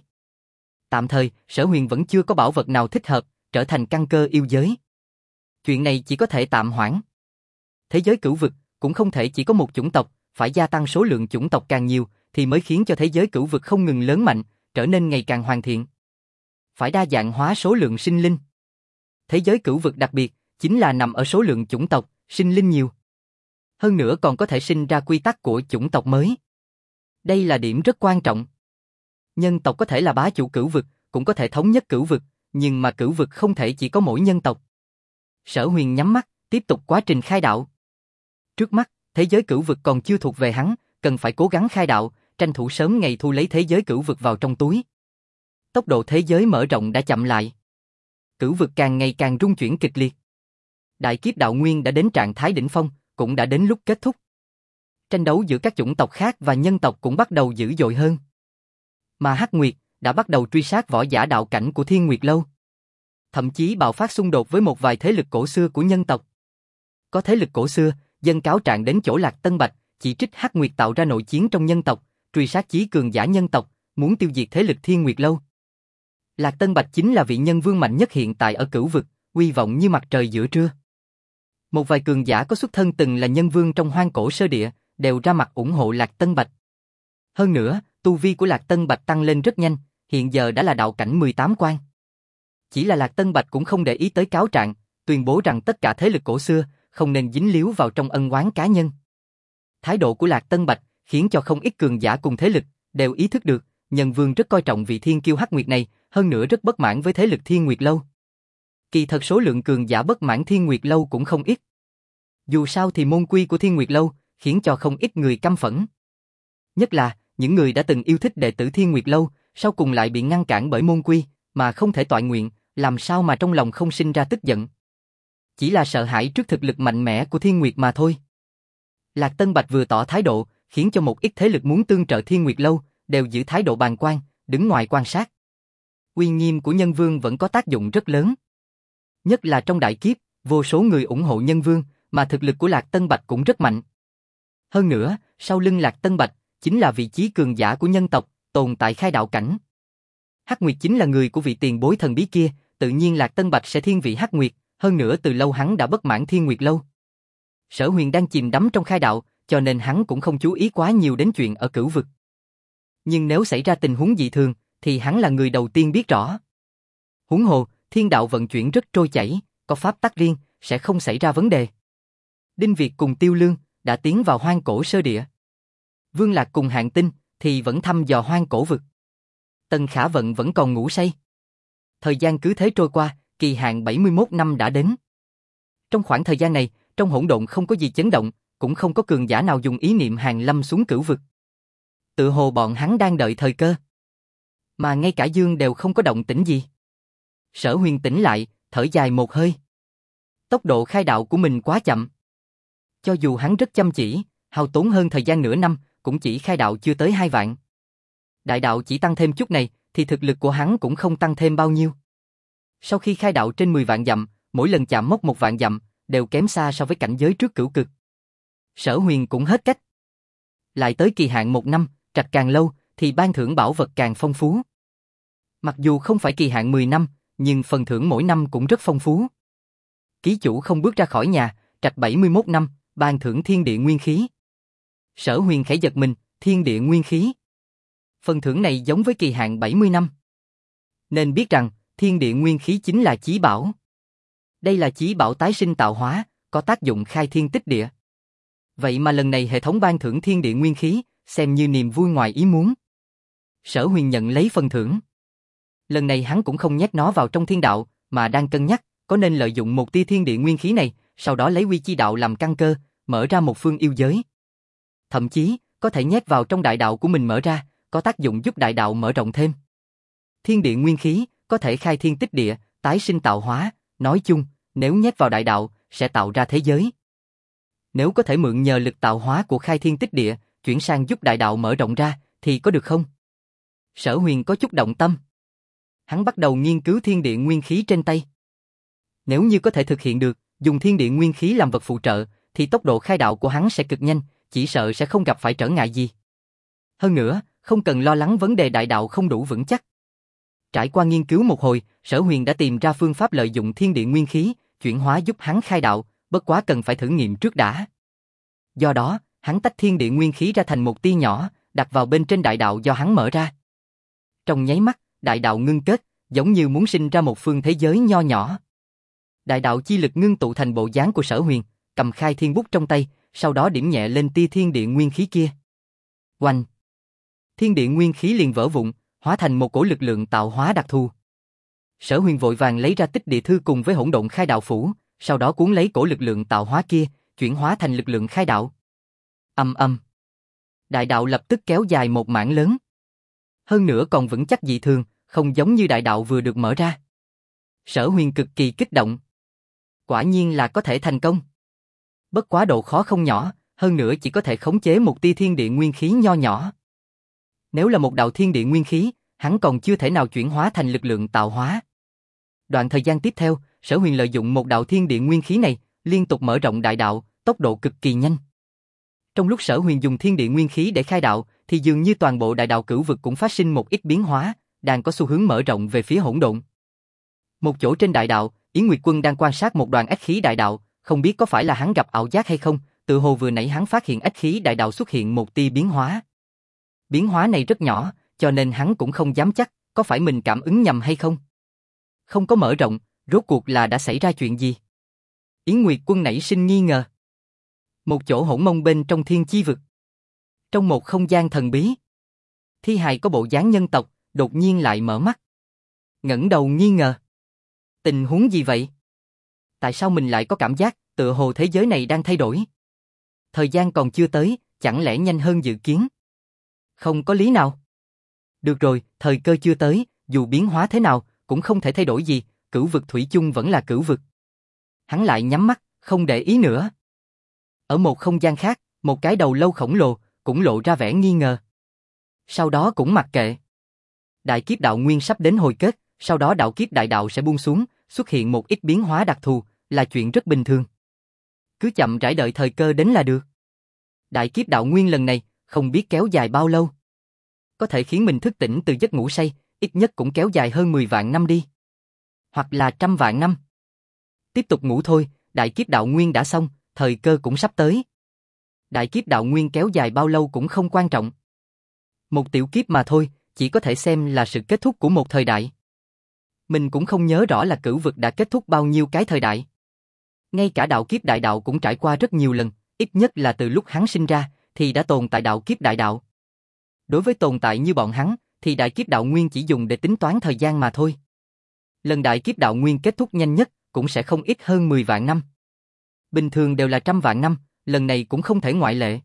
Tạm thời, Sở Huyền vẫn chưa có bảo vật nào thích hợp, trở thành căn cơ yêu giới. Chuyện này chỉ có thể tạm hoãn. Thế giới cửu vực, cũng không thể chỉ có một chủng tộc, phải gia tăng số lượng chủng tộc càng nhiều thì mới khiến cho thế giới cửu vực không ngừng lớn mạnh, trở nên ngày càng hoàn thiện. Phải đa dạng hóa số lượng sinh linh. Thế giới cửu vực đặc biệt chính là nằm ở số lượng chủng tộc, sinh linh nhiều. Hơn nữa còn có thể sinh ra quy tắc của chủng tộc mới. Đây là điểm rất quan trọng. Nhân tộc có thể là bá chủ cửu vực, cũng có thể thống nhất cửu vực, nhưng mà cửu vực không thể chỉ có mỗi nhân tộc. Sở Huyền nhắm mắt, tiếp tục quá trình khai đạo. Trước mắt, thế giới cửu vực còn chưa thuộc về hắn, cần phải cố gắng khai đạo, tranh thủ sớm ngày thu lấy thế giới cửu vực vào trong túi. Tốc độ thế giới mở rộng đã chậm lại. Cửu vực càng ngày càng rung chuyển kịch liệt. Đại kiếp đạo nguyên đã đến trạng thái đỉnh phong, cũng đã đến lúc kết thúc. Tranh đấu giữa các chủng tộc khác và nhân tộc cũng bắt đầu dữ dội hơn. Mà Hắc Nguyệt đã bắt đầu truy sát võ giả đạo cảnh của Thiên Nguyệt Lâu. Thậm chí bạo phát xung đột với một vài thế lực cổ xưa của nhân tộc. Có thế lực cổ xưa, dâng cáo trạng đến chỗ Lạc Tân Bạch, chỉ trích Hắc Nguyệt tạo ra nội chiến trong nhân tộc, truy sát chí cường giả nhân tộc, muốn tiêu diệt thế lực Thiên Nguyệt Lâu. Lạc Tân Bạch chính là vị nhân vương mạnh nhất hiện tại ở cửu vực, uy vọng như mặt trời giữa trưa. Một vài cường giả có xuất thân từng là nhân vương trong hoang cổ sơ địa, đều ra mặt ủng hộ Lạc Tân Bạch. Hơn nữa, tu vi của Lạc Tân Bạch tăng lên rất nhanh, hiện giờ đã là đạo cảnh 18 quan. Chỉ là Lạc Tân Bạch cũng không để ý tới cáo trạng, tuyên bố rằng tất cả thế lực cổ xưa không nên dính líu vào trong ân oán cá nhân. Thái độ của Lạc Tân Bạch khiến cho không ít cường giả cùng thế lực đều ý thức được, nhân vương rất coi trọng vị thiên kiêu Hắc Nguyệt này, hơn nữa rất bất mãn với thế lực Thiên Nguyệt Lâu. Kỳ thật số lượng cường giả bất mãn Thiên Nguyệt Lâu cũng không ít. Dù sao thì môn quy của Thiên Nguyệt Lâu khiến cho không ít người căm phẫn. Nhất là những người đã từng yêu thích đệ tử Thiên Nguyệt Lâu, sau cùng lại bị ngăn cản bởi môn quy mà không thể toại nguyện, làm sao mà trong lòng không sinh ra tức giận. Chỉ là sợ hãi trước thực lực mạnh mẽ của Thiên Nguyệt mà thôi. Lạc Tân Bạch vừa tỏ thái độ, khiến cho một ít thế lực muốn tương trợ Thiên Nguyệt Lâu đều giữ thái độ bàng quan, đứng ngoài quan sát. Uy nghiêm của nhân vương vẫn có tác dụng rất lớn. Nhất là trong đại kiếp, vô số người ủng hộ nhân vương, mà thực lực của Lạc Tân Bạch cũng rất mạnh. Hơn nữa, sau lưng Lạc Tân Bạch chính là vị trí cường giả của nhân tộc, tồn tại khai đạo cảnh. Hắc Nguyệt chính là người của vị tiền bối thần bí kia, tự nhiên Lạc Tân Bạch sẽ thiên vị Hắc Nguyệt, hơn nữa từ lâu hắn đã bất mãn Thiên Nguyệt Lâu. Sở Huyền đang chìm đắm trong khai đạo, cho nên hắn cũng không chú ý quá nhiều đến chuyện ở cửu vực. Nhưng nếu xảy ra tình huống dị thường, thì hắn là người đầu tiên biết rõ. Huống hồ, thiên đạo vận chuyển rất trôi chảy, có pháp tắc riêng, sẽ không xảy ra vấn đề. Đinh Việt cùng Tiêu Lương đã tiến vào hoang cổ sơ địa. Vương Lạc cùng Hạng Tinh thì vẫn thăm dò hoang cổ vực. Tần Khả Vận vẫn còn ngủ say. Thời gian cứ thế trôi qua, kỳ hạn 71 năm đã đến. Trong khoảng thời gian này, trong hỗn độn không có gì chấn động, cũng không có cường giả nào dùng ý niệm hàng lâm xuống cửu vực. Tự hồ bọn hắn đang đợi thời cơ. Mà ngay cả Dương đều không có động tĩnh gì. Sở Huyền tỉnh lại, thở dài một hơi. Tốc độ khai đạo của mình quá chậm. Cho dù hắn rất chăm chỉ, hao tốn hơn thời gian nửa năm, cũng chỉ khai đạo chưa tới 2 vạn. Đại đạo chỉ tăng thêm chút này, thì thực lực của hắn cũng không tăng thêm bao nhiêu. Sau khi khai đạo trên 10 vạn dặm, mỗi lần chạm mốc 1 vạn dặm, đều kém xa so với cảnh giới trước cửu cực. Sở Huyền cũng hết cách. Lại tới kỳ hạn 1 năm, trạch càng lâu, thì ban thưởng bảo vật càng phong phú. Mặc dù không phải kỳ hạn 10 năm, nhưng phần thưởng mỗi năm cũng rất phong phú. Ký chủ không bước ra khỏi nhà, trạch 71 năm, ban thưởng thiên địa nguyên khí. Sở Huyền khẽ giật mình, thiên địa nguyên khí. Phần thưởng này giống với kỳ hạn 70 năm. Nên biết rằng, thiên địa nguyên khí chính là chí bảo. Đây là chí bảo tái sinh tạo hóa, có tác dụng khai thiên tích địa. Vậy mà lần này hệ thống ban thưởng thiên địa nguyên khí, xem như niềm vui ngoài ý muốn. Sở Huyền nhận lấy phần thưởng. Lần này hắn cũng không nhét nó vào trong thiên đạo, mà đang cân nhắc, có nên lợi dụng một tia thiên địa nguyên khí này, sau đó lấy quy chi đạo làm căn cơ, mở ra một phương yêu giới. Thậm chí, có thể nhét vào trong đại đạo của mình mở ra, có tác dụng giúp đại đạo mở rộng thêm. Thiên địa nguyên khí, có thể khai thiên tích địa, tái sinh tạo hóa, nói chung, nếu nhét vào đại đạo, sẽ tạo ra thế giới. Nếu có thể mượn nhờ lực tạo hóa của khai thiên tích địa, chuyển sang giúp đại đạo mở rộng ra, thì có được không? Sở Huyền có chút động tâm. Hắn bắt đầu nghiên cứu thiên địa nguyên khí trên tay. Nếu như có thể thực hiện được, dùng thiên địa nguyên khí làm vật phụ trợ, thì tốc độ khai đạo của hắn sẽ cực nhanh, chỉ sợ sẽ không gặp phải trở ngại gì. Hơn nữa, không cần lo lắng vấn đề đại đạo không đủ vững chắc. Trải qua nghiên cứu một hồi, Sở Huyền đã tìm ra phương pháp lợi dụng thiên địa nguyên khí, chuyển hóa giúp hắn khai đạo, bất quá cần phải thử nghiệm trước đã. Do đó, hắn tách thiên địa nguyên khí ra thành một tia nhỏ, đặt vào bên trên đại đạo do hắn mở ra. Trong nháy mắt, đại đạo ngưng kết, giống như muốn sinh ra một phương thế giới nho nhỏ. Đại đạo chi lực ngưng tụ thành bộ dáng của Sở Huyền, cầm khai thiên bút trong tay, sau đó điểm nhẹ lên tia thiên địa nguyên khí kia. Oanh! Thiên địa nguyên khí liền vỡ vụn, hóa thành một cổ lực lượng tạo hóa đặc thù. Sở Huyền vội vàng lấy ra tích địa thư cùng với hỗn độn khai đạo phủ, sau đó cuốn lấy cổ lực lượng tạo hóa kia, chuyển hóa thành lực lượng khai đạo. Ầm ầm. Đại đạo lập tức kéo dài một mảng lớn. Hơn nữa còn vững chắc dị thường, không giống như đại đạo vừa được mở ra. Sở Huyền cực kỳ kích động. Quả nhiên là có thể thành công. Bất quá độ khó không nhỏ, hơn nữa chỉ có thể khống chế một tia thiên địa nguyên khí nho nhỏ. Nếu là một đạo thiên địa nguyên khí, hắn còn chưa thể nào chuyển hóa thành lực lượng tạo hóa. Đoạn thời gian tiếp theo, Sở Huyền lợi dụng một đạo thiên địa nguyên khí này, liên tục mở rộng đại đạo, tốc độ cực kỳ nhanh. Trong lúc Sở Huyền dùng thiên địa nguyên khí để khai đạo, thì dường như toàn bộ đại đạo cửu vực cũng phát sinh một ít biến hóa, đang có xu hướng mở rộng về phía hỗn độn. Một chỗ trên đại đạo, Yến Nguyệt Quân đang quan sát một đoàn ách khí đại đạo, không biết có phải là hắn gặp ảo giác hay không, tự hồ vừa nãy hắn phát hiện ách khí đại đạo xuất hiện một tia biến hóa. Biến hóa này rất nhỏ, cho nên hắn cũng không dám chắc, có phải mình cảm ứng nhầm hay không. Không có mở rộng, rốt cuộc là đã xảy ra chuyện gì? Yến Nguyệt Quân nảy sinh nghi ngờ. Một chỗ hỗn mông bên trong thiên chi vực. Trong một không gian thần bí, thi hài có bộ dáng nhân tộc, đột nhiên lại mở mắt. Ngẩng đầu nghi ngờ. Tình huống gì vậy? Tại sao mình lại có cảm giác, tựa hồ thế giới này đang thay đổi? Thời gian còn chưa tới, chẳng lẽ nhanh hơn dự kiến? Không có lý nào. Được rồi, thời cơ chưa tới, dù biến hóa thế nào, cũng không thể thay đổi gì, cửu vực thủy chung vẫn là cửu vực. Hắn lại nhắm mắt, không để ý nữa. Ở một không gian khác, một cái đầu lâu khổng lồ, cũng lộ ra vẻ nghi ngờ. Sau đó cũng mặc kệ. Đại kiếp đạo nguyên sắp đến hồi kết, sau đó đạo kiếp đại đạo sẽ buông xuống, xuất hiện một ít biến hóa đặc thù, là chuyện rất bình thường. Cứ chậm rãi đợi thời cơ đến là được. Đại kiếp đạo nguyên lần này, không biết kéo dài bao lâu. Có thể khiến mình thức tỉnh từ giấc ngủ say, ít nhất cũng kéo dài hơn 10 vạn năm đi. Hoặc là 100 vạn năm. Tiếp tục ngủ thôi, đại kiếp đạo nguyên đã xong, thời cơ cũng sắp tới. Đại kiếp đạo nguyên kéo dài bao lâu cũng không quan trọng. Một tiểu kiếp mà thôi, chỉ có thể xem là sự kết thúc của một thời đại. Mình cũng không nhớ rõ là cửu vực đã kết thúc bao nhiêu cái thời đại. Ngay cả đạo kiếp đại đạo cũng trải qua rất nhiều lần, ít nhất là từ lúc hắn sinh ra, thì đã tồn tại đạo kiếp đại đạo. Đối với tồn tại như bọn hắn, thì đại kiếp đạo nguyên chỉ dùng để tính toán thời gian mà thôi. Lần đại kiếp đạo nguyên kết thúc nhanh nhất, cũng sẽ không ít hơn 10 vạn năm. Bình thường đều là 100 vạn năm, lần này cũng không thể ngoại lệ.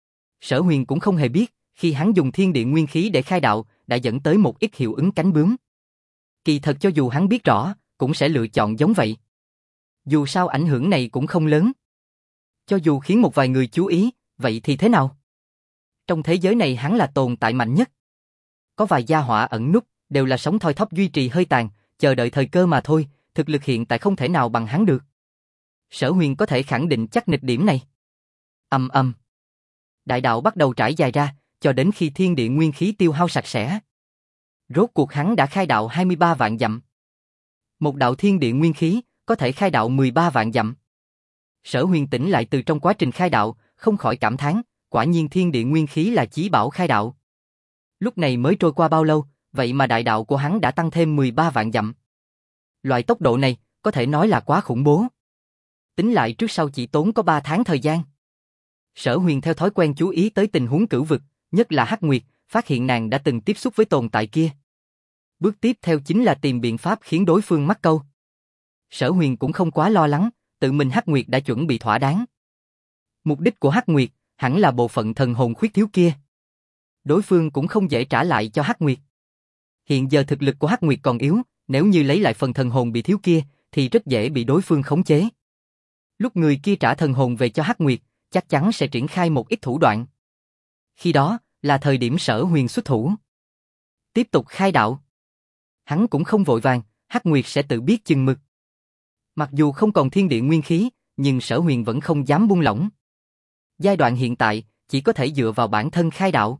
Sở Huyền cũng không hề biết, khi hắn dùng thiên địa nguyên khí để khai đạo, đã dẫn tới một ít hiệu ứng cánh bướm. Kỳ thật cho dù hắn biết rõ, cũng sẽ lựa chọn giống vậy. Dù sao ảnh hưởng này cũng không lớn. Cho dù khiến một vài người chú ý, vậy thì thế nào? Trong thế giới này hắn là tồn tại mạnh nhất. Có vài gia hỏa ẩn núp, đều là sống thoi thóp duy trì hơi tàn, chờ đợi thời cơ mà thôi, thực lực hiện tại không thể nào bằng hắn được. Sở Huyền có thể khẳng định chắc nịch điểm này. Ầm ầm. Đại đạo bắt đầu trải dài ra, cho đến khi thiên địa nguyên khí tiêu hao sạch sẽ. Rốt cuộc hắn đã khai đạo 23 vạn dặm. Một đạo thiên địa nguyên khí, có thể khai đạo 13 vạn dặm. Sở Huyền tỉnh lại từ trong quá trình khai đạo, không khỏi cảm thán, quả nhiên thiên địa nguyên khí là chí bảo khai đạo. Lúc này mới trôi qua bao lâu, vậy mà đại đạo của hắn đã tăng thêm 13 vạn dặm. Loại tốc độ này, có thể nói là quá khủng bố. Tính lại trước sau chỉ tốn có 3 tháng thời gian. Sở Huyền theo thói quen chú ý tới tình huống cửu vực, nhất là Hắc Nguyệt, phát hiện nàng đã từng tiếp xúc với tồn tại kia. Bước tiếp theo chính là tìm biện pháp khiến đối phương mắc câu. Sở Huyền cũng không quá lo lắng, tự mình Hắc Nguyệt đã chuẩn bị thỏa đáng. Mục đích của Hắc Nguyệt hẳn là bộ phận thần hồn khuyết thiếu kia. Đối phương cũng không dễ trả lại cho Hắc Nguyệt. Hiện giờ thực lực của Hắc Nguyệt còn yếu, nếu như lấy lại phần thần hồn bị thiếu kia, thì rất dễ bị đối phương khống chế. Lúc người kia trả thần hồn về cho Hắc Nguyệt, chắc chắn sẽ triển khai một ít thủ đoạn. Khi đó, là thời điểm Sở Huyền xuất thủ. Tiếp tục khai đạo. Hắn cũng không vội vàng, Hắc Nguyệt sẽ tự biết chừng mực. Mặc dù không còn thiên địa nguyên khí, nhưng Sở Huyền vẫn không dám buông lỏng. Giai đoạn hiện tại, chỉ có thể dựa vào bản thân khai đạo.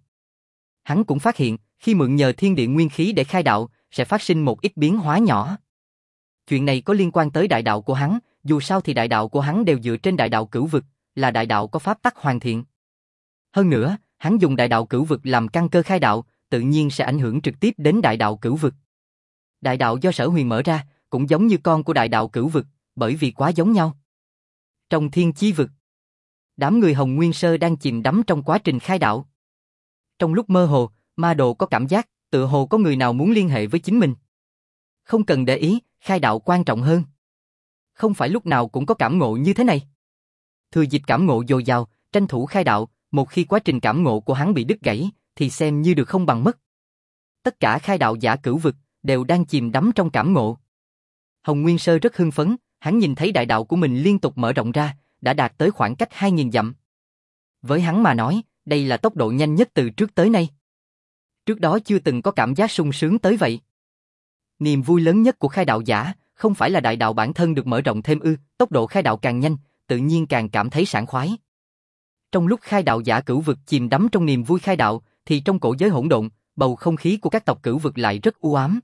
Hắn cũng phát hiện, khi mượn nhờ thiên địa nguyên khí để khai đạo, sẽ phát sinh một ít biến hóa nhỏ. Chuyện này có liên quan tới đại đạo của hắn, dù sao thì đại đạo của hắn đều dựa trên đại đạo cửu vực, là đại đạo có pháp tắc hoàn thiện. Hơn nữa, hắn dùng đại đạo cửu vực làm căn cơ khai đạo, tự nhiên sẽ ảnh hưởng trực tiếp đến đại đạo cửu vực. Đại đạo do Sở Huyền mở ra, cũng giống như con của đại đạo cửu vực, bởi vì quá giống nhau. Trong thiên chi vực, đám người Hồng Nguyên Sơ đang chìm đắm trong quá trình khai đạo. Trong lúc mơ hồ, Ma Đồ có cảm giác, tựa hồ có người nào muốn liên hệ với chính mình. Không cần để ý, khai đạo quan trọng hơn. Không phải lúc nào cũng có cảm ngộ như thế này. Thừa dịp cảm ngộ dồi dào, tranh thủ khai đạo, một khi quá trình cảm ngộ của hắn bị đứt gãy, thì xem như được không bằng mất. Tất cả khai đạo giả cửu vực đều đang chìm đắm trong cảm ngộ. Hồng Nguyên Sơ rất hưng phấn, hắn nhìn thấy đại đạo của mình liên tục mở rộng ra, đã đạt tới khoảng cách 2000 dặm. Với hắn mà nói, đây là tốc độ nhanh nhất từ trước tới nay. Trước đó chưa từng có cảm giác sung sướng tới vậy. Niềm vui lớn nhất của khai đạo giả, không phải là đại đạo bản thân được mở rộng thêm tốc độ khai đạo càng nhanh, tự nhiên càng cảm thấy sảng khoái. Trong lúc khai đạo giả cửu vực chìm đắm trong niềm vui khai đạo, thì trong cổ giới hỗn độn, bầu không khí của các tộc cửu vực lại rất u ám.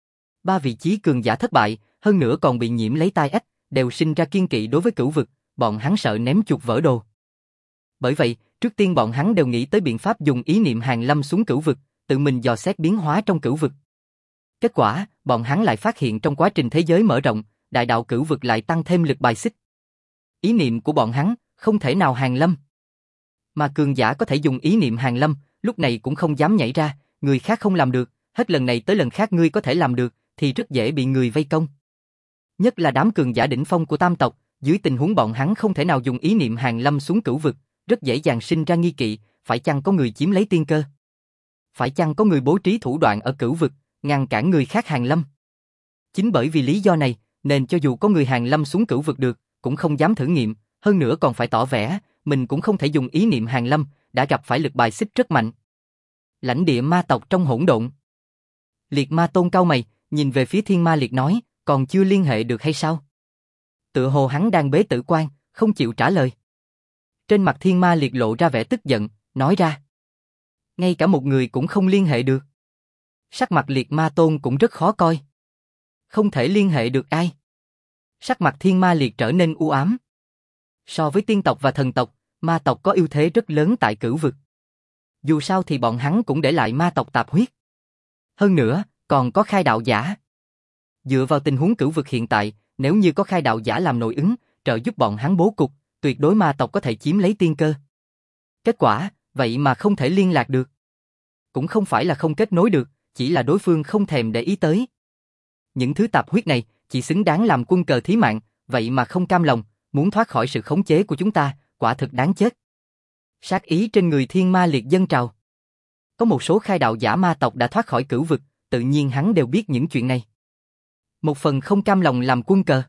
3 vị chí cường giả thất bại, hơn nữa còn bị nhiễm lấy tai ách, đều sinh ra kiên kỵ đối với cửu vực, bọn hắn sợ ném chuột vỡ đồ. Bởi vậy, trước tiên bọn hắn đều nghĩ tới biện pháp dùng ý niệm hàng lâm xuống cửu vực, tự mình dò xét biến hóa trong cửu vực. Kết quả, bọn hắn lại phát hiện trong quá trình thế giới mở rộng, đại đạo cửu vực lại tăng thêm lực bài xích. Ý niệm của bọn hắn không thể nào hàng lâm. Mà cường giả có thể dùng ý niệm hàng lâm, lúc này cũng không dám nhảy ra, người khác không làm được, hết lần này tới lần khác ngươi có thể làm được, thì rất dễ bị người vây công. Nhất là đám cường giả đỉnh phong của tam tộc, dưới tình huống bọn hắn không thể nào dùng ý niệm hàng lâm xuống cửu vực, rất dễ dàng sinh ra nghi kỵ, phải chăng có người chiếm lấy tiên cơ? Phải chăng có người bố trí thủ đoạn ở cửu vực, ngăn cản người khác hàng lâm? Chính bởi vì lý do này, nên cho dù có người hàng lâm xuống cửu vực được, cũng không dám thử nghiệm, hơn nữa còn phải tỏ vẻ, mình cũng không thể dùng ý niệm hàng lâm, đã gặp phải lực bài xích rất mạnh. Lãnh địa ma tộc trong hỗn độn. Liệt Ma Tôn cau mày, nhìn về phía Thiên Ma Liệt nói, còn chưa liên hệ được hay sao? Tựa hồ hắn đang bế tử quan, không chịu trả lời. Trên mặt Thiên Ma Liệt lộ ra vẻ tức giận, nói ra. Ngay cả một người cũng không liên hệ được. Sắc mặt Liệt Ma Tôn cũng rất khó coi. Không thể liên hệ được ai. Sắc mặt Thiên Ma Liệt trở nên u ám. So với tiên tộc và thần tộc, ma tộc có ưu thế rất lớn tại cửu vực. Dù sao thì bọn hắn cũng để lại ma tộc tạp huyết. Hơn nữa, còn có khai đạo giả. Dựa vào tình huống cửu vực hiện tại, nếu như có khai đạo giả làm nội ứng, trợ giúp bọn hắn bố cục, tuyệt đối ma tộc có thể chiếm lấy tiên cơ. Kết quả, vậy mà không thể liên lạc được. Cũng không phải là không kết nối được, chỉ là đối phương không thèm để ý tới. Những thứ tạp huyết này, chỉ xứng đáng làm quân cờ thí mạng, vậy mà không cam lòng, muốn thoát khỏi sự khống chế của chúng ta, quả thực đáng chết. Sát ý trên người Thiên Ma Liệt dâng trào. Có một số khai đạo giả ma tộc đã thoát khỏi cửu vực, tự nhiên hắn đều biết những chuyện này. Một phần không cam lòng làm quân cờ.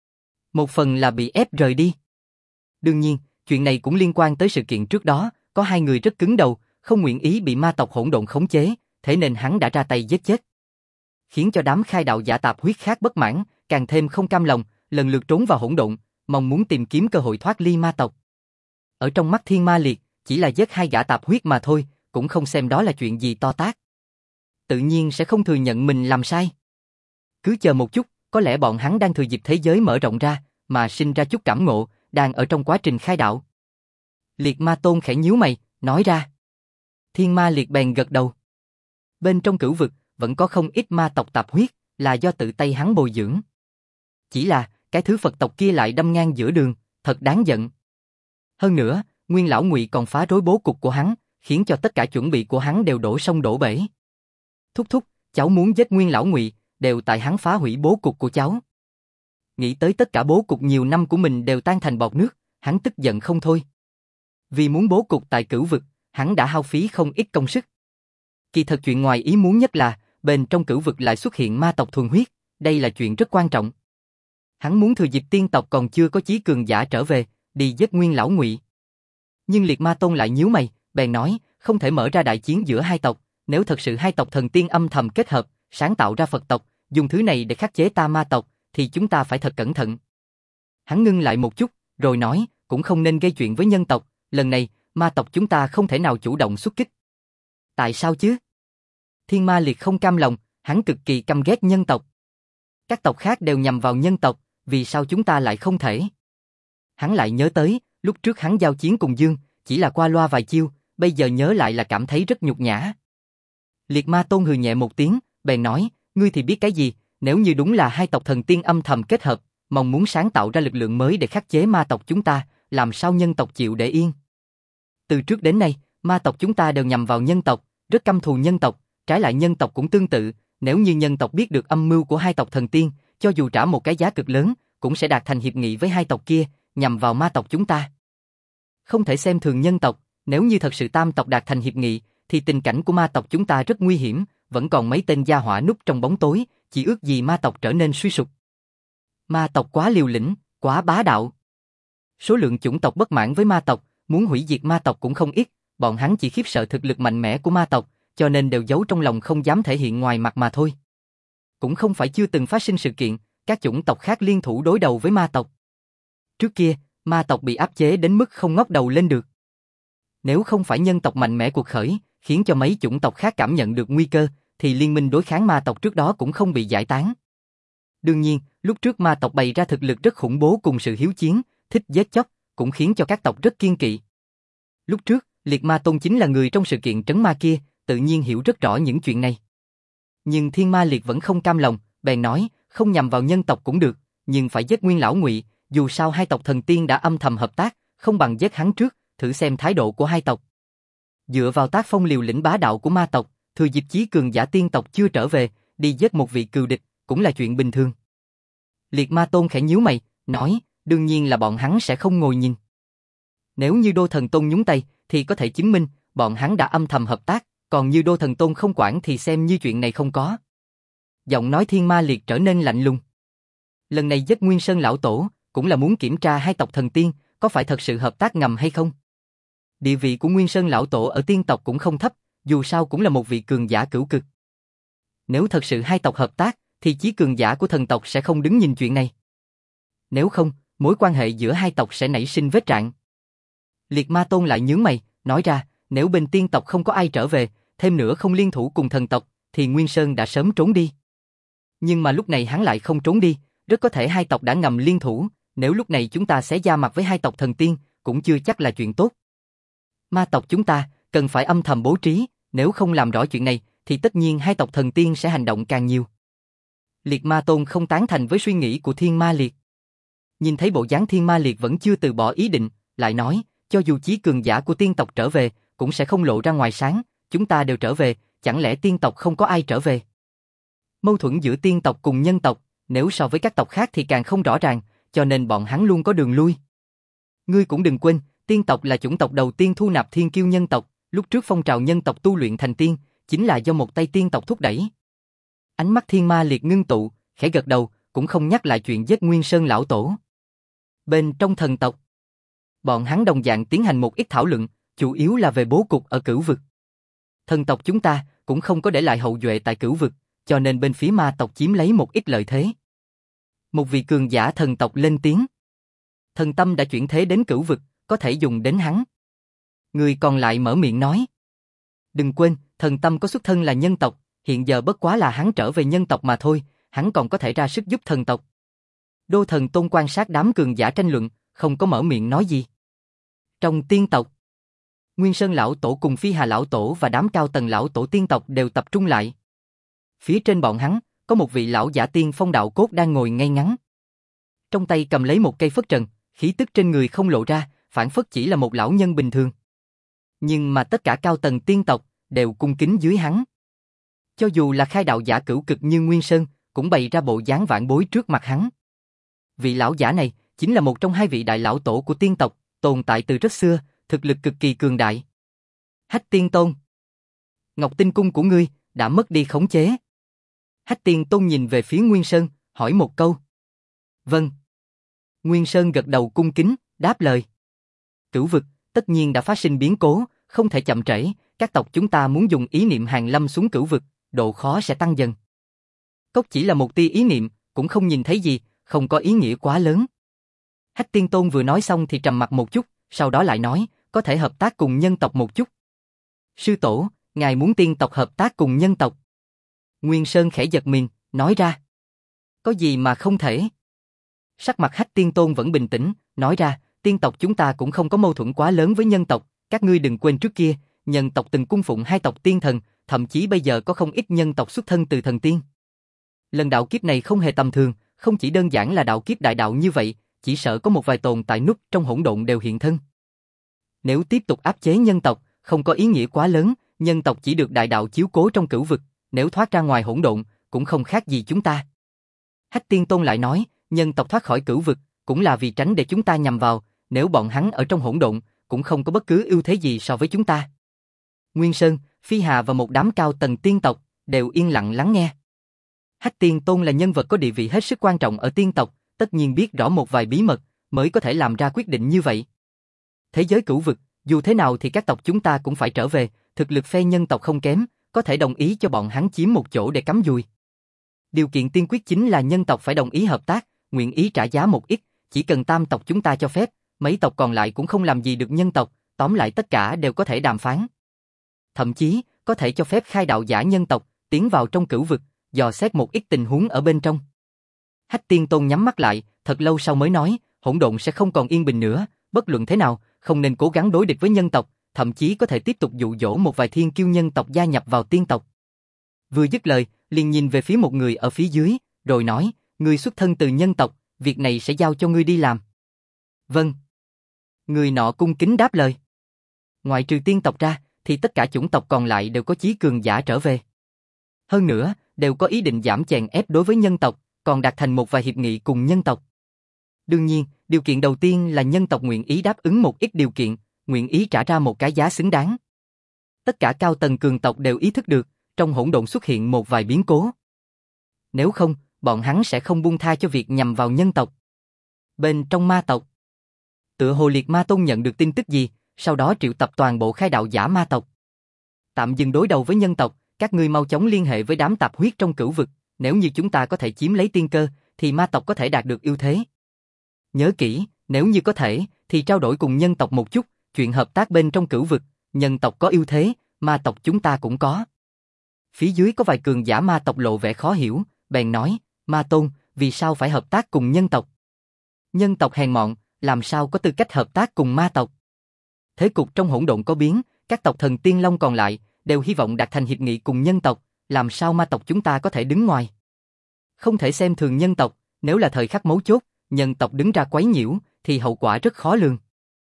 Một phần là bị ép rời đi. Đương nhiên, chuyện này cũng liên quan tới sự kiện trước đó, có 2 người rất cứng đầu, không nguyện ý bị ma tộc hỗn độn khống chế, thế nên hắn đã ra tay giết chết. Khiến cho đám khai đạo giả tạp huyết khác bất mãn, càng thêm không cam lòng, lần lượt trốn vào hỗn độn, mong muốn tìm kiếm cơ hội thoát ly ma tộc. Ở trong mắt Thiên Ma Liệt, chỉ là giết 2 gã tạp huyết mà thôi, cũng không xem đó là chuyện gì to tát. Tự nhiên sẽ không thừa nhận mình làm sai. Cứ chờ một chút, có lẽ bọn hắn đang thừa dịp thế giới mở rộng ra, mà sinh ra chút cảm ngộ, đang ở trong quá trình khai đạo. Liệt Ma Tôn khẽ nhíu mày, nói ra. Thiên Ma Liệt bèn gật đầu. Bên trong cửu vực, vẫn có không ít ma tộc tạp huyết, là do tự tay hắn bồi dưỡng. Chỉ là, cái thứ Phật tộc kia lại đâm ngang giữa đường, thật đáng giận. Hơn nữa, Nguyên Lão Ngụy còn phá rối bố cục của hắn, khiến cho tất cả chuẩn bị của hắn đều đổ sông đổ bể. Thúc thúc, cháu muốn giết Nguyên Lão Ngụy, đều tại hắn phá hủy bố cục của cháu. Nghĩ tới tất cả bố cục nhiều năm của mình đều tan thành bọt nước, hắn tức giận không thôi. Vì muốn bố cục tại cửu vực, hắn đã hao phí không ít công sức. Kỳ thật chuyện ngoài ý muốn nhất là, bên trong cửu vực lại xuất hiện ma tộc thuần huyết, đây là chuyện rất quan trọng. Hắn muốn thừa dịp tiên tộc còn chưa có chí cường giả trở về, đi giết Nguyên Lão Ngụy. Nhưng Liệt Ma Tôn lại nhíu mày, bèn nói, không thể mở ra đại chiến giữa 2 tộc, nếu thật sự 2 tộc thần tiên âm thầm kết hợp, sáng tạo ra Phật tộc, dùng thứ này để khắc chế ta ma tộc, thì chúng ta phải thật cẩn thận. Hắn ngưng lại một chút, rồi nói, cũng không nên gây chuyện với nhân tộc, lần này, ma tộc chúng ta không thể nào chủ động xuất kích. Tại sao chứ? Thiên Ma Liệt không cam lòng, hắn cực kỳ căm ghét nhân tộc. Các tộc khác đều nhằm vào nhân tộc, vì sao chúng ta lại không thể? Hắn lại nhớ tới, lúc trước hắn giao chiến cùng Dương, chỉ là qua loa vài chiêu, bây giờ nhớ lại là cảm thấy rất nhục nhã. Liệt Ma Tôn hừ nhẹ một tiếng, bèn nói, ngươi thì biết cái gì, nếu như đúng là hai tộc thần tiên âm thầm kết hợp, mong muốn sáng tạo ra lực lượng mới để khắc chế ma tộc chúng ta, làm sao nhân tộc chịu để yên. Từ trước đến nay, ma tộc chúng ta đều nhằm vào nhân tộc, rất căm thù nhân tộc, trái lại nhân tộc cũng tương tự, nếu như nhân tộc biết được âm mưu của hai tộc thần tiên, cho dù trả một cái giá cực lớn, cũng sẽ đạt thành hiệp nghị với hai tộc kia, nhằm vào ma tộc chúng ta. Không thể xem thường nhân tộc, nếu như thật sự tam tộc đạt thành hiệp nghị, thì tình cảnh của ma tộc chúng ta rất nguy hiểm, vẫn còn mấy tên gia hỏa núp trong bóng tối, chỉ ước gì ma tộc trở nên suy sụp. Ma tộc quá liều lĩnh, quá bá đạo. Số lượng chủng tộc bất mãn với ma tộc, muốn hủy diệt ma tộc cũng không ít, bọn hắn chỉ khiếp sợ thực lực mạnh mẽ của ma tộc, cho nên đều giấu trong lòng không dám thể hiện ngoài mặt mà thôi. Cũng không phải chưa từng phát sinh sự kiện, các chủng tộc khác liên thủ đối đầu với ma tộc. Trước kia, ma tộc bị áp chế đến mức không ngóc đầu lên được. Nếu không phải nhân tộc mạnh mẽ cuộc khởi, khiến cho mấy chủng tộc khác cảm nhận được nguy cơ, thì liên minh đối kháng ma tộc trước đó cũng không bị giải tán. Đương nhiên, lúc trước ma tộc bày ra thực lực rất khủng bố cùng sự hiếu chiến, thích giết chóc, cũng khiến cho các tộc rất kiêng kỵ. Lúc trước, Liệt Ma Tôn chính là người trong sự kiện trấn ma kia, tự nhiên hiểu rất rõ những chuyện này. Nhưng Thiên Ma Liệt vẫn không cam lòng, bèn nói, không nhằm vào nhân tộc cũng được, nhưng phải giết Nguyên Lão Ngụy, dù sao hai tộc thần tiên đã âm thầm hợp tác, không bằng giết hắn trước, thử xem thái độ của hai tộc. Dựa vào tác phong liều lĩnh bá đạo của ma tộc, thừa dịp chí cường giả tiên tộc chưa trở về, đi giết một vị cừu địch, cũng là chuyện bình thường. Liệt Ma Tôn khẽ nhíu mày, nói, đương nhiên là bọn hắn sẽ không ngồi nhìn. Nếu như Đô Thần Tôn nhúng tay, thì có thể chứng minh, bọn hắn đã âm thầm hợp tác, còn như Đô Thần Tôn không quản thì xem như chuyện này không có. Giọng nói Thiên Ma Liệt trở nên lạnh lùng. Lần này giết Nguyên Sơn Lão Tổ, cũng là muốn kiểm tra hai tộc thần tiên, có phải thật sự hợp tác ngầm hay không. Địa vị của Nguyên Sơn Lão Tổ ở tiên tộc cũng không thấp, dù sao cũng là một vị cường giả cửu cực. Nếu thật sự hai tộc hợp tác, thì chí cường giả của thần tộc sẽ không đứng nhìn chuyện này. Nếu không, mối quan hệ giữa hai tộc sẽ nảy sinh vết rạn. Liệt Ma Tôn lại nhướng mày, nói ra, nếu bên tiên tộc không có ai trở về, thêm nữa không liên thủ cùng thần tộc, thì Nguyên Sơn đã sớm trốn đi. Nhưng mà lúc này hắn lại không trốn đi, rất có thể hai tộc đã ngầm liên thủ, nếu lúc này chúng ta xé da mặt với hai tộc thần tiên, cũng chưa chắc là chuyện tốt. Ma tộc chúng ta, cần phải âm thầm bố trí, nếu không làm rõ chuyện này, thì tất nhiên hai tộc thần tiên sẽ hành động càng nhiều. Liệt Ma Tôn không tán thành với suy nghĩ của Thiên Ma Liệt. Nhìn thấy bộ dáng Thiên Ma Liệt vẫn chưa từ bỏ ý định, lại nói, cho dù chí cường giả của tiên tộc trở về, cũng sẽ không lộ ra ngoài sáng, chúng ta đều trở về, chẳng lẽ tiên tộc không có ai trở về? Mâu thuẫn giữa tiên tộc cùng nhân tộc, nếu so với các tộc khác thì càng không rõ ràng, cho nên bọn hắn luôn có đường lui. Ngươi cũng đừng quên, tiên tộc là chủng tộc đầu tiên thu nạp thiên kiêu nhân tộc, lúc trước phong trào nhân tộc tu luyện thành tiên, chính là do một tay tiên tộc thúc đẩy. Ánh mắt Thiên Ma Liệt ngưng tụ, khẽ gật đầu, cũng không nhắc lại chuyện giết Nguyên Sơn Lão Tổ. Bên trong thần tộc, bọn hắn đồng dạng tiến hành một ít thảo luận, chủ yếu là về bố cục ở cửu vực. Thần tộc chúng ta cũng không có để lại hậu duệ tại cửu vực, cho nên bên phía ma tộc chiếm lấy một ít lợi thế. Một vị cường giả thần tộc lên tiếng. Thần tâm đã chuyển thế đến cửu vực, có thể dùng đến hắn. Người còn lại mở miệng nói. Đừng quên, thần tâm có xuất thân là nhân tộc, hiện giờ bất quá là hắn trở về nhân tộc mà thôi, hắn còn có thể ra sức giúp thần tộc. Đô Thần Tôn quan sát đám cường giả tranh luận, không có mở miệng nói gì. Trong tiên tộc, Nguyên Sơn Lão Tổ cùng Phi Hà Lão Tổ và đám cao tầng Lão Tổ tiên tộc đều tập trung lại. Phía trên bọn hắn, có một vị lão giả tiên phong đạo cốt đang ngồi ngay ngắn. Trong tay cầm lấy một cây phất trần, khí tức trên người không lộ ra, phản phất chỉ là một lão nhân bình thường. Nhưng mà tất cả cao tầng tiên tộc đều cung kính dưới hắn. Cho dù là khai đạo giả cửu cực như Nguyên Sơn, cũng bày ra bộ dáng vạn bối trước mặt hắn. Vị lão giả này chính là một trong hai vị đại lão tổ của tiên tộc, tồn tại từ rất xưa, thực lực cực kỳ cường đại. Hách Tiên Tôn, Ngọc Tinh Cung của ngươi đã mất đi khống chế. Hách Tiên Tôn nhìn về phía Nguyên Sơn, hỏi một câu. Vâng. Nguyên Sơn gật đầu cung kính, đáp lời. Cửu vực, tất nhiên đã phát sinh biến cố, không thể chậm trễ, các tộc chúng ta muốn dùng ý niệm hàng lâm xuống cửu vực, độ khó sẽ tăng dần. Cốc chỉ là một tia ý niệm, cũng không nhìn thấy gì, không có ý nghĩa quá lớn. Hách Tiên Tôn vừa nói xong thì trầm mặt một chút, sau đó lại nói, có thể hợp tác cùng nhân tộc một chút. Sư tổ, ngài muốn tiên tộc hợp tác cùng nhân tộc. Nguyên Sơn khẽ giật mình, nói ra. Có gì mà không thể? Sắc mặt Hách Tiên Tôn vẫn bình tĩnh, nói ra, tiên tộc chúng ta cũng không có mâu thuẫn quá lớn với nhân tộc, các ngươi đừng quên trước kia, nhân tộc từng cung phụng hai tộc tiên thần, thậm chí bây giờ có không ít nhân tộc xuất thân từ thần tiên. Lần đạo kiếp này không hề tầm thường, không chỉ đơn giản là đạo kiếp đại đạo như vậy, chỉ sợ có một vài tồn tại núp trong hỗn độn đều hiện thân. Nếu tiếp tục áp chế nhân tộc, không có ý nghĩa quá lớn, nhân tộc chỉ được đại đạo chiếu cố trong cửu vực, nếu thoát ra ngoài hỗn độn, cũng không khác gì chúng ta. Hách Tiên Tôn lại nói, nhân tộc thoát khỏi cửu vực, cũng là vì tránh để chúng ta nhằm vào, nếu bọn hắn ở trong hỗn độn, cũng không có bất cứ ưu thế gì so với chúng ta. Nguyên Sơn, Phi Hà và một đám cao tầng tiên tộc, đều yên lặng lắng nghe. Hách Tiên Tôn là nhân vật có địa vị hết sức quan trọng ở tiên tộc, tất nhiên biết rõ một vài bí mật, mới có thể làm ra quyết định như vậy. Thế giới cửu vực, dù thế nào thì các tộc chúng ta cũng phải trở về, thực lực phe nhân tộc không kém, có thể đồng ý cho bọn hắn chiếm một chỗ để cắm dùi. Điều kiện tiên quyết chính là nhân tộc phải đồng ý hợp tác, nguyện ý trả giá một ít, chỉ cần tam tộc chúng ta cho phép, mấy tộc còn lại cũng không làm gì được nhân tộc, tóm lại tất cả đều có thể đàm phán. Thậm chí, có thể cho phép khai đạo giả nhân tộc, tiến vào trong cửu vực, dò xét một ít tình huống ở bên trong. Hách Tiên Tôn nhắm mắt lại, thật lâu sau mới nói, hỗn độn sẽ không còn yên bình nữa, bất luận thế nào, không nên cố gắng đối địch với nhân tộc, thậm chí có thể tiếp tục dụ dỗ một vài thiên kiêu nhân tộc gia nhập vào tiên tộc. Vừa dứt lời, liền nhìn về phía một người ở phía dưới, rồi nói, ngươi xuất thân từ nhân tộc, việc này sẽ giao cho ngươi đi làm. Vâng. Người nọ cung kính đáp lời. Ngoại trừ tiên tộc ra, thì tất cả chủng tộc còn lại đều có chí cường giả trở về. Hơn nữa, đều có ý định giảm chèn ép đối với nhân tộc, còn đạt thành một vài hiệp nghị cùng nhân tộc. Đương nhiên, điều kiện đầu tiên là nhân tộc nguyện ý đáp ứng một ít điều kiện, nguyện ý trả ra một cái giá xứng đáng. Tất cả cao tầng cường tộc đều ý thức được, trong hỗn độn xuất hiện một vài biến cố. Nếu không, bọn hắn sẽ không buông tha cho việc nhằm vào nhân tộc. Bên trong ma tộc, tựa hồ Liệt Ma Tôn nhận được tin tức gì, sau đó triệu tập toàn bộ khai đạo giả ma tộc. Tạm dừng đối đầu với nhân tộc, các ngươi mau chóng liên hệ với đám tạp huyết trong cửu vực, nếu như chúng ta có thể chiếm lấy tiên cơ, thì ma tộc có thể đạt được ưu thế. Nhớ kỹ, nếu như có thể, thì trao đổi cùng nhân tộc một chút, chuyện hợp tác bên trong cửu vực, nhân tộc có ưu thế, ma tộc chúng ta cũng có. Phía dưới có vài cường giả ma tộc lộ vẻ khó hiểu, bèn nói, Ma Tôn, vì sao phải hợp tác cùng nhân tộc? Nhân tộc hèn mọn, làm sao có tư cách hợp tác cùng ma tộc? Thế cục trong hỗn độn có biến, các tộc thần tiên long còn lại, đều hy vọng đạt thành hiệp nghị cùng nhân tộc, làm sao ma tộc chúng ta có thể đứng ngoài? Không thể xem thường nhân tộc, nếu là thời khắc mấu chốt, nhân tộc đứng ra quấy nhiễu, thì hậu quả rất khó lường.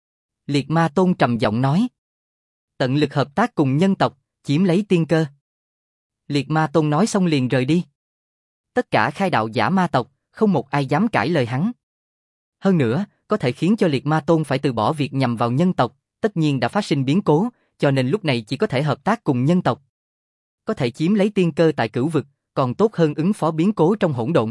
Liệt Ma Tôn trầm giọng nói. Tận lực hợp tác cùng nhân tộc, chiếm lấy tiên cơ. Liệt Ma Tôn nói xong liền rời đi. Tất cả khai đạo giả ma tộc, không một ai dám cãi lời hắn. Hơn nữa, có thể khiến cho Liệt Ma Tôn phải từ bỏ việc nhằm vào nhân tộc, tất nhiên đã phát sinh biến cố, cho nên lúc này chỉ có thể hợp tác cùng nhân tộc. Có thể chiếm lấy tiên cơ tại cửu vực, còn tốt hơn ứng phó biến cố trong hỗn độn.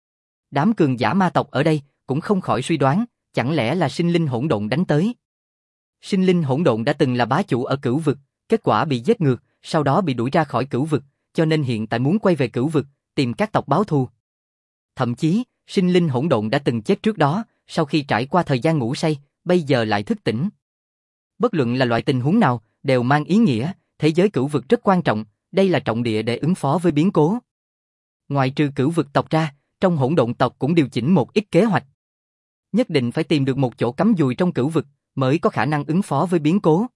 Đám cường giả ma tộc ở đây cũng không khỏi suy đoán, chẳng lẽ là sinh linh hỗn độn đánh tới. Sinh linh hỗn độn đã từng là bá chủ ở cửu vực, kết quả bị giết ngược, sau đó bị đuổi ra khỏi cửu vực, cho nên hiện tại muốn quay về cửu vực, tìm các tộc báo thù. Thậm chí, sinh linh hỗn độn đã từng chết trước đó, sau khi trải qua thời gian ngủ say, bây giờ lại thức tỉnh. Bất luận là loại tình huống nào, đều mang ý nghĩa, thế giới cửu vực rất quan trọng, đây là trọng địa để ứng phó với biến cố. Ngoài trừ cửu vực tộc ra, trong hỗn độn tộc cũng điều chỉnh một ít kế hoạch. Nhất định phải tìm được một chỗ cắm dùi trong cửu vực, mới có khả năng ứng phó với biến cố.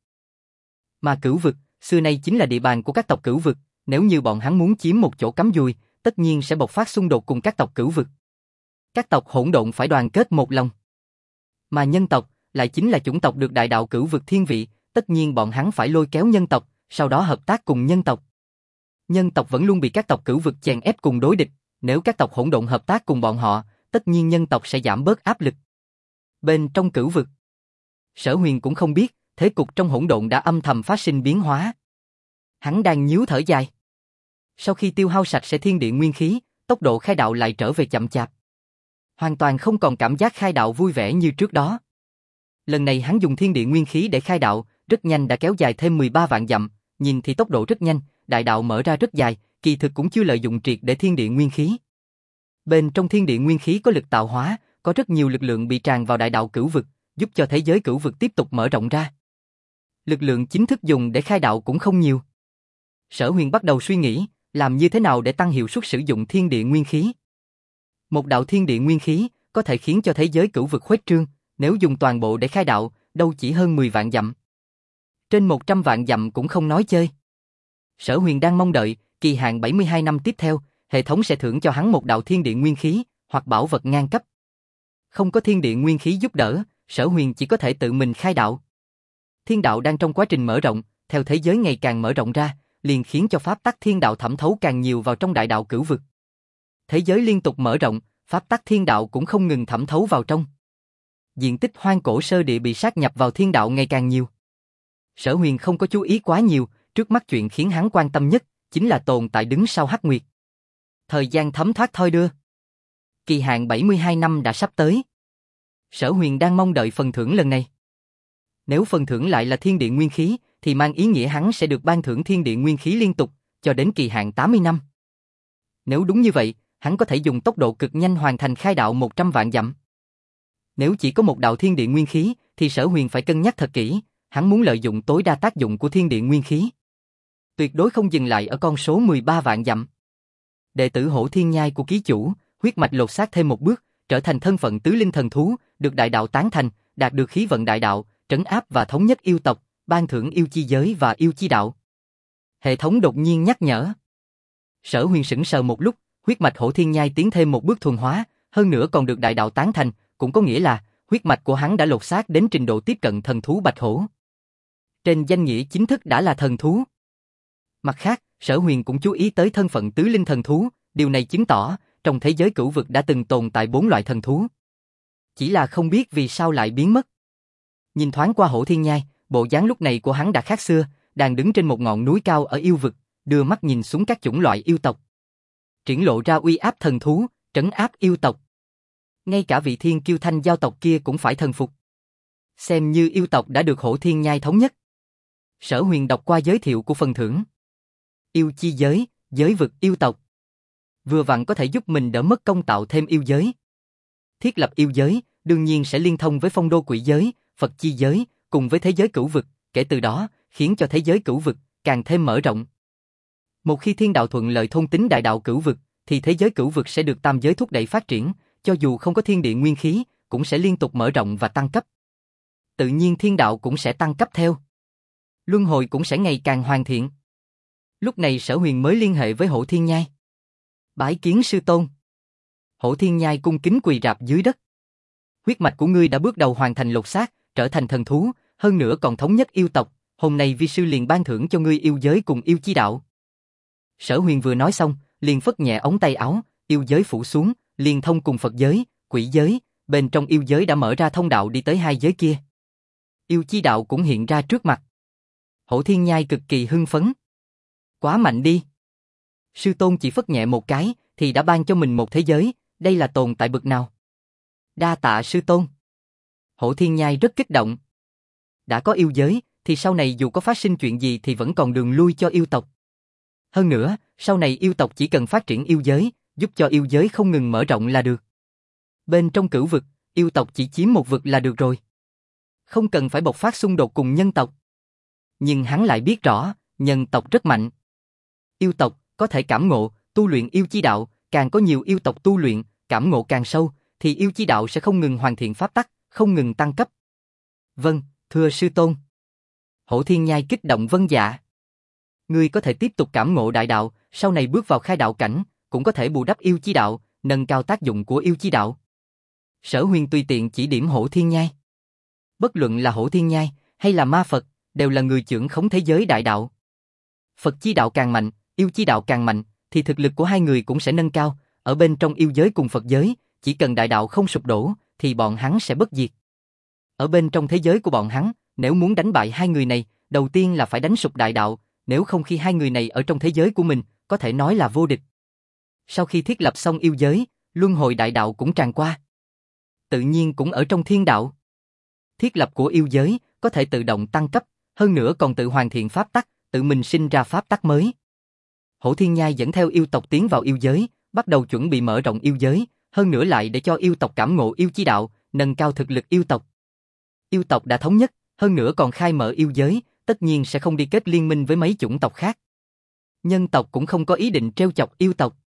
Mà cửu vực, xưa nay chính là địa bàn của các tộc cửu vực, nếu như bọn hắn muốn chiếm một chỗ cắm dùi, tất nhiên sẽ bộc phát xung đột cùng các tộc cửu vực. Các tộc hỗn độn phải đoàn kết một lòng. Mà nhân tộc, lại chính là chủng tộc được đại đạo cửu vực thiên vị, tất nhiên bọn hắn phải lôi kéo nhân tộc, sau đó hợp tác cùng nhân tộc. Nhân tộc vẫn luôn bị các tộc cửu vực chèn ép cùng đối địch, nếu các tộc hỗn độn hợp tác cùng bọn họ, tất nhiên nhân tộc sẽ giảm bớt áp lực. Bên trong cửu vực, Sở Huyền cũng không biết, thế cục trong hỗn độn đã âm thầm phát sinh biến hóa. Hắn đang nhíu thở dài. Sau khi tiêu hao sạch sẽ thiên địa nguyên khí, tốc độ khai đạo lại trở về chậm chạp. Hoàn toàn không còn cảm giác khai đạo vui vẻ như trước đó. Lần này hắn dùng thiên địa nguyên khí để khai đạo, rất nhanh đã kéo dài thêm 13 vạn dặm, nhìn thì tốc độ rất nhanh, đại đạo mở ra rất dài, kỳ thực cũng chưa lợi dụng triệt để thiên địa nguyên khí. Bên trong thiên địa nguyên khí có lực tạo hóa, có rất nhiều lực lượng bị tràn vào đại đạo cửu vực, giúp cho thế giới cửu vực tiếp tục mở rộng ra. Lực lượng chính thức dùng để khai đạo cũng không nhiều. Sở Huyền bắt đầu suy nghĩ, làm như thế nào để tăng hiệu suất sử dụng thiên địa nguyên khí. Một đạo thiên địa nguyên khí có thể khiến cho thế giới cửu vực khuếch trương, nếu dùng toàn bộ để khai đạo, đâu chỉ hơn 10 vạn dặm. Trên 100 vạn dặm cũng không nói chơi. Sở Huyền đang mong đợi, kỳ hạn 72 năm tiếp theo, hệ thống sẽ thưởng cho hắn một đạo thiên địa nguyên khí, hoặc bảo vật ngang cấp. Không có thiên địa nguyên khí giúp đỡ, Sở Huyền chỉ có thể tự mình khai đạo. Thiên đạo đang trong quá trình mở rộng, theo thế giới ngày càng mở rộng ra, liền khiến cho pháp tắc thiên đạo thẩm thấu càng nhiều vào trong đại đạo cửu vực. Thế giới liên tục mở rộng, pháp tắc thiên đạo cũng không ngừng thẩm thấu vào trong. Diện tích hoang cổ sơ địa bị sát nhập vào thiên đạo ngày càng nhiều. Sở Huyền không có chú ý quá nhiều, trước mắt chuyện khiến hắn quan tâm nhất chính là tồn tại đứng sau Hắc Nguyệt. Thời gian thấm thoát thoi đưa. Kỳ hạn 72 năm đã sắp tới. Sở Huyền đang mong đợi phần thưởng lần này. Nếu phần thưởng lại là thiên địa nguyên khí, thì mang ý nghĩa hắn sẽ được ban thưởng thiên địa nguyên khí liên tục, cho đến kỳ hạn 80 năm. Nếu đúng như vậy, hắn có thể dùng tốc độ cực nhanh hoàn thành khai đạo 100 vạn dặm. Nếu chỉ có một đạo thiên địa nguyên khí, thì Sở Huyền phải cân nhắc thật kỹ, hắn muốn lợi dụng tối đa tác dụng của thiên địa nguyên khí. Tuyệt đối không dừng lại ở con số 13 vạn dặm. Đệ tử Hổ Thiên Nhai của ký chủ, huyết mạch lột xác thêm một bước, trở thành thân phận tứ linh thần thú, được đại đạo tán thành, đạt được khí vận đại đạo, trấn áp và thống nhất yêu tộc, ban thưởng yêu chi giới và yêu chi đạo. Hệ thống đột nhiên nhắc nhở. Sở Huyền sững sờ một lúc, huyết mạch Hổ Thiên Nhai tiến thêm một bước thuần hóa, hơn nữa còn được đại đạo tán thành, cũng có nghĩa là huyết mạch của hắn đã lột xác đến trình độ tiếp cận thần thú bạch hổ. Trên danh nghĩa chính thức đã là thần thú. Mặt khác, Sở Huyền cũng chú ý tới thân phận tứ linh thần thú, điều này chứng tỏ trong thế giới cửu vực đã từng tồn tại 4 loại thần thú. Chỉ là không biết vì sao lại biến mất. Nhìn thoáng qua Hổ Thiên Nhai, bộ dáng lúc này của hắn đã khác xưa, đang đứng trên một ngọn núi cao ở yêu vực, đưa mắt nhìn xuống các chủng loại yêu tộc. Triển lộ ra uy áp thần thú, trấn áp yêu tộc. Ngay cả vị thiên kiêu thanh giao tộc kia cũng phải thần phục. Xem như yêu tộc đã được Hổ Thiên Nhai thống nhất. Sở Huyền đọc qua giới thiệu của phần thưởng. Yêu chi giới, giới vực yêu tộc. Vừa vặn có thể giúp mình đỡ mất công tạo thêm yêu giới. Thiết lập yêu giới, đương nhiên sẽ liên thông với phong đô quỷ giới, Phật chi giới, cùng với thế giới cửu vực, kể từ đó, khiến cho thế giới cửu vực càng thêm mở rộng. Một khi thiên đạo thuận lợi thôn tính đại đạo cửu vực, thì thế giới cửu vực sẽ được tam giới thúc đẩy phát triển, cho dù không có thiên địa nguyên khí, cũng sẽ liên tục mở rộng và tăng cấp. Tự nhiên thiên đạo cũng sẽ tăng cấp theo. Luân hồi cũng sẽ ngày càng hoàn thiện. Lúc này Sở Huyền mới liên hệ với Hổ Thiên Nhai. Bái kiến sư tôn. Hổ Thiên Nhai cung kính quỳ rạp dưới đất. Huyết mạch của ngươi đã bước đầu hoàn thành lột xác, trở thành thần thú, hơn nữa còn thống nhất yêu tộc, hôm nay vi sư liền ban thưởng cho ngươi yêu giới cùng yêu chi đạo. Sở Huyền vừa nói xong, liền phất nhẹ ống tay áo, yêu giới phủ xuống, liền thông cùng Phật giới, quỷ giới, bên trong yêu giới đã mở ra thông đạo đi tới hai giới kia. Yêu chi đạo cũng hiện ra trước mặt. Hổ Thiên Nhai cực kỳ hưng phấn. Quá mạnh đi. Sư tôn chỉ phất nhẹ một cái, thì đã ban cho mình một thế giới, đây là tồn tại bực nào. Đa tạ sư tôn. Hổ Thiên Nhai rất kích động. Đã có yêu giới, thì sau này dù có phát sinh chuyện gì thì vẫn còn đường lui cho yêu tộc. Hơn nữa, sau này yêu tộc chỉ cần phát triển yêu giới, giúp cho yêu giới không ngừng mở rộng là được. Bên trong cửu vực, yêu tộc chỉ chiếm một vực là được rồi. Không cần phải bộc phát xung đột cùng nhân tộc. Nhưng hắn lại biết rõ, nhân tộc rất mạnh. Yêu tộc có thể cảm ngộ, tu luyện yêu chi đạo, càng có nhiều yêu tộc tu luyện, cảm ngộ càng sâu, thì yêu chi đạo sẽ không ngừng hoàn thiện pháp tắc, không ngừng tăng cấp. Vâng, thưa sư tôn. Hổ Thiên Nhai kích động vâng dạ. Ngươi có thể tiếp tục cảm ngộ đại đạo, sau này bước vào khai đạo cảnh, cũng có thể bù đắp yêu chi đạo, nâng cao tác dụng của yêu chi đạo. Sở Huyền tùy tiện chỉ điểm Hổ Thiên Nhai. Bất luận là Hổ Thiên Nhai hay là Ma Phật, đều là người trưởng khống thế giới đại đạo. Phật chi đạo càng mạnh, yêu chi đạo càng mạnh, thì thực lực của hai người cũng sẽ nâng cao. Ở bên trong yêu giới cùng Phật giới, chỉ cần đại đạo không sụp đổ, thì bọn hắn sẽ bất diệt. Ở bên trong thế giới của bọn hắn, nếu muốn đánh bại hai người này, đầu tiên là phải đánh sụp đại đạo, nếu không khi hai người này ở trong thế giới của mình, có thể nói là vô địch. Sau khi thiết lập xong yêu giới, luân hồi đại đạo cũng tràn qua. Tự nhiên cũng ở trong thiên đạo. Thiết lập của yêu giới có thể tự động tăng cấp, hơn nữa còn tự hoàn thiện pháp tắc, tự mình sinh ra pháp tắc mới. Hổ Thiên Nhai dẫn theo yêu tộc tiến vào yêu giới, bắt đầu chuẩn bị mở rộng yêu giới, hơn nữa lại để cho yêu tộc cảm ngộ yêu chi đạo, nâng cao thực lực yêu tộc. Yêu tộc đã thống nhất, hơn nữa còn khai mở yêu giới, tất nhiên sẽ không đi kết liên minh với mấy chủng tộc khác. Nhân tộc cũng không có ý định trêu chọc yêu tộc.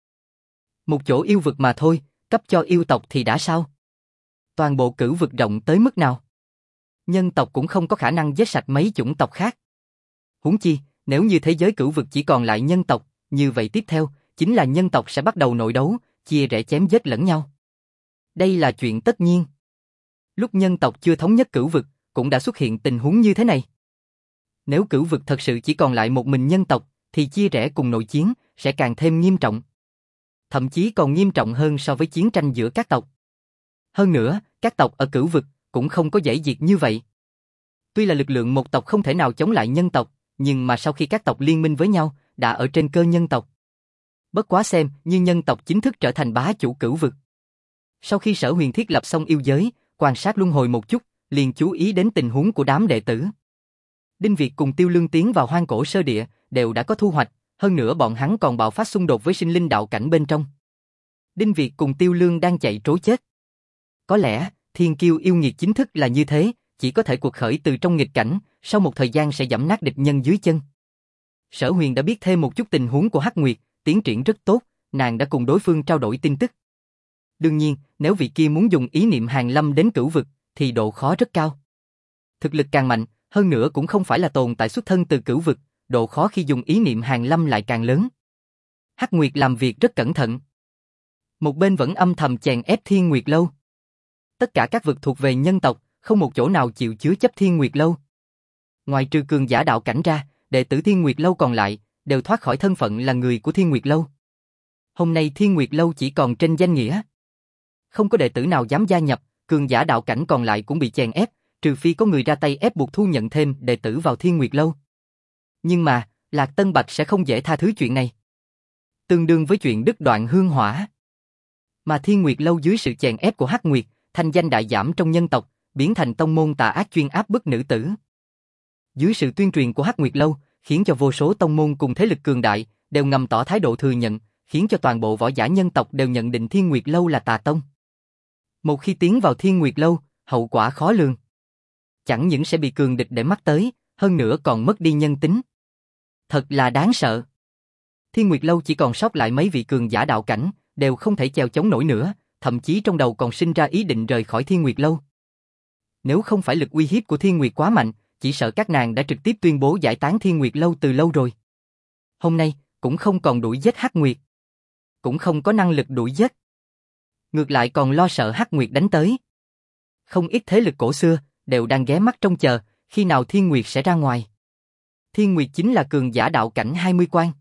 Một chỗ yêu vực mà thôi, cấp cho yêu tộc thì đã sao? Toàn bộ cửu vực rộng tới mức nào? Nhân tộc cũng không có khả năng giết sạch mấy chủng tộc khác. Huống chi, nếu như thế giới cửu vực chỉ còn lại nhân tộc, như vậy tiếp theo, chính là nhân tộc sẽ bắt đầu nội đấu, chia rẽ chém giết lẫn nhau. Đây là chuyện tất nhiên. Lúc nhân tộc chưa thống nhất cửu vực, cũng đã xuất hiện tình huống như thế này. Nếu cửu vực thật sự chỉ còn lại một mình nhân tộc, thì chia rẽ cùng nội chiến sẽ càng thêm nghiêm trọng. Thậm chí còn nghiêm trọng hơn so với chiến tranh giữa các tộc. Hơn nữa, các tộc ở cửu vực cũng không có dễ diệt như vậy. Tuy là lực lượng một tộc không thể nào chống lại nhân tộc, nhưng mà sau khi các tộc liên minh với nhau, đã ở trên cơ nhân tộc. Bất quá xem như nhân tộc chính thức trở thành bá chủ cửu vực. Sau khi Sở Huyền thiết lập xong yêu giới, quan sát luân hồi một chút, liền chú ý đến tình huống của đám đệ tử. Đinh Việt cùng Tiêu Lương tiến vào hoang cổ sơ địa, đều đã có thu hoạch, hơn nữa bọn hắn còn bạo phát xung đột với sinh linh đạo cảnh bên trong. Đinh Việt cùng Tiêu Lương đang chạy trối chết. Có lẽ, thiên kiêu yêu nghiệt chính thức là như thế, chỉ có thể cuộc khởi từ trong nghịch cảnh, sau một thời gian sẽ giẫm nát địch nhân dưới chân. Sở Huyền đã biết thêm một chút tình huống của Hắc Nguyệt, tiến triển rất tốt, nàng đã cùng đối phương trao đổi tin tức. Đương nhiên, nếu vị kia muốn dùng ý niệm hàng lâm đến cửu vực, thì độ khó rất cao. Thực lực càng mạnh, hơn nữa cũng không phải là tồn tại xuất thân từ cửu vực, độ khó khi dùng ý niệm hàng lâm lại càng lớn. Hắc Nguyệt làm việc rất cẩn thận. Một bên vẫn âm thầm chèn ép Thiên Nguyệt Lâu. Tất cả các vực thuộc về nhân tộc, không một chỗ nào chịu chứa chấp Thiên Nguyệt Lâu. Ngoài trừ cường giả đạo cảnh ra, đệ tử Thiên Nguyệt Lâu còn lại, đều thoát khỏi thân phận là người của Thiên Nguyệt Lâu. Hôm nay Thiên Nguyệt Lâu chỉ còn trên danh nghĩa. Không có đệ tử nào dám gia nhập, cường giả đạo cảnh còn lại cũng bị chèn ép, trừ phi có người ra tay ép buộc thu nhận thêm đệ tử vào Thiên Nguyệt Lâu. Nhưng mà, Lạc Tân Bạch sẽ không dễ tha thứ chuyện này. Tương đương với chuyện đứt đoạn hương hỏa. Mà Thiên Nguyệt Lâu dưới sự chèn ép của Hắc Nguyệt, thanh danh đại giảm trong nhân tộc, biến thành tông môn tà ác chuyên áp bức nữ tử. Dưới sự tuyên truyền của Hắc Nguyệt Lâu, khiến cho vô số tông môn cùng thế lực cường đại, đều ngầm tỏ thái độ thừa nhận, khiến cho toàn bộ võ giả nhân tộc đều nhận định Thiên Nguyệt Lâu là tà tông. Một khi tiến vào Thiên Nguyệt Lâu, hậu quả khó lường. Chẳng những sẽ bị cường địch để mắt tới, hơn nữa còn mất đi nhân tính. Thật là đáng sợ. Thiên Nguyệt Lâu chỉ còn sót lại mấy vị cường giả đạo cảnh, đều không thể chèo chống nổi nữa, thậm chí trong đầu còn sinh ra ý định rời khỏi Thiên Nguyệt Lâu. Nếu không phải lực uy hiếp của Thiên Nguyệt quá mạnh, chỉ sợ các nàng đã trực tiếp tuyên bố giải tán Thiên Nguyệt Lâu từ lâu rồi. Hôm nay, cũng không còn đuổi giết Hắc Nguyệt. Cũng không có năng lực đuổi giết. Ngược lại còn lo sợ Hắc Nguyệt đánh tới. Không ít thế lực cổ xưa, đều đang ghé mắt trông chờ, khi nào Thiên Nguyệt sẽ ra ngoài. Thiên Nguyệt chính là cường giả đạo cảnh 20 quan.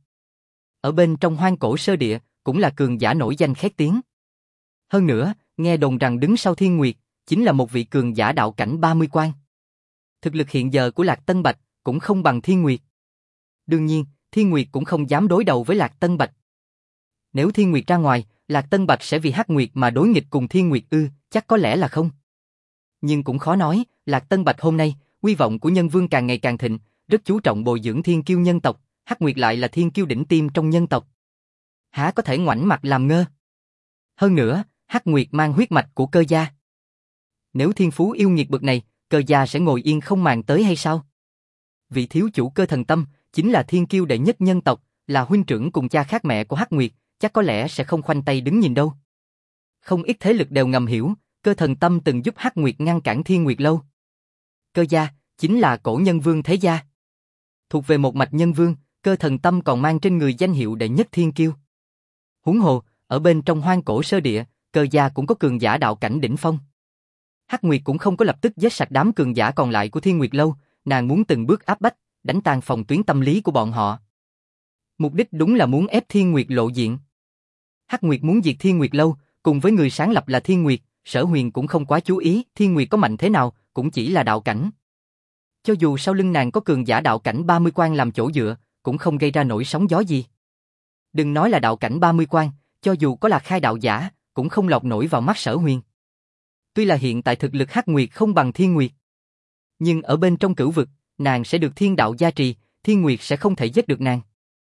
Ở bên trong hoang cổ sơ địa, cũng là cường giả nổi danh khét tiếng. Hơn nữa, nghe đồn rằng đứng sau Thiên Nguyệt, chính là một vị cường giả đạo cảnh 30 quan. Thực lực hiện giờ của Lạc Tân Bạch, cũng không bằng Thiên Nguyệt. Đương nhiên, Thiên Nguyệt cũng không dám đối đầu với Lạc Tân Bạch. Nếu Thiên Nguyệt ra ngoài, Lạc Tân Bạch sẽ vì Hắc Nguyệt mà đối nghịch cùng Thiên Nguyệt ư, chắc có lẽ là không. Nhưng cũng khó nói, Lạc Tân Bạch hôm nay, uy vọng của nhân vương càng ngày càng thịnh, rất chú trọng bồi dưỡng thiên kiêu nhân tộc, Hắc Nguyệt lại là thiên kiêu đỉnh tiêm trong nhân tộc. Há có thể ngoảnh mặt làm ngơ. Hơn nữa, Hắc Nguyệt mang huyết mạch của Cơ gia. Nếu thiên phú yêu nghiệt bậc này, Cơ gia sẽ ngồi yên không màng tới hay sao? Vị thiếu chủ Cơ Thần Tâm, chính là thiên kiêu đệ nhất nhân tộc, là huynh trưởng cùng cha khác mẹ của Hắc Nguyệt, chắc có lẽ sẽ không khoanh tay đứng nhìn đâu. Không ít thế lực đều ngầm hiểu, Cơ Thần Tâm từng giúp Hắc Nguyệt ngăn cản Thiên Nguyệt Lâu. Cơ gia, chính là cổ nhân vương thế gia. Thuộc về một mạch nhân vương, Cơ Thần Tâm còn mang trên người danh hiệu đệ nhất thiên kiêu. Huống hồ, ở bên trong hoang cổ sơ địa, Cơ gia cũng có cường giả đạo cảnh đỉnh phong. Hắc Nguyệt cũng không có lập tức giết sạch đám cường giả còn lại của Thiên Nguyệt Lâu, nàng muốn từng bước áp bách, đánh tan phòng tuyến tâm lý của bọn họ. Mục đích đúng là muốn ép Thiên Nguyệt lộ diện. Hắc Nguyệt muốn diệt Thiên Nguyệt Lâu, cùng với người sáng lập là Thiên Nguyệt, Sở Huyền cũng không quá chú ý Thiên Nguyệt có mạnh thế nào, cũng chỉ là đạo cảnh. Cho dù sau lưng nàng có cường giả đạo cảnh 30 quan làm chỗ dựa, cũng không gây ra nổi sóng gió gì. Đừng nói là đạo cảnh 30 quan, cho dù có là khai đạo giả, cũng không lọt nổi vào mắt Sở Huyền. Tuy là hiện tại thực lực Hắc Nguyệt không bằng Thiên Nguyệt, nhưng ở bên trong cửu vực, nàng sẽ được thiên đạo gia trì, Thiên Nguyệt sẽ không thể giết được nàng.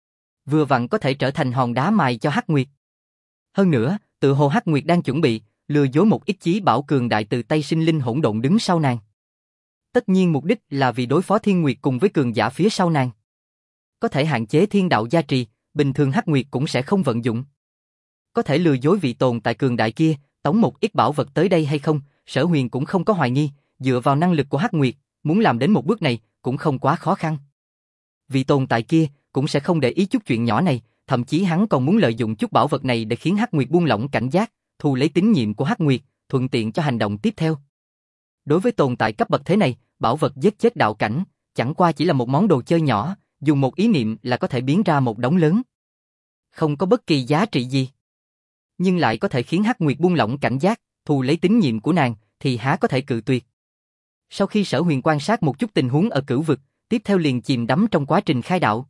Vừa vặn có thể trở thành hòn đá mài cho Hắc Nguyệt. Hơn nữa, tự hồ Hắc Nguyệt đang chuẩn bị lừa dối một ít chí bảo cường đại từ tay sinh linh hỗn độn đứng sau nàng. Tất nhiên mục đích là vì đối phó Thiên Nguyệt cùng với cường giả phía sau nàng. Có thể hạn chế thiên đạo gia trì, bình thường Hắc Nguyệt cũng sẽ không vận dụng. Có thể lừa dối vị tồn tại cường đại kia, tống một ít bảo vật tới đây hay không, Sở Huyền cũng không có hoài nghi, dựa vào năng lực của Hắc Nguyệt, muốn làm đến một bước này cũng không quá khó khăn. Vì tồn tại kia cũng sẽ không để ý chút chuyện nhỏ này, thậm chí hắn còn muốn lợi dụng chút bảo vật này để khiến Hắc Nguyệt buông lỏng cảnh giác, thu lấy tín nhiệm của Hắc Nguyệt, thuận tiện cho hành động tiếp theo. Đối với tồn tại cấp bậc thế này, bảo vật giết chết đạo cảnh, chẳng qua chỉ là một món đồ chơi nhỏ, dùng một ý niệm là có thể biến ra một đống lớn. Không có bất kỳ giá trị gì. Nhưng lại có thể khiến Hắc Nguyệt buông lỏng cảnh giác, thu lấy tín nhiệm của nàng, thì há có thể cự tuyệt. Sau khi Sở Huyền quan sát một chút tình huống ở cửu vực, tiếp theo liền chìm đắm trong quá trình khai đạo.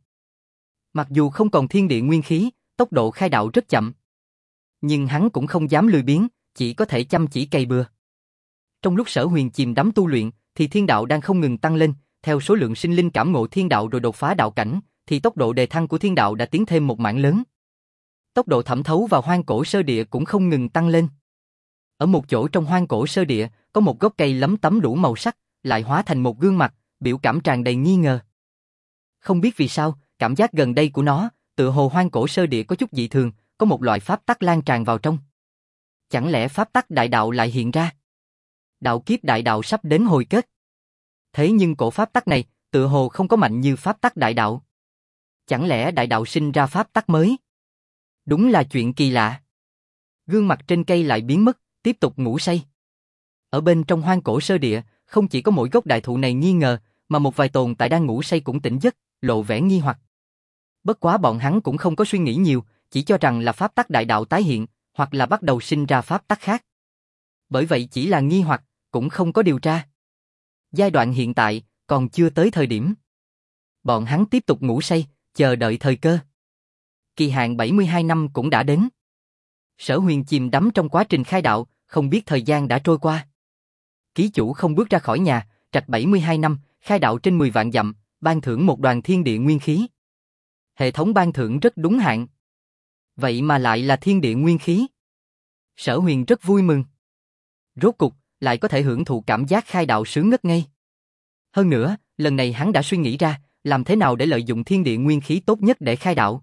Mặc dù không còn thiên địa nguyên khí, tốc độ khai đạo rất chậm. Nhưng hắn cũng không dám lười biếng, chỉ có thể chăm chỉ cày bừa. Trong lúc Sở Huyền chìm đắm tu luyện, thì thiên đạo đang không ngừng tăng lên, theo số lượng sinh linh cảm ngộ thiên đạo rồi đột phá đạo cảnh, thì tốc độ đề thăng của thiên đạo đã tiến thêm một mảng lớn. Tốc độ thẩm thấu vào hoang cổ sơ địa cũng không ngừng tăng lên. Ở một chỗ trong hoang cổ sơ địa, có một gốc cây lấm tấm đủ màu sắc, lại hóa thành một gương mặt, biểu cảm tràn đầy nghi ngờ. Không biết vì sao, cảm giác gần đây của nó, tựa hồ hoang cổ sơ địa có chút dị thường, có một loại pháp tắc lan tràn vào trong. Chẳng lẽ pháp tắc đại đạo lại hiện ra? Đạo kiếp đại đạo sắp đến hồi kết. Thế nhưng cổ pháp tắc này, tựa hồ không có mạnh như pháp tắc đại đạo. Chẳng lẽ đại đạo sinh ra pháp tắc mới? Đúng là chuyện kỳ lạ. Gương mặt trên cây lại biến mất, tiếp tục ngủ say. Ở bên trong hoang cổ sơ địa, không chỉ có mỗi gốc đại thụ này nghi ngờ, mà một vài tồn tại đang ngủ say cũng tỉnh giấc, lộ vẻ nghi hoặc. Bất quá bọn hắn cũng không có suy nghĩ nhiều, chỉ cho rằng là pháp tắc đại đạo tái hiện, hoặc là bắt đầu sinh ra pháp tắc khác. Bởi vậy chỉ là nghi hoặc, cũng không có điều tra. Giai đoạn hiện tại, còn chưa tới thời điểm. Bọn hắn tiếp tục ngủ say, chờ đợi thời cơ. Kỳ hạn 72 năm cũng đã đến. Sở Huyền chìm đắm trong quá trình khai đạo, không biết thời gian đã trôi qua. Ký chủ không bước ra khỏi nhà, trạch 72 năm, khai đạo trên 10 vạn dặm, ban thưởng một đoàn thiên địa nguyên khí. Hệ thống ban thưởng rất đúng hạn. Vậy mà lại là thiên địa nguyên khí. Sở Huyền rất vui mừng. Rốt cục, lại có thể hưởng thụ cảm giác khai đạo sướng ngất ngây. Hơn nữa, lần này hắn đã suy nghĩ ra, làm thế nào để lợi dụng thiên địa nguyên khí tốt nhất để khai đạo.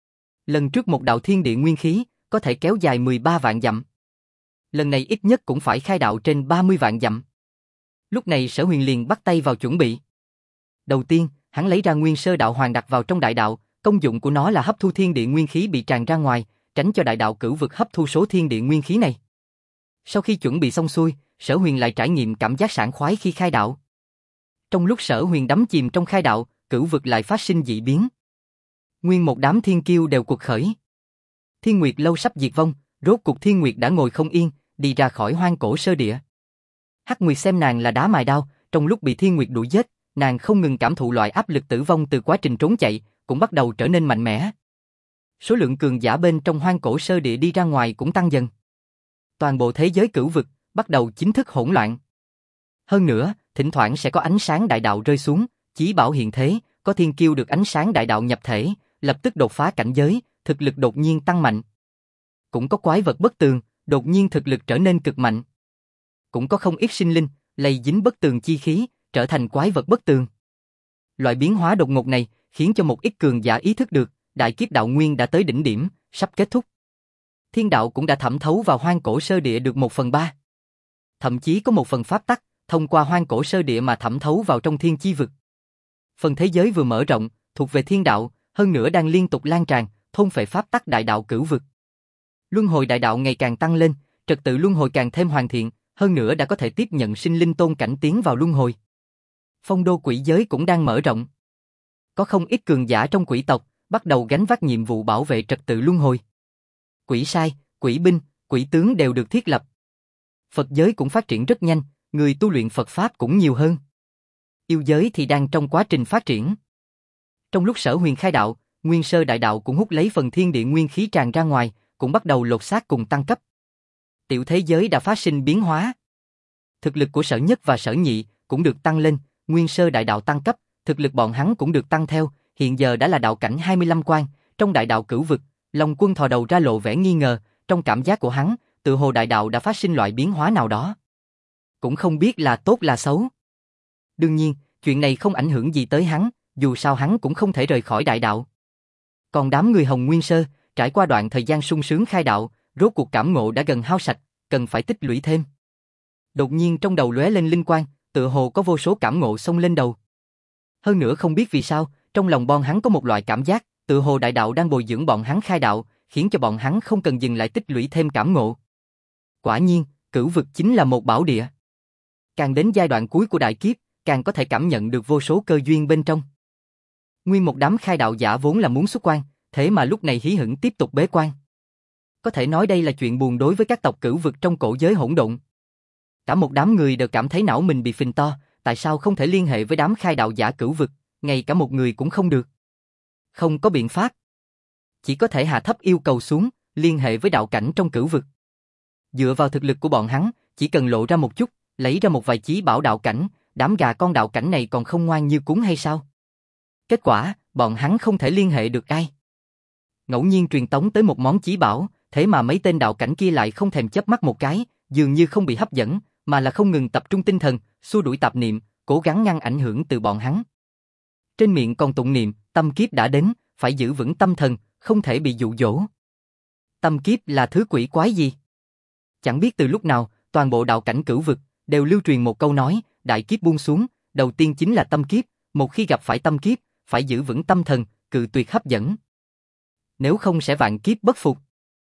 Lần trước một đạo thiên địa nguyên khí, có thể kéo dài 13 vạn dặm. Lần này ít nhất cũng phải khai đạo trên 30 vạn dặm. Lúc này Sở Huyền liền bắt tay vào chuẩn bị. Đầu tiên, hắn lấy ra nguyên sơ đạo hoàng đặt vào trong đại đạo, công dụng của nó là hấp thu thiên địa nguyên khí bị tràn ra ngoài, tránh cho đại đạo cửu vực hấp thu số thiên địa nguyên khí này. Sau khi chuẩn bị xong xuôi, Sở Huyền lại trải nghiệm cảm giác sảng khoái khi khai đạo. Trong lúc Sở Huyền đắm chìm trong khai đạo, cửu vực lại phát sinh dị biến. Nguyên một đám thiên kiêu đều cuộc khởi. Thiên Nguyệt lâu sắp diệt vong, rốt cuộc Thiên Nguyệt đã ngồi không yên, đi ra khỏi hoang cổ sơ địa. Hắc Nguyệt xem nàng là đá mài đao, trong lúc bị Thiên Nguyệt đuổi giết, nàng không ngừng cảm thụ loại áp lực tử vong từ quá trình trốn chạy, cũng bắt đầu trở nên mạnh mẽ. Số lượng cường giả bên trong hoang cổ sơ địa đi ra ngoài cũng tăng dần. Toàn bộ thế giới cửu vực bắt đầu chính thức hỗn loạn. Hơn nữa, thỉnh thoảng sẽ có ánh sáng đại đạo rơi xuống, chí bảo hiện thế, có thiên kiêu được ánh sáng đại đạo nhập thể, lập tức đột phá cảnh giới, thực lực đột nhiên tăng mạnh. Cũng có quái vật bất tường, đột nhiên thực lực trở nên cực mạnh. Cũng có không ít sinh linh, lây dính bất tường chi khí, trở thành quái vật bất tường. Loại biến hóa đột ngột này, khiến cho một ít cường giả ý thức được, đại kiếp đạo nguyên đã tới đỉnh điểm, sắp kết thúc. Thiên đạo cũng đã thẩm thấu vào hoang cổ sơ địa được 1/3. Thậm chí có một phần pháp tắc, thông qua hoang cổ sơ địa mà thẩm thấu vào trong thiên chi vực. Phần thế giới vừa mở rộng, thuộc về thiên đạo, hơn nữa đang liên tục lan tràn, thôn phệ pháp tắc đại đạo cửu vực. Luân hồi đại đạo ngày càng tăng lên, trật tự luân hồi càng thêm hoàn thiện, hơn nữa đã có thể tiếp nhận sinh linh tôn cảnh tiến vào luân hồi. Phong đô quỷ giới cũng đang mở rộng. Có không ít cường giả trong quỷ tộc, bắt đầu gánh vác nhiệm vụ bảo vệ trật tự luân hồi. Quỷ sai, quỷ binh, quỷ tướng đều được thiết lập. Phật giới cũng phát triển rất nhanh, người tu luyện Phật Pháp cũng nhiều hơn. Yêu giới thì đang trong quá trình phát triển. Trong lúc Sở Huyền khai đạo, nguyên sơ đại đạo cũng hút lấy phần thiên địa nguyên khí tràn ra ngoài, cũng bắt đầu lột xác cùng tăng cấp. Tiểu thế giới đã phát sinh biến hóa. Thực lực của Sở Nhất và Sở Nhị cũng được tăng lên, nguyên sơ đại đạo tăng cấp, thực lực bọn hắn cũng được tăng theo, hiện giờ đã là đạo cảnh 25 quan, trong đại đạo cửu vực, Long Quân thò đầu ra lộ vẻ nghi ngờ, trong cảm giác của hắn, tự hồ đại đạo đã phát sinh loại biến hóa nào đó. Cũng không biết là tốt là xấu. Đương nhiên, chuyện này không ảnh hưởng gì tới hắn, dù sao hắn cũng không thể rời khỏi đại đạo. Còn đám người Hồng Nguyên Sơ, trải qua đoạn thời gian sung sướng khai đạo, rốt cuộc cảm ngộ đã gần hao sạch, cần phải tích lũy thêm. Đột nhiên trong đầu lóe lên linh quang, tựa hồ có vô số cảm ngộ xông lên đầu. Hơn nữa không biết vì sao, Trong lòng bọn hắn có một loại cảm giác, tự hồ đại đạo đang bồi dưỡng bọn hắn khai đạo, khiến cho bọn hắn không cần dừng lại tích lũy thêm cảm ngộ. Quả nhiên, cửu vực chính là một bảo địa. Càng đến giai đoạn cuối của đại kiếp, càng có thể cảm nhận được vô số cơ duyên bên trong. Nguyên một đám khai đạo giả vốn là muốn xuất quan, thế mà lúc này hí hửng tiếp tục bế quan. Có thể nói đây là chuyện buồn đối với các tộc cửu vực trong cổ giới hỗn độn. Cả một đám người đều cảm thấy não mình bị phình to, tại sao không thể liên hệ với đám khai đạo giả cửu vực, ngay cả một người cũng không được. Không có biện pháp. Chỉ có thể hạ thấp yêu cầu xuống, liên hệ với đạo cảnh trong cửu vực. Dựa vào thực lực của bọn hắn, chỉ cần lộ ra một chút, lấy ra một vài chí bảo đạo cảnh, đám gà con đạo cảnh này còn không ngoan như cún hay sao? Kết quả, bọn hắn không thể liên hệ được ai. Ngẫu nhiên truyền tống tới một món chí bảo, thế mà mấy tên đạo cảnh kia lại không thèm chớp mắt một cái, dường như không bị hấp dẫn, mà là không ngừng tập trung tinh thần, xua đuổi tạp niệm, cố gắng ngăn ảnh hưởng từ bọn hắn. Trên miệng còn tụng niệm, tâm kiếp đã đến, phải giữ vững tâm thần, không thể bị dụ dỗ. Tâm kiếp là thứ quỷ quái gì? Chẳng biết từ lúc nào, toàn bộ đạo cảnh cửu vực đều lưu truyền một câu nói, đại kiếp buông xuống, đầu tiên chính là tâm kiếp, một khi gặp phải tâm kiếp, phải giữ vững tâm thần, cự tuyệt hấp dẫn. Nếu không sẽ vạn kiếp bất phục.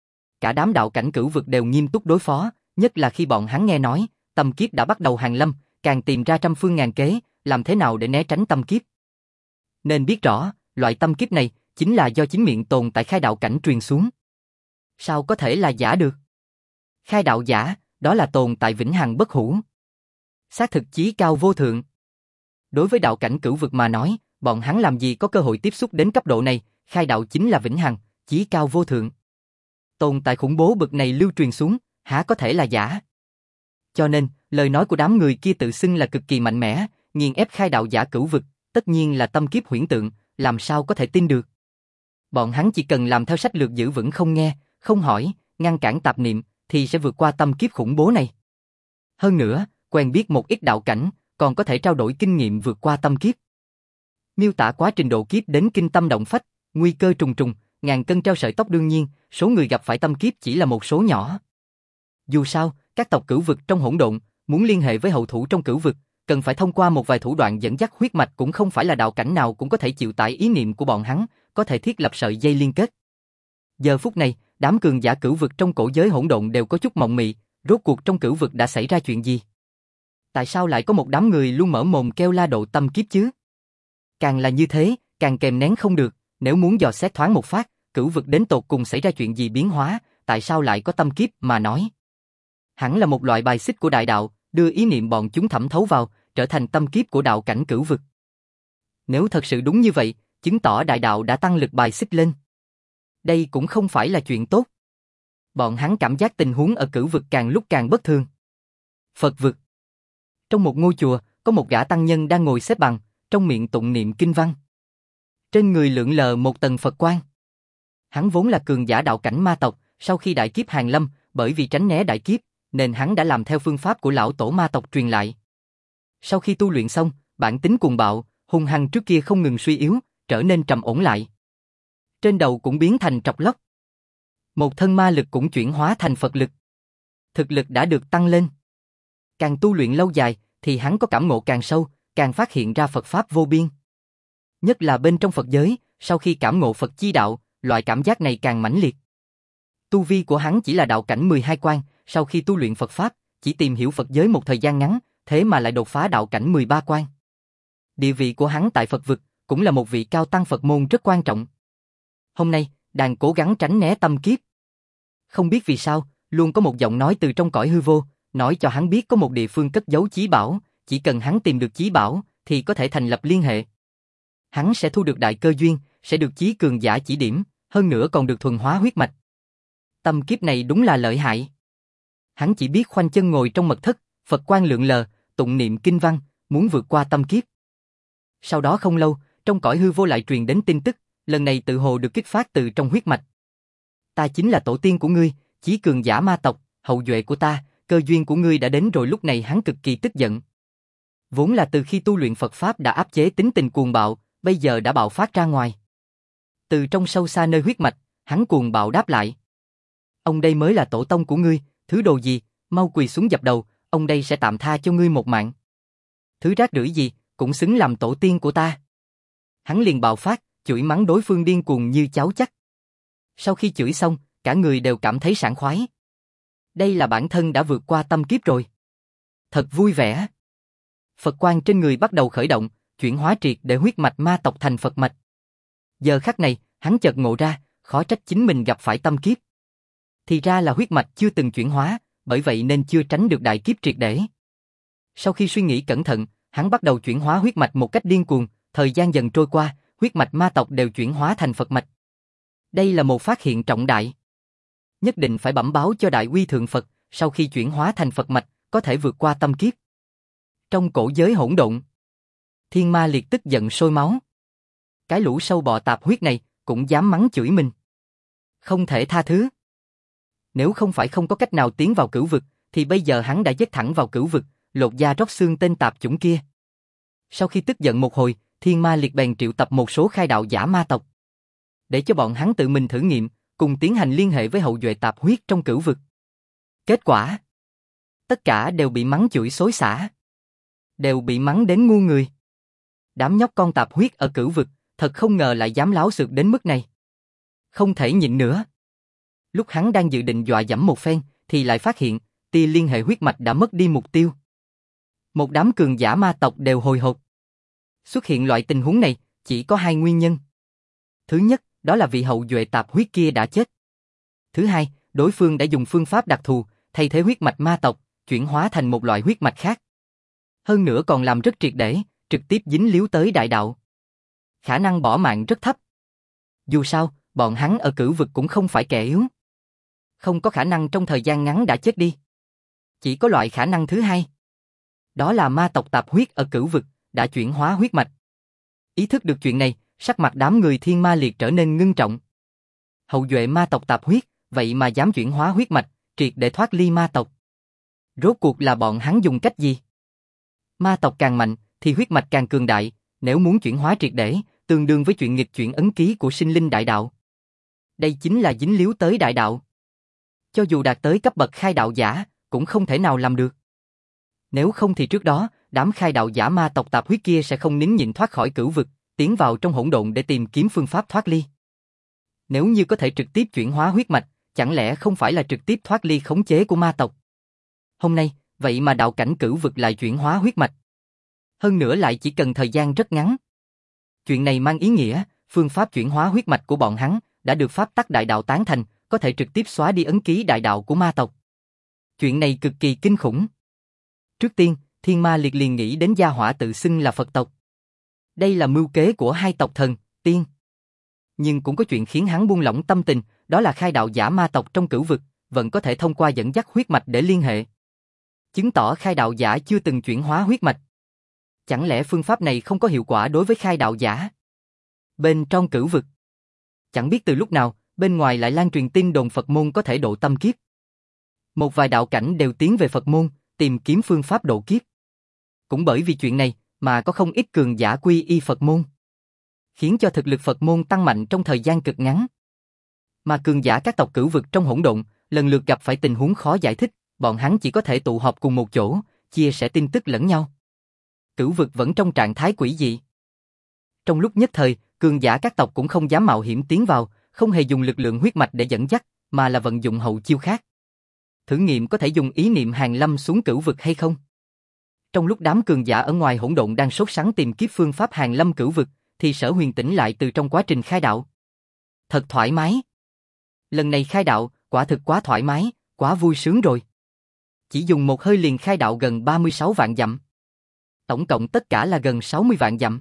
Cả đám đạo cảnh cửu vực đều nghiêm túc đối phó, nhất là khi bọn hắn nghe nói, tâm kiếp đã bắt đầu hàng lâm, càng tìm ra trăm phương ngàn kế, làm thế nào để né tránh tâm kiếp. Nên biết rõ, loại tâm kiếp này chính là do chính miệng tồn tại khai đạo cảnh truyền xuống. Sao có thể là giả được? Khai đạo giả, đó là tồn tại vĩnh hằng bất hủ. Xác thực chí cao vô thượng. Đối với đạo cảnh cửu vực mà nói, bọn hắn làm gì có cơ hội tiếp xúc đến cấp độ này, khai đạo chính là vĩnh hằng, chí cao vô thượng. Tồn tại khủng bố bực này lưu truyền xuống, há có thể là giả. Cho nên, lời nói của đám người kia tự xưng là cực kỳ mạnh mẽ, nghiền ép khai đạo giả cửu vực, tất nhiên là tâm kiếp huyễn tượng, làm sao có thể tin được. Bọn hắn chỉ cần làm theo sách lược giữ vững không nghe, không hỏi, ngăn cản tạp niệm, thì sẽ vượt qua tâm kiếp khủng bố này. Hơn nữa, quen biết một ít đạo cảnh, còn có thể trao đổi kinh nghiệm vượt qua tâm kiếp. Miêu tả quá trình độ kiếp đến kinh tâm động phách, nguy cơ trùng trùng, ngàn cân treo sợi tóc đương nhiên, số người gặp phải tâm kiếp chỉ là một số nhỏ. Dù sao, các tộc cửu vực trong hỗn độn, muốn liên hệ với hậu thủ trong cửu vực, cần phải thông qua một vài thủ đoạn dẫn dắt huyết mạch cũng không phải là đạo cảnh nào cũng có thể chịu tải ý niệm của bọn hắn, có thể thiết lập sợi dây liên kết. Giờ phút này, đám cường giả cửu vực trong cổ giới hỗn độn đều có chút mộng mị, rốt cuộc trong cửu vực đã xảy ra chuyện gì? Tại sao lại có một đám người luôn mở mồm kêu la độ tâm kiếp chứ? Càng là như thế, càng kèm nén không được, nếu muốn dò xét thoáng một phát, cửu vực đến tột cùng xảy ra chuyện gì biến hóa, tại sao lại có tâm kiếp mà nói? Hẳn là một loại bài xích của đại đạo, đưa ý niệm bọn chúng thẩm thấu vào, trở thành tâm kiếp của đạo cảnh cửu vực. Nếu thật sự đúng như vậy, chứng tỏ đại đạo đã tăng lực bài xích lên. Đây cũng không phải là chuyện tốt. Bọn hắn cảm giác tình huống ở cửu vực càng lúc càng bất thường. Phật vực. Trong một ngôi chùa, có một gã tăng nhân đang ngồi xếp bằng, trong miệng tụng niệm kinh văn. Trên người lượn lờ một tầng Phật quang. Hắn vốn là cường giả đạo cảnh ma tộc, sau khi đại kiếp hàng lâm, bởi vì tránh né đại kiếp, nên hắn đã làm theo phương pháp của lão tổ ma tộc truyền lại. Sau khi tu luyện xong, bản tính cuồng bạo, hung hăng trước kia không ngừng suy yếu, trở nên trầm ổn lại. Trên đầu cũng biến thành trọc lóc. Một thân ma lực cũng chuyển hóa thành Phật lực. Thực lực đã được tăng lên. Càng tu luyện lâu dài, thì hắn có cảm ngộ càng sâu, càng phát hiện ra Phật Pháp vô biên. Nhất là bên trong Phật giới, sau khi cảm ngộ Phật chi đạo, loại cảm giác này càng mãnh liệt. Tu vi của hắn chỉ là đạo cảnh 12 quan, sau khi tu luyện Phật Pháp, chỉ tìm hiểu Phật giới một thời gian ngắn, thế mà lại đột phá đạo cảnh 13 quan. Địa vị của hắn tại Phật vực, cũng là một vị cao tăng Phật môn rất quan trọng. Hôm nay, đang cố gắng tránh né tâm kiếp. Không biết vì sao, luôn có một giọng nói từ trong cõi hư vô, nói cho hắn biết có một địa phương cất giấu chí bảo, chỉ cần hắn tìm được chí bảo, thì có thể thành lập liên hệ. Hắn sẽ thu được đại cơ duyên, sẽ được chí cường giả chỉ điểm, hơn nữa còn được thuần hóa huyết mạch. Tâm kiếp này đúng là lợi hại. Hắn chỉ biết khoanh chân ngồi trong mật thất, Phật quang lượn lờ, tụng niệm kinh văn, muốn vượt qua tâm kiếp. Sau đó không lâu, trong cõi hư vô lại truyền đến tin tức, lần này tự hồ được kích phát từ trong huyết mạch. Ta chính là tổ tiên của ngươi, chí cường giả ma tộc, hậu duệ của ta, cơ duyên của ngươi đã đến rồi. Lúc này hắn cực kỳ tức giận. Vốn là từ khi tu luyện Phật Pháp đã áp chế tính tình cuồng bạo, bây giờ đã bạo phát ra ngoài. Từ trong sâu xa nơi huyết mạch, hắn cuồng bạo đáp lại. Ông đây mới là tổ tông của ngươi, thứ đồ gì, mau quỳ xuống dập đầu, ông đây sẽ tạm tha cho ngươi một mạng. Thứ rác rưởi gì, cũng xứng làm tổ tiên của ta. Hắn liền bạo phát, chửi mắng đối phương điên cuồng như cháu chắc. Sau khi chửi xong, cả người đều cảm thấy sảng khoái. Đây là bản thân đã vượt qua tâm kiếp rồi. Thật vui vẻ. Phật quang trên người bắt đầu khởi động, chuyển hóa triệt để huyết mạch ma tộc thành Phật mạch. Giờ khắc này, hắn chợt ngộ ra, khó trách chính mình gặp phải tâm kiếp. Thì ra là huyết mạch chưa từng chuyển hóa, bởi vậy nên chưa tránh được đại kiếp triệt để. Sau khi suy nghĩ cẩn thận, hắn bắt đầu chuyển hóa huyết mạch một cách điên cuồng, thời gian dần trôi qua, huyết mạch ma tộc đều chuyển hóa thành Phật mạch. Đây là một phát hiện trọng đại. Nhất định phải bẩm báo cho Đại Uy Thượng Phật, sau khi chuyển hóa thành Phật mạch, có thể vượt qua tâm kiếp. Trong cổ giới hỗn độn, Thiên Ma Liệt tức giận sôi máu. Cái lũ sâu bọ tạp huyết này cũng dám mắng chửi mình. Không thể tha thứ. Nếu không phải không có cách nào tiến vào cửu vực, thì bây giờ hắn đã dứt thẳng vào cửu vực, lột da róc xương tên tạp chủng kia. Sau khi tức giận một hồi, Thiên Ma Liệt bèn triệu tập một số khai đạo giả ma tộc, để cho bọn hắn tự mình thử nghiệm, cùng tiến hành liên hệ với hậu duệ tạp huyết trong cửu vực. Kết quả, tất cả đều bị mắng chửi xối xả, đều bị mắng đến ngu người. Đám nhóc con tạp huyết ở cửu vực, thật không ngờ lại dám láo xược đến mức này. Không thể nhịn nữa. Lúc hắn đang dự định dọa dẫm một phen, thì lại phát hiện, tia liên hệ huyết mạch đã mất đi mục tiêu. Một đám cường giả ma tộc đều hồi hộp. Xuất hiện loại tình huống này, chỉ có hai nguyên nhân. Thứ nhất, đó là vị hậu duệ tạp huyết kia đã chết. Thứ hai, đối phương đã dùng phương pháp đặc thù, thay thế huyết mạch ma tộc, chuyển hóa thành một loại huyết mạch khác. Hơn nữa còn làm rất triệt để, trực tiếp dính líu tới đại đạo. Khả năng bỏ mạng rất thấp. Dù sao, bọn hắn ở cửu vực cũng không phải kẻ yếu. Không có khả năng trong thời gian ngắn đã chết đi. Chỉ có loại khả năng thứ hai. Đó là ma tộc tạp huyết ở cửu vực, đã chuyển hóa huyết mạch. Ý thức được chuyện này, sắc mặt đám người Thiên Ma Liệt trở nên ngưng trọng. Hậu duệ ma tộc tạp huyết, vậy mà dám chuyển hóa huyết mạch, triệt để thoát ly ma tộc. Rốt cuộc là bọn hắn dùng cách gì? Ma tộc càng mạnh, thì huyết mạch càng cường đại, nếu muốn chuyển hóa triệt để, tương đương với chuyện nghịch chuyển ấn ký của sinh linh đại đạo. Đây chính là dính líu tới đại đạo. Cho dù đạt tới cấp bậc khai đạo giả, cũng không thể nào làm được. Nếu không thì trước đó, đám khai đạo giả ma tộc tạp huyết kia sẽ không nín nhịn thoát khỏi cửu vực, tiến vào trong hỗn độn để tìm kiếm phương pháp thoát ly. Nếu như có thể trực tiếp chuyển hóa huyết mạch, chẳng lẽ không phải là trực tiếp thoát ly khống chế của ma tộc? Hôm nay, vậy mà đạo cảnh cửu vực lại chuyển hóa huyết mạch. Hơn nữa lại chỉ cần thời gian rất ngắn. Chuyện này mang ý nghĩa, phương pháp chuyển hóa huyết mạch của bọn hắn đã được pháp tắc đại đạo tán thành, có thể trực tiếp xóa đi ấn ký đại đạo của ma tộc. Chuyện này cực kỳ kinh khủng. Trước tiên, Thiên Ma Liệt liền nghĩ đến gia hỏa tự xưng là Phật tộc. Đây là mưu kế của hai tộc thần, tiên. Nhưng cũng có chuyện khiến hắn buông lỏng tâm tình, đó là khai đạo giả ma tộc trong cửu vực, vẫn có thể thông qua dẫn dắt huyết mạch để liên hệ. Chứng tỏ khai đạo giả chưa từng chuyển hóa huyết mạch. Chẳng lẽ phương pháp này không có hiệu quả đối với khai đạo giả? Bên trong cửu vực, chẳng biết từ lúc nào, bên ngoài lại lan truyền tin đồn Phật môn có thể độ tâm kiếp. Một vài đạo cảnh đều tiến về Phật môn, tìm kiếm phương pháp độ kiếp. Cũng bởi vì chuyện này, mà có không ít cường giả quy y Phật môn, khiến cho thực lực Phật môn tăng mạnh trong thời gian cực ngắn. Mà cường giả các tộc cửu vực trong hỗn độn, lần lượt gặp phải tình huống khó giải thích, bọn hắn chỉ có thể tụ họp cùng một chỗ, chia sẻ tin tức lẫn nhau. Cửu vực vẫn trong trạng thái quỷ dị. Trong lúc nhất thời, cường giả các tộc cũng không dám mạo hiểm tiến vào, không hề dùng lực lượng huyết mạch để dẫn dắt, mà là vận dụng hậu chiêu khác. Thử nghiệm có thể dùng ý niệm hàng lâm xuống cửu vực hay không? Trong lúc đám cường giả ở ngoài hỗn độn đang sốt sắng tìm kiếm phương pháp hàng lâm cửu vực, thì Sở Huyền tỉnh lại từ trong quá trình khai đạo. Thật thoải mái. Lần này khai đạo, quả thực quá thoải mái, quá vui sướng rồi. Chỉ dùng một hơi liền khai đạo gần 36 vạn dặm. Tổng cộng tất cả là gần 60 vạn dặm.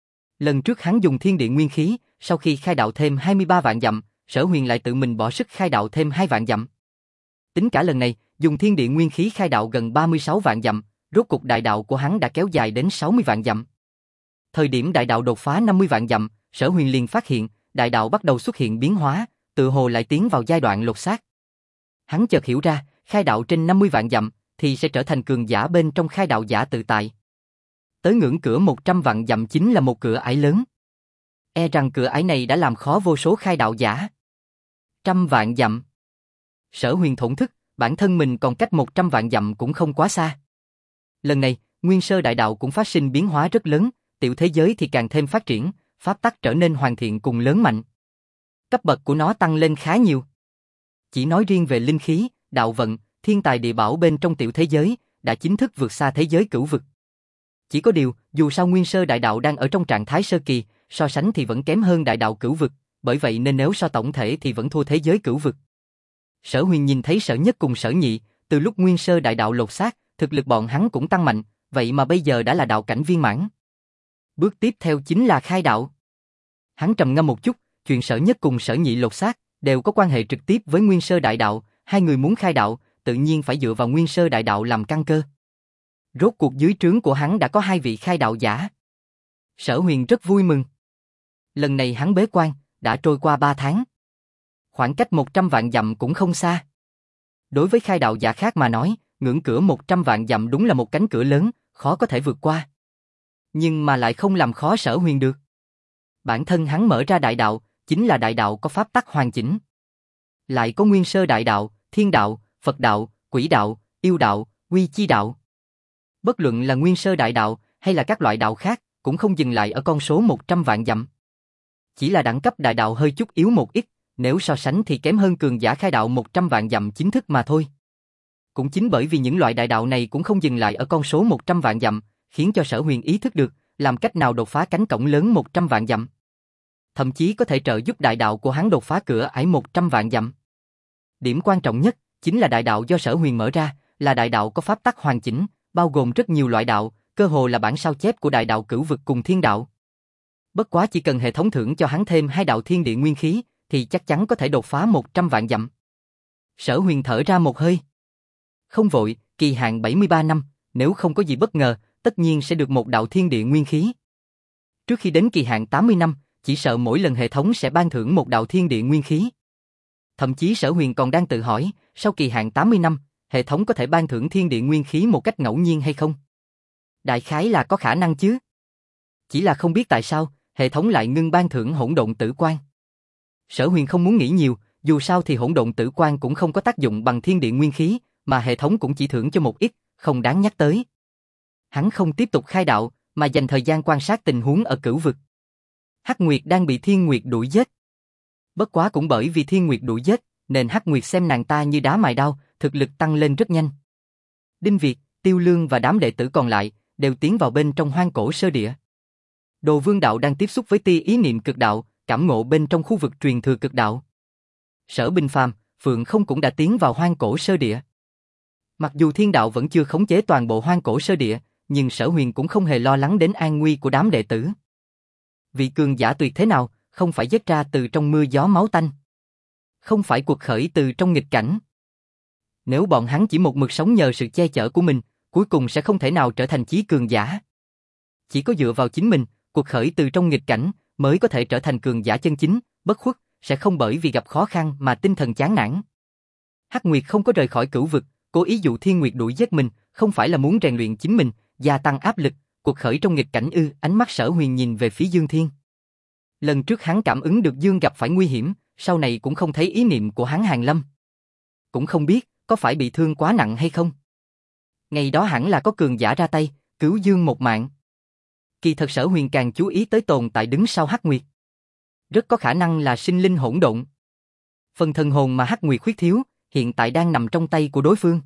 Lần trước hắn dùng thiên địa nguyên khí, sau khi khai đạo thêm 23 vạn dặm, Sở Huyền lại tự mình bỏ sức khai đạo thêm 2 vạn dặm. Tính cả lần này, dùng thiên địa nguyên khí khai đạo gần 36 vạn dặm, rốt cục đại đạo của hắn đã kéo dài đến 60 vạn dặm. Thời điểm đại đạo đột phá 50 vạn dặm, Sở Huyền liền phát hiện, đại đạo bắt đầu xuất hiện biến hóa, tự hồ lại tiến vào giai đoạn lột xác. Hắn chợt hiểu ra, khai đạo trên 50 vạn dặm, thì sẽ trở thành cường giả bên trong khai đạo giả tự tại. Tới ngưỡng cửa 100 vạn dặm chính là một cửa ải lớn. E rằng cửa ải này đã làm khó vô số khai đạo giả. 100 vạn dặm. Sở Huyền thổn thức, bản thân mình còn cách 100 vạn dặm cũng không quá xa. Lần này, nguyên sơ đại đạo cũng phát sinh biến hóa rất lớn, tiểu thế giới thì càng thêm phát triển, pháp tắc trở nên hoàn thiện cùng lớn mạnh. Cấp bậc của nó tăng lên khá nhiều. Chỉ nói riêng về linh khí, đạo vận, thiên tài địa bảo bên trong tiểu thế giới, đã chính thức vượt xa thế giới cửu vực. Chỉ có điều, dù sao Nguyên Sơ Đại Đạo đang ở trong trạng thái sơ kỳ, so sánh thì vẫn kém hơn Đại Đạo cửu vực, bởi vậy nên nếu so tổng thể thì vẫn thua thế giới cửu vực. Sở Huyền nhìn thấy Sở Nhất cùng Sở Nhị, từ lúc Nguyên Sơ Đại Đạo lột xác, thực lực bọn hắn cũng tăng mạnh, vậy mà bây giờ đã là đạo cảnh viên mãn. Bước tiếp theo chính là khai đạo. Hắn trầm ngâm một chút, chuyện Sở Nhất cùng Sở Nhị lột xác đều có quan hệ trực tiếp với Nguyên Sơ Đại Đạo, hai người muốn khai đạo, tự nhiên phải dựa vào Nguyên Sơ Đại Đạo làm căn cơ. Rốt cuộc dưới trướng của hắn đã có hai vị khai đạo giả. Sở Huyền rất vui mừng. Lần này hắn bế quan, đã trôi qua 3 tháng. Khoảng cách 100 vạn dặm cũng không xa. Đối với khai đạo giả khác mà nói, ngưỡng cửa 100 vạn dặm đúng là một cánh cửa lớn, khó có thể vượt qua. Nhưng mà lại không làm khó Sở Huyền được. Bản thân hắn mở ra đại đạo, chính là đại đạo có pháp tắc hoàn chỉnh. Lại có Nguyên Sơ Đại Đạo, Thiên Đạo, Phật Đạo, Quỷ Đạo, Yêu Đạo, Quy Chi Đạo. Bất luận là Nguyên Sơ Đại Đạo hay là các loại đạo khác, cũng không dừng lại ở con số 100 vạn dặm. Chỉ là đẳng cấp đại đạo hơi chút yếu một ít, nếu so sánh thì kém hơn cường giả khai đạo 100 vạn dặm chính thức mà thôi. Cũng chính bởi vì những loại đại đạo này cũng không dừng lại ở con số 100 vạn dặm, khiến cho Sở Huyền ý thức được, làm cách nào đột phá cánh cổng lớn 100 vạn dặm. Thậm chí có thể trợ giúp đại đạo của hắn đột phá cửa ải 100 vạn dặm. Điểm quan trọng nhất, chính là đại đạo do Sở Huyền mở ra, là đại đạo có pháp tắc hoàn chỉnh, bao gồm rất nhiều loại đạo, cơ hồ là bản sao chép của đại đạo cửu vực cùng thiên đạo. Bất quá chỉ cần hệ thống thưởng cho hắn thêm 2 đạo thiên địa nguyên khí, thì chắc chắn có thể đột phá 100 vạn dặm. Sở Huyền thở ra một hơi. Không vội, kỳ hạn 73 năm, nếu không có gì bất ngờ, tất nhiên sẽ được 1 đạo thiên địa nguyên khí. Trước khi đến kỳ hạn 80 năm, chỉ sợ mỗi lần hệ thống sẽ ban thưởng 1 đạo thiên địa nguyên khí. Thậm chí Sở Huyền còn đang tự hỏi, sau kỳ hạn 80 năm, hệ thống có thể ban thưởng thiên địa nguyên khí một cách ngẫu nhiên hay không? Đại khái là có khả năng chứ. Chỉ là không biết tại sao, hệ thống lại ngưng ban thưởng hỗn độn tử quan. Sở Huyền không muốn nghĩ nhiều, dù sao thì hỗn độn tử quan cũng không có tác dụng bằng thiên địa nguyên khí, mà hệ thống cũng chỉ thưởng cho một ít, không đáng nhắc tới. Hắn không tiếp tục khai đạo, mà dành thời gian quan sát tình huống ở cửu vực. Hắc Nguyệt đang bị Thiên Nguyệt đuổi giết. Bất quá cũng bởi vì Thiên Nguyệt đuổi giết, nên Hắc Nguyệt xem nàng ta như đá mài đao, thực lực tăng lên rất nhanh. Đinh Việt, Tiêu Lương và đám đệ tử còn lại đều tiến vào bên trong hoang cổ sơ địa. Đồ Vương Đạo đang tiếp xúc với tia ý niệm cực đạo, cảm ngộ bên trong khu vực truyền thừa cực đạo. Sở Binh Phàm, Phượng Không cũng đã tiến vào hoang cổ sơ địa. Mặc dù thiên đạo vẫn chưa khống chế toàn bộ hoang cổ sơ địa, nhưng Sở Huyền cũng không hề lo lắng đến an nguy của đám đệ tử. Vị cường giả tuyệt thế nào, không phải giết ra từ trong mưa gió máu tanh. Không phải cuộc khởi từ trong nghịch cảnh. Nếu bọn hắn chỉ một mực sống nhờ sự che chở của mình, cuối cùng sẽ không thể nào trở thành chí cường giả. Chỉ có dựa vào chính mình, cuộc khởi từ trong nghịch cảnh, mới có thể trở thành cường giả chân chính, bất khuất, sẽ không bởi vì gặp khó khăn mà tinh thần chán nản. Hắc Nguyệt không có rời khỏi cửu vực, cố ý dụ Thiên Nguyệt đuổi giết mình, không phải là muốn rèn luyện chính mình, gia tăng áp lực, cuộc khởi trong nghịch cảnh ư? Ánh mắt Sở Huyền nhìn về phía Dương Thiên. Lần trước hắn cảm ứng được Dương gặp phải nguy hiểm, sau này cũng không thấy ý niệm của hắn hàng lâm. Cũng không biết, có phải bị thương quá nặng hay không? Ngày đó hẳn là có cường giả ra tay, cứu Dương một mạng. Kỳ thật Sở Huyền càng chú ý tới tồn tại đứng sau Hắc Nguyệt. Rất có khả năng là sinh linh hỗn độn. Phần thần hồn mà Hắc Nguyệt khuyết thiếu, hiện tại đang nằm trong tay của đối phương.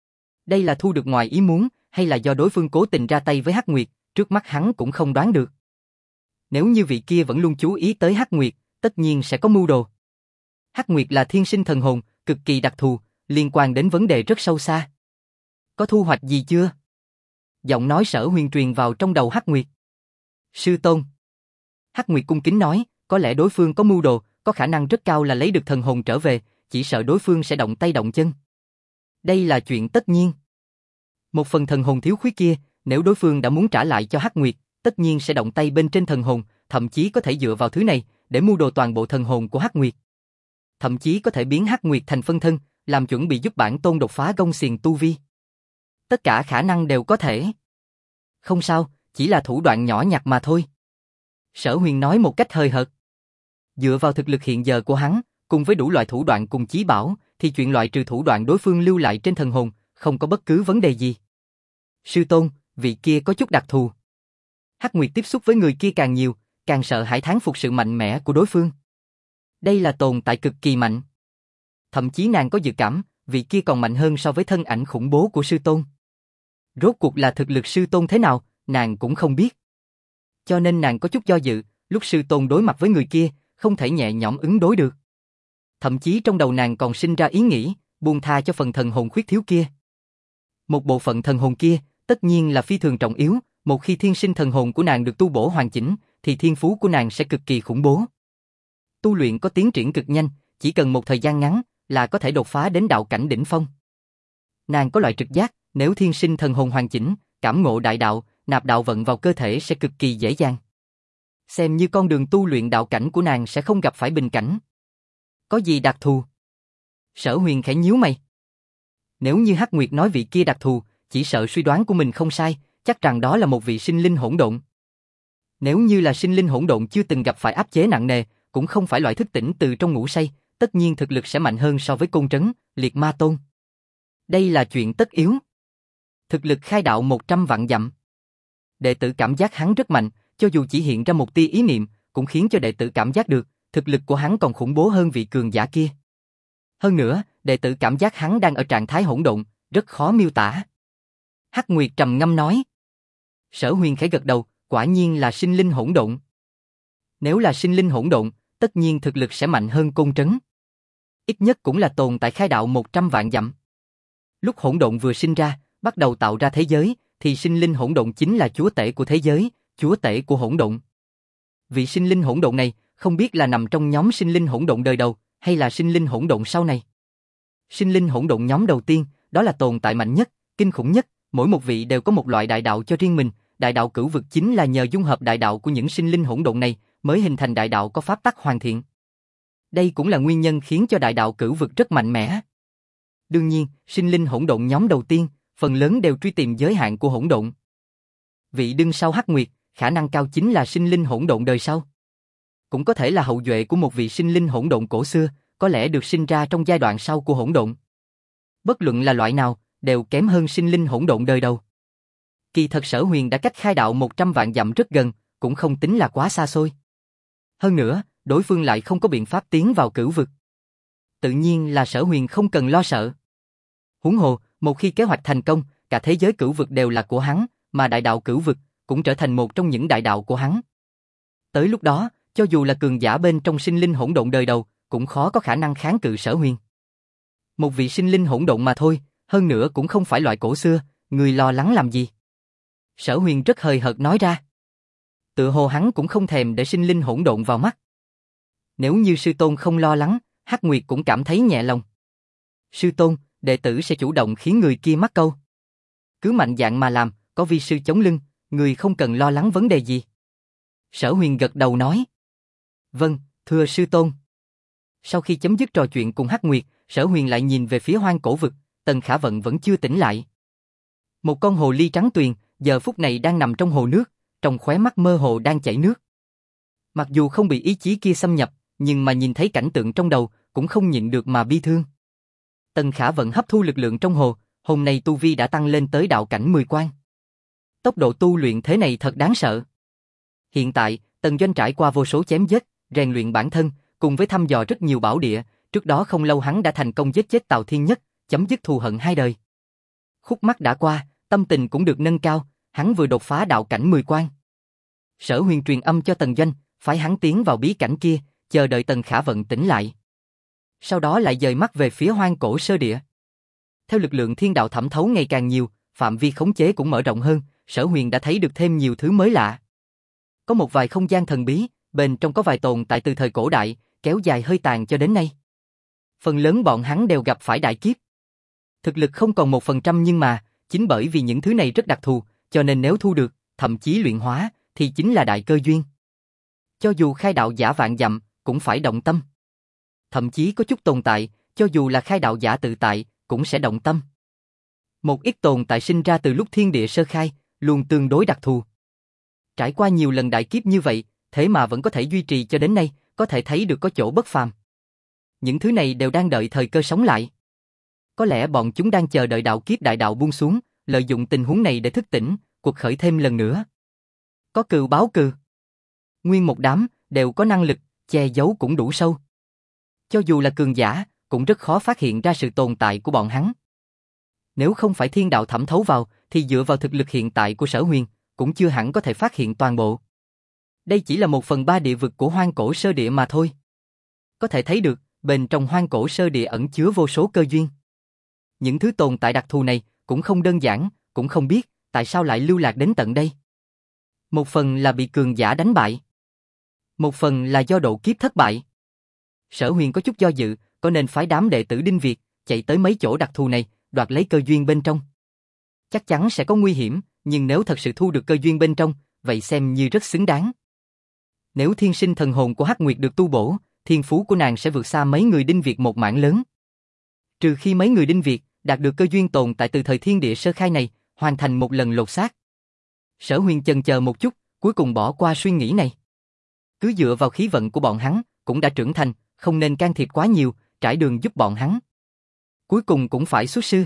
Đây là thu được ngoài ý muốn, hay là do đối phương cố tình ra tay với Hắc Nguyệt, trước mắt hắn cũng không đoán được. Nếu như vị kia vẫn luôn chú ý tới Hắc Nguyệt, tất nhiên sẽ có mưu đồ. Hắc Nguyệt là thiên sinh thần hồn, cực kỳ đặc thù, liên quan đến vấn đề rất sâu xa. Có thu hoạch gì chưa? Giọng nói Sở Huyền truyền vào trong đầu Hắc Nguyệt. Sư tôn. Hắc Nguyệt cung kính nói, có lẽ đối phương có mưu đồ, có khả năng rất cao là lấy được thần hồn trở về, chỉ sợ đối phương sẽ động tay động chân. Đây là chuyện tất nhiên. Một phần thần hồn thiếu khuyết kia, nếu đối phương đã muốn trả lại cho Hắc Nguyệt, tất nhiên sẽ động tay bên trên thần hồn, thậm chí có thể dựa vào thứ này để mưu đồ toàn bộ thần hồn của Hắc Nguyệt. Thậm chí có thể biến Hắc Nguyệt thành phân thân, làm chuẩn bị giúp bản tôn đột phá gông xiềng tu vi. Tất cả khả năng đều có thể. Không sao, chỉ là thủ đoạn nhỏ nhặt mà thôi. Sở Huyền nói một cách hời hợt. Dựa vào thực lực hiện giờ của hắn, cùng với đủ loại thủ đoạn cùng chí bảo, thì chuyện loại trừ thủ đoạn đối phương lưu lại trên thần hồn, không có bất cứ vấn đề gì. Sư tôn, vị kia có chút đặc thù. Hắc Nguyệt tiếp xúc với người kia càng nhiều, càng sợ hãi thán phục sự mạnh mẽ của đối phương. Đây là tồn tại cực kỳ mạnh. Thậm chí nàng có dự cảm, vị kia còn mạnh hơn so với thân ảnh khủng bố của sư tôn. Rốt cuộc là thực lực sư tôn thế nào, nàng cũng không biết. Cho nên nàng có chút do dự, lúc sư tôn đối mặt với người kia, không thể nhẹ nhõm ứng đối được. Thậm chí trong đầu nàng còn sinh ra ý nghĩ, buông tha cho phần thần hồn khuyết thiếu kia. Một bộ phận thần hồn kia, tất nhiên là phi thường trọng yếu, một khi thiên sinh thần hồn của nàng được tu bổ hoàn chỉnh, thì thiên phú của nàng sẽ cực kỳ khủng bố. Tu luyện có tiến triển cực nhanh, chỉ cần một thời gian ngắn là có thể đột phá đến đạo cảnh đỉnh phong. Nàng có loại trực giác, nếu thiên sinh thần hồn hoàn chỉnh, cảm ngộ đại đạo, nạp đạo vận vào cơ thể sẽ cực kỳ dễ dàng. Xem như con đường tu luyện đạo cảnh của nàng sẽ không gặp phải bình cảnh. Có gì đặc thù? Sở Huyền khẽ nhíu mày. Nếu như Hắc Nguyệt nói vị kia đặc thù, chỉ sợ suy đoán của mình không sai, chắc rằng đó là một vị sinh linh hỗn độn. Nếu như là sinh linh hỗn độn chưa từng gặp phải áp chế nặng nề, cũng không phải loại thức tỉnh từ trong ngủ say, tất nhiên thực lực sẽ mạnh hơn so với Côn Trấn, Liệt Ma Tôn. Đây là chuyện tất yếu. Thực lực khai đạo 100 vạn dặm. Đệ tử cảm giác hắn rất mạnh, cho dù chỉ hiện ra một tia ý niệm, cũng khiến cho đệ tử cảm giác được, thực lực của hắn còn khủng bố hơn vị cường giả kia. Hơn nữa, đệ tử cảm giác hắn đang ở trạng thái hỗn độn, rất khó miêu tả. Hắc Nguyệt trầm ngâm nói. Sở Huyền khẽ gật đầu, quả nhiên là sinh linh hỗn độn. Nếu là sinh linh hỗn độn, tất nhiên thực lực sẽ mạnh hơn Côn Trấn. Ít nhất cũng là tồn tại khai đạo 100 vạn dặm. Lúc hỗn độn vừa sinh ra, bắt đầu tạo ra thế giới, thì sinh linh hỗn độn chính là chúa tể của thế giới, chúa tể của hỗn độn. Vị sinh linh hỗn độn này, không biết là nằm trong nhóm sinh linh hỗn độn đời đầu, hay là sinh linh hỗn độn sau này. Sinh linh hỗn độn nhóm đầu tiên, đó là tồn tại mạnh nhất, kinh khủng nhất, mỗi một vị đều có một loại đại đạo cho riêng mình, đại đạo cửu vực chính là nhờ dung hợp đại đạo của những sinh linh hỗn độn này, mới hình thành đại đạo có pháp tắc hoàn thiện. Đây cũng là nguyên nhân khiến cho đại đạo cửu vực rất mạnh mẽ. Đương nhiên, sinh linh hỗn độn nhóm đầu tiên, phần lớn đều truy tìm giới hạn của hỗn độn. Vị đương sau Hắc Nguyệt, khả năng cao chính là sinh linh hỗn độn đời sau. Cũng có thể là hậu duệ của một vị sinh linh hỗn độn cổ xưa, có lẽ được sinh ra trong giai đoạn sau của hỗn độn. Bất luận là loại nào, đều kém hơn sinh linh hỗn độn đời đầu. Kỳ thật Sở Huyền đã cách khai đạo 100 vạn dặm rất gần, cũng không tính là quá xa xôi. Hơn nữa, đối phương lại không có biện pháp tiến vào cửu vực. Tự nhiên là Sở Huyền không cần lo sợ. Huống hồ, một khi kế hoạch thành công, cả thế giới cửu vực đều là của hắn, mà đại đạo cửu vực cũng trở thành một trong những đại đạo của hắn. Tới lúc đó, cho dù là cường giả bên trong sinh linh hỗn độn đời đầu, cũng khó có khả năng kháng cự Sở Huyền. Một vị sinh linh hỗn độn mà thôi, hơn nữa cũng không phải loại cổ xưa, người lo lắng làm gì? Sở Huyền rất hời hợt nói ra. Tựa hồ hắn cũng không thèm để sinh linh hỗn độn vào mắt. Nếu như sư tôn không lo lắng, Hắc Nguyệt cũng cảm thấy nhẹ lòng. Sư tôn, đệ tử sẽ chủ động khiến người kia mắc câu. Cứ mạnh dạn mà làm, có vi sư chống lưng, người không cần lo lắng vấn đề gì. Sở Huyền gật đầu nói. Vâng, thưa sư tôn. Sau khi chấm dứt trò chuyện cùng Hắc Nguyệt, Sở Huyền lại nhìn về phía hoang cổ vực, Tần Khả Vận vẫn chưa tỉnh lại. Một con hồ ly trắng tuyền, giờ phút này đang nằm trong hồ nước, trong khóe mắt mơ hồ đang chảy nước. Mặc dù không bị ý chí kia xâm nhập, nhưng mà nhìn thấy cảnh tượng trong đầu, cũng không nhịn được mà bi thương. Tần Khả Vận hấp thu lực lượng trong hồ, hôm nay tu vi đã tăng lên tới đạo cảnh 10 quan. Tốc độ tu luyện thế này thật đáng sợ. Hiện tại, Tần Doanh trải qua vô số chém giết, rèn luyện bản thân, cùng với thăm dò rất nhiều bảo địa, trước đó không lâu hắn đã thành công giết chết Tào Thiên Nhất, chấm dứt thù hận hai đời. Khúc mắc đã qua, tâm tình cũng được nâng cao, hắn vừa đột phá đạo cảnh 10 quan. Sở Huyền truyền âm cho Tần Doanh, phái hắn tiến vào bí cảnh kia, chờ đợi Tần Khả Vận tỉnh lại. Sau đó lại dời mắt về phía hoang cổ sơ địa. Theo lực lượng thiên đạo thẩm thấu ngày càng nhiều, phạm vi khống chế cũng mở rộng hơn, Sở Huyền đã thấy được thêm nhiều thứ mới lạ. Có một vài không gian thần bí, bên trong có vài tồn tại từ thời cổ đại, kéo dài hơi tàn cho đến nay. Phần lớn bọn hắn đều gặp phải đại kiếp. Thực lực không còn 1% nhưng mà, chính bởi vì những thứ này rất đặc thù, cho nên nếu thu được, thậm chí luyện hóa, thì chính là đại cơ duyên. Cho dù khai đạo giả vạn dặm, cũng phải động tâm. Thậm chí có chút tồn tại, cho dù là khai đạo giả tự tại, cũng sẽ động tâm. Một ít tồn tại sinh ra từ lúc thiên địa sơ khai, luôn tương đối đặc thù. Trải qua nhiều lần đại kiếp như vậy, thế mà vẫn có thể duy trì cho đến nay, có thể thấy được có chỗ bất phàm. Những thứ này đều đang đợi thời cơ sống lại. Có lẽ bọn chúng đang chờ đợi đạo kiếp đại đạo buông xuống, lợi dụng tình huống này để thức tỉnh, cuộc khởi thêm lần nữa. Có cừu báo cừu. Nguyên một đám, đều có năng lực, che giấu cũng đủ sâu. Cho dù là cường giả, cũng rất khó phát hiện ra sự tồn tại của bọn hắn. Nếu không phải thiên đạo thẩm thấu vào, thì dựa vào thực lực hiện tại của Sở Huyền, cũng chưa hẳn có thể phát hiện toàn bộ. Đây chỉ là 1/3 địa vực của hoang cổ sơ địa mà thôi. Có thể thấy được, bên trong hoang cổ sơ địa ẩn chứa vô số cơ duyên. Những thứ tồn tại đặc thù này, cũng không đơn giản, cũng không biết, tại sao lại lưu lạc đến tận đây. Một phần là bị cường giả đánh bại. Một phần là do độ kiếp thất bại. Sở Huyền có chút do dự, có nên phái đám đệ tử Đinh Việt, chạy tới mấy chỗ đặc thù này, đoạt lấy cơ duyên bên trong. Chắc chắn sẽ có nguy hiểm, nhưng nếu thật sự thu được cơ duyên bên trong, vậy xem như rất xứng đáng. Nếu thiên sinh thần hồn của Hắc Nguyệt được tu bổ, thiên phú của nàng sẽ vượt xa mấy người Đinh Việt một mảng lớn. Trừ khi mấy người Đinh Việt đạt được cơ duyên tồn tại từ thời thiên địa sơ khai này, hoàn thành một lần lột xác. Sở Huyền chần chờ một chút, cuối cùng bỏ qua suy nghĩ này. Cứ dựa vào khí vận của bọn hắn, cũng đã trưởng thành, không nên can thiệp quá nhiều, trải đường giúp bọn hắn. Cuối cùng cũng phải xuất sư.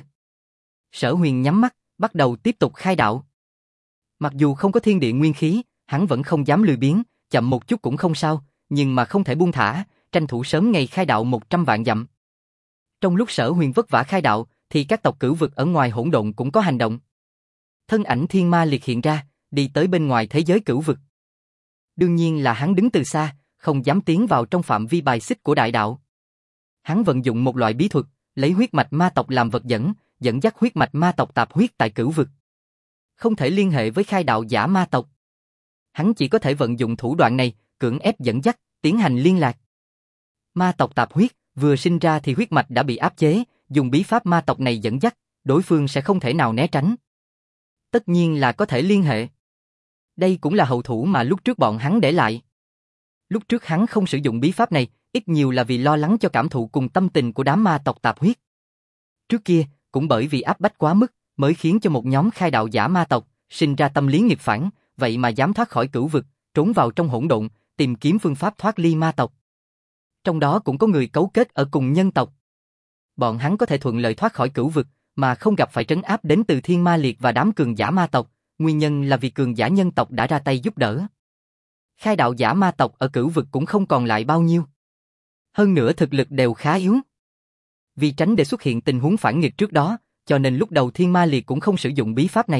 Sở Huyền nhắm mắt, bắt đầu tiếp tục khai đạo. Mặc dù không có thiên địa nguyên khí, hắn vẫn không dám lười biếng, chậm một chút cũng không sao, nhưng mà không thể buông thả, tranh thủ sớm ngày khai đạo 100 vạn dặm. Trong lúc Sở Huyền vất vả khai đạo, thì các tộc cửu vực ở ngoài hỗn độn cũng có hành động. Thân ảnh Thiên Ma Liệt hiện ra, đi tới bên ngoài thế giới cửu vực. Đương nhiên là hắn đứng từ xa, không dám tiến vào trong phạm vi bài xích của đại đạo. Hắn vận dụng một loại bí thuật, lấy huyết mạch ma tộc làm vật dẫn, dẫn dắt huyết mạch ma tộc tạp huyết tại cửu vực. Không thể liên hệ với khai đạo giả ma tộc. Hắn chỉ có thể vận dụng thủ đoạn này, cưỡng ép dẫn dắt, tiến hành liên lạc. Ma tộc tạp huyết, vừa sinh ra thì huyết mạch đã bị áp chế, dùng bí pháp ma tộc này dẫn dắt, đối phương sẽ không thể nào né tránh. Tất nhiên là có thể liên hệ. Đây cũng là hậu thủ mà lúc trước bọn hắn để lại. Lúc trước hắn không sử dụng bí pháp này, ít nhiều là vì lo lắng cho cảm thụ cùng tâm tình của đám ma tộc tạp huyết. Trước kia, cũng bởi vì áp bách quá mức, mới khiến cho một nhóm khai đạo giả ma tộc sinh ra tâm lý nghịch phản, vậy mà dám thoát khỏi cửu vực, trốn vào trong hỗn độn, tìm kiếm phương pháp thoát ly ma tộc. Trong đó cũng có người cấu kết ở cùng nhân tộc. Bọn hắn có thể thuận lợi thoát khỏi cửu vực, mà không gặp phải trấn áp đến từ Thiên Ma Liệt và đám cường giả ma tộc, nguyên nhân là vì cường giả nhân tộc đã ra tay giúp đỡ. Khai đạo giả ma tộc ở cửu vực cũng không còn lại bao nhiêu. Hơn nữa thực lực đều khá yếu. Vì tránh để xuất hiện tình huống phản nghịch trước đó, cho nên lúc đầu Thiên Ma Liệt cũng không sử dụng bí pháp này.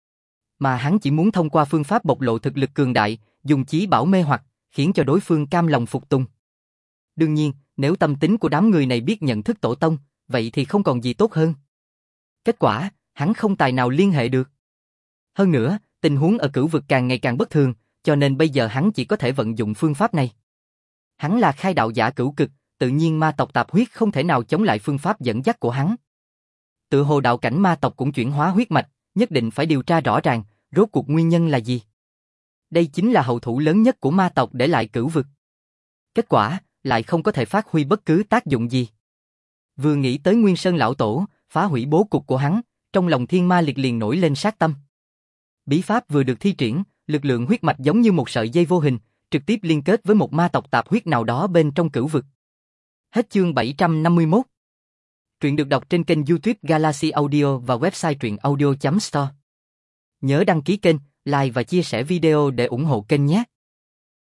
Mà hắn chỉ muốn thông qua phương pháp bộc lộ thực lực cường đại, dùng chí bảo mê hoặc, khiến cho đối phương cam lòng phục tùng. Đương nhiên, nếu tâm tính của đám người này biết nhận thức tổ tông, vậy thì không còn gì tốt hơn. Kết quả, hắn không tài nào liên hệ được. Hơn nữa, tình huống ở cửu vực càng ngày càng bất thường, cho nên bây giờ hắn chỉ có thể vận dụng phương pháp này. Hắn là khai đạo giả cửu cực, tự nhiên ma tộc tạp huyết không thể nào chống lại phương pháp dẫn dắt của hắn. Tự hồ đạo cảnh ma tộc cũng chuyển hóa huyết mạch, nhất định phải điều tra rõ ràng, rốt cuộc nguyên nhân là gì. Đây chính là hậu thủ lớn nhất của ma tộc để lại cửu vực. Kết quả, lại không có thể phát huy bất cứ tác dụng gì. Vừa nghĩ tới Nguyên Sơn lão tổ, phá hủy bố cục của hắn, trong lòng Thiên Ma Liệt liền nổi lên sát tâm. Bí pháp vừa được thi triển, lực lượng huyết mạch giống như một sợi dây vô hình, trực tiếp liên kết với một ma tộc tạp huyết nào đó bên trong cửu vực. Hết chương 751. Truyện được đọc trên kênh YouTube Galaxy Audio và website truyệnaudio.store. Nhớ đăng ký kênh, like và chia sẻ video để ủng hộ kênh nhé.